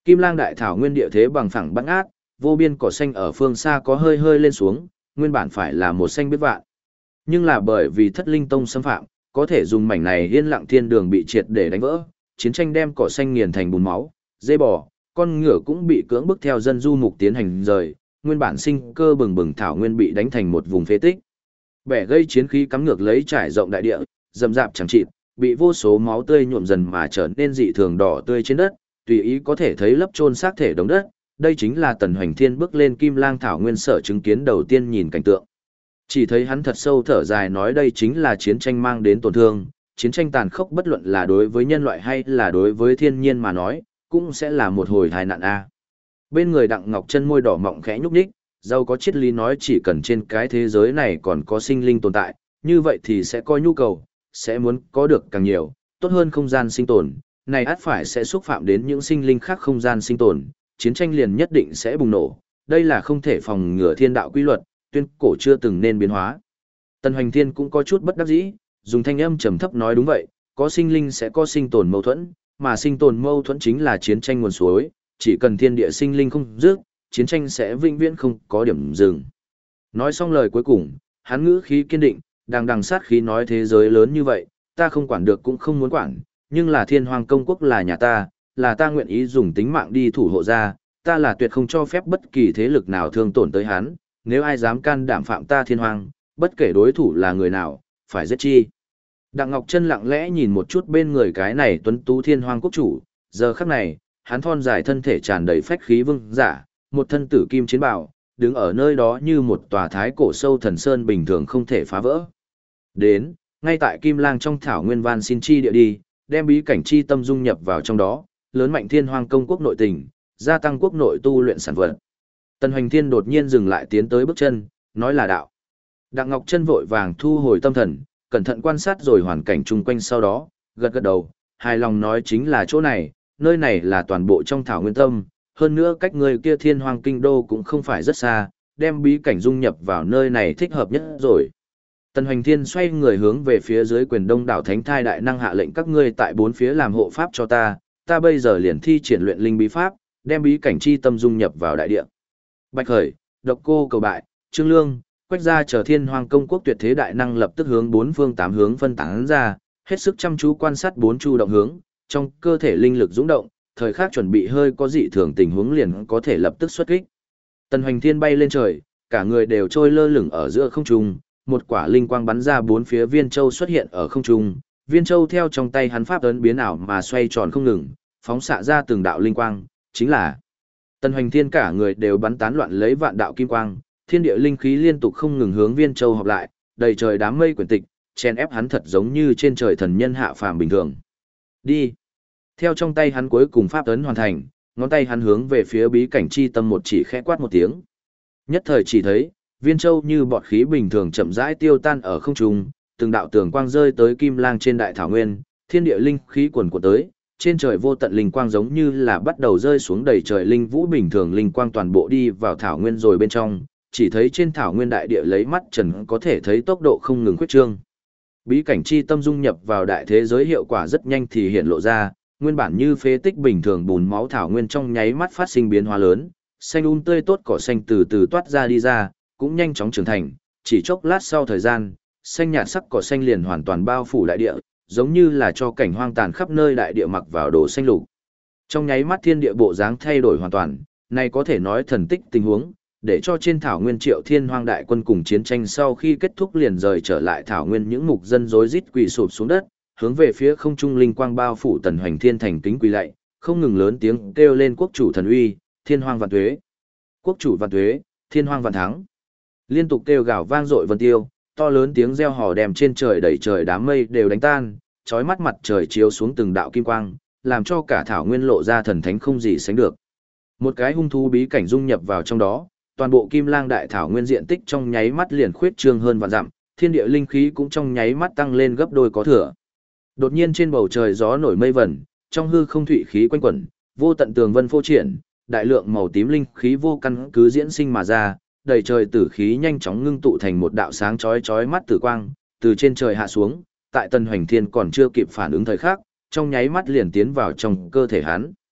[SPEAKER 1] Kim Lang đại thảo nguyên địa thế bằng phẳng băng át, vô biên cỏ xanh ở phương xa có hơi hơi lên xuống, nguyên bản phải là một xanh biết vạn. Nhưng là bởi vì Thất Linh Tông xâm phạm, có thể dùng mảnh này yên lặng thiên đường bị triệt để đánh vỡ, chiến tranh đem cỏ xanh nghiền thành bùn máu, dê bò, con ngựa cũng bị cưỡng bức theo dân du mục tiến hành rời, nguyên bản sinh cơ bừng bừng thảo nguyên bị đánh thành một vùng phế tích. Bẻ gây chiến khí cắm ngược lấy trải rộng đại địa, rậm rạp chẳng chịt, bị vô số máu tươi nhuộm dần mà trở nên dị thường đỏ tươi trên đất, tùy ý có thể thấy lấp chôn xác thể đống đất. Đây chính là Tần Hoành Thiên bước lên Kim Lang thảo nguyên sở chứng kiến đầu tiên nhìn cảnh tượng. Chỉ thấy hắn thật sâu thở dài nói đây chính là chiến tranh mang đến tổn thương, chiến tranh tàn khốc bất luận là đối với nhân loại hay là đối với thiên nhiên mà nói, cũng sẽ là một hồi tai nạn a. Bên người Đặng Ngọc Chân môi đỏ mọng khẽ nhúc nhích, giàu có triết lý nói chỉ cần trên cái thế giới này còn có sinh linh tồn tại, như vậy thì sẽ có nhu cầu, sẽ muốn có được càng nhiều, tốt hơn không gian sinh tồn, này ắt phải sẽ xúc phạm đến những sinh linh khác không gian sinh tồn, chiến tranh liền nhất định sẽ bùng nổ, đây là không thể phòng ngừa thiên đạo quy luật, tuyên cổ chưa từng nên biến hóa. Tần Hoành Thiên cũng có chút bất đắc dĩ, dùng thanh âm trầm thấp nói đúng vậy, có sinh linh sẽ có sinh tồn mâu thuẫn, mà sinh tồn mâu thuẫn chính là chiến tranh nguồn suối, chỉ cần thiên địa sinh linh không dứt, chiến tranh sẽ vĩnh viễn không có điểm dừng. Nói xong lời cuối cùng, hắn ngữ khí kiên định, đằng sát khí nói thế giới lớn như vậy, ta không quản được cũng không muốn quản, nhưng là Thiên Hoàng Công Quốc là nhà ta, là ta nguyện ý dùng tính mạng đi thủ hộ ra, ta là tuyệt không cho phép bất kỳ thế lực nào thương tổn tới hắn, nếu ai dám can đảm phạm ta Thiên Hoàng, bất kể đối thủ là người nào, phải giết chi. Đặng Ngọc Chân lặng lẽ nhìn một chút bên người cái này tuấn tú Thiên Hoàng quốc chủ, giờ khắc này, hắn thon dài thân thể tràn đầy phách khí vương giả, một thân tử kim chiến bào, đứng ở nơi đó như một tòa thái cổ sâu thần sơn bình thường không thể phá vỡ. Đến, ngay tại Kim Lang trong thảo nguyên van xin chi địa đi, đem bí cảnh chi tâm dung nhập vào trong đó, lớn mạnh Thiên Hoàng công quốc nội tình, gia tăng quốc nội tu luyện sản vật. Tần Hoành Thiên đột nhiên dừng lại tiến tới bước chân, nói là đạo. Đặng Ngọc Chân vội vàng thu hồi tâm thần, cẩn thận quan sát rồi hoàn cảnh chung quanh sau đó, gật gật đầu, hài lòng nói chính là chỗ này, nơi này là toàn bộ trong thảo nguyên tâm, hơn nữa cách người kia Thiên Hoàng kinh đô cũng không phải rất xa, đem bí cảnh dung nhập vào nơi này thích hợp nhất rồi. Tần Hoành Thiên xoay người hướng về phía dưới quyền Đông đảo Thánh Thai đại năng hạ lệnh các ngươi tại bốn phía làm hộ pháp cho ta, ta bây giờ liền thi triển luyện linh bí pháp, đem bí cảnh chi tâm dung nhập vào đại địa. Bạch Khởi, Độc Cô Cầu Bại, Trương Lương, Quách Gia chờ Thiên Hoàng công quốc tuyệt thế đại năng lập tức hướng bốn phương tám hướng phân tán ra, hết sức chăm chú quan sát bốn chu động hướng, trong cơ thể linh lực dũng động, thời khắc chuẩn bị hơi có dị thường tình huống liền có thể lập tức xuất kích. Tần Hoành Thiên bay lên trời, cả người đều trôi lơ lửng ở giữa không trung, một quả linh quang bắn ra bốn phía viên châu xuất hiện ở không trung, viên châu theo trong tay hắn pháp ấn biến ảo mà xoay tròn không ngừng, phóng xạ ra từng đạo linh quang, chính là Tần Hoành Thiên cả người đều bắn tán loạn lấy vạn đạo kim quang, thiên địa linh khí liên tục không ngừng hướng viên châu hợp lại, đầy trời đám mây quyển tịch, chen ép hắn thật giống như trên trời thần nhân hạ phàm bình thường. Đi. Theo trong tay hắn cuối cùng pháp ấn hoàn thành, ngón tay hắn hướng về phía bí cảnh chi tâm một chỉ khẽ quát một tiếng. Nhất thời chỉ thấy, viên châu như bọt khí bình thường chậm rãi tiêu tan ở không trung, từng đạo tường quang rơi tới Kim Lang trên đại thảo nguyên, thiên địa linh khí quần của tới, trên trời vô tận linh quang giống như là bắt đầu rơi xuống đầy trời linh vũ bình thường linh quang toàn bộ đi vào thảo nguyên rồi bên trong, chỉ thấy trên thảo nguyên đại địa lấy mắt trần có thể thấy tốc độ không ngừng khuyết trương. Bí cảnh chi tâm dung nhập vào đại thế giới hiệu quả rất nhanh thì hiện lộ ra, nguyên bản như phế tích bình thường bùn máu thảo nguyên trong nháy mắt phát sinh biến hóa lớn, xanh tươi tốt cỏ xanh từ từ toát ra đi ra, cũng nhanh chóng trưởng thành, chỉ chốc lát sau thời gian, xanh nhạt sắc cỏ xanh liền hoàn toàn bao phủ đại địa, giống như là cho cảnh hoang tàn khắp nơi đại địa mặc vào đồ xanh lục. Trong nháy mắt thiên địa bộ dáng thay đổi hoàn toàn, này có thể nói thần tích tình huống, để cho trên thảo nguyên Triệu Thiên Hoang đại quân cùng chiến tranh sau khi kết thúc liền rời trở lại thảo nguyên những mục dân rối rít quỳ sụp xuống đất, hướng về phía không trung linh quang bao phủ Tần Hoành Thiên thành kính quỳ lạy, không ngừng lớn tiếng kêu lên quốc chủ thần uy, Thiên Hoang vạn tuế. Quốc chủ vạn tuế, Thiên Hoang vạn thắng. Liên tục kêu gào vang dội vân tiêu, to lớn tiếng reo hò đem trên trời đẩy trời đám mây đều đánh tan, chói mắt mặt trời chiếu xuống từng đạo kim quang, làm cho cả thảo nguyên lộ ra thần thánh không gì sánh được. Một cái hung thú bí cảnh dung nhập vào trong đó, toàn bộ Kim Lang đại thảo nguyên diện tích trong nháy mắt liền khuyết trương hơn vạn dặm, thiên địa linh khí cũng trong nháy mắt tăng lên gấp đôi có thừa. Đột nhiên trên bầu trời gió nổi mây vẩn, trong hư không thủy khí quanh quẩn, vô tận tường vân phô triển, đại lượng màu tím linh khí vô căn cứ diễn sinh mà ra, đầy trời tử khí nhanh chóng ngưng tụ thành một đạo sáng chói chói mắt tử quang, từ trên trời hạ xuống, tại Tần Hoành Thiên còn chưa kịp phản ứng thời khắc, trong nháy mắt liền tiến vào trong cơ thể hắn.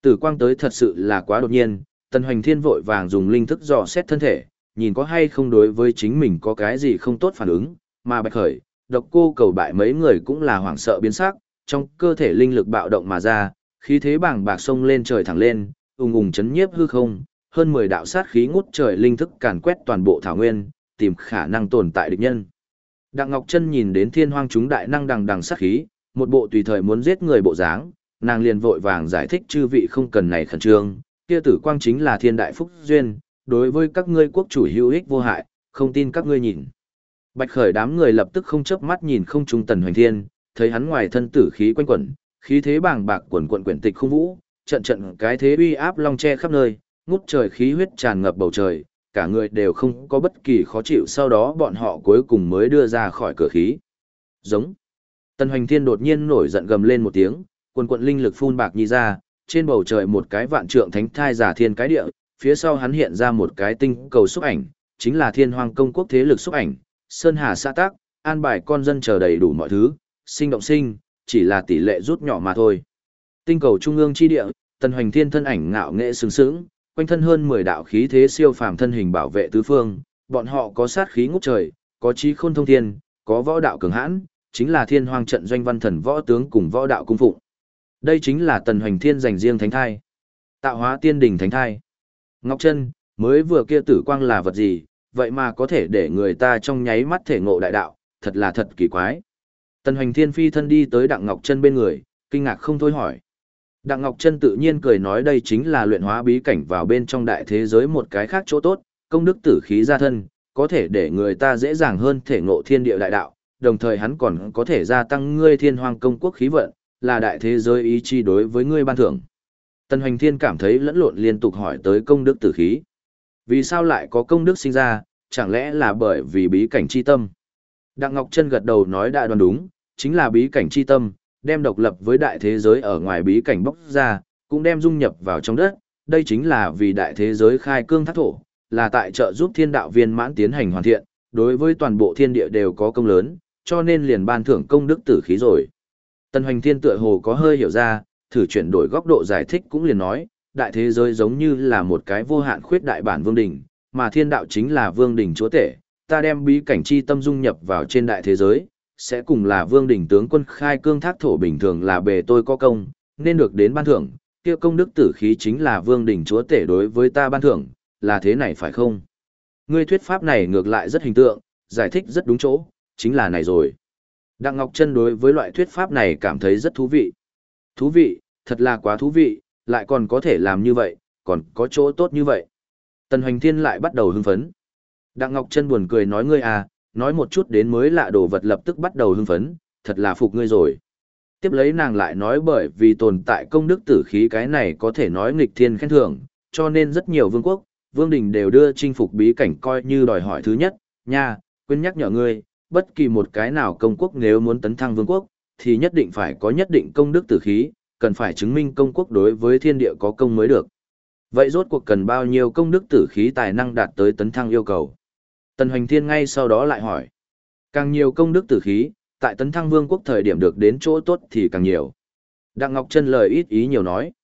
[SPEAKER 1] Tử quang tới thật sự là quá đột nhiên, Tần Hoành Thiên vội vàng dùng linh thức dò xét thân thể, nhìn có hay không đối với chính mình có cái gì không tốt phản ứng, mà Bạch Khởi, Độc Cô Cầu Bại mấy người cũng là hoảng sợ biến sắc, trong cơ thể linh lực bạo động mà ra, khí thế bàng bạc xông lên trời thẳng lên, ùng ùng chấn nhiếp hư không, hơn 10 đạo sát khí ngút trời linh thức càn quét toàn bộ thảo nguyên, tìm khả năng tồn tại địch nhân. Đặng Ngọc Chân nhìn đến Thiên Hoang chúng đại năng đằng đằng sát khí, một bộ tùy thời muốn giết người bộ dáng, nàng liền vội vàng giải thích chư vị không cần này khẩn trương, kia tử quang chính là thiên đại phúc duyên, đối với các ngươi quốc chủ hữu ích vô hại, không tin các ngươi nhìn. Bạch Khởi đám người lập tức không chớp mắt nhìn không trung Tần Hoành Thiên, thấy hắn ngoài thân tử khí quanh quẩn, khí thế bàng bạc quần quần quyển tịch không vũ, trận trận cái thế uy áp long che khắp nơi, ngút trời khí huyết tràn ngập bầu trời, cả người đều không có bất kỳ khó chịu, sau đó bọn họ cuối cùng mới đưa ra khỏi cửa khí. Giống. Tần Hoành Thiên đột nhiên nổi giận gầm lên một tiếng, quần quần linh lực phun bạc nhi ra, trên bầu trời một cái vạn trượng thánh thai giả thiên cái địa, phía sau hắn hiện ra một cái tinh cầu xúc ảnh, chính là Thiên Hoang công quốc thế lực xúc ảnh, sơn hà xã tác, an bài con dân chờ đầy đủ mọi thứ, sinh động sinh, chỉ là tỷ lệ rút nhỏ mà thôi. Tinh cầu trung ương chi địa, Tần Hoành Thiên thân ảnh ngạo nghệ sừng sững, quanh thân hơn 10 đạo khí thế siêu phàm thân hình bảo vệ tứ phương, bọn họ có sát khí ngút trời, có chí khôn thông thiên, có võ đạo cường hãn, chính là Thiên Hoang trận doanh văn thần võ tướng cùng võ đạo cung phụng. Đây chính là Tần Hoành Thiên dành riêng thánh thai. Tạo hóa tiên đỉnh thánh thai. Ngọc Chân, mới vừa kia tử quang là vật gì, vậy mà có thể để người ta trong nháy mắt thể ngộ đại đạo, thật là thật kỳ quái. Tần Hoành Thiên phi thân đi tới Đặng Ngọc Chân bên người, kinh ngạc không thôi hỏi. Đặng Ngọc Chân tự nhiên cười nói đây chính là luyện hóa bí cảnh vào bên trong đại thế giới một cái khác chỗ tốt, công đức tử khí gia thân, có thể để người ta dễ dàng hơn thể ngộ thiên địa đại đạo, đồng thời hắn còn có thể gia tăng ngươi Thiên Hoang công quốc khí vận, là đại thế giới ý chi đối với ngươi ban thưởng. Tần Hoành Thiên cảm thấy lẫn lộn liên tục hỏi tới công đức tử khí. Vì sao lại có công đức sinh ra, chẳng lẽ là bởi vì bí cảnh chi tâm? Đặng Ngọc Chân gật đầu nói đã đoán đúng, chính là bí cảnh chi tâm, đem độc lập với đại thế giới ở ngoài bí cảnh bóc ra, cũng đem dung nhập vào trong đất, đây chính là vì đại thế giới khai cương thác thổ, là tại trợ giúp thiên đạo viên mãn tiến hành hoàn thiện, đối với toàn bộ thiên địa đều có công lớn, cho nên liền ban thưởng công đức tử khí rồi. Tần Hoành Thiên tựa hồ có hơi hiểu ra, thử chuyển đổi góc độ giải thích cũng liền nói, đại thế giới giống như là một cái vô hạn khuyết đại bản vương đỉnh, mà thiên đạo chính là vương đỉnh chúa tể, ta đem bí cảnh chi tâm dung nhập vào trên đại thế giới, sẽ cùng là vương đỉnh tướng quân khai cương thác thổ bình thường là bề tôi có công, nên được đến ban thưởng, kia công đức tử khí chính là vương đỉnh chúa tể đối với ta ban thưởng, là thế này phải không? Ngươi thuyết pháp này ngược lại rất hình tượng, giải thích rất đúng chỗ, chính là này rồi. Đặng Ngọc Chân đối với loại thuyết pháp này cảm thấy rất thú vị. Thú vị, thật là quá thú vị, lại còn có thể làm như vậy, còn có chỗ tốt như vậy. Tần Hoành Thiên lại bắt đầu hưng phấn. Đặng Ngọc Chân buồn cười nói ngươi à, nói một chút đến mới lạ đồ vật lập tức bắt đầu hưng phấn, thật là phục ngươi rồi. Tiếp lấy nàng lại nói bởi vì tồn tại công đức tử khí cái này có thể nói nghịch thiên khen thưởng, cho nên rất nhiều vương quốc, vương đình đều đưa chinh phục bí cảnh coi như đòi hỏi thứ nhất, nha, quên nhắc nhở ngươi, bất kỳ một cái nào công quốc nếu muốn tấn thăng vương quốc, thì nhất định phải có nhất định công đức tử khí, cần phải chứng minh công quốc đối với thiên địa có công mới được. Vậy rốt cuộc cần bao nhiêu công đức tử khí tài năng đạt tới tấn thăng yêu cầu? Tần Hoành Thiên ngay sau đó lại hỏi. Càng nhiều công đức tử khí, tại tấn thăng vương quốc thời điểm được đến chỗ tốt thì càng nhiều. Đặng Ngọc Chân lời ít ý nhiều nói.